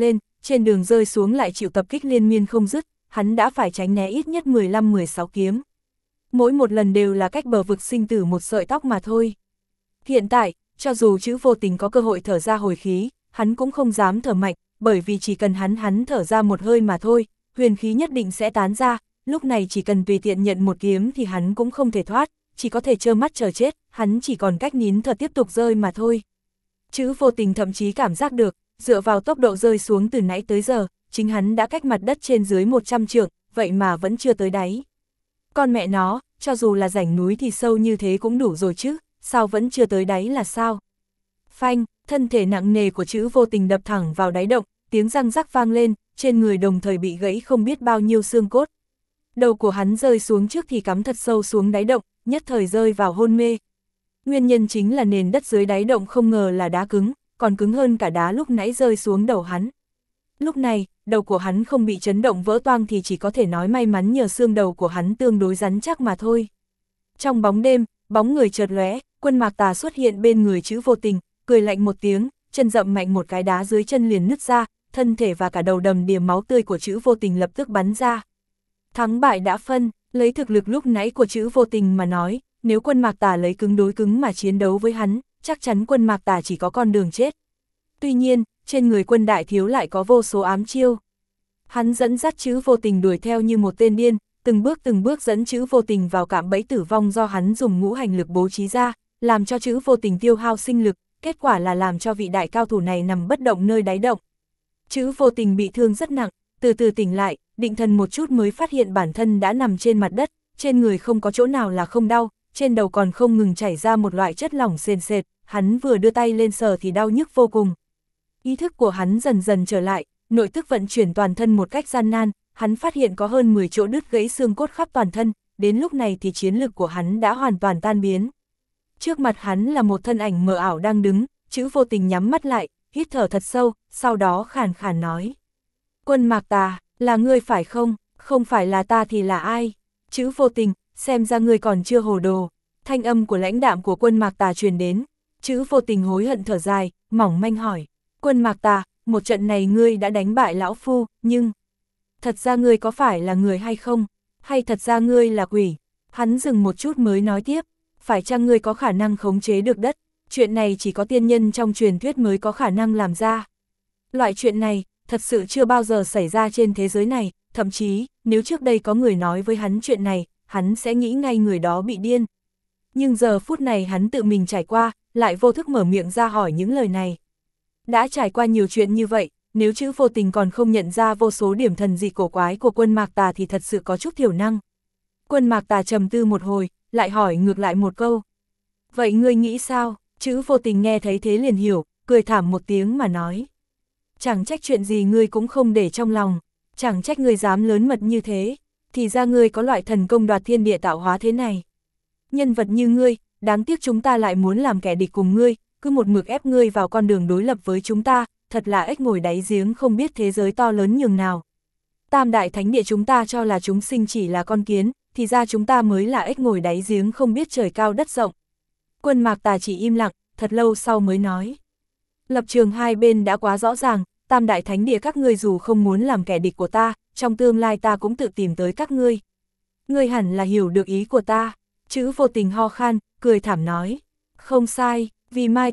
trên đường rơi xuống lại chịu tập kích liên miên không dứt, hắn đã phải tránh né ít nhất 15-16 kiếm. Mỗi một lần đều là cách bờ vực sinh tử một sợi tóc mà thôi. Hiện tại, cho dù Trữ Vô Tình có cơ hội thở ra hồi khí, hắn cũng không dám thở mạnh, bởi vì chỉ cần hắn thở ra một hơi mà thôi, huyền khí nhất định sẽ tán ra, lúc này chỉ cần tùy tiện nhận một kiếm thì hắn cũng không thể thoát, chỉ có thể trơ mắt chờ chết, hắn chỉ còn cách nín thở tiếp tục rơi mà thôi. Trữ Vô Tình thậm chí cảm giác được, dựa vào tốc độ rơi xuống từ nãy tới giờ, chính hắn đã cách mặt đất trên dưới 100 trượng, vậy mà vẫn chưa tới đáy. Con mẹ nó, cho dù là rãnh núi thì sâu như thế cũng đủ rồi chứ, sao vẫn chưa tới đáy là sao? Phanh, thân thể nặng nề của Trữ Vô Tình đập thẳng vào đáy động, tiếng răng rắc vang lên, trên người đồng thời bị gãy không biết bao nhiêu xương cốt. Đầu của hắn rơi xuống trước thì cắm thật sâu xuống đáy động, nhất thời rơi vào hôn mê. Nguyên nhân chính là nền đất dưới đáy động không ngờ là đá cứng, còn cứng hơn cả đá lúc nãy rơi xuống đầu hắn. Lúc này, đầu của hắn không bị chấn động vỡ toang thì chỉ có thể nói may mắn nhờ xương đầu của hắn tương đối rắn chắc mà thôi. Trong bóng đêm, bóng người chợt lóe, Quân Mạc Tà xuất hiện bên người Trữ Vô Tình, cười lạnh một tiếng, chân dậm mạnh một cái đá dưới chân liền nứt ra, thân thể và cả đầu đầm đìa máu tươi của Trữ Vô Tình lập tức bắn ra. Thắng bại đã phân, lấy thực lực lúc nãy của Trữ Vô Tình mà nói, nếu Quân Mạc Tà lấy cứng đối cứng mà chiến đấu với hắn, chắc chắn Quân Mạc Tà chỉ có con đường chết. Tuy nhiên, trên người Quân Đại Thiếu lại có vô số ám chiêu. Hắn dẫn dắt Trữ Vô Tình đuổi theo như một tên điên, từng bước dẫn Trữ Vô Tình vào cạm bẫy tử vong do hắn dùng ngũ hành lực bố trí ra, làm cho Trữ Vô Tình tiêu hao sinh lực, kết quả là làm cho vị đại cao thủ này nằm bất động nơi đáy động. Trữ Vô Tình bị thương rất nặng, từ từ tỉnh lại, định thần một chút mới phát hiện bản thân đã nằm trên mặt đất, trên người không có chỗ nào là không đau, trên đầu còn không ngừng chảy ra một loại chất lỏng sền sệt, hắn vừa đưa tay lên sờ thì đau nhức vô cùng. Ý thức của hắn dần dần trở lại, nội tức vận chuyển toàn thân một cách gian nan, hắn phát hiện có hơn 10 chỗ đứt gãy xương cốt khắp toàn thân, đến lúc này thì chiến lực của hắn đã hoàn toàn tan biến. Trước mặt hắn là một thân ảnh mờ ảo đang đứng, Trữ Vô Tình nhắm mắt lại, hít thở thật sâu, sau đó khàn khàn nói. Quân Mạc Tà, là ngươi phải không? Không phải là ta thì là ai? Trữ Vô Tình, xem ra ngươi còn chưa hồ đồ. Thanh âm của lãnh đạm của Quân Mạc Tà truyền đến. Trữ Vô Tình hối hận thở dài, mỏng manh hỏi. Quân Mạc Tà, một trận này ngươi đã đánh bại lão phu, nhưng... Thật ra ngươi có phải là người hay không? Hay thật ra ngươi là quỷ? Hắn dừng một chút mới nói tiếp. Phải chăng ngươi có khả năng khống chế được đất? Chuyện này chỉ có tiên nhân trong truyền thuyết mới có khả năng làm ra. Loại chuyện này, thật sự chưa bao giờ xảy ra trên thế giới này, thậm chí, nếu trước đây có người nói với hắn chuyện này, hắn sẽ nghĩ ngay người đó bị điên. Nhưng giờ phút này hắn tự mình trải qua, lại vô thức mở miệng ra hỏi những lời này. Đã trải qua nhiều chuyện như vậy, nếu Trữ Vô Tình còn không nhận ra vô số điểm thần dị cổ quái của Quân Mạc Tà thì thật sự có chút thiểu năng. Quân Mạc Tà trầm tư một hồi, lại hỏi ngược lại một câu. Vậy ngươi nghĩ sao? Trữ Vô Tình nghe thấy thế liền hiểu, cười thảm một tiếng mà nói. Chẳng trách chuyện gì ngươi cũng không để trong lòng, chẳng trách ngươi dám lớn mật như thế, thì ra ngươi có loại thần công đoạt thiên địa tạo hóa thế này. Nhân vật như ngươi, đáng tiếc chúng ta lại muốn làm kẻ địch cùng ngươi, cứ một mực ép ngươi vào con đường đối lập với chúng ta, thật là ếch ngồi đáy giếng không biết thế giới to lớn nhường nào. Tam đại thánh địa chúng ta cho là chúng sinh chỉ là con kiến, thì ra chúng ta mới là ếch ngồi đáy giếng không biết trời cao đất rộng. Quân Mạc Tà chỉ im lặng, thật lâu sau mới nói. Lập trường hai bên đã quá rõ ràng, tam đại thánh địa các ngươi dù không muốn làm kẻ địch của ta, trong tương lai ta cũng tự tìm tới các ngươi. Ngươi hẳn là hiểu được ý của ta. Trữ Vô Tình ho khan, cười thảm nói. Không sai, vì Mai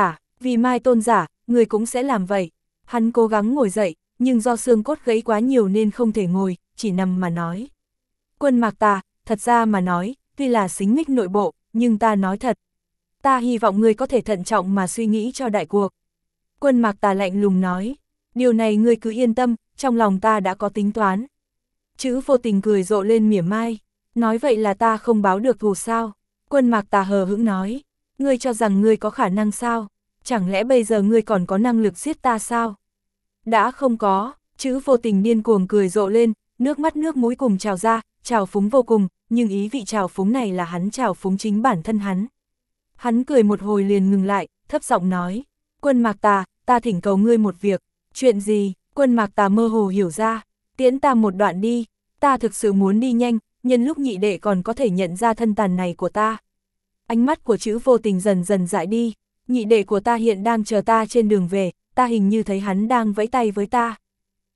Tôn giả, ngươi cũng sẽ làm vậy. Hắn cố gắng ngồi dậy, nhưng do xương cốt gãy quá nhiều nên không thể ngồi, chỉ nằm mà nói. Quân Mạc Tà, thật ra mà nói, tuy là xính mích nội bộ, nhưng ta nói thật. Ta hy vọng ngươi có thể thận trọng mà suy nghĩ cho đại cuộc. Quân Mạc Tà lạnh lùng nói, điều này ngươi cứ yên tâm, trong lòng ta đã có tính toán. Trữ Vô Tình cười rộ lên mỉa mai, nói vậy là ta không báo được thù sao? Quân Mạc Tà hờ hững nói, ngươi cho rằng ngươi có khả năng sao? Chẳng lẽ bây giờ ngươi còn có năng lực giết ta sao? Đã không có, Trữ Vô Tình điên cuồng cười rộ lên, nước mắt nước mũi cùng trào ra, trào phúng vô cùng, nhưng ý vị trào phúng này là hắn trào phúng chính bản thân hắn. Hắn cười một hồi liền ngừng lại, thấp giọng nói, Quân Mạc Tà, ta thỉnh cầu ngươi một việc. Chuyện gì? Quân Mạc Tà mơ hồ hiểu ra, tiễn ta một đoạn đi, ta thực sự muốn đi nhanh, nhân lúc nhị đệ còn có thể nhận ra thân tàn này của ta. Ánh mắt của Trữ Vô Tình dần dần dại đi, nhị đệ của ta hiện đang chờ ta trên đường về, ta hình như thấy hắn đang vẫy tay với ta.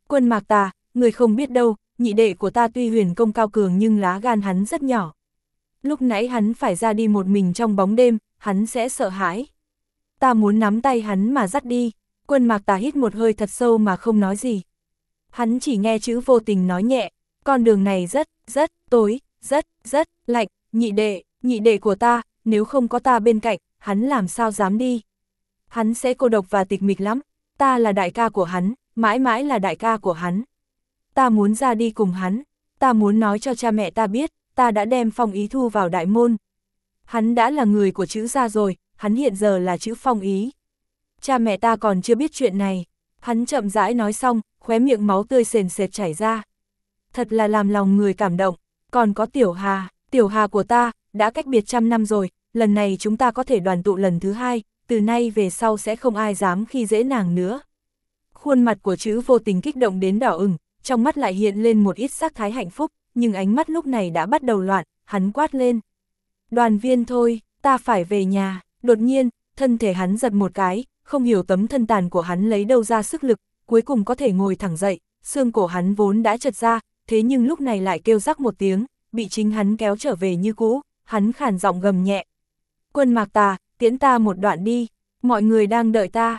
Quân Mạc Tà, người không biết đâu, nhị đệ của ta tuy huyền công cao cường nhưng lá gan hắn rất nhỏ. Lúc nãy hắn phải ra đi một mình trong bóng đêm, hắn sẽ sợ hãi. Ta muốn nắm tay hắn mà dắt đi. Quân Mạc Tà hít một hơi thật sâu mà không nói gì. Hắn chỉ nghe chữ Vô Tình nói nhẹ, con đường này rất tối, rất lạnh, nhị đệ của ta, nếu không có ta bên cạnh, hắn làm sao dám đi. Hắn sẽ cô độc và tịch mịch lắm, ta là đại ca của hắn, mãi mãi là đại ca của hắn. Ta muốn ra đi cùng hắn, ta muốn nói cho cha mẹ ta biết, ta đã đem Phong Ý thu vào đại môn. Hắn đã là người của chữ gia rồi, hắn hiện giờ là chữ Phong Ý. Cha mẹ ta còn chưa biết chuyện này. Hắn chậm rãi nói xong, khóe miệng máu tươi sền sệt chảy ra. Thật là làm lòng người cảm động. Còn có Tiểu Hà của ta, đã cách biệt 100 năm rồi, lần này chúng ta có thể đoàn tụ lần thứ 2, từ nay về sau sẽ không ai dám khi dễ nàng nữa. Khuôn mặt của chữ Vô Tình kích động đến đỏ ửng, trong mắt lại hiện lên một ít sắc thái hạnh phúc, nhưng ánh mắt lúc này đã bắt đầu loạn, hắn quát lên. Đoàn Viên thôi, ta phải về nhà. Đột nhiên, thân thể hắn giật một cái, không hiểu tấm thân tàn của hắn lấy đâu ra sức lực, cuối cùng có thể ngồi thẳng dậy, xương cổ hắn vốn đã chật ra, thế nhưng lúc này lại kêu rắc một tiếng, bị chính hắn kéo trở về như cũ, hắn khàn giọng gầm nhẹ. Quân Mạc Tà, tiễn ta một đoạn đi, mọi người đang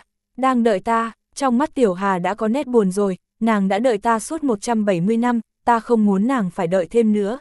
đợi ta, trong mắt Tiểu Hà đã có nét buồn rồi, nàng đã đợi ta suốt 170 năm, ta không muốn nàng phải đợi thêm nữa.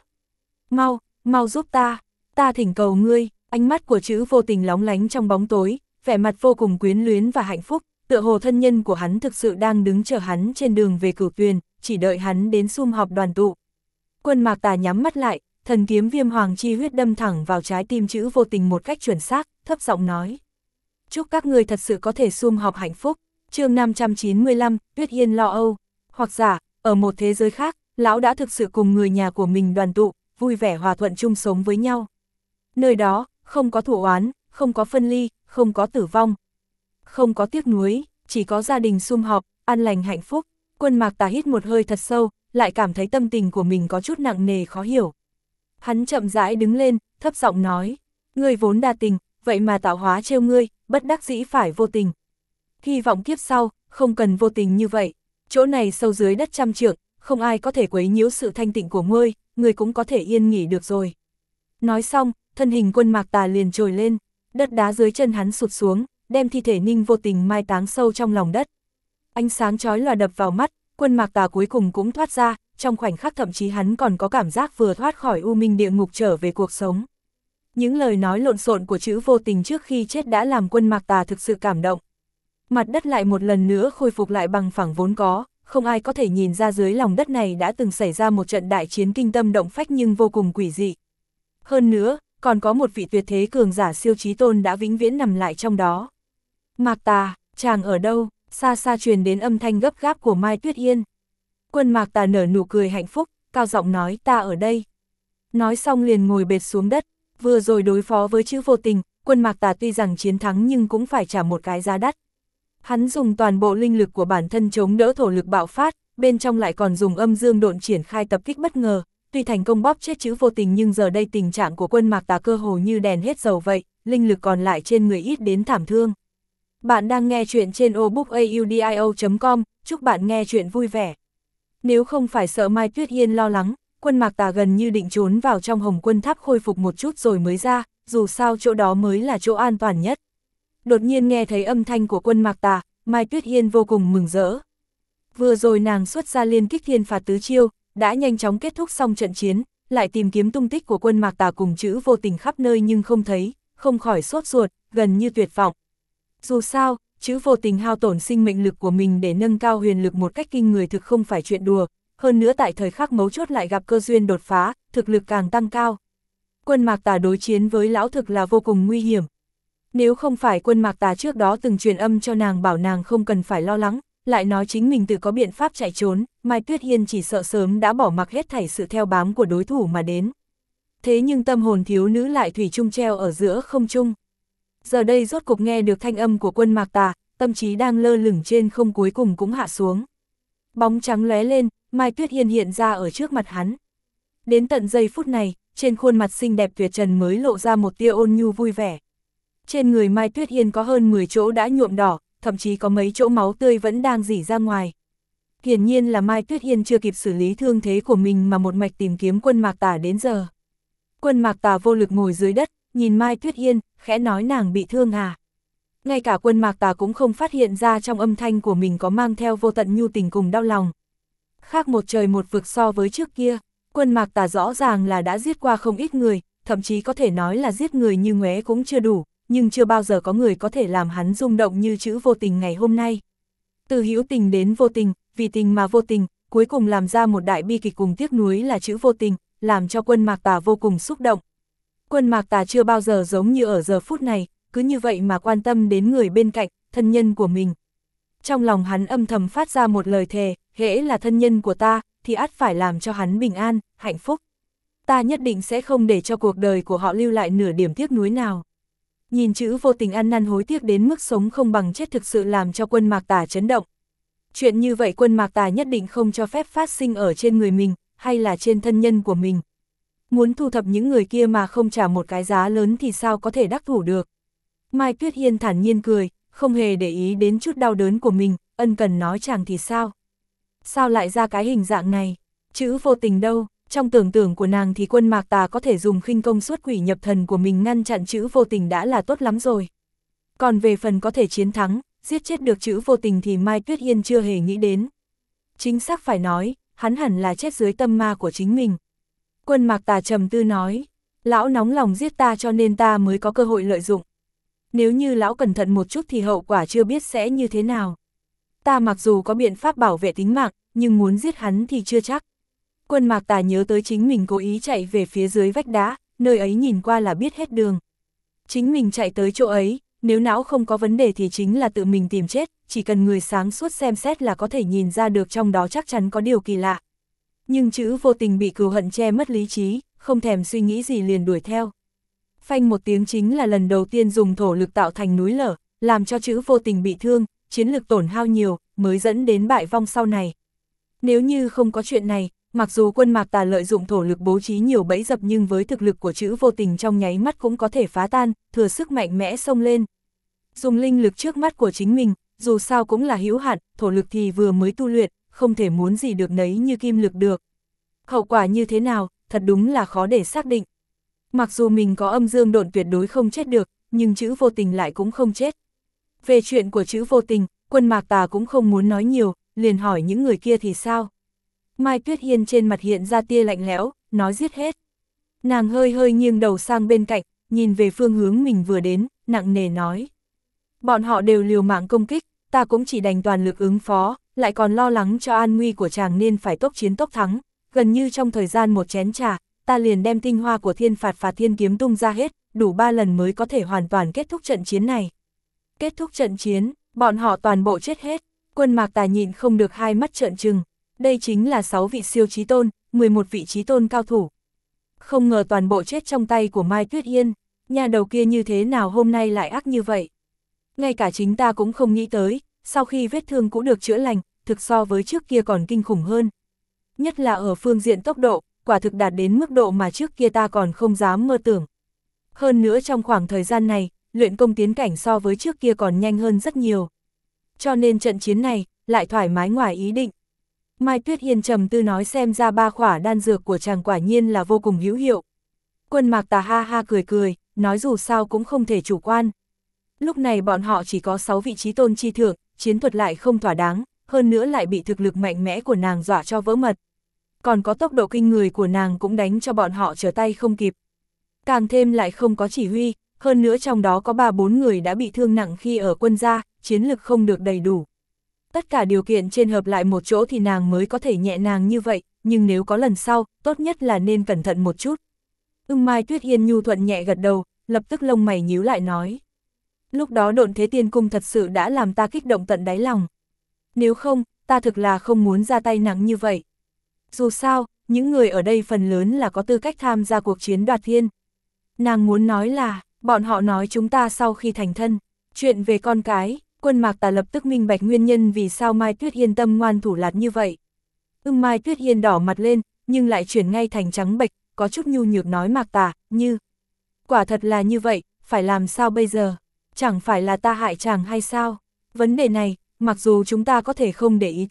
Mau giúp ta thỉnh cầu ngươi. Ánh mắt của chữ Vô Tình lóng lánh trong bóng tối, vẻ mặt vô cùng quyến luyến và hạnh phúc, tựa hồ thân nhân của hắn thực sự đang đứng chờ hắn trên đường về Cửu Tuyền, chỉ đợi hắn đến sum họp đoàn tụ. Quân Mạc Tà nhắm mắt lại, thần kiếm Viêm Hoàng chi huyết đâm thẳng vào trái tim chữ Vô Tình một cách chuẩn xác, thấp giọng nói. Chúc các ngươi thật sự có thể sum họp hạnh phúc. Chương 595, Tuyết Yên lo âu. Hoặc giả, ở một thế giới khác, lão đã thực sự cùng người nhà của mình đoàn tụ, vui vẻ hòa thuận chung sống với nhau. Nơi đó, không có thù oán, không có phân ly, không có tử vong, không có tiếc nuối, chỉ có gia đình sum họp, an lành hạnh phúc. Quân Mạc Tà hít một hơi thật sâu, lại cảm thấy tâm tình của mình có chút nặng nề khó hiểu. Hắn chậm rãi đứng lên, thấp giọng nói, ngươi vốn đa tình, vậy mà tạo hóa trêu ngươi, bất đắc dĩ phải vô tình. Hy vọng kiếp sau, không cần vô tình như vậy, chỗ này sâu dưới đất 100 trượng, không ai có thể quấy nhiễu sự thanh tịnh của ngươi cũng có thể yên nghỉ được rồi. Nói xong, thân hình Quân Mạc Tà liền trồi lên, đất đá dưới chân hắn sụt xuống, đem thi thể Ninh Vô Tình mai táng sâu trong lòng đất. Ánh sáng chói lòa đập vào mắt, Quân Mạc Tà cuối cùng cũng thoát ra, trong khoảnh khắc thậm chí hắn còn có cảm giác vừa thoát khỏi u minh địa ngục trở về cuộc sống. Những lời nói lộn xộn của chữ Vô Tình trước khi chết đã làm Quân Mạc Tà thực sự cảm động. Mặt đất lại một lần nữa khôi phục lại bằng phẳng vốn có, không ai có thể nhìn ra dưới lòng đất này đã từng xảy ra một trận đại chiến kinh tâm động phách nhưng vô cùng quỷ dị. Hơn nữa, còn có một vị tuyệt thế cường giả siêu chí tôn đã vĩnh viễn nằm lại trong đó. Mạc Tà, chàng ở đâu? Xa xa truyền đến âm thanh gấp gáp của Mai Tuyết Yên. Quân Mạc Tà nở nụ cười hạnh phúc, cao giọng nói ta ở đây. Nói xong liền ngồi bệt xuống đất, vừa rồi đối phó với chữ Vô Tình, Quân Mạc Tà tuy rằng chiến thắng nhưng cũng phải trả một cái giá đắt. Hắn dùng toàn bộ linh lực của bản thân chống đỡ thổ lực bạo phát, bên trong lại còn dùng âm dương độn triển khai tập kích bất ngờ. Tuy thành công bóp chết chữ Vô Tình nhưng giờ đây tình trạng của Quân Mạc Tà cơ hồ như đèn hết dầu vậy, linh lực còn lại trên người ít đến thảm thương. Bạn đang nghe chuyện trên obookaudio.com, chúc bạn nghe chuyện vui vẻ. Nếu không phải sợ Mai Tuyết Yên lo lắng, Quân Mạc Tà gần như định trốn vào trong Hồng Quân Tháp khôi phục một chút rồi mới ra, dù sao chỗ đó mới là chỗ an toàn nhất. Đột nhiên nghe thấy âm thanh của Quân Mạc Tà, Mai Tuyết Yên vô cùng mừng rỡ. Vừa rồi nàng xuất ra liên kích thiên phạt tứ chiêu, đã nhanh chóng kết thúc xong trận chiến, lại tìm kiếm tung tích của Quân Mạc Tà cùng chữ Vô Tình khắp nơi nhưng không thấy, không khỏi sốt ruột, gần như tuyệt vọng. Dù sao, chữ Vô Tình hao tổn sinh mệnh lực của mình để nâng cao huyền lực một cách kinh người thực không phải chuyện đùa, hơn nữa tại thời khắc mấu chốt lại gặp cơ duyên đột phá, thực lực càng tăng cao. Quân Mạc Tà đối chiến với lão thực là vô cùng nguy hiểm. Nếu không phải Quân Mạc Tà trước đó từng truyền âm cho nàng bảo nàng không cần phải lo lắng, lại nói chính mình tự có biện pháp chạy trốn, Mai Tuyết Yên chỉ sợ sớm đã bỏ mặc hết thảy sự theo bám của đối thủ mà đến. Thế nhưng tâm hồn thiếu nữ lại thủy chung treo ở giữa không trung. Giờ đây rốt cục nghe được thanh âm của Quân Mạc Tà, tâm trí đang lơ lửng trên không cuối cùng cũng hạ xuống. Bóng trắng lóe lên, Mai Tuyết Yên hiện ra ở trước mặt hắn. Đến tận giây phút này, trên khuôn mặt xinh đẹp tuyệt trần mới lộ ra một tia ôn nhu vui vẻ. Trên người Mai Tuyết Yên có hơn 10 chỗ đã nhuộm đỏ, thậm chí có mấy chỗ máu tươi vẫn đang rỉ ra ngoài. Hiển nhiên là Mai Tuyết Hiên chưa kịp xử lý thương thế của mình mà một mạch tìm kiếm Quân Mạc Tà đến giờ. Quân Mạc Tà vô lực ngồi dưới đất, nhìn Mai Tuyết Hiên, khẽ nói nàng bị thương à. Ngay cả Quân Mạc Tà cũng không phát hiện ra trong âm thanh của mình có mang theo vô tận nhu tình cùng đau lòng. Khác một trời một vực so với trước kia, Quân Mạc Tà rõ ràng là đã giết qua không ít người, thậm chí có thể nói là giết người như ngoé cũng chưa đủ, nhưng chưa bao giờ có người có thể làm hắn rung động như chữ vô tình ngày hôm nay. Từ hữu tình đến vô tình, vì tình mà vô tình, cuối cùng làm ra một đại bi kịch cùng tiếc nuối là chữ vô tình, làm cho Quân Mạc Tà vô cùng xúc động. Quân Mạc Tà chưa bao giờ giống như ở giờ phút này, cứ như vậy mà quan tâm đến người bên cạnh, thân nhân của mình. Trong lòng hắn âm thầm phát ra một lời thề, hễ là thân nhân của ta, thì ắt phải làm cho hắn bình an, hạnh phúc. Ta nhất định sẽ không để cho cuộc đời của họ lưu lại nửa điểm tiếc nuối nào. Nhìn chữ vô tình ăn năn hối tiếc đến mức sống không bằng chết thực sự làm cho Quân Mạc Tà chấn động. Chuyện như vậy Quân Mạc Tà nhất định không cho phép phát sinh ở trên người mình, hay là trên thân nhân của mình. Muốn thu thập những người kia mà không trả một cái giá lớn thì sao có thể đắc thủ được. Mai Tuyết Hiên thản nhiên cười, không hề để ý đến chút đau đớn của mình, ân cần nói chàng thì sao? Sao lại ra cái hình dạng này? Chữ vô tình đâu? Trong tưởng tượng của nàng thì Quân Mạc Tà có thể dùng khinh công xuất quỷ nhập thần của mình ngăn chặn chữ vô tình đã là tốt lắm rồi. Còn về phần có thể chiến thắng, giết chết được chữ vô tình thì Mai Tuyết Hiên chưa hề nghĩ đến. Chính xác phải nói, hắn hẳn là chết dưới tâm ma của chính mình. Quân Mạc Tà trầm tư nói, lão nóng lòng giết ta cho nên ta mới có cơ hội lợi dụng. Nếu như lão cẩn thận một chút thì hậu quả chưa biết sẽ như thế nào. Ta mặc dù có biện pháp bảo vệ tính mạng, nhưng muốn giết hắn thì chưa chắc. Quân Mạc Tà nhớ tới chính mình cố ý chạy về phía dưới vách đá, nơi ấy nhìn qua là biết hết đường. Chính mình chạy tới chỗ ấy, nếu não không có vấn đề thì chính là tự mình tìm chết, chỉ cần người sáng suốt xem xét là có thể nhìn ra được trong đó chắc chắn có điều kỳ lạ. Nhưng chữ vô tình bị cừu hận che mất lý trí, không thèm suy nghĩ gì liền đuổi theo. Phanh một tiếng chính là lần đầu tiên dùng thổ lực tạo thành núi lở, làm cho chữ vô tình bị thương, chiến lực tổn hao nhiều, mới dẫn đến bại vong sau này. Nếu như không có chuyện này, mặc dù Quân Mạc Tà lợi dụng thổ lực bố trí nhiều bẫy dập nhưng với thực lực của chữ vô tình trong nháy mắt cũng có thể phá tan, thừa sức mạnh mẽ xông lên. Dùng linh lực trước mắt của chính mình, dù sao cũng là hữu hạn, thổ lực thì vừa mới tu luyện, không thể muốn gì được nấy như kim lực được. Hậu quả như thế nào, thật đúng là khó để xác định. Mặc dù mình có âm dương độn tuyệt đối không chết được, nhưng chữ vô tình lại cũng không chết. Về chuyện của chữ vô tình, Quân Mạc Tà cũng không muốn nói nhiều, liền hỏi những người kia thì sao. Mai Tuyết Hiên trên mặt hiện ra tia lạnh lẽo, nói giết hết. Nàng hơi hơi nghiêng đầu sang bên cạnh, nhìn về phương hướng mình vừa đến, nặng nề nói. Bọn họ đều liều mạng công kích, ta cũng chỉ đành toàn lực ứng phó, lại còn lo lắng cho an nguy của chàng nên phải tốc chiến tốc thắng. Gần như trong thời gian một chén trà, ta liền đem tinh hoa của thiên phạt phạt thiên kiếm tung ra hết, đủ 3 lần mới có thể hoàn toàn kết thúc trận chiến này. Kết thúc trận chiến, bọn họ toàn bộ chết hết. Quân Mạc Tà nhịn không được hai mắt trợn trừng. Đây chính là 6 vị siêu chí tôn, 11 vị chí tôn cao thủ. Không ngờ toàn bộ chết trong tay của Mai Tuyết Hiên, nhà đầu kia như thế nào hôm nay lại ác như vậy. Ngay cả chính ta cũng không nghĩ tới, sau khi vết thương cũ được chữa lành, thực so với trước kia còn kinh khủng hơn. Nhất là ở phương diện tốc độ, quả thực đạt đến mức độ mà trước kia ta còn không dám mơ tưởng. Hơn nữa trong khoảng thời gian này, luyện công tiến cảnh so với trước kia còn nhanh hơn rất nhiều. Cho nên trận chiến này, lại thoải mái ngoài ý định. Mai Tuyết Hiên trầm tư nói xem ra 3 khỏa đan dược của chàng quả nhiên là vô cùng hữu hiệu. Quân Mạc Tà ha ha cười cười, nói dù sao cũng không thể chủ quan. Lúc này bọn họ chỉ có 6 vị chí tôn chi thượng, chiến thuật lại không thỏa đáng, hơn nữa lại bị thực lực mạnh mẽ của nàng dọa cho vỡ mật. Còn có tốc độ kinh người của nàng cũng đánh cho bọn họ trở tay không kịp. Càng thêm lại không có chỉ huy, hơn nữa trong đó có 3-4 người đã bị thương nặng khi ở quân gia, chiến lực không được đầy đủ. Tất cả điều kiện trên hợp lại một chỗ thì nàng mới có thể nhẹ nhàng như vậy, nhưng nếu có lần sau, tốt nhất là nên cẩn thận một chút. Mai Tuyết Hiên nhu thuận nhẹ gật đầu, lập tức lông mày nhíu lại nói. Lúc đó Độn Thế Tiên Cung thật sự đã làm ta kích động tận đáy lòng. Nếu không, ta thực là không muốn ra tay nặng như vậy. Dù sao, những người ở đây phần lớn là có tư cách tham gia cuộc chiến đoạt thiên. Nàng muốn nói là, bọn họ nói chúng ta sau khi thành thân, chuyện về con cái. Quân Mạc Tà lập tức minh bạch nguyên nhân vì sao Mai Tuyết Hiên tâm ngoan thủ lạt như vậy. Mai Tuyết Hiên đỏ mặt lên, nhưng lại chuyển ngay thành trắng bệch, có chút nhu nhược nói Mạc Tà, như. Quả thật là như vậy, phải làm sao bây giờ? Chẳng phải là ta hại chàng hay sao? Vấn đề này, mặc dù chúng ta có thể không để ý tới,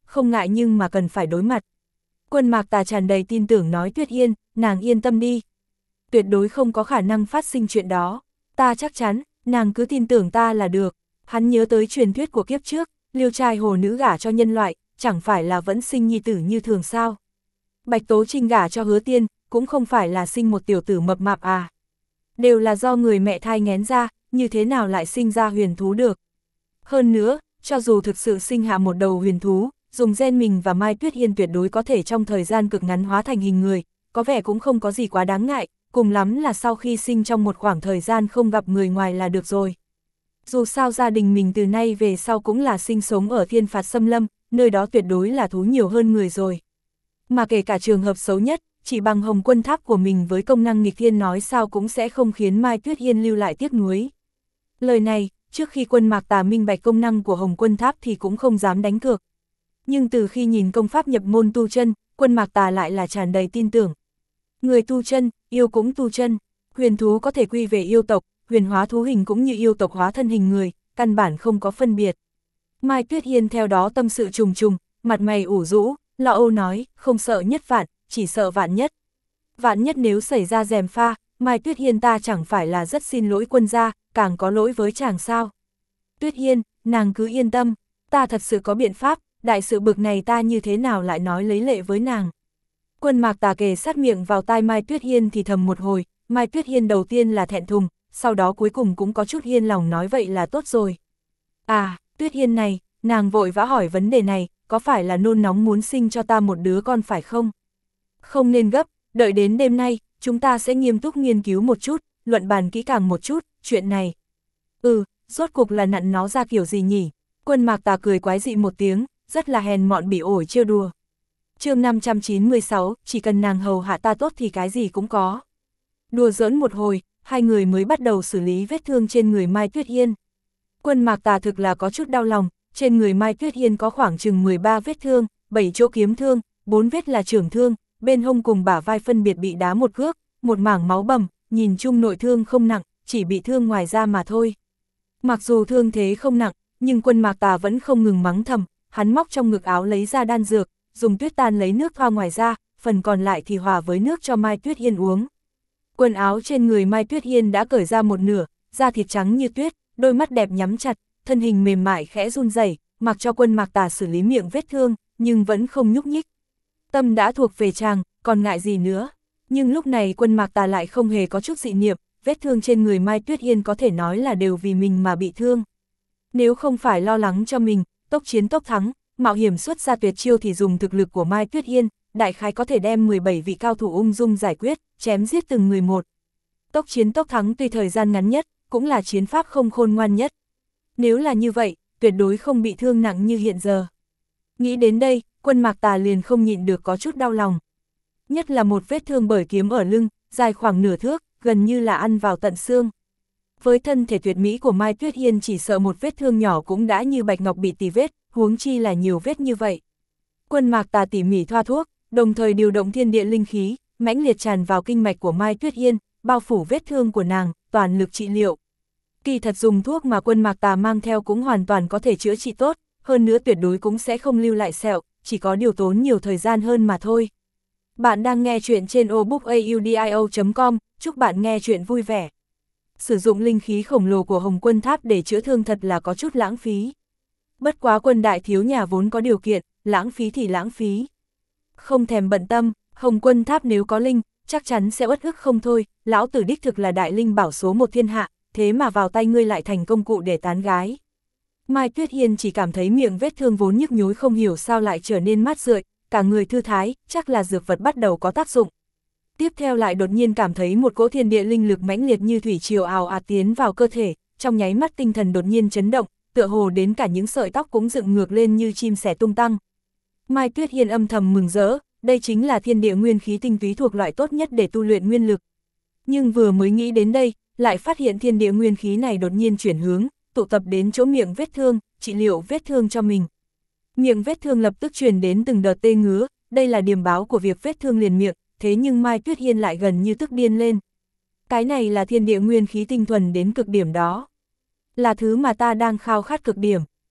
không ngại nhưng mà cần phải đối mặt. Quân Mạc Tà tràn đầy tin tưởng nói Tuyết Hiên, nàng yên tâm đi. Tuyệt đối không có khả năng phát sinh chuyện đó. Ta chắc chắn, nàng cứ tin tưởng ta là được. Hắn nhớ tới truyền thuyết của kiếp trước, liêu trai hồ nữ gả cho nhân loại, chẳng phải là vẫn sinh nhi tử như thường sao. Bạch Tố Trinh gả cho Hứa Tiên, cũng không phải là sinh một tiểu tử mập mạp à. Đều là do người mẹ thai nghén ra, như thế nào lại sinh ra huyền thú được. Hơn nữa, cho dù thực sự sinh hạ một đầu huyền thú, dùng gen mình và Mai Tuyết Hiên tuyệt đối có thể trong thời gian cực ngắn hóa thành hình người, có vẻ cũng không có gì quá đáng ngại, cùng lắm là sau khi sinh trong một khoảng thời gian không gặp người ngoài là được rồi. Dù sao gia đình mình từ nay về sau cũng là sinh sống ở Thiên Phạt Xâm Lâm, nơi đó tuyệt đối là thú nhiều hơn người rồi. Mà kể cả trường hợp xấu nhất, chỉ bằng Hồng Quân Tháp của mình với công năng nghịch thiên nói sao cũng sẽ không khiến Mai Tuyết Hiên lưu lại tiếc nuối. Lời này, trước khi Quân Mạc Tà minh bạch công năng của Hồng Quân Tháp thì cũng không dám đánh cược. Nhưng từ khi nhìn công pháp nhập môn tu chân, Quân Mạc Tà lại là tràn đầy tin tưởng. Người tu chân, yêu cũng tu chân, huyền thú có thể quy về yêu tộc, huyền hóa thú hình cũng như yêu tộc hóa thân hình người, căn bản không có phân biệt. Mai Tuyết Hiên theo đó tâm sự trùng trùng, mặt mày ủ rũ, lo âu nói, không sợ nhất vạn, chỉ sợ vạn nhất. Vạn nhất nếu xảy ra gièm pha, Mai Tuyết Hiên ta chẳng phải là rất xin lỗi quân gia, càng có lỗi với chàng sao. Tuyết Hiên, nàng cứ yên tâm, ta thật sự có biện pháp, đại sự bực này ta như thế nào lại nói lấy lệ với nàng. Quân Mạc Tà kề sát miệng vào tai Mai Tuyết Hiên thì thầm một hồi, Mai Tuyết Hiên đầu tiên là thẹn thùng, sau đó cuối cùng cũng có chút hiên lòng nói vậy là tốt rồi. À, Tuyết Hiên này, nàng vội vã hỏi vấn đề này, có phải là nôn nóng muốn sinh cho ta một đứa con phải không? Không nên gấp, đợi đến đêm nay, chúng ta sẽ nghiêm túc nghiên cứu một chút, luận bàn kỹ càng một chút, chuyện này. Rốt cuộc là nặn nó ra kiểu gì nhỉ? Quân Mạc Tà cười quái dị một tiếng, rất là hèn mọn bỉ ổi trêu đùa. Chương 596, chỉ cần nàng hầu hạ ta tốt thì cái gì cũng có. Đùa giỡn một hồi, hai người mới bắt đầu xử lý vết thương trên người Mai Tuyết Hiên. Quân Mạc Tà thực là có chút đau lòng, trên người Mai Tuyết Hiên có khoảng chừng 13 vết thương, 7 chỗ kiếm thương, 4 vết là chưởng thương, bên hông cùng bả vai phân biệt bị đá một cước, một mảng máu bầm, nhìn chung nội thương không nặng, chỉ bị thương ngoài da mà thôi. Mặc dù thương thế không nặng, nhưng Quân Mạc Tà vẫn không ngừng mắng thầm, hắn móc trong ngực áo lấy ra đan dược, dùng tuyết tan lấy nước thoa ngoài da, phần còn lại thì hòa với nước cho Mai Tuyết Hiên uống. Quần áo trên người Mai Tuyết Hiên đã cởi ra một nửa, da thịt trắng như tuyết, đôi mắt đẹp nhắm chặt, thân hình mềm mại khẽ run rẩy, mặc cho Quân Mạc Tà xử lý miệng vết thương, nhưng vẫn không nhúc nhích. Tâm đã thuộc về chàng, còn ngại gì nữa. Nhưng lúc này Quân Mạc Tà lại không hề có chút dị niệm, vết thương trên người Mai Tuyết Hiên có thể nói là đều vì mình mà bị thương. Nếu không phải lo lắng cho mình, tốc chiến tốc thắng, mạo hiểm xuất ra tuyệt chiêu thì dùng thực lực của Mai Tuyết Hiên, đại khái có thể đem 17 vị cao thủ ung dung giải quyết, chém giết từng người một. Tốc chiến tốc thắng tuy thời gian ngắn nhất, cũng là chiến pháp không khôn ngoan nhất. Nếu là như vậy, tuyệt đối không bị thương nặng như hiện giờ. Nghĩ đến đây, Quân Mạc Tà liền không nhịn được có chút đau lòng. Nhất là một vết thương bởi kiếm ở lưng, dài khoảng nửa thước, gần như là ăn vào tận xương. Với thân thể tuyệt mỹ của Mai Tuyết Hiên chỉ sợ một vết thương nhỏ cũng đã như bạch ngọc bị tì vết, huống chi là nhiều vết như vậy. Quân Mạc Tà tỉ mỉ thoa thuốc, đồng thời điều động thiên địa linh khí, mãnh liệt tràn vào kinh mạch của Mai Tuyết Hiên, bao phủ vết thương của nàng, toàn lực trị liệu. Kỳ thật dùng thuốc mà Quân Mạc Tà mang theo cũng hoàn toàn có thể chữa trị tốt, hơn nữa tuyệt đối cũng sẽ không lưu lại sẹo, chỉ có điều tốn nhiều thời gian hơn mà thôi. Bạn đang nghe chuyện trên obookaudio.com, chúc bạn nghe chuyện vui vẻ. Sử dụng linh khí khổng lồ của Hồng Quân Tháp để chữa thương thật là có chút lãng phí. Bất quá Quân đại thiếu nhà vốn có điều kiện, lãng phí thì lãng phí. Không thèm bận tâm, Hồng Quân Tháp nếu có linh, chắc chắn sẽ uất ức không thôi, lão tử đích thực là đại linh bảo số một thiên hạ, thế mà vào tay ngươi lại thành công cụ để tán gái. Mai Tuyết Hiên chỉ cảm thấy miệng vết thương vốn nhức nhối không hiểu sao lại trở nên mát rượi, cả người thư thái, chắc là dược vật bắt đầu có tác dụng. Tiếp theo lại đột nhiên cảm thấy một cỗ thiên địa linh lực mãnh liệt như thủy triều ào ạt tiến vào cơ thể, trong nháy mắt tinh thần đột nhiên chấn động, tựa hồ đến cả những sợi tóc cũng dựng ngược lên như chim sẻ tung tăng. Mai Tuyết Hiên âm thầm mừng rỡ, đây chính là thiên địa nguyên khí tinh túy thuộc loại tốt nhất để tu luyện nguyên lực. Nhưng vừa mới nghĩ đến đây, lại phát hiện thiên địa nguyên khí này đột nhiên chuyển hướng, tụ tập đến chỗ miệng vết thương, trị liệu vết thương cho mình. Miệng vết thương lập tức truyền đến từng đợt tê ngứa, đây là điềm báo của việc vết thương liền miệng, thế nhưng Mai Tuyết Hiên lại gần như tức điên lên. Cái này là thiên địa nguyên khí tinh thuần đến cực điểm đó. Là thứ mà ta đang khao khát cực điểm.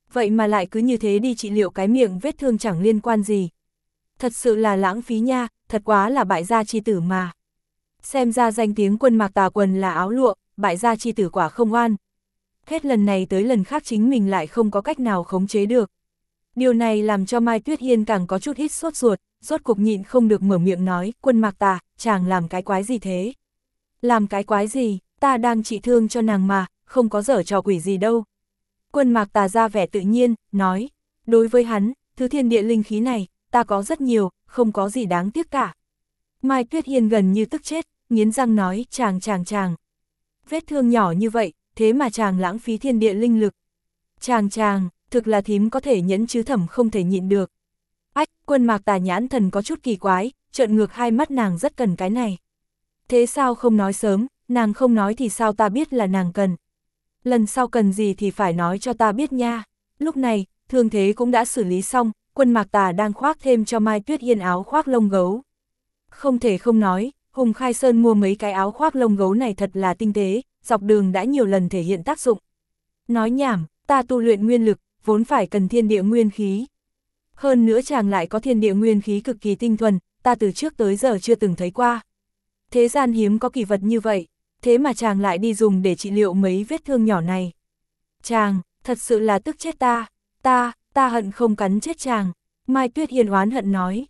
Vậy mà lại cứ như thế đi trị liệu cái miệng vết thương chẳng liên quan gì. Thật sự là lãng phí nha, thật quá là bại gia chi tử mà. Xem ra danh tiếng Quân Mạc Tà quần là áo lụa, bại gia chi tử quả không oan. Hết lần này tới lần khác chính mình lại không có cách nào khống chế được. Điều này làm cho Mai Tuyết Hiên càng có chút hít sốt ruột, rốt cục nhịn không được mở miệng nói, Quân Mạc Tà, chàng làm cái quái gì thế? Làm cái quái gì, ta đang trị thương cho nàng mà, không có giở trò quỷ gì đâu. Quân Mạc Tà ra vẻ tự nhiên, nói, đối với hắn, thứ thiên địa linh khí này, ta có rất nhiều, không có gì đáng tiếc cả. Mai Tuyết Hiên gần như tức chết, nghiến răng nói, chàng. Vết thương nhỏ như vậy, thế mà chàng lãng phí thiên địa linh lực. Chàng, thực là thím có thể nhẫn chứ thẩm không thể nhịn được. Ách, Quân Mạc Tà nhãn thần có chút kỳ quái, trợn ngược hai mắt nàng rất cần cái này. Thế sao không nói sớm, nàng không nói thì sao ta biết là nàng cần. Lần sau cần gì thì phải nói cho ta biết nha. Lúc này, thương thế cũng đã xử lý xong, Quân Mạc Tà đang khoác thêm cho Mai Tuyết Hiên áo khoác lông gấu. Không thể không nói, Hùng Khai Sơn mua mấy cái áo khoác lông gấu này thật là tinh tế, dọc đường đã nhiều lần thể hiện tác dụng. Nói nhảm, ta tu luyện nguyên lực, vốn phải cần thiên địa nguyên khí. Hơn nữa chàng lại có thiên địa nguyên khí cực kỳ tinh thuần, ta từ trước tới giờ chưa từng thấy qua. Thế gian hiếm có kỳ vật như vậy, thế mà chàng lại đi dùng để trị liệu mấy vết thương nhỏ này. Chàng, thật sự là tức chết ta hận không cắn chết chàng. Mai Tuyết Hiên oán hận nói,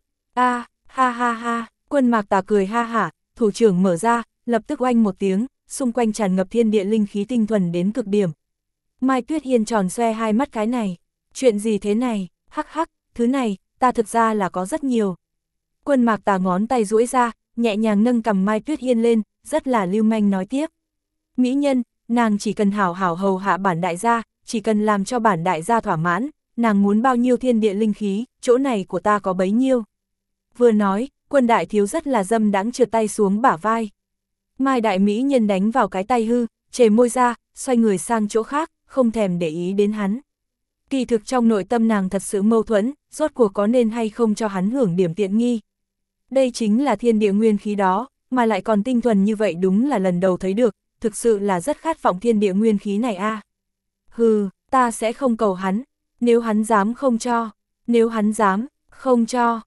ha, Quân Mạc Tà cười ha hả, thủ trưởng mở ra, lập tức oanh một tiếng, xung quanh tràn ngập thiên địa linh khí tinh thuần đến cực điểm. Mai Tuyết Hiên tròn xoe hai mắt cái này, chuyện gì thế này, hắc, thứ này, ta thực ra là có rất nhiều. Quân Mạc Tà ngón tay duỗi ra, nhẹ nhàng nâng cầm Mai Tuyết Hiên lên, rất là lưu manh nói tiếp. Mỹ nhân, nàng chỉ cần hảo hầu hạ bản đại gia, chỉ cần làm cho bản đại gia thỏa mãn, nàng muốn bao nhiêu thiên địa linh khí, chỗ này của ta có bấy nhiêu. Vừa nói, Quân đại thiếu rất là dâm đãng trượt tay xuống bả vai. Mai đại mỹ nhân đánh vào cái tay hư, chề môi ra, xoay người sang chỗ khác, không thèm để ý đến hắn. Kỳ thực trong nội tâm nàng thật sự mâu thuẫn, rốt cuộc có nên hay không cho hắn hưởng điểm tiện nghi. Đây chính là thiên địa nguyên khí đó, mà lại còn tinh thuần như vậy đúng là lần đầu thấy được, thực sự là rất khát vọng thiên địa nguyên khí này a. Hừ, ta sẽ không cầu hắn, nếu hắn dám không cho, nếu hắn dám, không cho,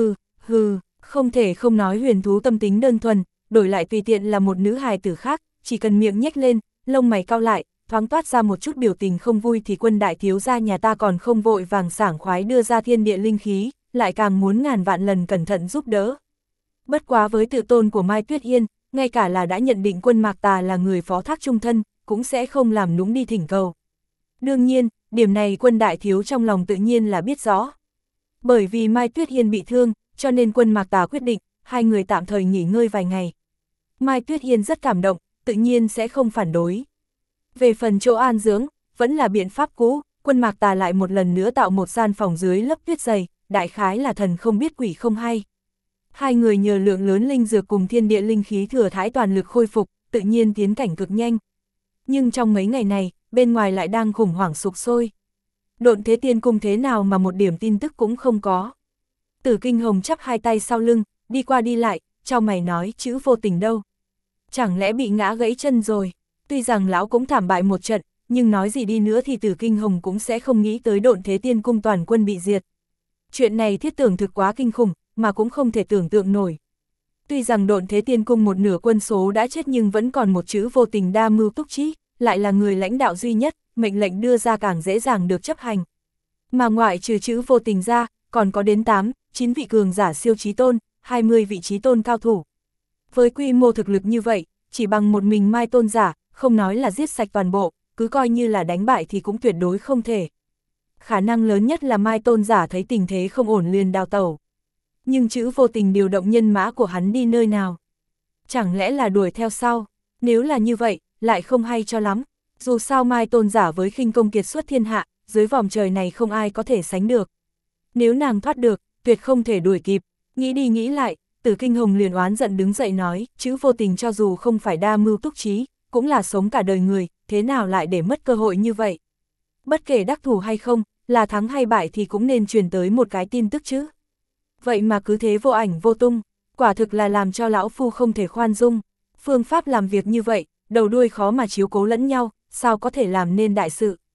hừ, không thể không nói huyền thú tâm tính đơn thuần, đổi lại tùy tiện là một nữ hài tử khác, chỉ cần miệng nhếch lên, lông mày cau lại, thoáng toát ra một chút biểu tình không vui thì Quân đại thiếu gia nhà ta còn không vội vàng sảng khoái đưa ra thiên địa linh khí, lại càng muốn ngàn vạn lần cẩn thận giúp đỡ. Bất quá với tự tôn của Mai Tuyết Hiên, ngay cả là đã nhận định Quân Mạc Tà là người phó thác trung thân, cũng sẽ không làm nũng đi thỉnh cầu. Đương nhiên, điểm này Quân đại thiếu trong lòng tự nhiên là biết rõ. Bởi vì Mai Tuyết Hiên bị thương, cho nên Quân Mạc Tà quyết định, hai người tạm thời nghỉ ngơi vài ngày. Mai Tuyết Hiên rất cảm động, tự nhiên sẽ không phản đối. Về phần chỗ an dưỡng, vẫn là biện pháp cũ, Quân Mạc Tà lại một lần nữa tạo một gian phòng dưới lớp tuyết dày, đại khái là thần không biết quỷ không hay. Hai người nhờ lượng lớn linh dược cùng thiên địa linh khí thừa thãi toàn lực khôi phục, tự nhiên tiến cảnh cực nhanh. Nhưng trong mấy ngày này, bên ngoài lại đang khủng hoảng sục sôi. Độn Thế Tiên Cung thế nào mà một điểm tin tức cũng không có. Tử Kinh Hồng chắp hai tay sau lưng, đi qua đi lại, chau mày nói chữ Vô Tình đâu. Chẳng lẽ bị ngã gãy chân rồi? Tuy rằng lão cũng thảm bại một trận, nhưng nói gì đi nữa thì Tử Kinh Hồng cũng sẽ không nghĩ tới Độn Thế Tiên Cung toàn quân bị diệt. Chuyện này thiết tưởng thực quá kinh khủng, mà cũng không thể tưởng tượng nổi. Tuy rằng Độn Thế Tiên Cung một nửa quân số đã chết nhưng vẫn còn một chữ Vô Tình đa mưu túc trí, lại là người lãnh đạo duy nhất, mệnh lệnh đưa ra càng dễ dàng được chấp hành. Mà ngoại trừ chữ Vô Tình ra, còn có đến 9 vị cường giả siêu chí tôn, 20 vị chí tôn cao thủ. Với quy mô thực lực như vậy, chỉ bằng một mình Mai tôn giả, không nói là giết sạch toàn bộ, cứ coi như là đánh bại thì cũng tuyệt đối không thể. Khả năng lớn nhất là Mai tôn giả thấy tình thế không ổn liền đào tẩu. Nhưng chữ Vô Tình điều động nhân mã của hắn đi nơi nào? Chẳng lẽ là đuổi theo sau? Nếu là như vậy, lại không hay cho lắm. Dù sao Mai tôn giả với khinh công kiệt xuất thiên hạ, dưới vòm trời này không ai có thể sánh được. Nếu nàng thoát được, tuyệt không thể đuổi kịp. Nghĩ đi nghĩ lại, Tử Kinh Hồng liền oán giận đứng dậy nói, chữ Vô Tình cho dù không phải đa mưu túc trí, cũng là sống cả đời người, thế nào lại để mất cơ hội như vậy? Bất kể đắc thủ hay không, là thắng hay bại thì cũng nên truyền tới một cái tin tức chứ. Vậy mà cứ thế vô ảnh vô tung, quả thực là làm cho lão phu không thể khoan dung. Phương pháp làm việc như vậy, đầu đuôi khó mà chiếu cố lẫn nhau, sao có thể làm nên đại sự.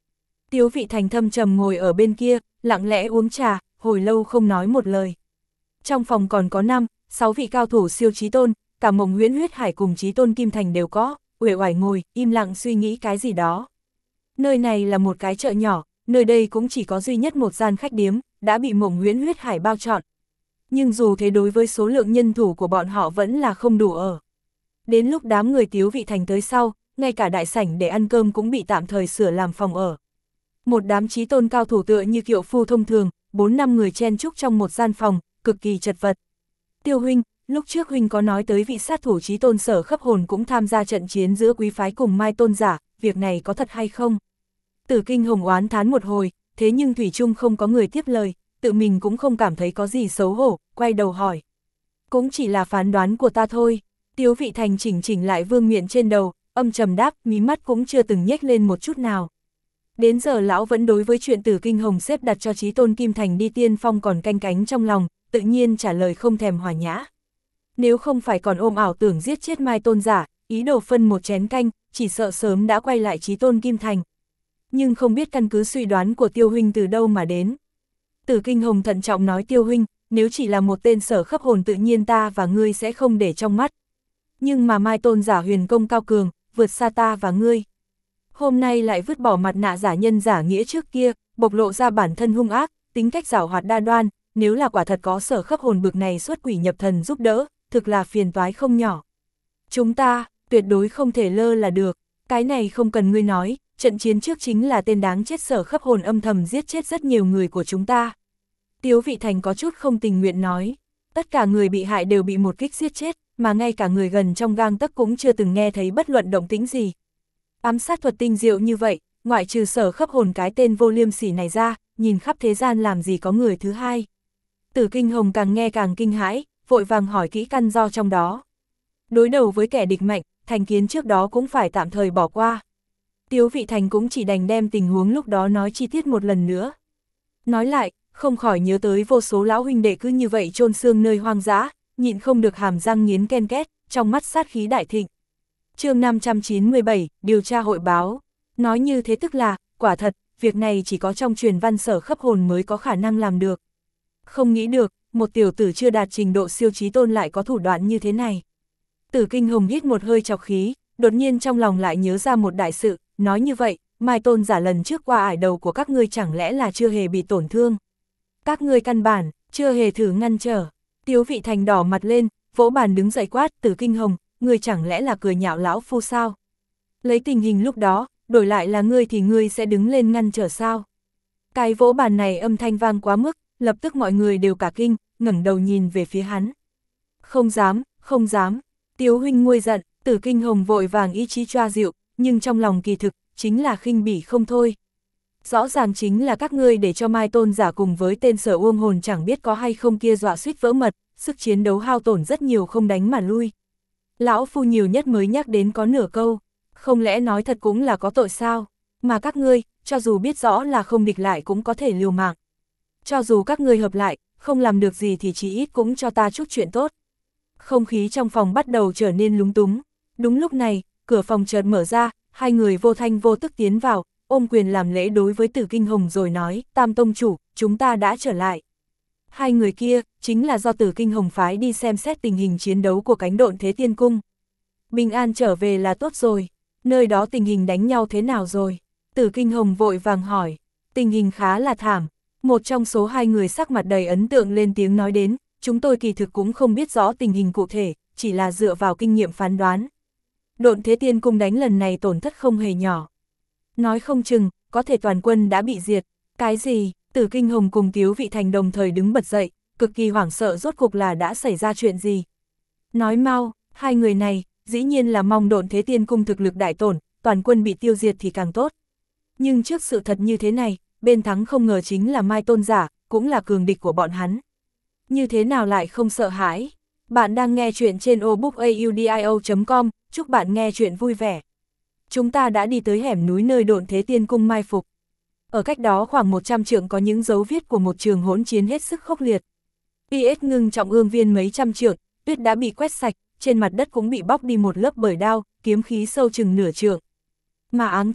Tiếu Vị Thành thâm trầm ngồi ở bên kia, lặng lẽ uống trà, hồi lâu không nói một lời. Trong phòng còn có 5-6 vị cao thủ siêu chí tôn, cả Mộng Huyễn Huyết Hải cùng chí tôn Kim Thành đều có, uể oải ngồi, im lặng suy nghĩ cái gì đó. Nơi này là một cái chợ nhỏ, nơi đây cũng chỉ có duy nhất một gian khách điếm, đã bị Mộng Huyễn Huyết Hải bao trọn. Nhưng dù thế đối với số lượng nhân thủ của bọn họ vẫn là không đủ ở. Đến lúc đám người Tiếu Vị Thành tới sau, ngay cả đại sảnh để ăn cơm cũng bị tạm thời sửa làm phòng ở. Một đám chí tôn cao thủ tựa như kiệu phu thông thường, 4-5 người chen chúc trong một gian phòng, cực kỳ chật vật. Tiêu huynh, lúc trước huynh có nói tới vị sát thủ chí tôn Sở Khấp Hồn cũng tham gia trận chiến giữa quý phái cùng Mai Tôn giả, việc này có thật hay không? Tử Kinh Hồng oán thán một hồi, thế nhưng thủy chung không có người tiếp lời, tự mình cũng không cảm thấy có gì xấu hổ, quay đầu hỏi. Cũng chỉ là phán đoán của ta thôi. Tiếu Vị Thành chỉnh lại vương miện trên đầu, âm trầm đáp, mí mắt cũng chưa từng nhếch lên một chút nào. Đến giờ lão vẫn đối với chuyện Tử Kinh Hồng xếp đặt cho chí tôn Kim Thành đi tiên phong còn canh cánh trong lòng, tự nhiên trả lời không thèm hòa nhã. Nếu không phải còn ôm ảo tưởng giết chết Mai Tôn giả, ý đồ phân một chén canh, chỉ sợ sớm đã quay lại chí tôn Kim Thành. Nhưng không biết căn cứ suy đoán của Tiêu huynh từ đâu mà đến. Tử Kinh Hồng thận trọng nói, Tiêu huynh, nếu chỉ là một tên Sở Khấp Hồn tự nhiên ta và ngươi sẽ không để trong mắt. Nhưng mà Mai Tôn giả huyền công cao cường, vượt xa ta và ngươi. Hôm nay lại vứt bỏ mặt nạ giả nhân giả nghĩa trước kia, bộc lộ ra bản thân hung ác, tính cách giảo hoạt đa đoan, nếu là quả thật có Sở Khấp Hồn bực này xuất quỷ nhập thần giúp đỡ, thực là phiền toái không nhỏ. Chúng ta, tuyệt đối không thể lơ là được, cái này không cần ngươi nói, trận chiến trước chính là tên đáng chết Sở Khấp Hồn âm thầm giết chết rất nhiều người của chúng ta. Tiếu Vị Thành có chút không tình nguyện nói, tất cả người bị hại đều bị một kích giết chết, mà ngay cả người gần trong gang tấc cũng chưa từng nghe thấy bất luận động tĩnh gì. Ám sát thuật tinh diệu như vậy, ngoại trừ Sở Khấp Hồn cái tên vô liêm sỉ này ra, nhìn khắp thế gian làm gì có người thứ hai. Tử Kinh Hồng càng nghe càng kinh hãi, vội vàng hỏi kỹ căn do trong đó. Đối đầu với kẻ địch mạnh, thành kiến trước đó cũng phải tạm thời bỏ qua. Tiếu Vị Thành cũng chỉ đành đem tình huống lúc đó nói chi tiết một lần nữa. Nói lại, không khỏi nhớ tới vô số lão huynh đệ cứ như vậy chôn xương nơi hoang dã, nhịn không được hàm răng nghiến ken két, trong mắt sát khí đại thịnh. Chương 597, điều tra hội báo. Nói như thế tức là, quả thật, việc này chỉ có trong truyền văn Sở Khấp Hồn mới có khả năng làm được. Không nghĩ được, một tiểu tử chưa đạt trình độ siêu chí tôn lại có thủ đoạn như thế này. Tử Kinh Hồng hít một hơi trọc khí, đột nhiên trong lòng lại nhớ ra một đại sự, nói như vậy, Mai Tôn giả lần trước qua ải đầu của các ngươi chẳng lẽ là chưa hề bị tổn thương. Các ngươi căn bản, chưa hề thử ngăn trở. Tiếu Vị Thành đỏ mặt lên, vỗ bàn đứng dậy quát, Tử Kinh Hồng, ngươi chẳng lẽ là cười nhạo lão phu sao? Lấy tình hình lúc đó, đổi lại là ngươi thì ngươi sẽ đứng lên ngăn trở sao? Cái vỗ bàn này âm thanh vang quá mức, lập tức mọi người đều cả kinh, ngẩng đầu nhìn về phía hắn. Không dám, không dám. Tiếu huynh nguôi giận, Tử Kinh Hồng vội vàng ý chí choa dịu, nhưng trong lòng kỳ thực, chính là khinh bỉ không thôi. Rõ ràng chính là các ngươi để cho Mai Tôn giả cùng với tên Sở Uông Hồn chẳng biết có hay không kia dọa suýt vỡ mật, sức chiến đấu hao tổn rất nhiều không đánh mà lui. Lão phu nhiều nhất mới nhắc đến có nửa câu, không lẽ nói thật cũng là có tội sao, mà các ngươi, cho dù biết rõ là không địch lại cũng có thể liều mạng. Cho dù các ngươi hợp lại, không làm được gì thì chỉ ít cũng cho ta chút chuyện tốt. Không khí trong phòng bắt đầu trở nên lúng túng. Đúng lúc này, cửa phòng chợt mở ra, hai người vô thanh vô tức tiến vào, ôm quyền làm lễ đối với Tử Kinh Hồng rồi nói, Tam Tông Chủ, chúng ta đã trở lại. Hai người kia, chính là do Tử Kinh Hồng phái đi xem xét tình hình chiến đấu của cánh độn Thế Tiên Cung. Bình an trở về là tốt rồi, nơi đó tình hình đánh nhau thế nào rồi? Tử Kinh Hồng vội vàng hỏi, tình hình khá là thảm. Một trong số hai người sắc mặt đầy ấn tượng lên tiếng nói đến, chúng tôi kỳ thực cũng không biết rõ tình hình cụ thể, chỉ là dựa vào kinh nghiệm phán đoán. Độn Thế Tiên Cung đánh lần này tổn thất không hề nhỏ. Nói không chừng, có thể toàn quân đã bị diệt. Cái gì? Tử Kinh Hồng cùng Tiếu Vị Thành đồng thời đứng bật dậy, cực kỳ hoảng sợ rốt cuộc là đã xảy ra chuyện gì. Nói mau, hai người này, dĩ nhiên là mong Độn Thế Tiên Cung thực lực đại tổn, toàn quân bị tiêu diệt thì càng tốt. Nhưng trước sự thật như thế này, bên thắng không ngờ chính là Mai Tôn giả, cũng là cường địch của bọn hắn. Như thế nào lại không sợ hãi? Bạn đang nghe chuyện trên obookaudio.com, chúc bạn nghe chuyện vui vẻ. Chúng ta đã đi tới hẻm núi nơi Độn Thế Tiên Cung mai phục. Ở cách đó khoảng 100 trượng có những dấu viết của một trường hỗn chiến hết sức khốc liệt. PS ngưng trọng ương viên mấy trăm trượng, tuyết đã bị quét sạch, trên mặt đất cũng bị bóc đi một lớp bởi đao, kiếm khí sâu chừng nửa trượng. Mà áng chừng,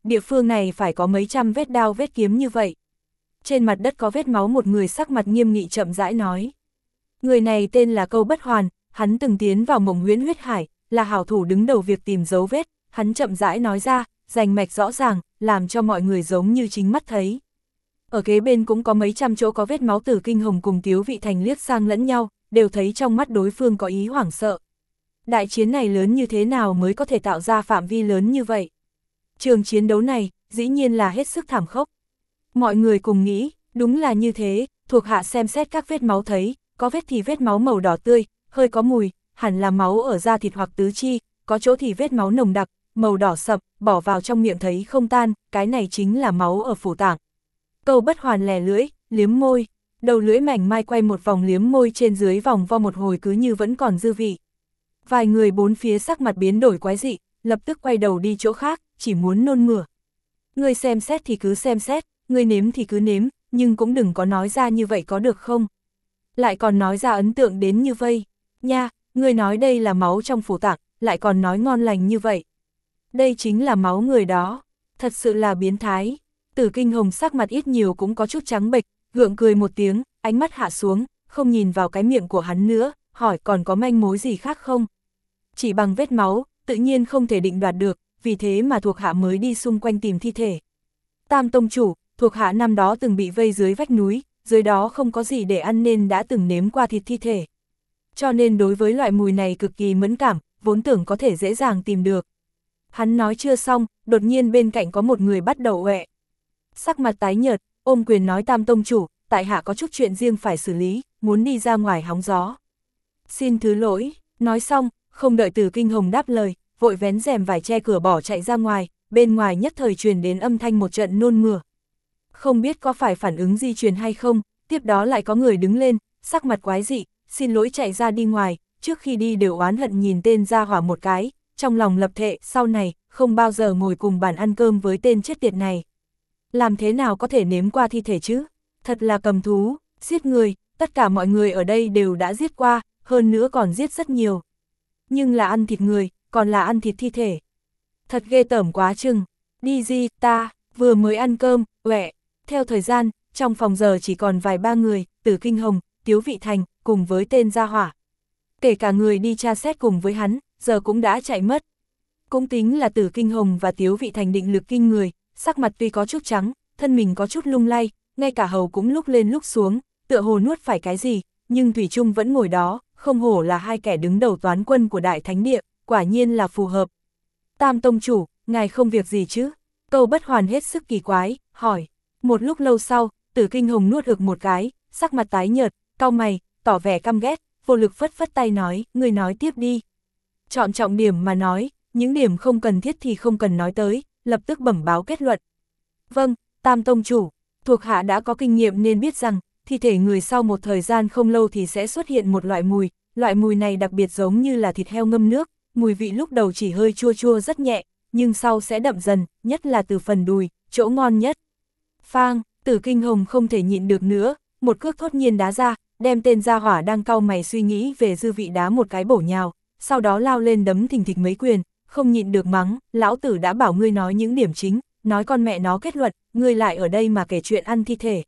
địa phương này phải có mấy trăm vết đao vết kiếm như vậy. Trên mặt đất có vết máu, một người sắc mặt nghiêm nghị chậm rãi nói. Người này tên là Câu Bất Hoàn, hắn từng tiến vào Mộng Huyễn Huyết Hải, là hảo thủ đứng đầu việc tìm dấu vết, hắn chậm rãi nói ra, rành mạch rõ ràng, làm cho mọi người giống như chính mắt thấy. Ở kế bên cũng có mấy trăm chỗ có vết máu. Tử Kinh Hồng cùng Tiếu Vị Thành liếc sang lẫn nhau, đều thấy trong mắt đối phương có ý hoảng sợ. Đại chiến này lớn như thế nào mới có thể tạo ra phạm vi lớn như vậy? Trường chiến đấu này, dĩ nhiên là hết sức thảm khốc. Mọi người cùng nghĩ, đúng là như thế, thuộc hạ xem xét các vết máu thấy, có vết thì vết máu màu đỏ tươi, hơi có mùi, hẳn là máu ở da thịt hoặc tứ chi, có chỗ thì vết máu nồng đặc, màu đỏ sậm, bỏ vào trong miệng thấy không tan, cái này chính là máu ở phủ tạng. Câu Bất Hoàn lè lưỡi, liếm môi, đầu lưỡi mảnh mai quay một vòng liếm môi trên dưới vòng vo một hồi cứ như vẫn còn dư vị. Vài người bốn phía sắc mặt biến đổi quái dị, lập tức quay đầu đi chỗ khác, chỉ muốn nôn mửa. Ngươi xem xét thì cứ xem xét, ngươi nếm thì cứ nếm, nhưng cũng đừng có nói ra như vậy có được không? Lại còn nói ra ấn tượng đến như vây. Nha, ngươi nói đây là máu trong phủ tạng, lại còn nói ngon lành như vậy. Đây chính là máu người đó, thật sự là biến thái. Tử Kinh Hồng sắc mặt ít nhiều cũng có chút trắng bệch, gượng cười một tiếng, ánh mắt hạ xuống, không nhìn vào cái miệng của hắn nữa, hỏi còn có manh mối gì khác không? Chỉ bằng vết máu, tự nhiên không thể định đoạt được, vì thế mà thuộc hạ mới đi xung quanh tìm thi thể. Tam tông chủ, thuộc hạ năm đó từng bị vây dưới vách núi, dưới đó không có gì để ăn nên đã từng nếm qua thịt thi thể. Cho nên đối với loại mùi này cực kỳ mẫn cảm, vốn tưởng có thể dễ dàng tìm được. Hắn nói chưa xong, đột nhiên bên cạnh có một người bắt đầu ọe. Sắc mặt tái nhợt, ôm quyền nói Tam tông chủ, tại hạ có chút chuyện riêng phải xử lý, muốn đi ra ngoài hóng gió. Xin thứ lỗi, nói xong, không đợi Tử Kinh Hồng đáp lời, vội vén rèm vải che cửa bỏ chạy ra ngoài, bên ngoài nhất thời truyền đến âm thanh một trận nôn mửa. Không biết có phải phản ứng di truyền hay không, tiếp đó lại có người đứng lên, sắc mặt quái dị, xin lỗi chạy ra đi ngoài, trước khi đi đều oán hận nhìn tên gia hỏa một cái, trong lòng lập thệ sau này, không bao giờ ngồi cùng bàn ăn cơm với tên chết tiệt này. Làm thế nào có thể nếm qua thi thể chứ? Thật là cầm thú, giết người, tất cả mọi người ở đây đều đã giết qua, hơn nữa còn giết rất nhiều. Nhưng là ăn thịt người, còn là ăn thịt thi thể. Thật ghê tởm quá chừng. Đi gì, ta, vừa mới ăn cơm, uệ. Theo thời gian, trong phòng giờ chỉ còn vài ba người, Tử Kinh Hồng, Tiếu Vị Thành, cùng với tên gia hỏa. Kể cả người đi tra xét cùng với hắn, giờ cũng đã chạy mất. Cũng tính là Tử Kinh Hồng và Tiếu Vị Thành định lực kinh người, sắc mặt tuy có chút trắng, thân mình có chút lung lay, ngay cả hầu cũng lúc lên lúc xuống, tựa hồ nuốt phải cái gì, nhưng Thủy Trung vẫn ngồi đó, không hổ là hai kẻ đứng đầu toán quân của Đại Thánh Địa, quả nhiên là phù hợp. Tam tông chủ, ngài không việc gì chứ? Câu Bất Hoàn hết sức kỳ quái, hỏi. Một lúc lâu sau, Tử Kinh Hồng nuốt ực một cái, sắc mặt tái nhợt, cau mày, tỏ vẻ căm ghét, vô lực phất phất tay nói, người nói tiếp đi. Chọn trọng điểm mà nói, những điểm không cần thiết thì không cần nói tới, lập tức bẩm báo kết luận. Vâng, Tam tông chủ, thuộc hạ đã có kinh nghiệm nên biết rằng, thi thể người sau một thời gian không lâu thì sẽ xuất hiện một loại mùi này đặc biệt giống như là thịt heo ngâm nước, mùi vị lúc đầu chỉ hơi chua chua rất nhẹ, nhưng sau sẽ đậm dần, nhất là từ phần đùi, chỗ ngon nhất. Phang, Tử Kinh Hồng không thể nhịn được nữa, một cước thốt nhiên đá ra, đem tên gia hỏa đang cau mày suy nghĩ về dư vị đá một cái bổ nhào, sau đó lao lên đấm thình thịch mấy quyền, không nhịn được mắng, lão tử đã bảo ngươi nói những điểm chính, nói con mẹ nó kết luận, ngươi lại ở đây mà kể chuyện ăn thi thể.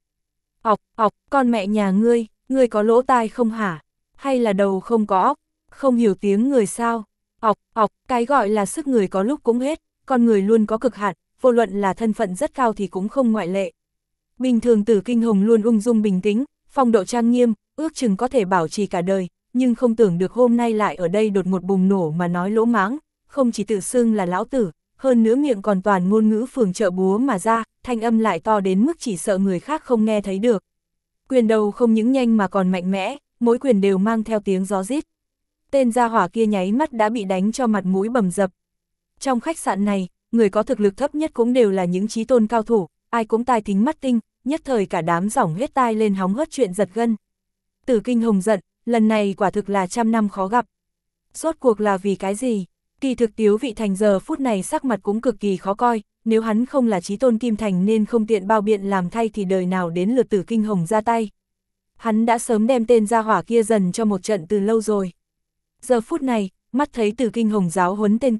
Ọc, con mẹ nhà ngươi có lỗ tai không hả? Hay là đầu không có óc, không hiểu tiếng người sao? Ọc, cái gọi là sức người có lúc cũng hết, con người luôn có cực hạn, vô luận là thân phận rất cao thì cũng không ngoại lệ. Bình thường Tử Kinh Hồng luôn ung dung bình tĩnh, phong độ trang nghiêm, ước chừng có thể bảo trì cả đời, nhưng không tưởng được hôm nay lại ở đây đột ngột bùng nổ mà nói lỗ mãng, không chỉ tự xưng là lão tử, hơn nữa miệng còn toàn ngôn ngữ phường chợ búa mà ra, thanh âm lại to đến mức chỉ sợ người khác không nghe thấy được. Quyền đầu không những nhanh mà còn mạnh mẽ, mỗi quyền đều mang theo tiếng gió rít. Tên gia hỏa kia nháy mắt đã bị đánh cho mặt mũi bầm dập. Trong khách sạn này, người có thực lực thấp nhất cũng đều là những chí tôn cao thủ, ai cũng tai thính mắt tinh, nhất thời cả đám giỏng hết tai lên hóng hớt chuyện giật gân. Tử Kinh Hồng giận, lần này quả thực là trăm năm khó gặp. Rốt cuộc là vì cái gì? Kỳ thực Tiếu Vị Thành giờ phút này sắc mặt cũng cực kỳ khó coi, nếu hắn không là chí tôn Kim Thành nên không tiện bao biện làm thay thì đời nào đến lượt Tử Kinh Hồng ra tay. Hắn đã sớm đem tên gia hỏa kia dần cho một trận từ lâu rồi. Giờ phút này, mắt thấy Tử Kinh Hồng giáo huấn tên kia,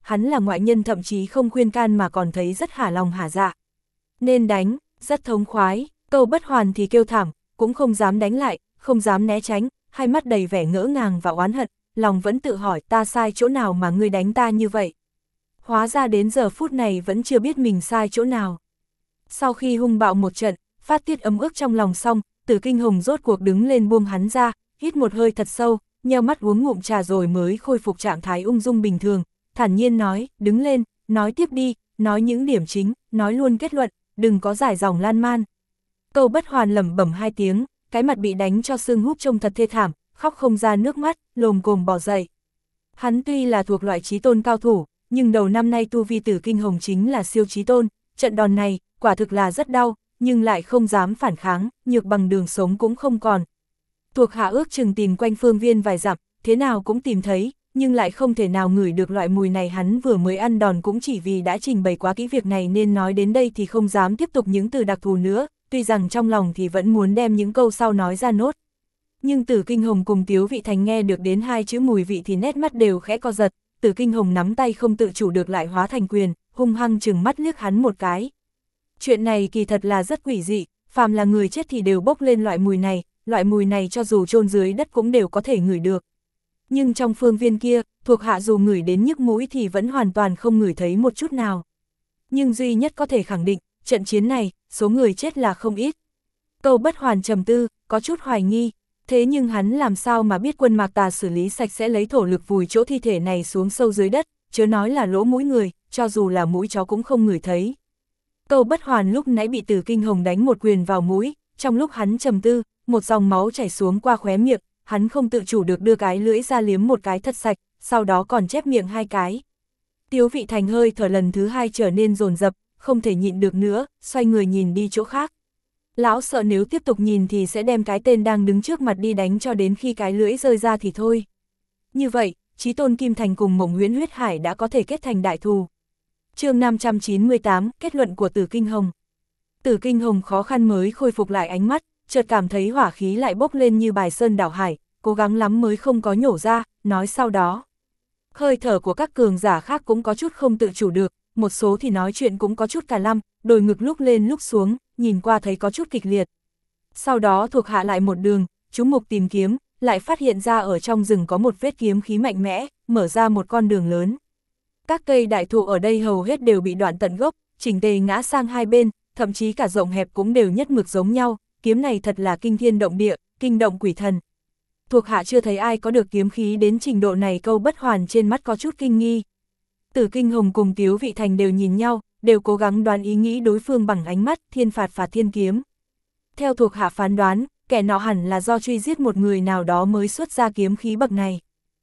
hắn là ngoại nhân thậm chí không khuyên can mà còn thấy rất hả lòng hả dạ. Nên đánh, rất thống khoái, Câu Bất Hoàn thì kêu thảm, cũng không dám đánh lại, không dám né tránh, hai mắt đầy vẻ ngỡ ngàng và oán hận, lòng vẫn tự hỏi ta sai chỗ nào mà ngươi đánh ta như vậy. Hóa ra đến giờ phút này vẫn chưa biết mình sai chỗ nào. Sau khi hung bạo một trận, phát tiết ấm ức trong lòng xong, Tử Kinh Hồng rốt cuộc đứng lên buông hắn ra, hít một hơi thật sâu, nheo mắt uống ngụm trà rồi mới khôi phục trạng thái ung dung bình thường, thản nhiên nói, đứng lên, nói tiếp đi, nói những điểm chính, nói luôn kết luận, đừng có dài dòng lan man. Câu Bất Hoàn lẩm bẩm hai tiếng, cái mặt bị đánh cho sưng húp trông thật thê thảm, khóc không ra nước mắt, lồm cồm bò dậy. Hắn tuy là thuộc loại chí tôn cao thủ, nhưng đầu năm nay tu vi Tử Kinh Hồng chính là siêu chí tôn, trận đòn này, quả thực là rất đau, nhưng lại không dám phản kháng, nhược bằng đường sống cũng không còn. Thuộc hạ ước chừng tìm quanh phương viên vài dặm, thế nào cũng tìm thấy, nhưng lại không thể nào ngửi được loại mùi này. Hắn vừa mới ăn đòn cũng chỉ vì đã trình bày quá kỹ việc này nên nói đến đây thì không dám tiếp tục những từ đặc thù nữa, tuy rằng trong lòng thì vẫn muốn đem những câu sau nói ra nốt. Nhưng Tử Kinh Hồng cùng Tiếu Vị Thành nghe được đến hai chữ mùi vị thì nét mắt đều khẽ co giật, Tử Kinh Hồng nắm tay không tự chủ được lại hóa thành quyền, hung hăng chừng mắt liếc hắn một cái. Chuyện này kỳ thật là rất quỷ dị, phàm là người chết thì đều bốc lên loại mùi này cho dù chôn dưới đất cũng đều có thể ngửi được. Nhưng trong phương viên kia, thuộc hạ dù ngửi đến nhức mũi thì vẫn hoàn toàn không ngửi thấy một chút nào. Nhưng duy nhất có thể khẳng định, trận chiến này, số người chết là không ít. Câu Bất Hoàn trầm tư, có chút hoài nghi, thế nhưng hắn làm sao mà biết Quân Mạc Tà xử lý sạch sẽ lấy thổ lực vùi chỗ thi thể này xuống sâu dưới đất, chớ nói là lỗ mũi người, cho dù là mũi chó cũng không ngửi thấy. Câu Bất Hoàn lúc nãy bị Tử Kinh Hồng đánh một quyền vào mũi, trong lúc hắn trầm tư, một dòng máu chảy xuống qua khóe miệng, hắn không tự chủ được đưa cái lưỡi ra liếm một cái thật sạch, sau đó còn chép miệng hai cái. Tiếu Vị Thành hơi thở lần thứ hai trở nên dồn dập, không thể nhịn được nữa, xoay người nhìn đi chỗ khác. Lão sợ nếu tiếp tục nhìn thì sẽ đem cái tên đang đứng trước mặt đi đánh cho đến khi cái lưỡi rơi ra thì thôi. Như vậy, Chí Tôn Kim Thành cùng Mộng Huyễn Huyết Hải đã có thể kết thành đại thù. Chương 598, kết luận của Tử Kinh Hồng. Tử Kinh Hồng khó khăn mới khôi phục lại ánh mắt, chợt cảm thấy hỏa khí lại bốc lên như bài sơn đảo hải, cố gắng lắm mới không có nhổ ra, nói sau đó. Hơi thở của các cường giả khác cũng có chút không tự chủ được, một số thì nói chuyện cũng có chút cả lăm, đồi ngực lúc lên lúc xuống, nhìn qua thấy có chút kịch liệt. Sau đó thuộc hạ lại một đường, chú mục tìm kiếm, lại phát hiện ra ở trong rừng có một vết kiếm khí mạnh mẽ, mở ra một con đường lớn. Các cây đại thụ ở đây hầu hết đều bị đoạn tận gốc, chỉnh tề ngã sang hai bên, thậm chí cả rộng hẹp cũng đều nhất mực giống nhau, kiếm này thật là kinh thiên động địa, kinh động quỷ thần. Thuộc hạ chưa thấy ai có được kiếm khí đến trình độ này. Câu Bất Hoàn trên mắt có chút kinh nghi. Tử Kinh Hồng cùng Tiếu Vị Thành đều nhìn nhau, đều cố gắng đoán ý nghĩ đối phương bằng ánh mắt thiên phạt phạt thiên kiếm. Theo thuộc hạ phán đoán, kẻ nọ hẳn là do truy giết một người nào đó mới xuất ra kiếm khí bậc này.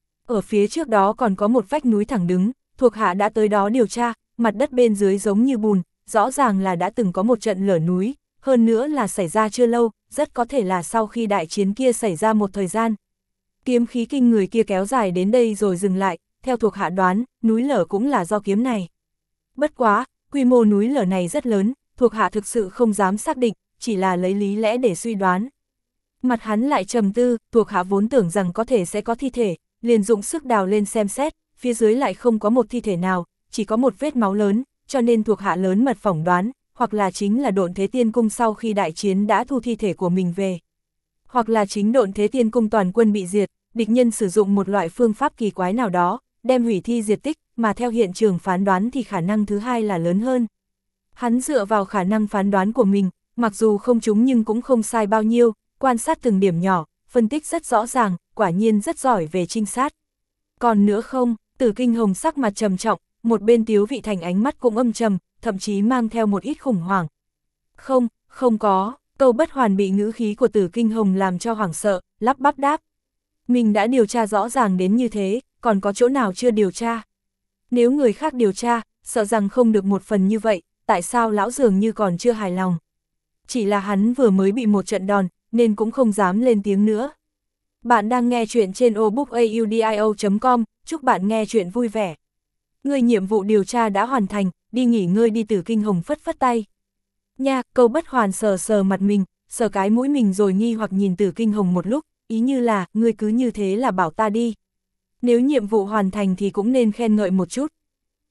Ở phía trước đó còn có một vách núi thẳng đứng, thuộc hạ đã tới đó điều tra, mặt đất bên dưới giống như bùn, rõ ràng là đã từng có một trận lở núi, hơn nữa là xảy ra chưa lâu, rất có thể là sau khi đại chiến kia xảy ra một thời gian. Kiếm khí kinh người kia kéo dài đến đây rồi dừng lại, theo thuộc hạ đoán, núi lở cũng là do kiếm này. Bất quá, quy mô núi lở này rất lớn, thuộc hạ thực sự không dám xác định, chỉ là lấy lý lẽ để suy đoán. Mặt hắn lại trầm tư, thuộc hạ vốn tưởng rằng có thể sẽ có thi thể, liền dụng sức đào lên xem xét, phía dưới lại không có một thi thể nào, chỉ có một vết máu lớn, cho nên thuộc hạ lớn mật phỏng đoán, hoặc là chính là Độn Thế Tiên Cung sau khi đại chiến đã thu thi thể của mình về. Hoặc là chính Độn Thế Tiên Cung toàn quân bị diệt, địch nhân sử dụng một loại phương pháp kỳ quái nào đó, đem hủy thi diệt tích, mà theo hiện trường phán đoán thì khả năng thứ hai là lớn hơn. Hắn dựa vào khả năng phán đoán của mình, mặc dù không trúng nhưng cũng không sai bao nhiêu, quan sát từng điểm nhỏ, phân tích rất rõ ràng, quả nhiên rất giỏi về trinh sát. Còn nữa không, Tử Kinh Hồng sắc mặt trầm trọng, một bên Tiếu Vị Thành ánh mắt cũng âm trầm, thậm chí mang theo một ít khủng hoảng. Không có, Câu Bất Hoàn bị ngữ khí của Tử Kinh Hồng làm cho hoảng sợ, lắp bắp đáp. Mình đã điều tra rõ ràng đến như thế, còn có chỗ nào chưa điều tra? Nếu người khác điều tra, sợ rằng không được một phần như vậy, tại sao lão dường như còn chưa hài lòng? Chỉ là hắn vừa mới bị một trận đòn, nên cũng không dám lên tiếng nữa. Bạn đang nghe chuyện trên obookaudio.com, chúc bạn nghe chuyện vui vẻ. Người nhiệm vụ điều tra đã hoàn thành, đi nghỉ ngơi đi. Tử Kinh Hồng phất phất tay. Nha, Câu Bất Hoàn sờ sờ mặt mình, sờ cái mũi mình rồi nghi hoặc nhìn Tử Kinh Hồng một lúc, ý như là, ngươi cứ như thế là bảo ta đi. Nếu nhiệm vụ hoàn thành thì cũng nên khen ngợi một chút.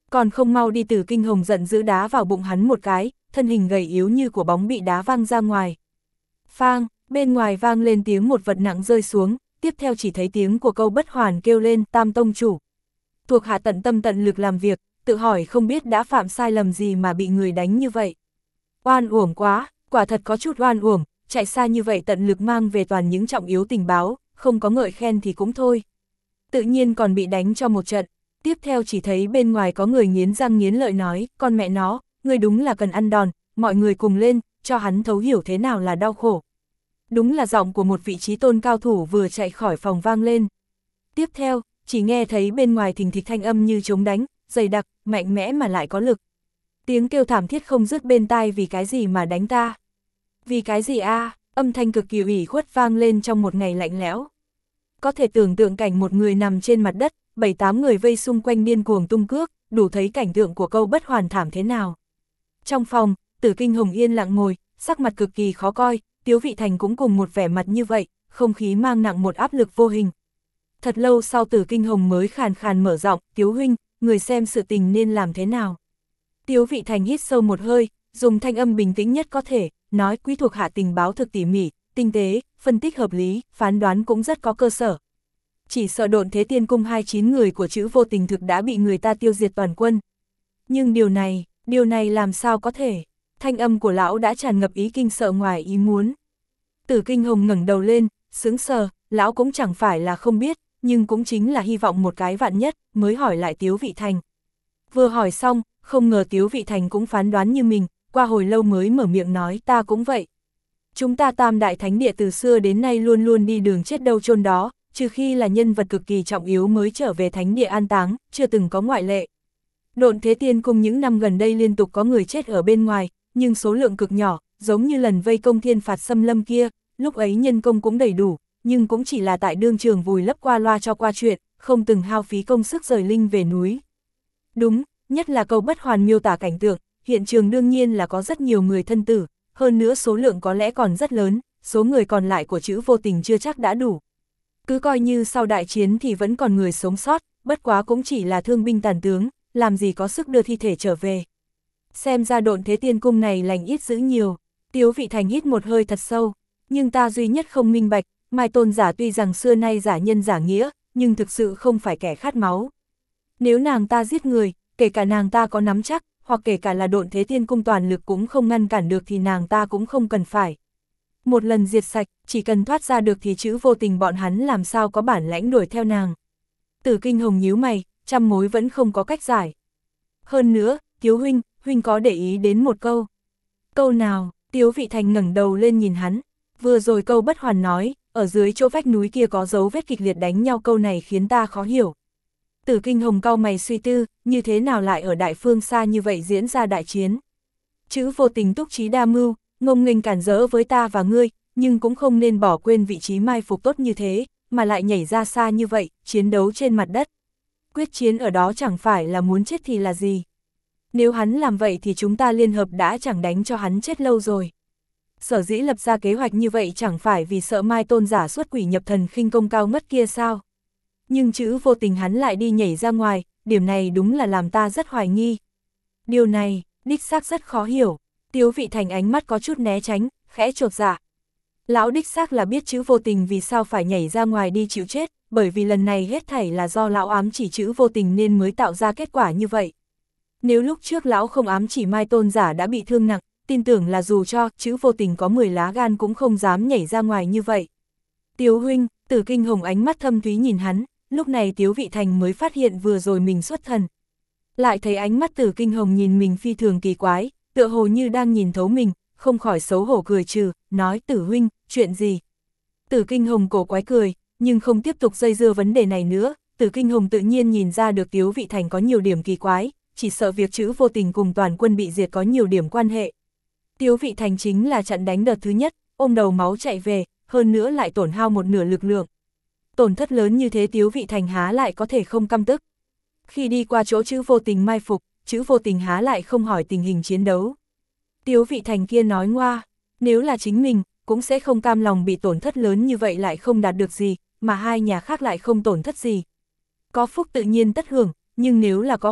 Còn không mau đi. Tử Kinh Hồng giận dữ đá vào bụng hắn một cái, thân hình gầy yếu như của bóng bị đá văng ra ngoài. Phang, bên ngoài vang lên tiếng một vật nặng rơi xuống, tiếp theo chỉ thấy tiếng của Câu Bất Hoàn kêu lên, Tam tông chủ. Thuộc hạ tận tâm tận lực làm việc, tự hỏi không biết đã phạm sai lầm gì mà bị người đánh như vậy. Oan uổng quá, quả thật có chút oan uổng, chạy xa như vậy tận lực mang về toàn những trọng yếu tình báo, không có ngợi khen thì cũng thôi. Tự nhiên còn bị đánh cho một trận. Tiếp theo chỉ thấy bên ngoài có người nghiến răng nghiến lợi nói, con mẹ nó, người đúng là cần ăn đòn, mọi người cùng lên, cho hắn thấu hiểu thế nào là đau khổ. Đúng là giọng của một vị trí tôn cao thủ vừa chạy khỏi phòng vang lên. Tiếp theo, chỉ nghe thấy bên ngoài thình thịch thanh âm như trống đánh, dày đặc, mạnh mẽ mà lại có lực. Tiếng kêu thảm thiết không dứt bên tai. Vì cái gì mà đánh ta? Vì cái gì a? Âm thanh cực kỳ ủy khuất vang lên trong một ngày lạnh lẽo. Có thể tưởng tượng cảnh một người nằm trên mặt đất, 7-8 người vây xung quanh điên cuồng tung cước, đủ thấy cảnh tượng của Câu Bất Hoàn thảm thế nào. Trong phòng, Tử Kinh Hồng yên lặng ngồi, sắc mặt cực kỳ khó coi, Tiếu Vị Thành cũng cùng một vẻ mặt như vậy, không khí mang nặng một áp lực vô hình. Thật lâu sau Tử Kinh Hồng mới khàn khàn mở giọng, Tiếu huynh, người xem sự tình nên làm thế nào. Tiếu Vị Thành hít sâu một hơi, dùng thanh âm bình tĩnh nhất có thể, nói quý thuộc hạ tình báo thực tỉ mỉ, tinh tế, phân tích hợp lý, phán đoán cũng rất có cơ sở. Chỉ sợ Độn Thế Tiên Cung 29 người của Trữ Vô Tình thực đã bị người ta tiêu diệt toàn quân. Nhưng điều này làm sao có thể? Thanh âm của lão đã tràn ngập ý kinh sợ ngoài ý muốn. Tử Kinh Hồng ngẩng đầu lên, sững sờ, lão cũng chẳng phải là không biết, nhưng cũng chính là hy vọng một cái vạn nhất, mới hỏi lại Tiếu Vị Thành. Vừa hỏi xong, không ngờ Tiếu Vị Thành cũng phán đoán như mình, qua hồi lâu mới mở miệng nói, ta cũng vậy. Chúng ta Tam Đại Thánh Địa từ xưa đến nay luôn luôn đi đường chết đâu chôn đó, trừ khi là nhân vật cực kỳ trọng yếu mới trở về Thánh Địa an táng, chưa từng có ngoại lệ. Độn Thế Tiên Cung những năm gần đây liên tục có người chết ở bên ngoài, nhưng số lượng cực nhỏ, giống như lần vây công Thiên Phạt Xâm Lâm kia, lúc ấy nhân công cũng đầy đủ, nhưng cũng chỉ là tại đương trường vùi lấp qua loa cho qua chuyện, không từng hao phí công sức rời linh về núi. Đúng, nhất là Câu Bất Hoàn miêu tả cảnh tượng, hiện trường đương nhiên là có rất nhiều người thân tử, hơn nữa số lượng có lẽ còn rất lớn, số người còn lại của Trữ Vô Tình chưa chắc đã đủ. Cứ coi như sau đại chiến thì vẫn còn người sống sót, bất quá cũng chỉ là thương binh tàn tướng, làm gì có sức đưa thi thể trở về. Xem ra Độn Thế Tiên Cung này lành ít dữ nhiều. Tiếu Vị Thành hít một hơi thật sâu, nhưng ta duy nhất không minh bạch, Mai Tôn giả tuy rằng xưa nay giả nhân giả nghĩa, nhưng thực sự không phải kẻ khát máu. Nếu nàng ta giết người, kể cả nàng ta có nắm chắc, hoặc kể cả là Độn Thế Tiên Cung toàn lực cũng không ngăn cản được thì nàng ta cũng không cần phải. Một lần diệt sạch, chỉ cần thoát ra được thì Trữ Vô Tình bọn hắn làm sao có bản lãnh đuổi theo nàng. Tử Kinh Hồng nhíu mày, trăm mối vẫn không có cách giải. Hơn nữa, Tiếu huynh có để ý đến một câu. Câu nào? Tiếu Vị Thành ngẩng đầu lên nhìn hắn. Vừa rồi Câu Bất Hoàn nói, ở dưới chỗ vách núi kia có dấu vết kịch liệt đánh nhau, câu này khiến ta khó hiểu. Tử Kinh Hồng cau mày suy tư, như thế nào lại ở đại phương xa như vậy diễn ra đại chiến. Trữ Vô Tình túc trí đa mưu, ngông nghênh cản rỡ với ta và ngươi, nhưng cũng không nên bỏ quên vị trí mai phục tốt như thế, mà lại nhảy ra xa như vậy, chiến đấu trên mặt đất. Quyết chiến ở đó chẳng phải là muốn chết thì là gì. Nếu hắn làm vậy thì chúng ta liên hợp đã chẳng đánh cho hắn chết lâu rồi. Sở dĩ lập ra kế hoạch như vậy chẳng phải vì sợ Mai Tôn giả xuất quỷ nhập thần khinh công cao ngất kia sao. Nhưng Trữ Vô Tình hắn lại đi nhảy ra ngoài, điểm này đúng là làm ta rất hoài nghi. Điều này, đích xác rất khó hiểu. Tiếu Vị Thành ánh mắt có chút né tránh, khẽ chột dạ. Lão đích xác là biết Trữ Vô Tình vì sao phải nhảy ra ngoài đi chịu chết, bởi vì lần này hết thảy là do lão ám chỉ Trữ Vô Tình nên mới tạo ra kết quả như vậy. Nếu lúc trước lão không ám chỉ Mai Tôn giả đã bị thương nặng, tin tưởng là dù cho Trữ Vô Tình có 10 lá gan cũng không dám nhảy ra ngoài như vậy. Tiếu huynh, Tử Kinh Hồng ánh mắt thâm thúy nhìn hắn, lúc này Tiếu Vị Thành mới phát hiện vừa rồi mình xuất thần. Lại thấy ánh mắt Tử Kinh Hồng nhìn mình phi thường kỳ quái, tựa hồ như đang nhìn thấu mình, không khỏi xấu hổ cười trừ, nói Tử huynh, chuyện gì? Tử Kinh Hồng cổ quái cười, nhưng không tiếp tục dây dưa vấn đề này nữa, Tử Kinh Hồng tự nhiên nhìn ra được Tiếu Vị Thành có nhiều điểm kỳ quái, chỉ sợ việc Trữ Vô Tình cùng toàn quân bị diệt có nhiều điểm quan hệ. Tiếu Vị Thành chính là trận đánh đợt thứ nhất, ôm đầu máu chạy về, hơn nữa lại tổn hao một nửa lực lượng. Tổn thất lớn như thế Tiếu Vị Thành há lại có thể không căm tức. Khi đi qua chỗ Trữ Vô Tình mai phục, Trữ Vô Tình há lại không hỏi tình hình chiến đấu. Tiếu Vị Thành kia nói ngoa, nếu là chính mình, cũng sẽ không cam lòng bị tổn thất lớn như vậy lại không đạt được gì, mà hai nhà khác lại không tổn thất gì. Có phúc tự nhiên tất hưởng, nhưng nếu là có họa,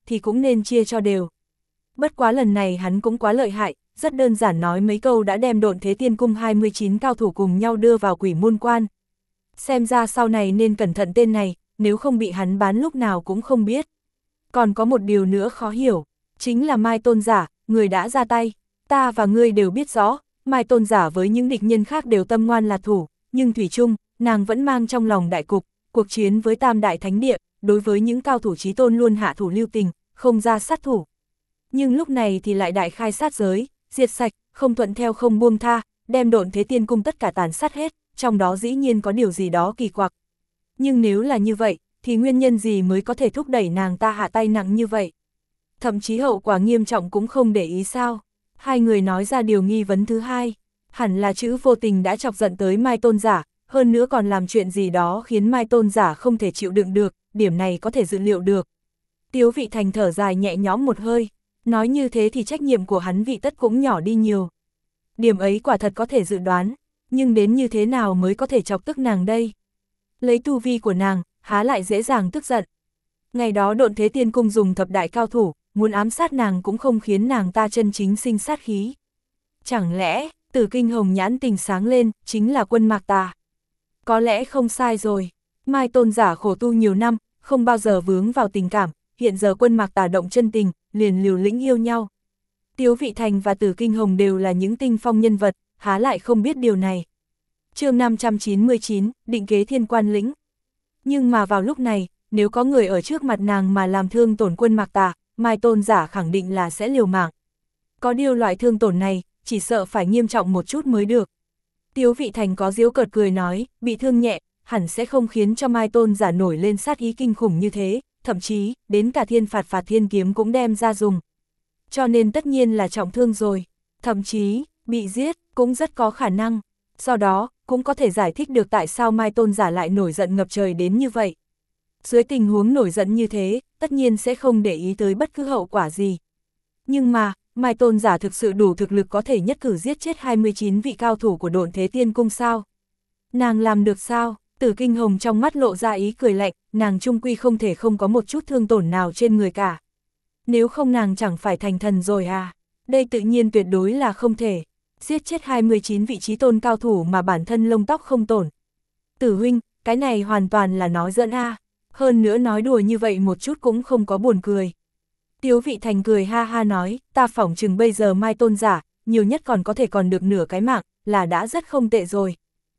thì cũng nên chia cho đều. Bất quá lần này hắn cũng quá lợi hại, rất đơn giản nói mấy câu đã đem Độn Thế Tiên Cung 29 cao thủ cùng nhau đưa vào Quỷ Môn Quan. Xem ra sau này nên cẩn thận tên này, nếu không bị hắn bán lúc nào cũng không biết. Còn có một điều nữa khó hiểu, chính là Mai Tôn Giả, người đã ra tay. Ta và ngươi đều biết rõ, Mai Tôn Giả với những địch nhân khác đều tâm ngoan là thủ, nhưng thủy chung, nàng vẫn mang trong lòng đại cục, cuộc chiến với Tam Đại Thánh Địa, đối với những cao thủ chí tôn luôn hạ thủ lưu tình, không ra sát thủ. Nhưng lúc này thì lại đại khai sát giới, diệt sạch, không thuận theo không buông tha, đem Độn Thế Tiên Cung tất cả tàn sát hết, trong đó dĩ nhiên có điều gì đó kỳ quặc. Nhưng nếu là như vậy, thì nguyên nhân gì mới có thể thúc đẩy nàng ta hạ tay nặng như vậy? Thậm chí hậu quả nghiêm trọng cũng không để ý sao? Hai người nói ra điều nghi vấn thứ hai, hẳn là chữ vô tình đã chọc giận tới Mai Tôn Giả, hơn nữa còn làm chuyện gì đó khiến Mai Tôn Giả không thể chịu đựng được, điểm này có thể dự liệu được. Tiếu Vị Thành thở dài nhẹ nhõm một hơi, nói như thế thì trách nhiệm của hắn Vị Tất cũng nhỏ đi nhiều. Điểm ấy quả thật có thể dự đoán, nhưng đến như thế nào mới có thể chọc tức nàng đây? Lấy tu vi của nàng, há lại dễ dàng tức giận. Ngày đó Độn Thế Tiên Cung dùng thập đại cao thủ, muốn ám sát nàng cũng không khiến nàng ta chân chính sinh sát khí. Chẳng lẽ, Tử Kinh Hồng nhãn tình sáng lên, chính là Quân Mạc Tà? Có lẽ không sai rồi. Mai Tôn Giả khổ tu nhiều năm, không bao giờ vướng vào tình cảm, hiện giờ Quân Mạc Tà động chân tình, liền liều lĩnh yêu nhau. Tiếu Vị Thành và Tử Kinh Hồng đều là những tinh phong nhân vật, há lại không biết điều này. Chương 599, định kế Thiên Quan Lĩnh. Nhưng mà vào lúc này, nếu có người ở trước mặt nàng mà làm thương tổn Quân Mạc Tà, Mai Tôn Giả khẳng định là sẽ liều mạng. Có điều loại thương tổn này, chỉ sợ phải nghiêm trọng một chút mới được. Tiếu Vị Thành có giễu cợt cười nói, bị thương nhẹ, hẳn sẽ không khiến cho Mai Tôn Giả nổi lên sát ý kinh khủng như thế, thậm chí, đến cả Thiên Phạt Phạt Thiên Kiếm cũng đem ra dùng. Cho nên tất nhiên là trọng thương rồi, thậm chí, bị giết, cũng rất có khả năng. Do đó, cũng có thể giải thích được tại sao Mai Tôn Giả lại nổi giận ngập trời đến như vậy. Dưới tình huống nổi giận như thế, tất nhiên sẽ không để ý tới bất cứ hậu quả gì. Nhưng mà, Mai Tôn Giả thực sự đủ thực lực có thể nhất cử giết chết 29 vị cao thủ của Độn Thế Tiên Cung sao? Nàng làm được sao? Tử Kinh Hồng trong mắt lộ ra ý cười lạnh, nàng chung quy không thể không có một chút thương tổn nào trên người cả. Nếu không nàng chẳng phải thành thần rồi à? Đây tự nhiên tuyệt đối là không thể. Giết chết 29 vị trí tôn cao thủ mà bản thân lông tóc không tổn. Tử huynh, cái này hoàn toàn là nói giỡn a. Hơn nữa nói đùa như vậy một chút cũng không có buồn cười. Tiếu Vị Thành cười ha ha nói, ta phỏng chừng bây giờ Mai Tôn Giả, nhiều nhất còn có thể còn được nửa cái mạng, là đã rất không tệ rồi.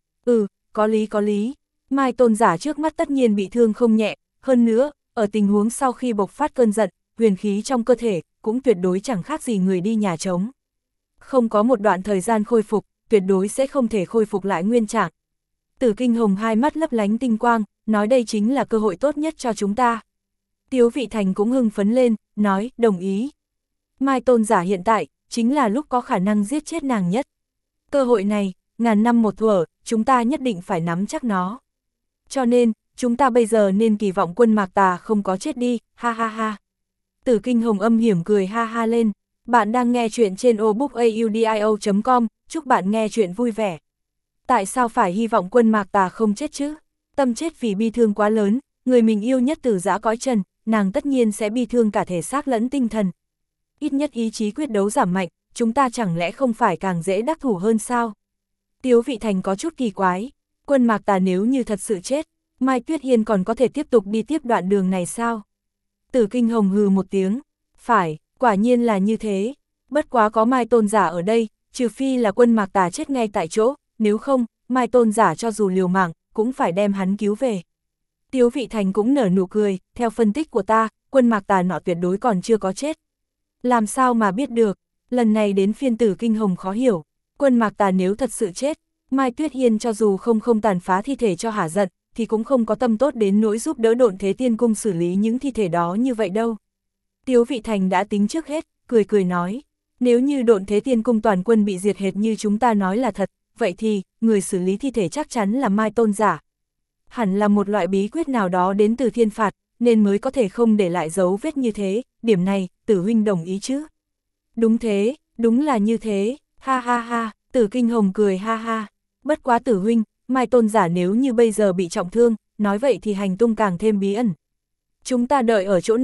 Có lý có lý. Mai Tôn Giả trước mắt tất nhiên bị thương không nhẹ, hơn nữa, ở tình huống sau khi bộc phát cơn giận, huyền khí trong cơ thể, cũng tuyệt đối chẳng khác gì người đi nhà trống. Không có một đoạn thời gian khôi phục, tuyệt đối sẽ không thể khôi phục lại nguyên trạng. Tử Kinh Hồng hai mắt lấp lánh tinh quang, nói đây chính là cơ hội tốt nhất cho chúng ta. Tiếu Vị Thành cũng hưng phấn lên, nói, đồng ý. Mai Tôn Giả hiện tại, chính là lúc có khả năng giết chết nàng nhất. Cơ hội này, ngàn năm một thuở, chúng ta nhất định phải nắm chắc nó. Cho nên, chúng ta bây giờ nên kỳ vọng Quân Mạc Tà không có chết đi, ha ha ha. Tử Kinh Hồng âm hiểm cười ha ha lên. Bạn đang nghe chuyện trên audiobookaudio.com, chúc bạn nghe chuyện vui vẻ. Tại sao phải hy vọng Quân Mạc Tà không chết chứ? Tâm chết vì bi thương quá lớn, người mình yêu nhất từ giã cõi trần, nàng tất nhiên sẽ bi thương cả thể xác lẫn tinh thần. Ít nhất ý chí quyết đấu giảm mạnh, chúng ta chẳng lẽ không phải càng dễ đắc thủ hơn sao? Tiếu Vị Thành có chút kỳ quái, Quân Mạc Tà nếu như thật sự chết, Mai Tuyết Hiên còn có thể tiếp tục đi tiếp đoạn đường này sao? Tử Kinh Hồng hừ một tiếng, phải, quả nhiên là như thế, bất quá có Mai Tôn Giả ở đây, trừ phi là Quân Mạc Tà chết ngay tại chỗ, nếu không, Mai Tôn Giả cho dù liều mạng, cũng phải đem hắn cứu về. Tiếu Vị Thành cũng nở nụ cười, theo phân tích của ta, Quân Mạc Tà nọ tuyệt đối còn chưa có chết. Làm sao mà biết được, lần này đến phiên Tử Kinh Hồng khó hiểu, Quân Mạc Tà nếu thật sự chết, Mai Tuyết Hiên cho dù không tàn phá thi thể cho hả giận, thì cũng không có tâm tốt đến nỗi giúp đỡ Độn Thế Tiên Cung xử lý những thi thể đó như vậy đâu. Tiếu Vị Thành đã tính trước hết, cười nói, nếu như Độn Thế Tiên Cung toàn quân bị diệt hệt như chúng ta nói là thật, vậy thì, người xử lý thi thể chắc chắn là Mai Tôn Giả. Hẳn là một loại bí quyết nào đó đến từ thiên phạt, nên mới có thể không để lại dấu vết như thế, điểm này, Tử huynh đồng ý chứ? Đúng thế, đúng là như thế, ha ha ha, Tử Kinh Hồng cười ha ha, bất quá Tử huynh, Mai Tôn Giả nếu như bây giờ bị trọng thương, nói vậy thì hành tung càng thêm bí ẩn. Chúng ta đợi ở chỗ này,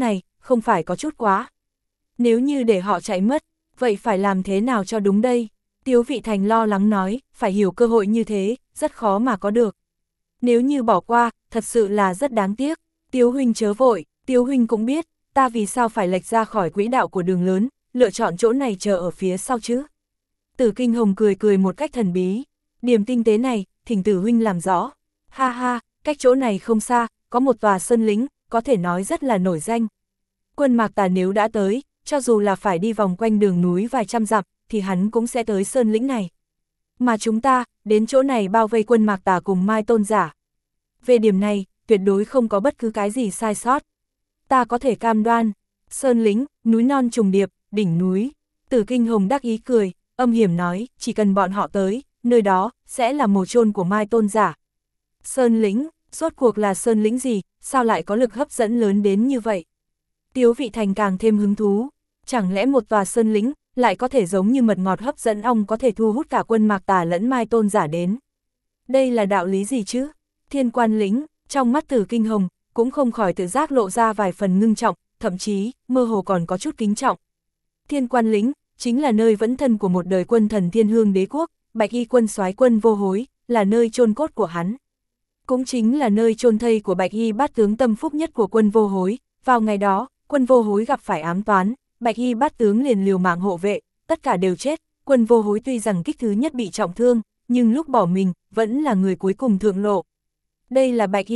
không phải có chút quá. Nếu như để họ chạy mất, vậy phải làm thế nào cho đúng đây? Tiếu Vị Thành lo lắng nói, phải hiểu cơ hội như thế, rất khó mà có được. Nếu như bỏ qua, thật sự là rất đáng tiếc. Tiếu huynh chớ vội, Tiếu huynh cũng biết, ta vì sao phải lệch ra khỏi quỹ đạo của đường lớn, lựa chọn chỗ này chờ ở phía sau chứ. Tử Kinh Hồng cười cười một cách thần bí. Điểm tinh tế này, thỉnh Tử huynh làm rõ. Ha ha, cách chỗ này không xa, có một tòa sơn lĩnh, có thể nói rất là nổi danh. Quân Mạc Tà nếu đã tới, cho dù là phải đi vòng quanh đường núi vài trăm dặm, thì hắn cũng sẽ tới sơn lĩnh này. Mà chúng ta, đến chỗ này bao vây Quân Mạc Tà cùng Mai Tôn giả. Về điểm này, tuyệt đối không có bất cứ cái gì sai sót. Ta có thể cam đoan, sơn lĩnh, núi non trùng điệp, đỉnh núi. Tử Kinh Hồng đắc ý cười, âm hiểm nói, chỉ cần bọn họ tới, nơi đó, sẽ là mồ chôn của Mai Tôn giả. Sơn lĩnh, rốt cuộc là sơn lĩnh gì, sao lại có lực hấp dẫn lớn đến như vậy? Tiếu Vị Thành càng thêm hứng thú, chẳng lẽ một tòa sơn lĩnh, lại có thể giống như mật ngọt hấp dẫn ong có thể thu hút cả Quân Mạc Tà lẫn Mai Tôn giả đến? Đây là đạo lý gì chứ? Thiên Quan lĩnh, trong mắt Tử Kinh Hồng, cũng không khỏi tự giác lộ ra vài phần ngưng trọng, thậm chí, mơ hồ còn có chút kính trọng. Thiên Quan lĩnh, chính là nơi vẫn thân của một đời quân thần Thiên Hương Đế quốc, Bạch Y quân soái Quân Vô Hối, là nơi chôn cốt của hắn. Cũng chính là nơi chôn thây của Bạch Y bát tướng tâm phúc nhất của Quân Vô Hối. Vào ngày đó, Quân Vô Hối gặp phải ám toán, Bạch Y bát tướng liền liều mạng hộ vệ, tất cả đều chết. Quân Vô Hối tuy rằng kích thứ nhất bị trọng thương, nhưng lúc bỏ mình, vẫn là người cuối cùng thượng lộ. Đây là Bạch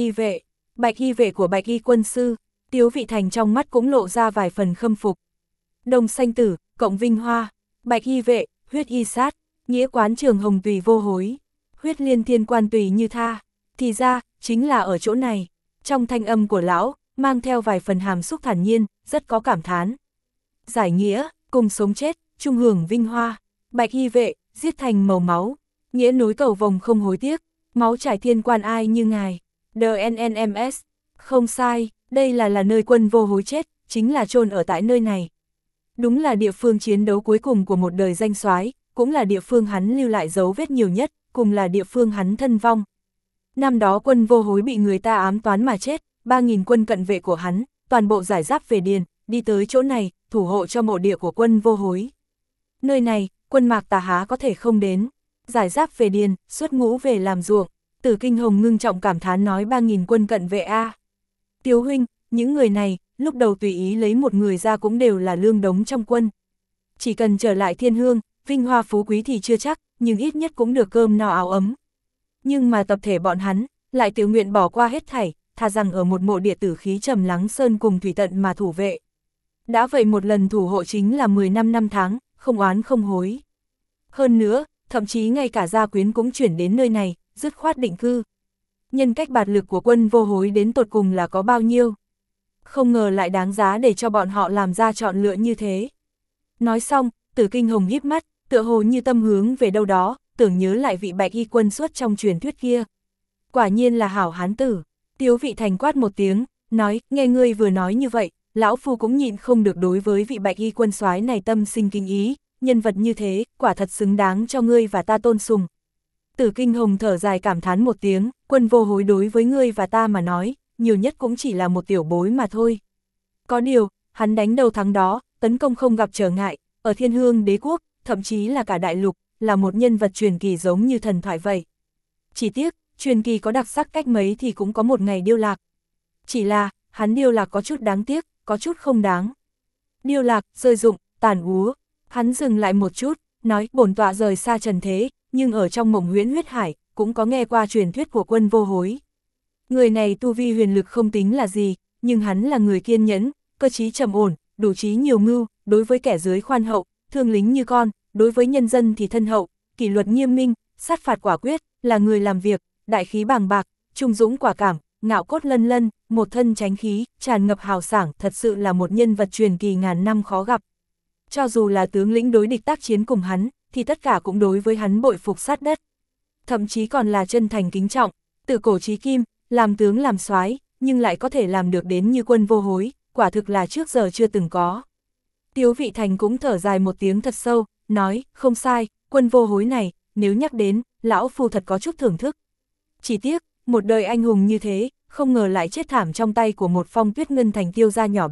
Y vệ của Bạch Y quân sư. Tiếu Vị Thành trong mắt cũng lộ ra vài phần khâm phục. Đông Xanh Tử, cộng Vinh Hoa, Bạch Y vệ, huyết y sát, nghĩa quán Trường Hồng tùy vô hối, huyết liên thiên quan tùy như tha. Thì ra, chính là ở chỗ này. Trong thanh âm của lão, mang theo vài phần hàm xúc thản nhiên, rất có cảm thán. Giải nghĩa, cùng sống chết, chung hưởng vinh hoa. Bạch Y vệ, giết thành màu máu. Nghĩa nối cầu vồng không hối tiếc. Máu trải thiên quan ai như ngài. DNNMS. Không sai, đây là nơi Quân Vô Hối chết, chính là chôn ở tại nơi này. Đúng là địa phương chiến đấu cuối cùng của một đời danh soái, cũng là địa phương hắn lưu lại dấu vết nhiều nhất, cùng là địa phương hắn thân vong. Năm đó Quân Vô Hối bị người ta ám toán mà chết, 3.000 quân cận vệ của hắn, toàn bộ giải giáp về điền, đi tới chỗ này, thủ hộ cho mộ địa của Quân Vô Hối. Nơi này, Quân Mạc Tà há có thể không đến. Giải giáp về điền, xuất ngũ về làm ruộng. Tử Kinh Hồng ngưng trọng cảm thán nói 3.000 quân cận vệ a. Tiếu huynh, những người này, lúc đầu tùy ý lấy một người ra cũng đều là lương đống trong quân. Chỉ cần trở lại Thiên Hương, vinh hoa phú quý thì chưa chắc, nhưng ít nhất cũng được cơm no áo ấm. Nhưng mà tập thể bọn hắn, lại tự nguyện bỏ qua hết thảy, thà rằng ở một mộ địa tử khí trầm lắng sơn cùng thủy tận mà thủ vệ. Đã vậy một lần thủ hộ chính là 10 năm tháng, không oán không hối. Hơn nữa, thậm chí ngay cả gia quyến cũng chuyển đến nơi này, dứt khoát định cư. Nhân cách bạt lực của Quân Vô Hối đến tột cùng là có bao nhiêu. Không ngờ lại đáng giá để cho bọn họ làm ra chọn lựa như thế. Nói xong, Tử Kinh Hồng híp mắt, tựa hồ như tâm hướng về đâu đó, tưởng nhớ lại vị Bạch Y quân xuất trong truyền thuyết kia. Quả nhiên là hảo hán tử. Tiếu Vị Thành quát một tiếng, nói, nghe ngươi vừa nói như vậy, lão phu cũng nhịn không được đối với vị Bạch Y quân soái này tâm sinh kính ý, nhân vật như thế, quả thật xứng đáng cho ngươi và ta tôn sùng. Tử Kinh Hồng thở dài cảm thán một tiếng, Quân Vô Hối đối với ngươi và ta mà nói, nhiều nhất cũng chỉ là một tiểu bối mà thôi. Có điều, hắn đánh đầu thắng đó, tấn công không gặp trở ngại, ở Thiên Hương Đế quốc, thậm chí là cả đại lục, là một nhân vật truyền kỳ giống như thần thoại vậy. Chỉ tiếc, truyền kỳ có đặc sắc cách mấy thì cũng có một ngày điêu lạc. Chỉ là, hắn điêu lạc có chút đáng tiếc, có chút không đáng. Điêu lạc, rơi rụng, tàn úa. Hắn dừng lại một chút, nói bổn tọa rời xa trần thế, nhưng ở trong mộng huyễn huyết hải, cũng có nghe qua truyền thuyết của Quân Vô Hối. Người này tu vi huyền lực không tính là gì, nhưng hắn là người kiên nhẫn, cơ trí trầm ổn, đủ trí nhiều mưu, đối với kẻ dưới khoan hậu, thương lính như con, đối với nhân dân thì thân hậu, kỷ luật nghiêm minh, sát phạt quả quyết, là người làm việc, đại khí bàng bạc, trung dũng quả cảm, ngạo cốt lân lân, một thân chánh khí, tràn ngập hào sảng, thật sự là một nhân vật truyền kỳ ngàn năm khó gặp. Cho dù là tướng lĩnh đối địch tác chiến cùng hắn, thì tất cả cũng đối với hắn bội phục sát đất. Thậm chí còn là chân thành kính trọng, từ cổ chí kim, làm tướng làm soái, nhưng lại có thể làm được đến như Quân Vô Hối, quả thực là trước giờ chưa từng có. Tiếu Vị Thành cũng thở dài một tiếng thật sâu, nói, không sai, Quân Vô Hối này, nếu nhắc đến, lão phu thật có chút thưởng thức. Chỉ tiếc, một đời anh hùng như thế, không ngờ lại chết thảm trong tay của một Phong Tuyết Ngân Thành tiêu gia nhỏ bé,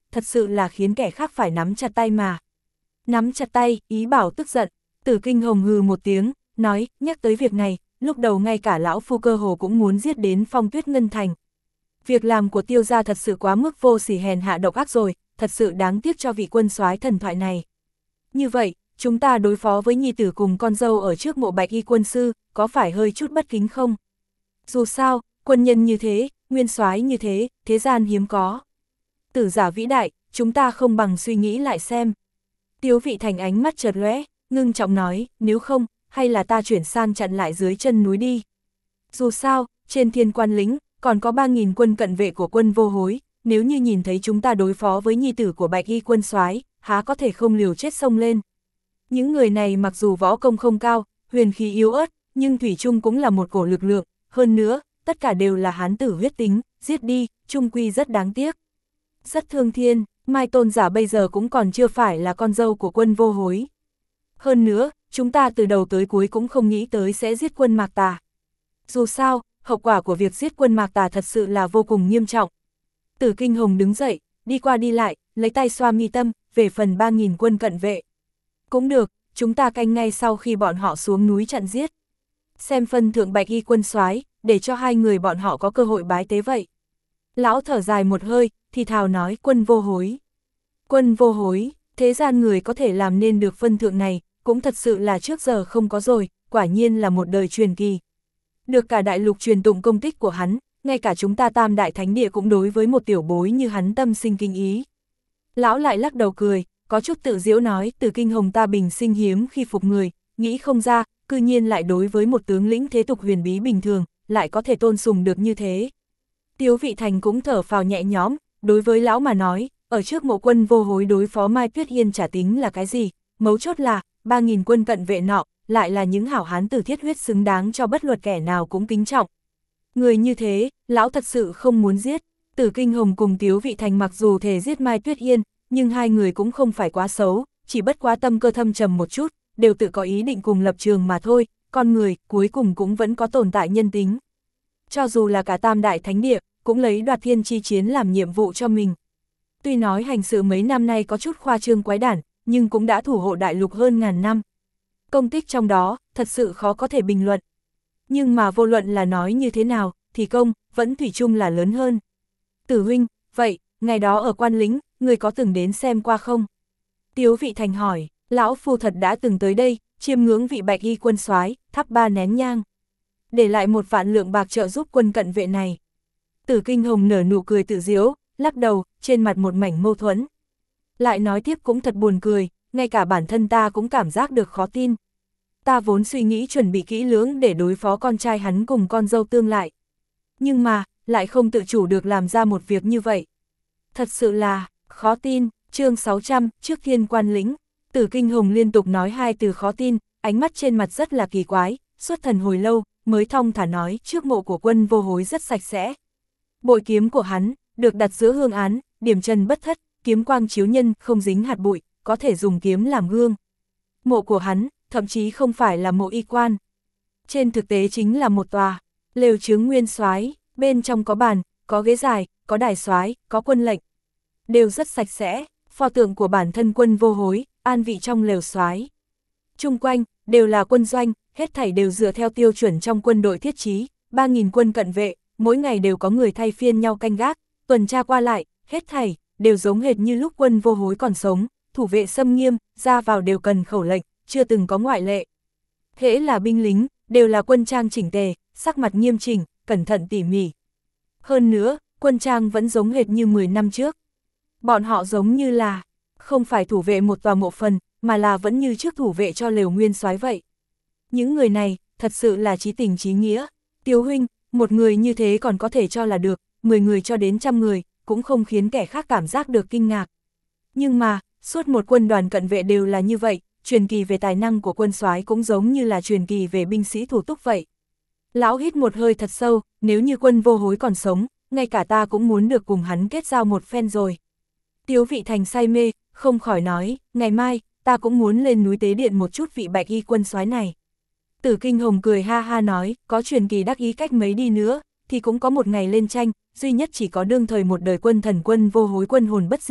thật sự là khiến kẻ khác phải nắm chặt tay mà. Nắm chặt tay, ý bảo tức giận. Tử Kinh Hồng hừ một tiếng, nói, nhắc tới việc này, lúc đầu ngay cả lão phu cơ hồ cũng muốn giết đến Phong Tuyết Ngân Thành. Việc làm của Tiêu gia thật sự quá mức vô sỉ hèn hạ độc ác rồi, thật sự đáng tiếc cho vị quân soái thần thoại này. Như vậy, chúng ta đối phó với nhi tử cùng con dâu ở trước mộ Bạch Y quân sư, có phải hơi chút bất kính không? Dù sao, quân nhân như thế, nguyên soái như thế, thế gian hiếm có. Tử giả vĩ đại, chúng ta không bằng suy nghĩ lại xem. Tiếu Vị Thành ánh mắt chợt lóe, ngưng trọng nói, nếu không, hay là ta chuyển sang chặn lại dưới chân núi đi. Dù sao, trên Thiên Quan lĩnh, còn có 3.000 quân cận vệ của quân Vô Hối, nếu như nhìn thấy chúng ta đối phó với nhi tử của Bạch Y quân soái, há có thể không liều chết xông lên. Những người này mặc dù võ công không cao, huyền khí yếu ớt, nhưng thủy chung cũng là một cổ lực lượng, hơn nữa, tất cả đều là hán tử huyết tính, giết đi, chung quy rất đáng tiếc. Rất thương thiên, Mai Tôn giả bây giờ cũng còn chưa phải là con dâu của quân Vô Hối. Hơn nữa, chúng ta từ đầu tới cuối cũng không nghĩ tới sẽ giết quân Mạc Tà. Dù sao, hậu quả của việc giết quân Mạc Tà thật sự là vô cùng nghiêm trọng. Tử Kinh Hồng đứng dậy, đi qua đi lại, lấy tay xoa mi tâm, về phần 3.000 quân cận vệ. Cũng được, chúng ta canh ngay sau khi bọn họ xuống núi chặn giết. Xem phân thượng Bạch Y quân soái, để cho hai người bọn họ có cơ hội bái tế vậy. Lão thở dài một hơi, thì thào nói quân Vô Hối. Quân Vô Hối, thế gian người có thể làm nên được phân thượng này, cũng thật sự là trước giờ không có rồi, quả nhiên là một đời truyền kỳ. Được cả đại lục truyền tụng công tích của hắn, ngay cả chúng ta Tam Đại Thánh Địa cũng đối với một tiểu bối như hắn tâm sinh kinh ý. Lão lại lắc đầu cười, có chút tự giễu nói, Tử Kinh Hồng ta bình sinh hiếm khi phục người, nghĩ không ra, cư nhiên lại đối với một tướng lĩnh thế tục huyền bí bình thường, lại có thể tôn sùng được như thế. Tiếu Vị Thành cũng thở phào nhẹ nhõm, đối với lão mà nói, ở trước mộ quân Vô Hối đối phó Mai Tuyết Hiên chả tính là cái gì, mấu chốt là, 3.000 quân cận vệ nọ, lại là những hảo hán tử thiết huyết xứng đáng cho bất luận kẻ nào cũng kính trọng. Người như thế, lão thật sự không muốn giết. Tử Kinh Hồng cùng Tiếu Vị Thành mặc dù thề giết Mai Tuyết Hiên, nhưng hai người cũng không phải quá xấu, chỉ bất quá tâm cơ thâm trầm một chút, đều tự có ý định cùng lập trường mà thôi, con người cuối cùng cũng vẫn có tồn tại nhân tính. Cho dù là cả Tam Đại Thánh Địa, cũng lấy đoạt thiên chi chiến làm nhiệm vụ cho mình. Tuy nói hành sự mấy năm nay có chút khoa trương quái đản, nhưng cũng đã thủ hộ đại lục hơn ngàn năm. Công tích trong đó, thật sự khó có thể bình luận. Nhưng mà vô luận là nói như thế nào, thì công, vẫn thủy chung là lớn hơn. Tử huynh, vậy, ngày đó ở Quan Lĩnh, người có từng đến xem qua không? Tiếu Vị Thành hỏi, lão phu thật đã từng tới đây, chiêm ngưỡng vị Bạch Y quân soái, thắp 3 nén nhang. Để lại 1 vạn lượng bạc trợ giúp quân cận vệ này. Tử Kinh Hồng nở nụ cười tự giễu, lắc đầu, trên mặt một mảnh mâu thuẫn. Lại nói tiếp cũng thật buồn cười, ngay cả bản thân ta cũng cảm giác được khó tin. Ta vốn suy nghĩ chuẩn bị kỹ lưỡng để đối phó con trai hắn cùng con dâu tương lại. Nhưng mà, lại không tự chủ được làm ra một việc như vậy. Thật sự là, khó tin, chương 600, trước Thiên Quan lĩnh. Tử Kinh Hồng liên tục nói 2 từ khó tin, ánh mắt trên mặt rất là kỳ quái, xuất thần hồi lâu, mới thong thả nói trước mộ của quân Vô Hối rất sạch sẽ. Bội kiếm của hắn, được đặt giữa hương án, điểm chân bất thất, kiếm quang chiếu nhân, không dính hạt bụi, có thể dùng kiếm làm gương. Mộ của hắn, thậm chí không phải là mộ y quan. Trên thực tế chính là một tòa lều chướng nguyên soái, bên trong có bàn, có ghế dài, có đài soái, có quân lệnh. Đều rất sạch sẽ, pho tượng của bản thân quân Vô Hối, an vị trong lều soái. Chung quanh, đều là quân doanh, hết thảy đều dựa theo tiêu chuẩn trong quân đội thiết trí, 3.000 quân cận vệ, mỗi ngày đều có người thay phiên nhau canh gác, tuần tra qua lại, hết thảy, đều giống hệt như lúc quân Vô Hối còn sống, thủ vệ xâm nghiêm, ra vào đều cần khẩu lệnh, chưa từng có ngoại lệ. Hễ là binh lính, đều là quân trang chỉnh tề, sắc mặt nghiêm chỉnh, cẩn thận tỉ mỉ. Hơn nữa, quân trang vẫn giống hệt như 10 năm trước. Bọn họ giống như là, không phải thủ vệ một tòa mộ phần, mà là vẫn như trước thủ vệ cho lều nguyên soái vậy. Những người này, thật sự là chí tình chí nghĩa. Tiếu huynh, một người như thế còn có thể cho là được, 10 người cho đến 100 người, cũng không khiến kẻ khác cảm giác được kinh ngạc. Nhưng mà, suốt một quân đoàn cận vệ đều là như vậy, truyền kỳ về tài năng của quân soái cũng giống như là truyền kỳ về binh sĩ thủ túc vậy. Lão hít một hơi thật sâu, nếu như quân Vô Hối còn sống, ngay cả ta cũng muốn được cùng hắn kết giao một phen rồi. Tiếu Vị Thành say mê, không khỏi nói, ngày mai, ta cũng muốn lên núi tế điện một chút vị Bạch Y quân soái này. Tử Kinh Hồng cười ha ha nói, có truyền kỳ đắc ý cách mấy đi nữa, thì cũng có một ngày lên tranh, duy nhất chỉ có đương thời một đời quân thần quân Vô Hối quân hồn bất diệt,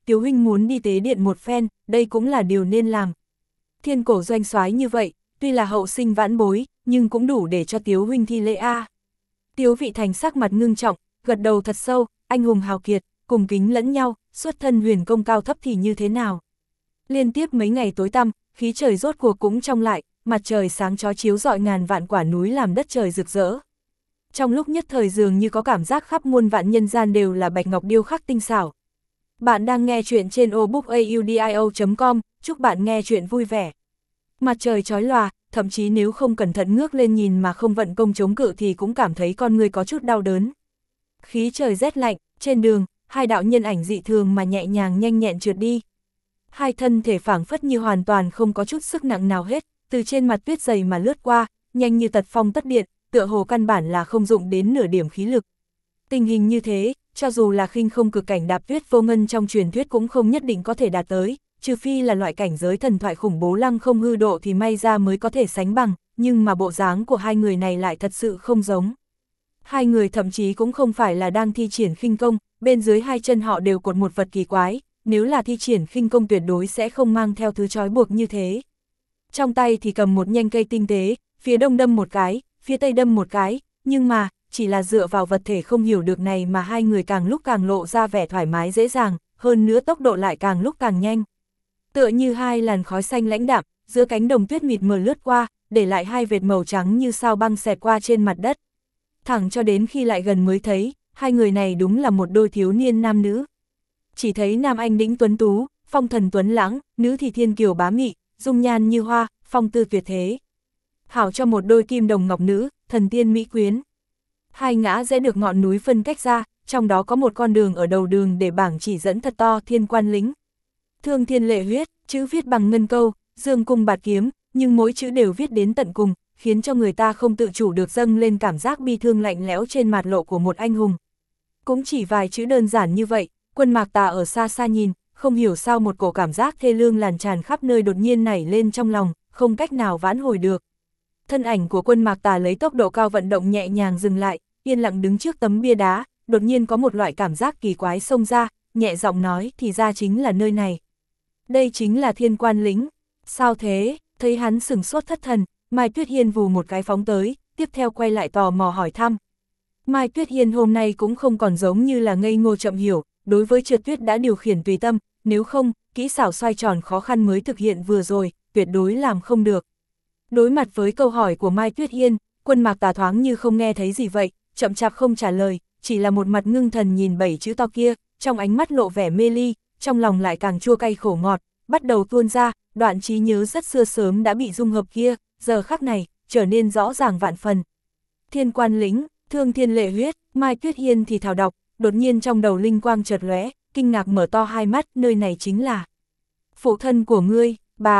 Tiếu huynh muốn đi tế điện một phen, đây cũng là điều nên làm. Thiên cổ doanh soái như vậy, tuy là hậu sinh vãn bối, nhưng cũng đủ để cho Tiếu huynh thi lễ a. Tiếu Vị Thành sắc mặt ngưng trọng, gật đầu thật sâu, anh hùng hào kiệt, cùng kính lẫn nhau, xuất thân huyền công cao thấp thì như thế nào. Liên tiếp mấy ngày tối tăm, khí trời rốt cuộc cũng trong lại, mặt trời sáng chói chiếu rọi ngàn vạn quả núi làm đất trời rực rỡ. Trong lúc nhất thời dường như có cảm giác khắp muôn vạn nhân gian đều là bạch ngọc điêu khắc tinh xảo. Bạn đang nghe chuyện trên obookaudio.com, chúc bạn nghe chuyện vui vẻ. Mặt trời chói lòa, thậm chí nếu không cẩn thận ngước lên nhìn mà không vận công chống cự thì cũng cảm thấy con người có chút đau đớn. Khí trời rét lạnh, trên đường, hai đạo nhân ảnh dị thường mà nhẹ nhàng nhanh nhẹn trượt đi. Hai thân thể phảng phất như hoàn toàn không có chút sức nặng nào hết, từ trên mặt tuyết dày mà lướt qua, nhanh như tật phong tất điện, tựa hồ căn bản là không dụng đến nửa điểm khí lực. Tình hình như thế, cho dù là khinh không cực cảnh đạp tuyết vô ngân trong truyền thuyết cũng không nhất định có thể đạt tới, trừ phi là loại cảnh giới thần thoại khủng bố lăng không hư độ thì may ra mới có thể sánh bằng, nhưng mà bộ dáng của hai người này lại thật sự không giống. Hai người thậm chí cũng không phải là đang thi triển khinh công, bên dưới hai chân họ đều cột một vật kỳ quái, nếu là thi triển khinh công tuyệt đối sẽ không mang theo thứ trói buộc như thế. Trong tay thì cầm một nhanh cây tinh tế, phía đông đâm một cái, phía tây đâm một cái, nhưng mà, chỉ là dựa vào vật thể không hiểu được này mà hai người càng lúc càng lộ ra vẻ thoải mái dễ dàng, hơn nữa tốc độ lại càng lúc càng nhanh. Tựa như hai làn khói xanh lãnh đạm, giữa cánh đồng tuyết mịt mờ lướt qua, để lại hai vệt màu trắng như sao băng xẹt qua trên mặt đất. Thẳng cho đến khi lại gần mới thấy, hai người này đúng là một đôi thiếu niên nam nữ. Chỉ thấy nam anh đĩnh tuấn tú, phong thần tuấn lãng, nữ thì thiên kiều bá mị, dung nhan như hoa, phong tư tuyệt thế. Hảo cho một đôi kim đồng ngọc nữ, thần tiên mỹ quyến. Hai ngã rẽ được ngọn núi phân cách ra, trong đó có một con đường ở đầu đường để bảng chỉ dẫn thật to Thiên Quan Lĩnh. Thương thiên lệ huyết, chữ viết bằng ngân câu, dương cung bạt kiếm, nhưng mỗi chữ đều viết đến tận cùng, khiến cho người ta không tự chủ được dâng lên cảm giác bi thương lạnh lẽo trên mặt lộ của một anh hùng. Cũng chỉ vài chữ đơn giản như vậy, Quân Mạc Tà ở xa xa nhìn, không hiểu sao một cổ cảm giác thê lương làn tràn khắp nơi đột nhiên nảy lên trong lòng, không cách nào vãn hồi được. Thân ảnh của Quân Mạc Tà lấy tốc độ cao vận động nhẹ nhàng dừng lại, yên lặng đứng trước tấm bia đá, đột nhiên có một loại cảm giác kỳ quái xông ra, nhẹ giọng nói thì ra chính là nơi này. Đây chính là Thiên Quan Lĩnh. Sao thế? Thấy hắn sừng sốt thất thần, Mai Tuyết Hiên vù một cái phóng tới, tiếp theo quay lại tò mò hỏi thăm. Mai Tuyết Hiên hôm nay cũng không còn giống như là ngây ngô chậm hiểu, đối với trượt tuyết đã điều khiển tùy tâm, nếu không, kỹ xảo xoay tròn khó khăn mới thực hiện vừa rồi, tuyệt đối làm không được. Đối mặt với câu hỏi của Mai Tuyết Hiên, Quân Mạc Tà thoáng như không nghe thấy gì vậy, chậm chạp không trả lời, chỉ là một mặt ngưng thần nhìn bảy chữ to kia, trong ánh mắt lộ vẻ mê ly, trong lòng lại càng chua cay khổ ngọt, bắt đầu tuôn ra, đoạn trí nhớ rất xưa sớm đã bị dung hợp kia, giờ khắc này, trở nên rõ ràng vạn phần. Thiên Quan Lĩnh, thương thiên lệ huyết, Mai Tuyết Hiên thì thào đọc, đột nhiên trong đầu linh quang chợt lóe, kinh ngạc mở to hai mắt, nơi này chính là phụ thân của ngươi,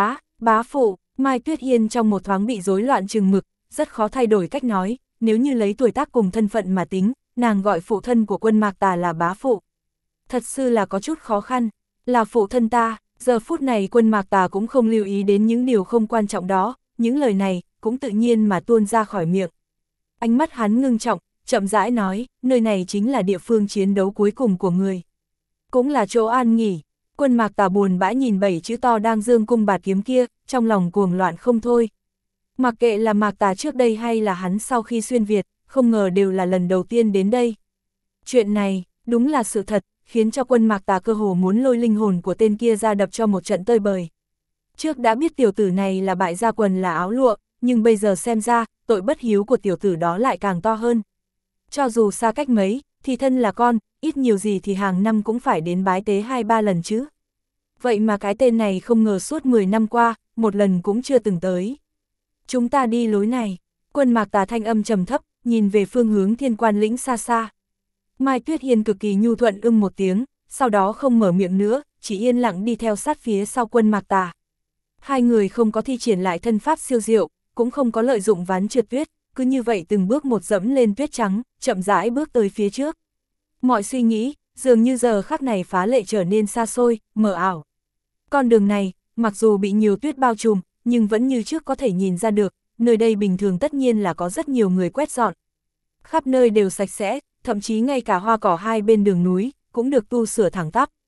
bá phụ. Mai Tuyết Hiên trong một thoáng bị rối loạn chừng mực, rất khó thay đổi cách nói, nếu như lấy tuổi tác cùng thân phận mà tính, nàng gọi phụ thân của Quân Mạc Tà là bá phụ. Thật sự là có chút khó khăn, là phụ thân ta. Giờ phút này Quân Mạc Tà cũng không lưu ý đến những điều không quan trọng đó, những lời này cũng tự nhiên mà tuôn ra khỏi miệng. Ánh mắt hắn ngưng trọng, chậm rãi nói, nơi này chính là địa phương chiến đấu cuối cùng của người. Cũng là chỗ an nghỉ. Quân Mạc Tà buồn bã nhìn bảy chữ to đang dương cung bạt kiếm kia, trong lòng cuồng loạn không thôi. Mặc kệ là Mạc Tà trước đây hay là hắn sau khi xuyên Việt, không ngờ đều là lần đầu tiên đến đây. Chuyện này, đúng là sự thật, khiến cho Quân Mạc Tà cơ hồ muốn lôi linh hồn của tên kia ra đập cho một trận tơi bời. Trước đã biết tiểu tử này là bại gia quần là áo lụa, nhưng bây giờ xem ra, tội bất hiếu của tiểu tử đó lại càng to hơn. Cho dù xa cách mấy, thì thân là con, ít nhiều gì thì hàng năm cũng phải đến bái tế 2-3 lần chứ. Vậy mà cái tên này không ngờ suốt 10 năm qua, một lần cũng chưa từng tới. Chúng ta đi lối này. Quân Mạc Tà thanh âm trầm thấp, nhìn về phương hướng Thiên Quan Lĩnh xa xa. Mai Tuyết Hiên cực kỳ nhu thuận một tiếng, sau đó không mở miệng nữa, chỉ yên lặng đi theo sát phía sau Quân Mạc Tà. Hai người không có thi triển lại thân pháp siêu diệu, cũng không có lợi dụng ván trượt tuyết, cứ như vậy từng bước một dẫm lên tuyết trắng, chậm rãi bước tới phía trước. Mọi suy nghĩ, dường như giờ khắc này phá lệ trở nên xa xôi, mờ ảo. Con đường này, mặc dù bị nhiều tuyết bao trùm, nhưng vẫn như trước có thể nhìn ra được, nơi đây bình thường tất nhiên là có rất nhiều người quét dọn. Khắp nơi đều sạch sẽ, thậm chí ngay cả hoa cỏ hai bên đường núi, cũng được tu sửa thẳng tắp.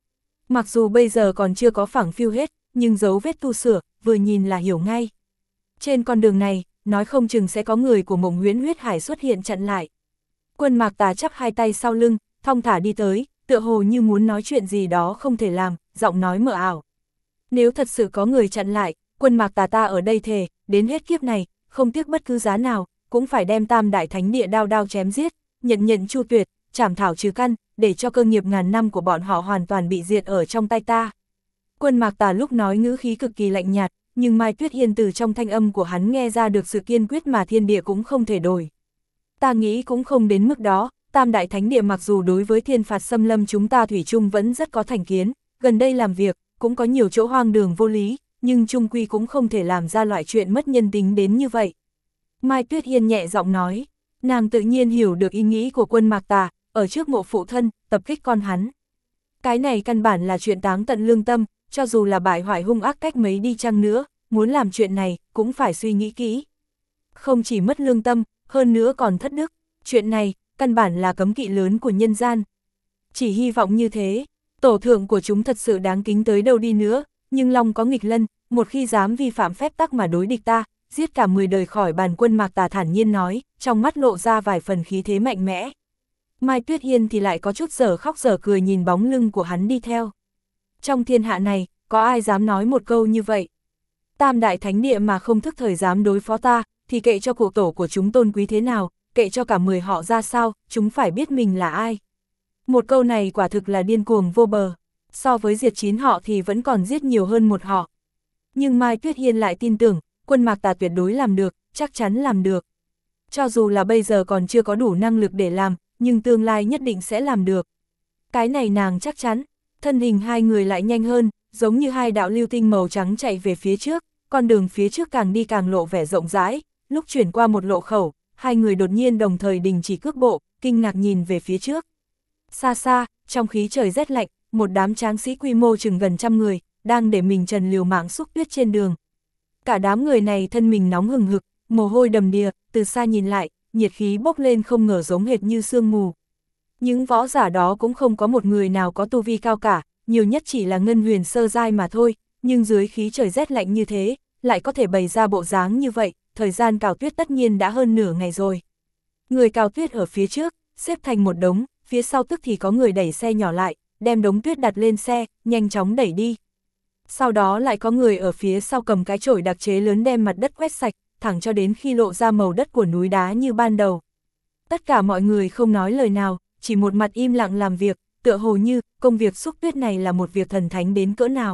Mặc dù bây giờ còn chưa có phẳng phiu hết, nhưng dấu vết tu sửa, vừa nhìn là hiểu ngay. Trên con đường này, nói không chừng sẽ có người của Mộng Huyễn Huyết Hải xuất hiện chặn lại. Quân Mạc Tà chắp hai tay sau lưng, thong thả đi tới, tựa hồ như muốn nói chuyện gì đó không thể làm, giọng nói mờ ảo. Nếu thật sự có người chặn lại, Quân Mạc Tà ta ở đây thề, đến hết kiếp này, không tiếc bất cứ giá nào, cũng phải đem Tam Đại Thánh Địa đao đao chém giết, nhận chu tuyệt, trảm thảo trừ căn, để cho cơ nghiệp ngàn năm của bọn họ hoàn toàn bị diệt ở trong tay ta. Quân Mạc Tà lúc nói ngữ khí cực kỳ lạnh nhạt, nhưng Mai Tuyết Hiên từ trong thanh âm của hắn nghe ra được sự kiên quyết mà thiên địa cũng không thể đổi. Ta nghĩ cũng không đến mức đó, Tam Đại Thánh Địa mặc dù đối với thiên phạt xâm lâm chúng ta thủy chung vẫn rất có thành kiến, gần đây làm việc, cũng có nhiều chỗ hoang đường vô lý, nhưng chung quy cũng không thể làm ra loại chuyện mất nhân tính đến như vậy. Mai Tuyết Hiên nhẹ giọng nói, nàng tự nhiên hiểu được ý nghĩ của Quân Mạc Tà, ở trước mộ phụ thân, tập kích con hắn. Cái này căn bản là chuyện táng tận lương tâm, cho dù là bại hoại hung ác cách mấy đi chăng nữa, muốn làm chuyện này, cũng phải suy nghĩ kỹ. Không chỉ mất lương tâm, hơn nữa còn thất đức, chuyện này, căn bản là cấm kỵ lớn của nhân gian. Chỉ hy vọng như thế, tổ thượng của chúng thật sự đáng kính tới đâu đi nữa, nhưng lòng có nghịch lân, một khi dám vi phạm phép tắc mà đối địch ta, giết cả 10 đời khỏi bàn. Quân Mạc Tà thản nhiên nói, trong mắt lộ ra vài phần khí thế mạnh mẽ. Mai Tuyết Hiên thì lại có chút dở khóc dở cười nhìn bóng lưng của hắn đi theo. Trong thiên hạ này, có ai dám nói một câu như vậy? Tam Đại Thánh Địa mà không thức thời dám đối phó ta, thì kệ cho cụ tổ của chúng tôn quý thế nào, kệ cho cả 10 họ ra sao, chúng phải biết mình là ai. Một câu này quả thực là điên cuồng vô bờ, so với diệt 9 họ thì vẫn còn giết nhiều hơn một họ. Nhưng Mai Tuyết Hiên lại tin tưởng, Quân Mạc Tà tuyệt đối làm được, chắc chắn làm được. Cho dù là bây giờ còn chưa có đủ năng lực để làm, nhưng tương lai nhất định sẽ làm được. Cái này nàng chắc chắn. Thân hình hai người lại nhanh hơn, giống như hai đạo lưu tinh màu trắng chạy về phía trước, con đường phía trước càng đi càng lộ vẻ rộng rãi, lúc chuyển qua một lộ khẩu, hai người đột nhiên đồng thời đình chỉ cước bộ, kinh ngạc nhìn về phía trước. Xa xa, trong khí trời rét lạnh, một đám tráng sĩ quy mô chừng gần 100 người, đang để mình trần liều mạng xúc tuyết trên đường. Cả đám người này thân mình nóng hừng hực, mồ hôi đầm đìa, từ xa nhìn lại, nhiệt khí bốc lên không ngờ giống hệt như sương mù. Những võ giả đó cũng không có một người nào có tu vi cao cả, nhiều nhất chỉ là ngân huyền sơ giai mà thôi, nhưng dưới khí trời rét lạnh như thế, lại có thể bày ra bộ dáng như vậy, thời gian cào tuyết tất nhiên đã hơn nửa ngày rồi. Người cào tuyết ở phía trước, xếp thành một đống, phía sau tức thì có người đẩy xe nhỏ lại, đem đống tuyết đặt lên xe, nhanh chóng đẩy đi. Sau đó lại có người ở phía sau cầm cái chổi đặc chế lớn đem mặt đất quét sạch, thẳng cho đến khi lộ ra màu đất của núi đá như ban đầu. Tất cả mọi người không nói lời nào, chỉ một mặt im lặng làm việc, tựa hồ như công việc xúc tuyết này là một việc thần thánh đến cỡ nào.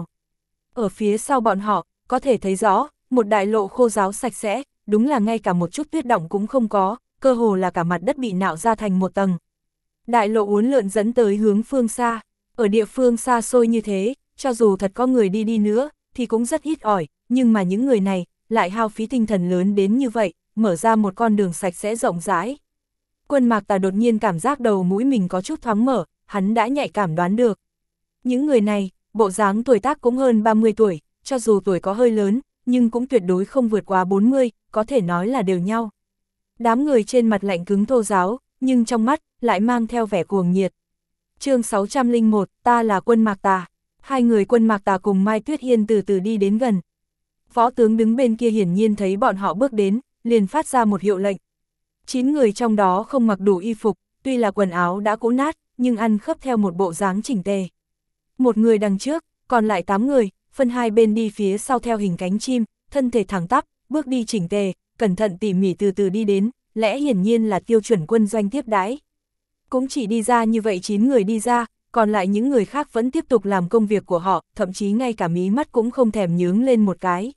Ở phía sau bọn họ, có thể thấy rõ, một đại lộ khô ráo sạch sẽ, đúng là ngay cả một chút tuyết đọng cũng không có, cơ hồ là cả mặt đất bị nạo ra thành một tầng. Đại lộ uốn lượn dẫn tới hướng phương xa, ở địa phương xa xôi như thế, cho dù thật có người đi nữa, thì cũng rất ít ỏi, nhưng mà những người này, lại hao phí tinh thần lớn đến như vậy, mở ra một con đường sạch sẽ rộng rãi. Quân Mạc Tà đột nhiên cảm giác đầu mũi mình có chút thoáng mở, hắn đã nhạy cảm đoán được. Những người này, bộ dáng tuổi tác cũng hơn 30 tuổi, cho dù tuổi có hơi lớn, nhưng cũng tuyệt đối không vượt quá 40, có thể nói là đều nhau. Đám người trên mặt lạnh cứng thô ráo, nhưng trong mắt, lại mang theo vẻ cuồng nhiệt. Chương 601, ta là Quân Mạc Tà. Hai người Quân Mạc Tà cùng Mai Tuyết Hiên từ từ đi đến gần. Võ tướng đứng bên kia hiển nhiên thấy bọn họ bước đến, liền phát ra một hiệu lệnh. 9 người trong đó không mặc đủ y phục, tuy là quần áo đã cũ nát, nhưng ăn khớp theo một bộ dáng chỉnh tề. Một người đằng trước, còn lại 8 người, phân hai bên đi phía sau theo hình cánh chim, thân thể thẳng tắp, bước đi chỉnh tề, cẩn thận tỉ mỉ từ từ đi đến, lẽ hiển nhiên là tiêu chuẩn quân doanh tiếp đãi. Cũng chỉ đi ra như vậy 9 người đi ra, còn lại những người khác vẫn tiếp tục làm công việc của họ, thậm chí ngay cả mí mắt cũng không thèm nhướng lên một cái.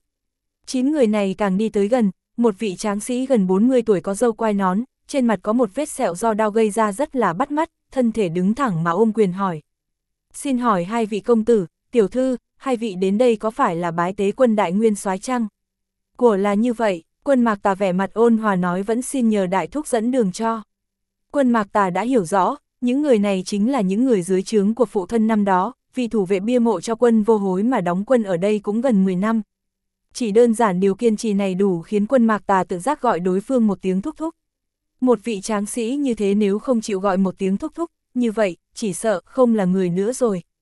9 người này càng đi tới gần, một vị tráng sĩ gần 40 tuổi có râu quai nón, trên mặt có một vết sẹo do đao gây ra rất là bắt mắt, thân thể đứng thẳng mà ôm quyền hỏi. Xin hỏi hai vị công tử, tiểu thư, hai vị đến đây có phải là bái tế Quân đại nguyên soái chăng? Của là như vậy, Quân Mạc Tà vẻ mặt ôn hòa nói vẫn xin nhờ đại thúc dẫn đường cho. Quân Mạc Tà đã hiểu rõ, những người này chính là những người dưới trướng của phụ thân năm đó, vì thủ vệ bia mộ cho Quân Vô Hối mà đóng quân ở đây cũng gần 10 năm. Chỉ đơn giản điều kiên trì này đủ khiến Quân Mạc Tà tự giác gọi đối phương một tiếng thúc thúc. Một vị tráng sĩ như thế nếu không chịu gọi một tiếng thúc thúc, như vậy, chỉ sợ không là người nữa rồi.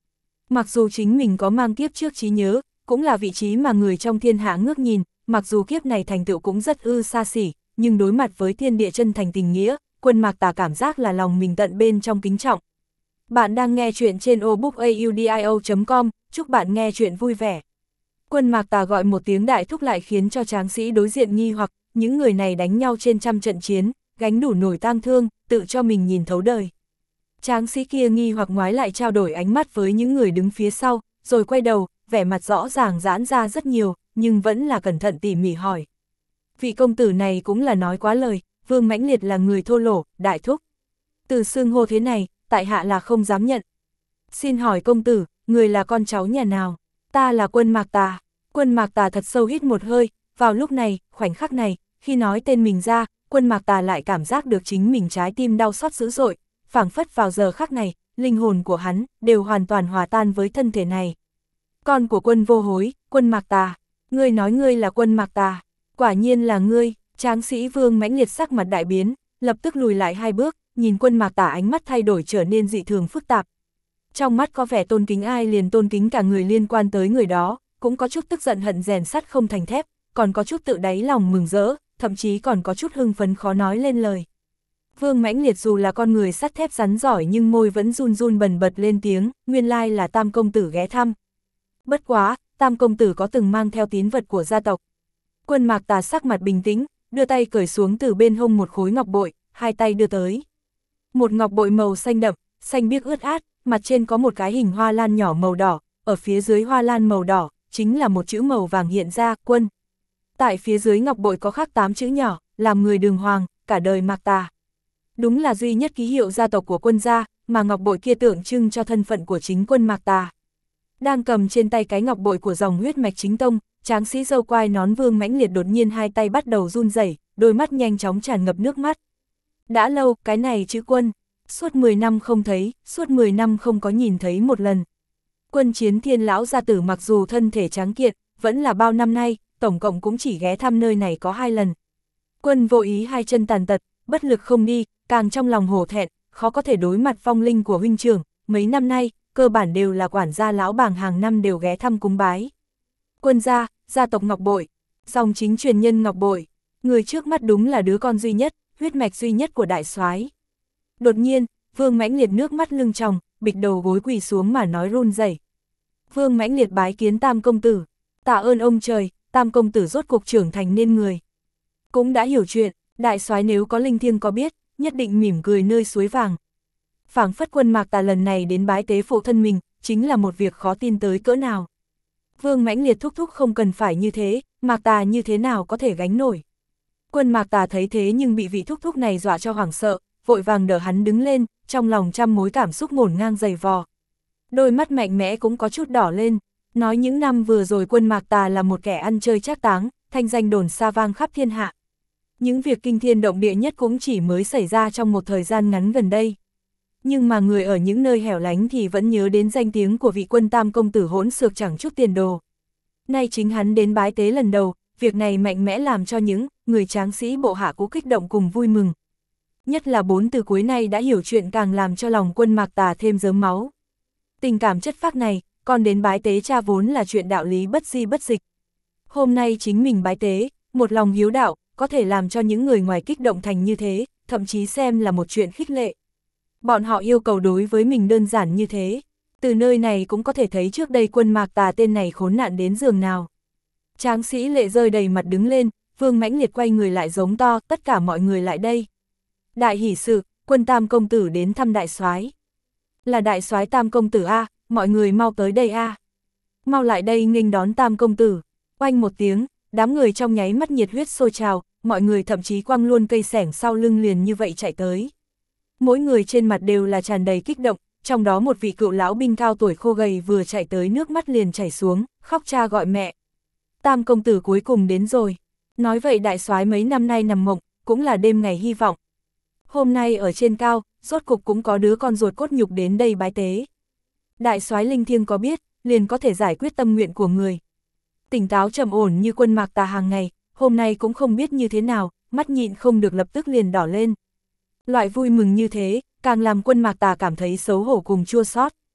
Mặc dù chính mình có mang kiếp trước trí nhớ, cũng là vị trí mà người trong thiên hạ ngước nhìn, mặc dù kiếp này thành tựu cũng rất xa xỉ, nhưng đối mặt với thiên địa chân thành tình nghĩa, Quân Mạc Tà cảm giác là lòng mình tận bên trong kính trọng. Bạn đang nghe chuyện trên obookaudio.com, chúc bạn nghe chuyện vui vẻ. Quân Mạc Tà gọi một tiếng đại thúc lại khiến cho tráng sĩ đối diện nghi hoặc, những người này đánh nhau trên trăm trận chiến, gánh đủ nổi tang thương, tự cho mình nhìn thấu đời. Tráng sĩ kia nghi hoặc ngoái lại trao đổi ánh mắt với những người đứng phía sau, rồi quay đầu, vẻ mặt rõ ràng giãn ra rất nhiều, nhưng vẫn là cẩn thận tỉ mỉ hỏi. Vị công tử này cũng là nói quá lời, Vương Mãnh Liệt là người thô lỗ, đại thúc. Từ xưng hô thế này, tại hạ là không dám nhận. Xin hỏi công tử, người là con cháu nhà nào? Ta là Quân Mạc Tà. Quân Mạc Tà thật sâu hít một hơi, vào lúc này, khoảnh khắc này, khi nói tên mình ra, Quân Mạc Tà lại cảm giác được chính mình trái tim đau xót dữ dội, phảng phất vào giờ khắc này, linh hồn của hắn đều hoàn toàn hòa tan với thân thể này. Con của Quân Vô Hối, Quân Mạc Tà, ngươi nói ngươi là Quân Mạc Tà, quả nhiên là ngươi. Tráng sĩ Vương Mãnh Liệt sắc mặt đại biến, lập tức lùi lại 2 bước, nhìn Quân Mạc Tà ánh mắt thay đổi trở nên dị thường phức tạp. Trong mắt có vẻ tôn kính ai liền tôn kính cả người liên quan tới người đó, cũng có chút tức giận hận rèn sắt không thành thép, còn có chút tự đáy lòng mừng rỡ, thậm chí còn có chút hưng phấn khó nói lên lời. Vương Mãnh Liệt dù là con người sắt thép rắn giỏi nhưng môi vẫn run run bần bật lên tiếng, nguyên lai là Tam công tử ghé thăm. Bất quá, Tam công tử có từng mang theo tín vật của gia tộc. Quân Mạc Tà sắc mặt bình tĩnh, đưa tay cởi xuống từ bên hông một khối ngọc bội, 2 tay đưa tới. Một ngọc bội màu xanh đậm, xanh biếc ướt át, mặt trên có một cái hình hoa lan nhỏ màu đỏ, ở phía dưới hoa lan màu đỏ, chính là một chữ màu vàng hiện ra, Quân. Tại phía dưới ngọc bội có khắc 8 chữ nhỏ, làm người đường hoàng, cả đời Mạc Tà. Đúng là duy nhất ký hiệu gia tộc của Quân gia, mà ngọc bội kia tượng trưng cho thân phận của chính Quân Mạc Tà. Đang cầm trên tay cái ngọc bội của dòng huyết mạch chính tông, tráng sĩ râu quai nón Vương Mãnh Liệt đột nhiên 2 tay bắt đầu run rẩy, đôi mắt nhanh chóng tràn ngập nước mắt. Đã lâu, cái này chữ Quân, suốt 10 năm không thấy, suốt 10 năm không có nhìn thấy một lần. Quân Chiến Thiên lão gia tử mặc dù thân thể tráng kiện, vẫn là bao năm nay, tổng cộng cũng chỉ ghé thăm nơi này có 2 lần. Quân vô ý 2 chân tàn tật, bất lực không đi, càng trong lòng hổ thẹn, khó có thể đối mặt vong linh của huynh trưởng, mấy năm nay, cơ bản đều là quản gia lão bảng hàng năm đều ghé thăm cúng bái. Quân gia, gia tộc Ngọc Bội, dòng chính truyền nhân Ngọc Bội, người trước mắt đúng là đứa con duy nhất, huyết mạch duy nhất của đại soái. Đột nhiên, Vương Mãnh Liệt nước mắt lưng tròng, bịch đầu gối quỳ xuống mà nói run rẩy. Vương Mãnh Liệt bái kiến Tam công tử, tạ ơn ông trời, Tam công tử rốt cuộc trưởng thành nên người. Cũng đã hiểu chuyện, đại soái nếu có linh thiêng có biết, nhất định mỉm cười nơi suối vàng. Phảng phất Quân Mạc Tà lần này đến bái tế phụ thân mình, chính là một việc khó tin tới cỡ nào. Vương Mãnh Liệt thúc thúc không cần phải như thế, Mạc Tà như thế nào có thể gánh nổi. Quân Mạc Tà thấy thế nhưng bị vị thúc thúc này dọa cho hoảng sợ, vội vàng đỡ hắn đứng lên, trong lòng trăm mối cảm xúc ngổn ngang dày vò. Đôi mắt mạnh mẽ cũng có chút đỏ lên, nói những năm vừa rồi Quân Mạc Tà là một kẻ ăn chơi trác táng, thanh danh đồn xa vang khắp thiên hạ. Những việc kinh thiên động địa nhất cũng chỉ mới xảy ra trong một thời gian ngắn gần đây. Nhưng mà người ở những nơi hẻo lánh thì vẫn nhớ đến danh tiếng của vị Quân Tam công tử hỗn xược chẳng chút tiền đồ. Nay chính hắn đến bái tế lần đầu, việc này mạnh mẽ làm cho những người tráng sĩ bộ hạ cũng kích động cùng vui mừng. Nhất là 4 từ cuối này đã hiểu chuyện càng làm cho lòng Quân Mạc Tà thêm rớm máu. Tình cảm chất phác này, còn đến bái tế cha vốn là chuyện đạo lý bất di bất dịch. Hôm nay chính mình bái tế, một lòng hiếu đạo, có thể làm cho những người ngoài kích động thành như thế, thậm chí xem là một chuyện khích lệ. Bọn họ yêu cầu đối với mình đơn giản như thế. Từ nơi này cũng có thể thấy trước đây Quân Mạc Tà tên này khốn nạn đến giường nào. Tráng sĩ lệ rơi đầy mặt đứng lên, Vương Mãnh Liệt quay người lại giống to, tất cả mọi người lại đây. Đại hỷ sự, Quân Tam công tử đến thăm đại soái. Là đại soái Tam công tử a, mọi người mau tới đây a. Mau lại đây nghênh đón Tam công tử. Oanh một tiếng, đám người trong nháy mắt nhiệt huyết sôi trào, mọi người thậm chí quăng luôn cây xẻng sau lưng liền như vậy chạy tới. Mỗi người trên mặt đều là tràn đầy kích động, trong đó một vị cựu lão binh cao tuổi khô gầy vừa chạy tới nước mắt liền chảy xuống, khóc cha gọi mẹ. Tam công tử cuối cùng đến rồi. Nói vậy đại soái mấy năm nay nằm mộng, cũng là đêm ngày hy vọng. Hôm nay ở trên cao, rốt cục cũng có đứa con ruột cốt nhục đến đây bái tế. Đại soái linh thiêng có biết, liền có thể giải quyết tâm nguyện của người. Tỉnh táo trầm ổn như Quân Mạc Tà hàng ngày, hôm nay cũng không biết như thế nào, mắt nhịn không được lập tức liền đỏ lên. Loại vui mừng như thế, càng làm Quân Mạc Tà cảm thấy xấu hổ cùng chua xót.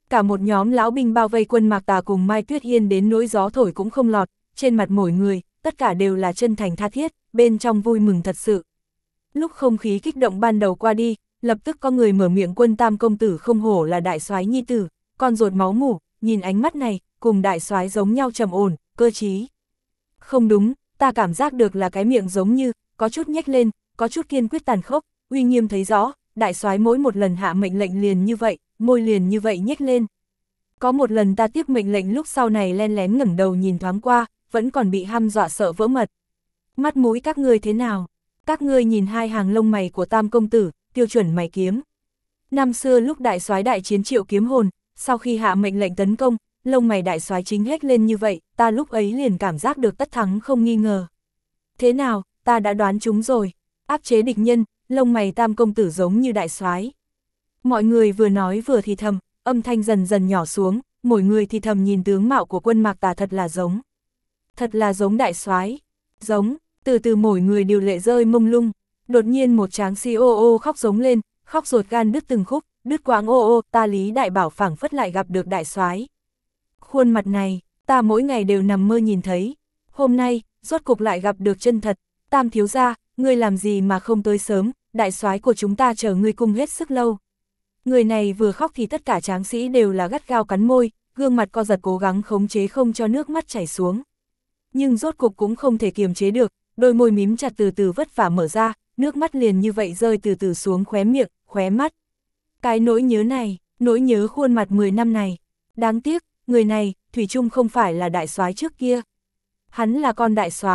Cả một nhóm lão binh bao vây Quân Mạc Tà cùng Mai Tuyết Yên đến nỗi gió thổi cũng không lọt, trên mặt mỗi người, tất cả đều là chân thành tha thiết, bên trong vui mừng thật sự. Lúc không khí kích động ban đầu qua đi, lập tức có người mở miệng Quân Tam công tử không hổ là đại soái nhi tử, con ruột máu mủ, nhìn ánh mắt này, cùng đại soái giống nhau trầm ổn, cơ trí. Không đúng, ta cảm giác được là cái miệng giống như, có chút nhếch lên, có chút kiên quyết tàn khốc, uy nghiêm thấy rõ, đại soái mỗi một lần hạ mệnh lệnh liền như vậy, môi liền như vậy nhếch lên. Có một lần ta tiếp mệnh lệnh lúc sau này len lén ngẩng đầu nhìn thoáng qua, vẫn còn bị hăm dọa sợ vỡ mật. Mắt mũi các ngươi thế nào? Các ngươi nhìn hai hàng lông mày của Tam công tử, tiêu chuẩn mày kiếm. Năm xưa lúc đại soái đại chiến Triệu Kiếm Hồn, sau khi hạ mệnh lệnh tấn công, lông mày đại soái chính hết lên như vậy, ta lúc ấy liền cảm giác được tất thắng không nghi ngờ. Thế nào, ta đã đoán chúng rồi, áp chế địch nhân, lông mày Tam công tử giống như đại soái. Mọi người vừa nói vừa thì thầm, âm thanh dần dần nhỏ xuống, mỗi người thì thầm nhìn tướng mạo của Quân Mạc Tà thật là giống đại soái, giống, từ từ mỗi người đều lệ rơi mông lung, đột nhiên một tráng si ô ô khóc giống lên, khóc ruột gan đứt từng khúc, đứt quãng ô ô, ta Lý Đại Bảo phảng phất lại gặp được đại soái. Khuôn mặt này, ta mỗi ngày đều nằm mơ nhìn thấy, hôm nay, rốt cục lại gặp được chân thật, Tam thiếu gia, ngươi làm gì mà không tới sớm, đại soái của chúng ta chờ ngươi cung hết sức lâu. Người này vừa khóc thì tất cả tráng sĩ đều là gắt gao cắn môi, gương mặt co giật cố gắng khống chế không cho nước mắt chảy xuống. Nhưng rốt cục cũng không thể kiềm chế được, đôi môi mím chặt từ từ vất vả mở ra, nước mắt liền như vậy rơi từ từ xuống khóe miệng, khóe mắt. Cái nỗi nhớ này, nỗi nhớ khuôn mặt 10 năm này. Đáng tiếc, người này, thủy chung không phải là đại soái trước kia. Hắn là con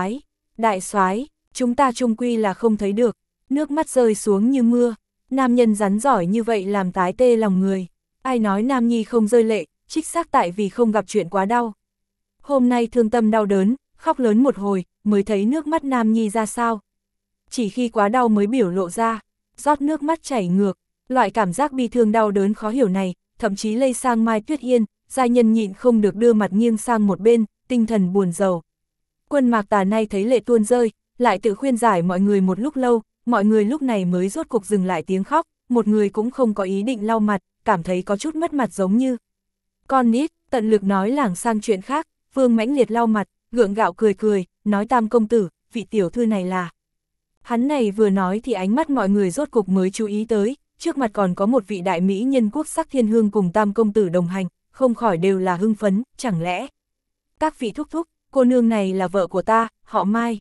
đại soái, chúng ta chung quy là không thấy được, nước mắt rơi xuống như mưa. Nam nhân rắn giỏi như vậy làm tái tê lòng người. Ai nói nam nhi không rơi lệ, trích xác tại vì không gặp chuyện quá đau. Hôm nay thương tâm đau đớn, khóc lớn một hồi, mới thấy nước mắt nam nhi ra sao. Chỉ khi quá đau mới biểu lộ ra, rót nước mắt chảy ngược, loại cảm giác bi thương đau đớn khó hiểu này, thậm chí lây sang Mai Tuyết Yên, giai nhân nhịn không được đưa mặt nghiêng sang một bên, tinh thần buồn rầu. Quân Mạc Tà nay thấy lệ tuôn rơi, lại tự khuyên giải mọi người một lúc lâu, mọi người lúc này mới rốt cục dừng lại tiếng khóc, một người cũng không có ý định lau mặt, cảm thấy có chút mất mặt giống như. Con nít, tận lực nói lảng sang chuyện khác, Vương Mãnh Liệt lau mặt, gượng gạo cười cười, nói Tam công tử, vị tiểu thư này là. Hắn này vừa nói thì ánh mắt mọi người rốt cục mới chú ý tới, trước mặt còn có một vị đại mỹ nhân quốc sắc thiên hương cùng Tam công tử đồng hành, không khỏi đều là hưng phấn, chẳng lẽ. Các vị thúc thúc, cô nương này là vợ của ta, họ Mai.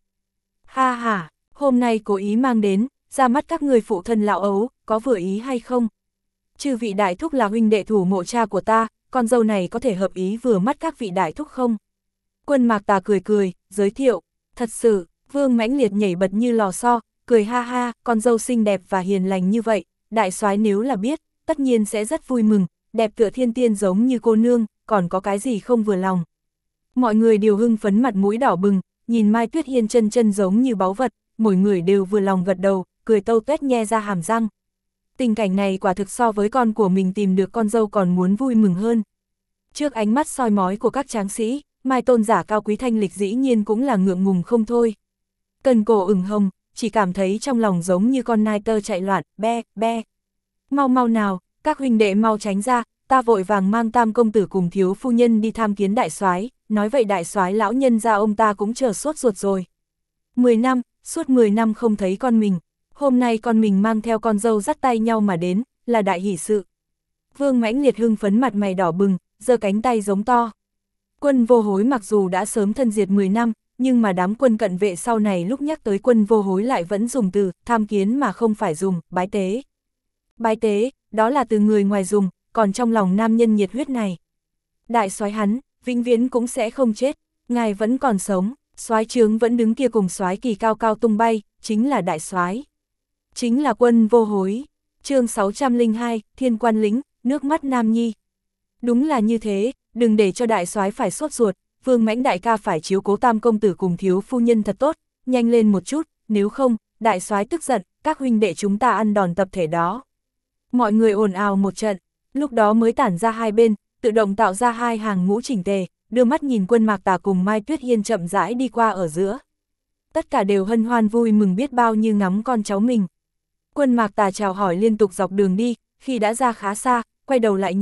Ha ha, hôm nay cố ý mang đến, ra mắt các người phụ thân lão ấu, có vừa ý hay không? Chư vị đại thúc là huynh đệ thủ mộ cha của ta, con dâu này có thể hợp ý vừa mắt các vị đại thúc không? Quân Mạc Tà cười cười, giới thiệu, thật sự, Vương Mãnh Liệt nhảy bật như lò xo, cười ha ha, con dâu xinh đẹp và hiền lành như vậy, đại soái nếu là biết, tất nhiên sẽ rất vui mừng, đẹp tựa thiên tiên giống như cô nương, còn có cái gì không vừa lòng. Mọi người đều hưng phấn mặt mũi đỏ bừng, nhìn Mai Tuyết Yên chân chân giống như báu vật, mỗi người đều vừa lòng gật đầu, cười tâu tuét nhe ra hàm răng. Tình cảnh này quả thực so với con của mình tìm được con dâu còn muốn vui mừng hơn. Trước ánh mắt soi mói của các tráng sĩ, Mai tôn giả cao quý thanh lịch dĩ nhiên cũng là ngượng ngùng không thôi. Cần cổ ửng hồng, chỉ cảm thấy trong lòng giống như con nai tơ chạy loạn, be, be. Mau mau nào, các huynh đệ mau tránh ra, ta vội vàng mang Tam công tử cùng thiếu phu nhân đi tham kiến đại soái, nói vậy đại soái lão nhân ra ông ta cũng chờ sốt ruột rồi. 10 năm, suốt 10 năm không thấy con mình, hôm nay con mình mang theo con dâu dắt tay nhau mà đến, là đại hỷ sự. Vương Mãnh Liệt hưng phấn mặt mày đỏ bừng, giơ cánh tay giống to. Quân Vô Hối mặc dù đã sớm thân diệt 10 năm, nhưng mà đám quân cận vệ sau này lúc nhắc tới Quân Vô Hối lại vẫn dùng từ tham kiến mà không phải dùng bái tế. Bái tế, đó là từ người ngoài dùng, còn trong lòng nam nhân nhiệt huyết này. Đại soái hắn, vĩnh viễn cũng sẽ không chết, ngài vẫn còn sống, soái trướng vẫn đứng kia cùng soái kỳ cao cao tung bay, chính là đại soái, chính là Quân Vô Hối. Chương 602, Thiên Quan Lĩnh, nước mắt nam nhi. Đúng là như thế, đừng để cho đại soái phải sốt ruột, Vương Mãnh đại ca phải chiếu cố Tam công tử cùng thiếu phu nhân thật tốt, nhanh lên một chút, nếu không, đại soái tức giận, các huynh đệ chúng ta ăn đòn tập thể đó. Mọi người ồn ào một trận, lúc đó mới tản ra hai bên, tự động tạo ra hai hàng ngũ chỉnh tề, đưa mắt nhìn Quân Mạc Tà cùng Mai Tuyết Yên chậm rãi đi qua ở giữa. Tất cả đều hân hoan vui mừng biết bao như ngắm con cháu mình. Quân Mạc Tà chào hỏi liên tục dọc đường đi, khi đã ra khá xa, quay đầu lại nhìn,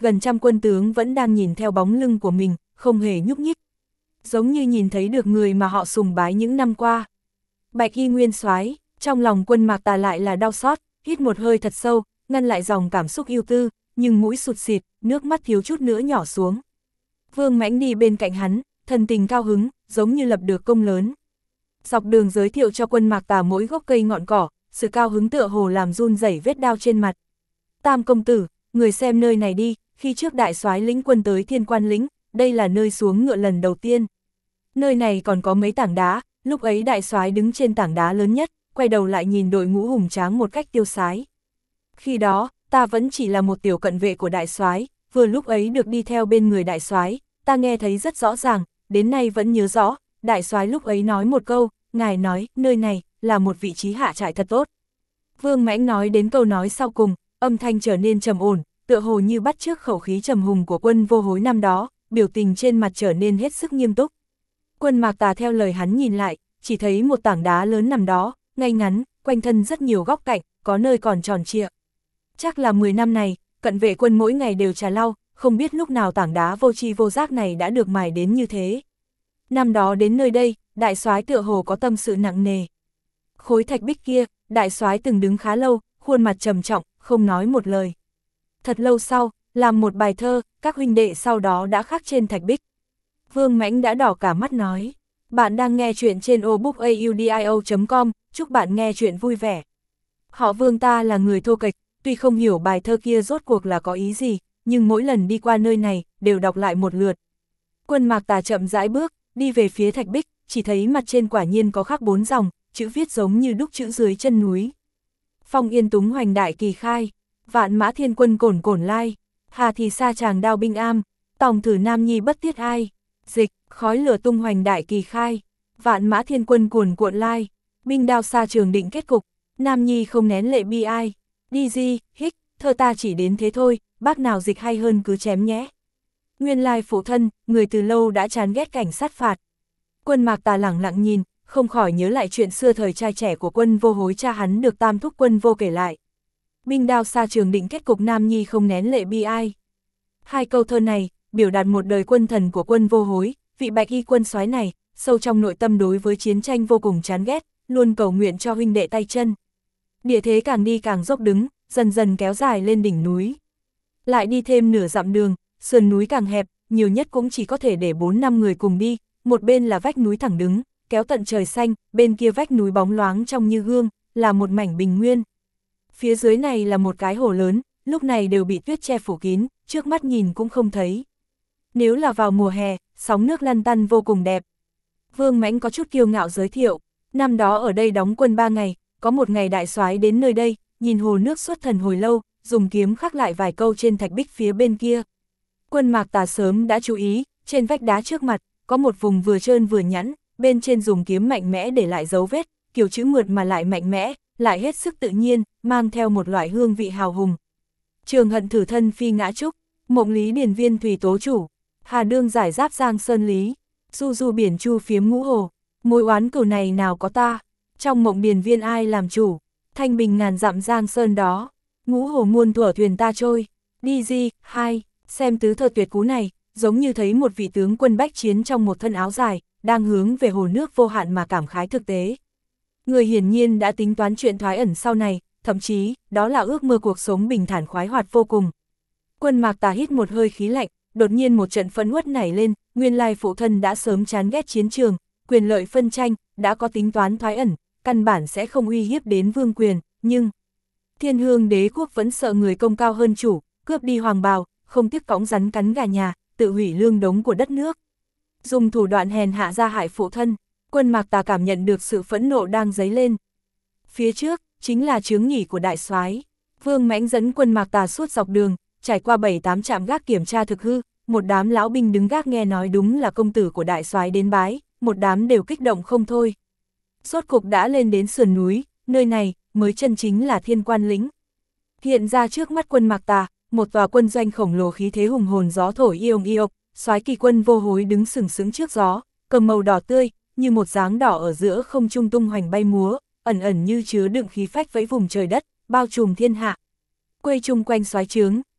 gần trăm quân tướng vẫn đang nhìn theo bóng lưng của mình, không hề nhúc nhích. Giống như nhìn thấy được người mà họ sùng bái những năm qua. Bạch y nguyên soái, trong lòng Quân Mạc Tà lại là đau xót, hít một hơi thật sâu, ngăn lại dòng cảm xúc yêu tư, nhưng mũi sụt sịt, nước mắt thiếu chút nữa nhỏ xuống. Vương Mãnh đi bên cạnh hắn, thần tình cao hứng, giống như lập được công lớn. Dọc đường giới thiệu cho Quân Mạc Tà mỗi gốc cây ngọn cỏ, sự cao hứng tựa hồ làm run rẩy vết đao trên mặt. Tam công tử, người xem nơi này đi, khi trước đại soái lĩnh quân tới Thiên Quan lĩnh, đây là nơi xuống ngựa lần đầu tiên. Nơi này còn có mấy tảng đá, lúc ấy đại soái đứng trên tảng đá lớn nhất, quay đầu lại nhìn đội ngũ hùng tráng một cách tiêu sái. Khi đó, ta vẫn chỉ là một tiểu cận vệ của đại soái, vừa lúc ấy được đi theo bên người đại soái, ta nghe thấy rất rõ ràng, đến nay vẫn nhớ rõ, đại soái lúc ấy nói một câu, ngài nói, nơi này là một vị trí hạ trại thật tốt. Vương Mãnh nói đến câu nói sau cùng, âm thanh trở nên trầm ổn, tựa hồ như bắt chước khẩu khí trầm hùng của Quân Vô Hối năm đó, biểu tình trên mặt trở nên hết sức nghiêm túc. Quân Mạc Tà theo lời hắn nhìn lại, chỉ thấy một tảng đá lớn nằm đó, ngay ngắn, quanh thân rất nhiều góc cạnh, có nơi còn tròn trịa. Chắc là 10 năm này, cận vệ quân mỗi ngày đều trà lau, không biết lúc nào tảng đá vô tri vô giác này đã được mài đến như thế. Năm đó đến nơi đây, đại soái tựa hồ có tâm sự nặng nề. Khối thạch bích kia, đại soái từng đứng khá lâu, khuôn mặt trầm trọng, không nói một lời. Thật lâu sau, làm một bài thơ, các huynh đệ sau đó đã khắc trên thạch bích. Vương Mãnh đã đỏ cả mắt nói, bạn đang nghe chuyện trên audiobook.com, chúc bạn nghe chuyện vui vẻ. Họ Vương ta là người thô kệch, tuy không hiểu bài thơ kia rốt cuộc là có ý gì, nhưng mỗi lần đi qua nơi này, đều đọc lại một lượt. Quân Mạc Tà chậm rãi bước, đi về phía thạch bích, chỉ thấy mặt trên quả nhiên có khắc 4 dòng, chữ viết giống như đúc chữ dưới chân núi. Phong yên túng hoành đại kỳ khai, vạn mã thiên quân cổn cổn lai, hà thì sa tràng đao binh am, tòng thử nam nhi bất tiết ai, dịch, khói lửa tung hoành đại kỳ khai, vạn mã thiên quân cuồn cuộn lai, binh đao xa trường định kết cục, nam nhi không nén lệ bi ai, đi di, hích, thơ ta chỉ đến thế thôi, bác nào dịch hay hơn cứ chém nhé. Nguyên lai phụ thân, người từ lâu đã chán ghét cảnh sát phạt. Quân Mạc Tà lẳng lặng nhìn, không khỏi nhớ lại chuyện xưa thời trai trẻ của Quân Vô Hối cha hắn được Tam thúc Quân Vô kể lại. Binh đao xa trường định kết cục nam nhi không nén lệ bi ai. Hai câu thơ này, biểu đạt một đời quân thần của Quân Vô Hối, vị bạch y quân soái này, sâu trong nội tâm đối với chiến tranh vô cùng chán ghét, luôn cầu nguyện cho huynh đệ tay chân. Địa thế càng đi càng dốc đứng, dần dần kéo dài lên đỉnh núi. Lại đi thêm nửa dặm đường, sườn núi càng hẹp, nhiều nhất cũng chỉ có thể để 4-5 người cùng đi, một bên là vách núi thẳng đứng, kéo tận trời xanh, bên kia vách núi bóng loáng trong như gương, là một mảnh bình nguyên. Phía dưới này là một cái hồ lớn, lúc này đều bị tuyết che phủ kín, trước mắt nhìn cũng không thấy. Nếu là vào mùa hè, sóng nước lăn tăn vô cùng đẹp. Vương Mãnh có chút kiêu ngạo giới thiệu, năm đó ở đây đóng quân 3 ngày, có một ngày đại soái đến nơi đây, nhìn hồ nước xuất thần hồi lâu, dùng kiếm khắc lại vài câu trên thạch bích phía bên kia. Quân Mạc Tà sớm đã chú ý, trên vách đá trước mặt, có một vùng vừa trơn vừa nhẵn, bên trên dùng kiếm mạnh mẽ để lại dấu vết, kiểu chữ mượt mà lại mạnh mẽ, lại hết sức tự nhiên, mang theo một loại hương vị hào hùng. Trường hận thử thân phi ngã trúc, mộng lý điền viên thủy tố chủ, hà đương giải giáp giang sơn lý, du du biển chu phiếm ngũ hồ, mối oán cừu này nào có ta, trong mộng điền viên ai làm chủ, thanh bình ngàn dặm giang sơn đó, ngũ hồ muôn thuở thuyền ta trôi, đi di, hai, xem tứ thơ tuyệt cú này, giống như thấy một vị tướng quân bách chiến trong một thân áo dài, đang hướng về hồ nước vô hạn mà cảm khái thực tế. Người hiển nhiên đã tính toán chuyện thoái ẩn sau này, thậm chí, đó là ước mơ cuộc sống bình thản khoái hoạt vô cùng. Quân Mạc Tà hít một hơi khí lạnh, đột nhiên một trận phẫn uất nảy lên, nguyên lai phụ thân đã sớm chán ghét chiến trường, quyền lợi phân tranh, đã có tính toán thoái ẩn, căn bản sẽ không uy hiếp đến vương quyền, nhưng Thiên Hương đế quốc vẫn sợ người công cao hơn chủ, cướp đi hoàng bào, không tiếc cõng rắn cắn gà nhà, tự hủy lương đống của đất nước. Dùng thủ đoạn hèn hạ ra hại phụ thân, Quân Mạc Tà cảm nhận được sự phẫn nộ đang dấy lên. Phía trước, chính là chướng nghỉ của đại soái. Vương Mãnh dẫn Quân Mạc Tà suốt dọc đường, trải qua 7-8 trạm gác kiểm tra thực hư, một đám lão binh đứng gác nghe nói đúng là công tử của đại soái đến bái, một đám đều kích động không thôi. Rốt cục đã lên đến sườn núi, nơi này mới chân chính là Thiên Quan lĩnh. Hiện ra trước mắt Quân Mạc Tà, một tòa quân doanh khổng lồ khí thế hùng hồn gió thổi iông iộc, soái kỳ Quân Vô Hối đứng sừng sững trước gió, cầm màu đỏ tươi, như một dáng đỏ ở giữa không trung tung hoành bay múa, ẩn ẩn như chứa đựng khí phách vẫy vùng trời đất, bao trùm thiên hạ. Quây chung quanh soái trướng,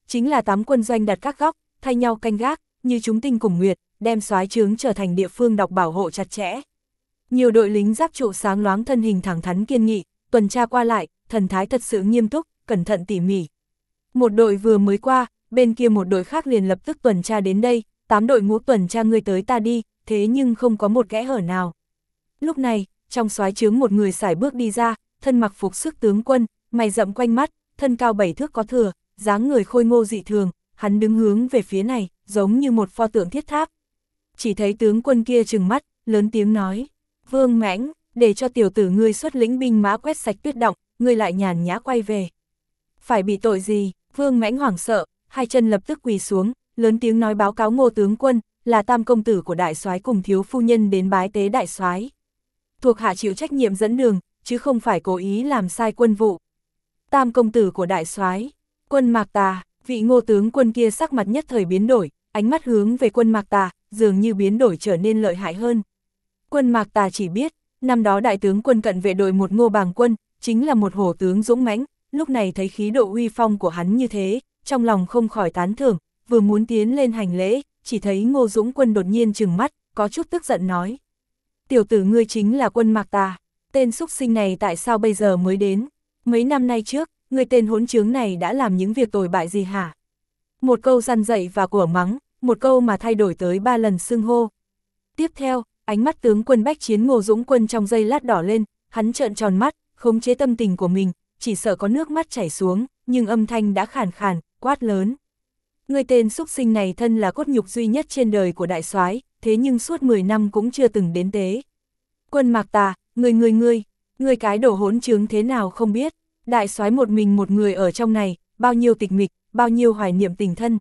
chính là 8 quân doanh đặt các góc, thay nhau canh gác, như chúng tinh cùng nguyệt, đem soái trướng trở thành địa phương đọc bảo hộ chặt chẽ. Nhiều đội lính giáp trụ sáng loáng thân hình thẳng thắn kiên nghị, tuần tra qua lại, thần thái thật sự nghiêm túc, cẩn thận tỉ mỉ. Một đội vừa mới qua, bên kia một đội khác liền lập tức tuần tra đến đây, 8 đội ngũ tuần tra ngươi tới ta đi, thế nhưng không có một kẽ hở nào. Lúc này, trong soái trướng một người sải bước đi ra, thân mặc phục sức tướng quân, mày rậm quanh mắt, thân cao 7 thước có thừa, dáng người khôi ngô dị thường, hắn đứng hướng về phía này, giống như một pho tượng thiết tháp. Chỉ thấy tướng quân kia trừng mắt, lớn tiếng nói, Vương Mãnh, để cho tiểu tử ngươi xuất lĩnh binh mã quét sạch tuyết động, ngươi lại nhàn nhã quay về. Phải bị tội gì? Vương Mãnh hoảng sợ, hai chân lập tức quỳ xuống, lớn tiếng nói báo cáo Ngô tướng quân, là tam công tử của đại soái cùng thiếu phu nhân đến bái tế đại soái. Thuộc hạ chịu trách nhiệm dẫn đường, chứ không phải cố ý làm sai quân vụ. Tam công tử của đại soái, Quân Mạc Tà, vị Ngô tướng quân kia sắc mặt nhất thời biến đổi, ánh mắt hướng về Quân Mạc Tà, dường như biến đổi trở nên lợi hại hơn. Quân Mạc Tà chỉ biết, năm đó đại tướng quân cận vệ đội một Ngô Bàng Quân, chính là một hổ tướng dũng mãnh, lúc này thấy khí độ uy phong của hắn như thế, trong lòng không khỏi tán thưởng, vừa muốn tiến lên hành lễ, chỉ thấy Ngô Dũng Quân đột nhiên trừng mắt, có chút tức giận nói. Tiểu tử ngươi chính là Quân Mạc Tà, tên xúc sinh này tại sao bây giờ mới đến? Mấy năm nay trước, ngươi tên hỗn trướng này đã làm những việc tồi bại gì hả? Một câu răn dạy và của mắng, một câu mà thay đổi tới 3 lần xưng hô. Tiếp theo, ánh mắt tướng quân bách chiến Ngô Dũng Quân trong giây lát đỏ lên, hắn trợn tròn mắt, khống chế tâm tình của mình, chỉ sợ có nước mắt chảy xuống, nhưng âm thanh đã khàn khàn, quát lớn. Người tên xúc sinh này thân là cốt nhục duy nhất trên đời của đại soái, thế nhưng suốt 10 năm cũng chưa từng đến tế. Quân Mạc Tà, ngươi cái đồ hỗn trướng thế nào không biết, đại soái một mình một người ở trong này, bao nhiêu tịch mịch, bao nhiêu hoài niệm tình thân.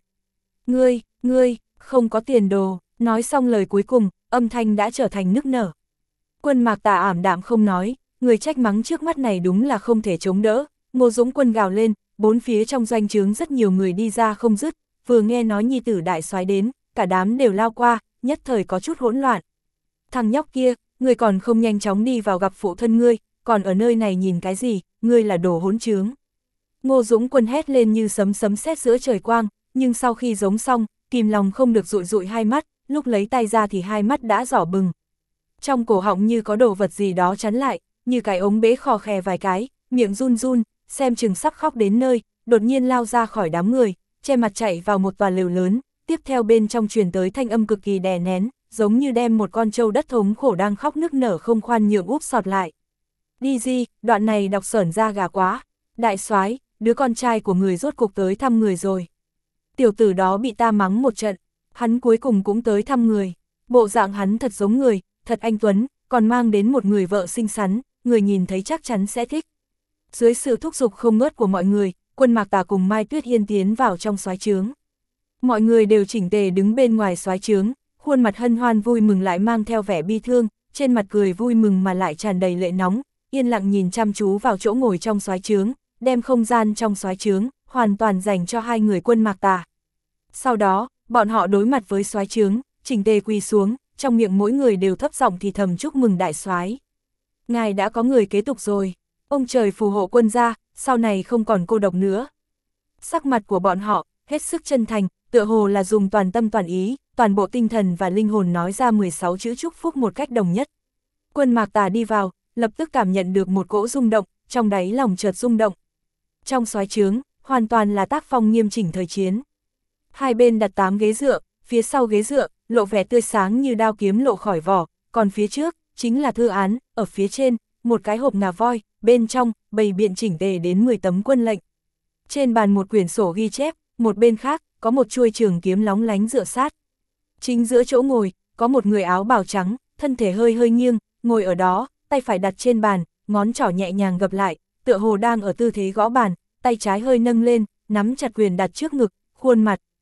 Ngươi, không có tiền đồ, nói xong lời cuối cùng, âm thanh đã trở thành nức nở. Quân Mạc Tà ảm đạm không nói, người trách mắng trước mắt này đúng là không thể chống đỡ. Ngô Dũng Quân gào lên, bốn phía trong doanh trướng rất nhiều người đi ra không dứt, vừa nghe nói nhi tử đại soái đến, cả đám đều lao qua, nhất thời có chút hỗn loạn. Thằng nhóc kia, ngươi còn không nhanh chóng đi vào gặp phụ thân ngươi, còn ở nơi này nhìn cái gì, ngươi là đồ hỗn trướng. Ngô Dũng Quân hét lên như sấm sét giữa trời quang, nhưng sau khi giống xong, kìm lòng không được dụi hai mắt, lúc lấy tay ra thì hai mắt đã đỏ bừng. Trong cổ họng như có đồ vật gì đó chắn lại, như cái ống bế khò khè vài cái, miệng run run, xem chừng sắp khóc đến nơi, đột nhiên lao ra khỏi đám người, che mặt chạy vào một tòa lều lớn, tiếp theo bên trong truyền tới thanh âm cực kỳ đè nén, giống như đem một con trâu đất thống khổ đang khóc nức nở không khoan nhượng úp sọt lại. Đi gì, đoạn này đọc sởn da gà quá, đại soái, đứa con trai của người rốt cục tới thăm người rồi. Tiểu tử đó bị ta mắng một trận, hắn cuối cùng cũng tới thăm người, bộ dạng hắn thật giống người, thật anh tuấn, còn mang đến một người vợ xinh xắn, người nhìn thấy chắc chắn sẽ thích. Dưới sự thúc giục không ngớt của mọi người, Quân Mạc Tà cùng Mai Tuyết Hiên tiến vào trong soái trướng. Mọi người đều chỉnh tề đứng bên ngoài soái trướng, khuôn mặt hân hoan vui mừng lại mang theo vẻ bi thương, trên mặt cười vui mừng mà lại tràn đầy lệ nóng, yên lặng nhìn chăm chú vào chỗ ngồi trong soái trướng, đem không gian trong soái trướng hoàn toàn dành cho hai người Quân Mạc Tà. Sau đó, bọn họ đối mặt với soái trướng, chỉnh tề quỳ xuống, trong miệng mỗi người đều thấp giọng thì thầm chúc mừng đại soái. Ngài đã có người kế tục rồi, ông trời phù hộ quân gia, sau này không còn cô độc nữa. Sắc mặt của bọn họ, hết sức chân thành, tựa hồ là dùng toàn tâm toàn ý, toàn bộ tinh thần và linh hồn nói ra 16 chữ chúc phúc một cách đồng nhất. Quân Mạc Tà đi vào, lập tức cảm nhận được một cỗ rung động, trong đáy lòng chợt rung động. Trong soái trướng, hoàn toàn là tác phong nghiêm chỉnh thời chiến. Hai bên đặt 8 ghế dựa, phía sau ghế dựa, lộ vẻ tươi sáng như đao kiếm lộ khỏi vỏ, còn phía trước, chính là thư án, ở phía trên, một cái hộp ngà voi, bên trong, bày biện chỉnh tề đến 10 tấm quân lệnh. Trên bàn một quyển sổ ghi chép, một bên khác, có một chuôi trường kiếm lóng lánh dựa sát. Chính giữa chỗ ngồi, có một người áo bào trắng, thân thể hơi nghiêng, ngồi ở đó, tay phải đặt trên bàn, ngón trỏ nhẹ nhàng gập lại, tựa hồ đang ở tư thế gõ bàn, tay trái hơi nâng lên, nắm chặt quyền đặt trước ngực, khuôn mặt,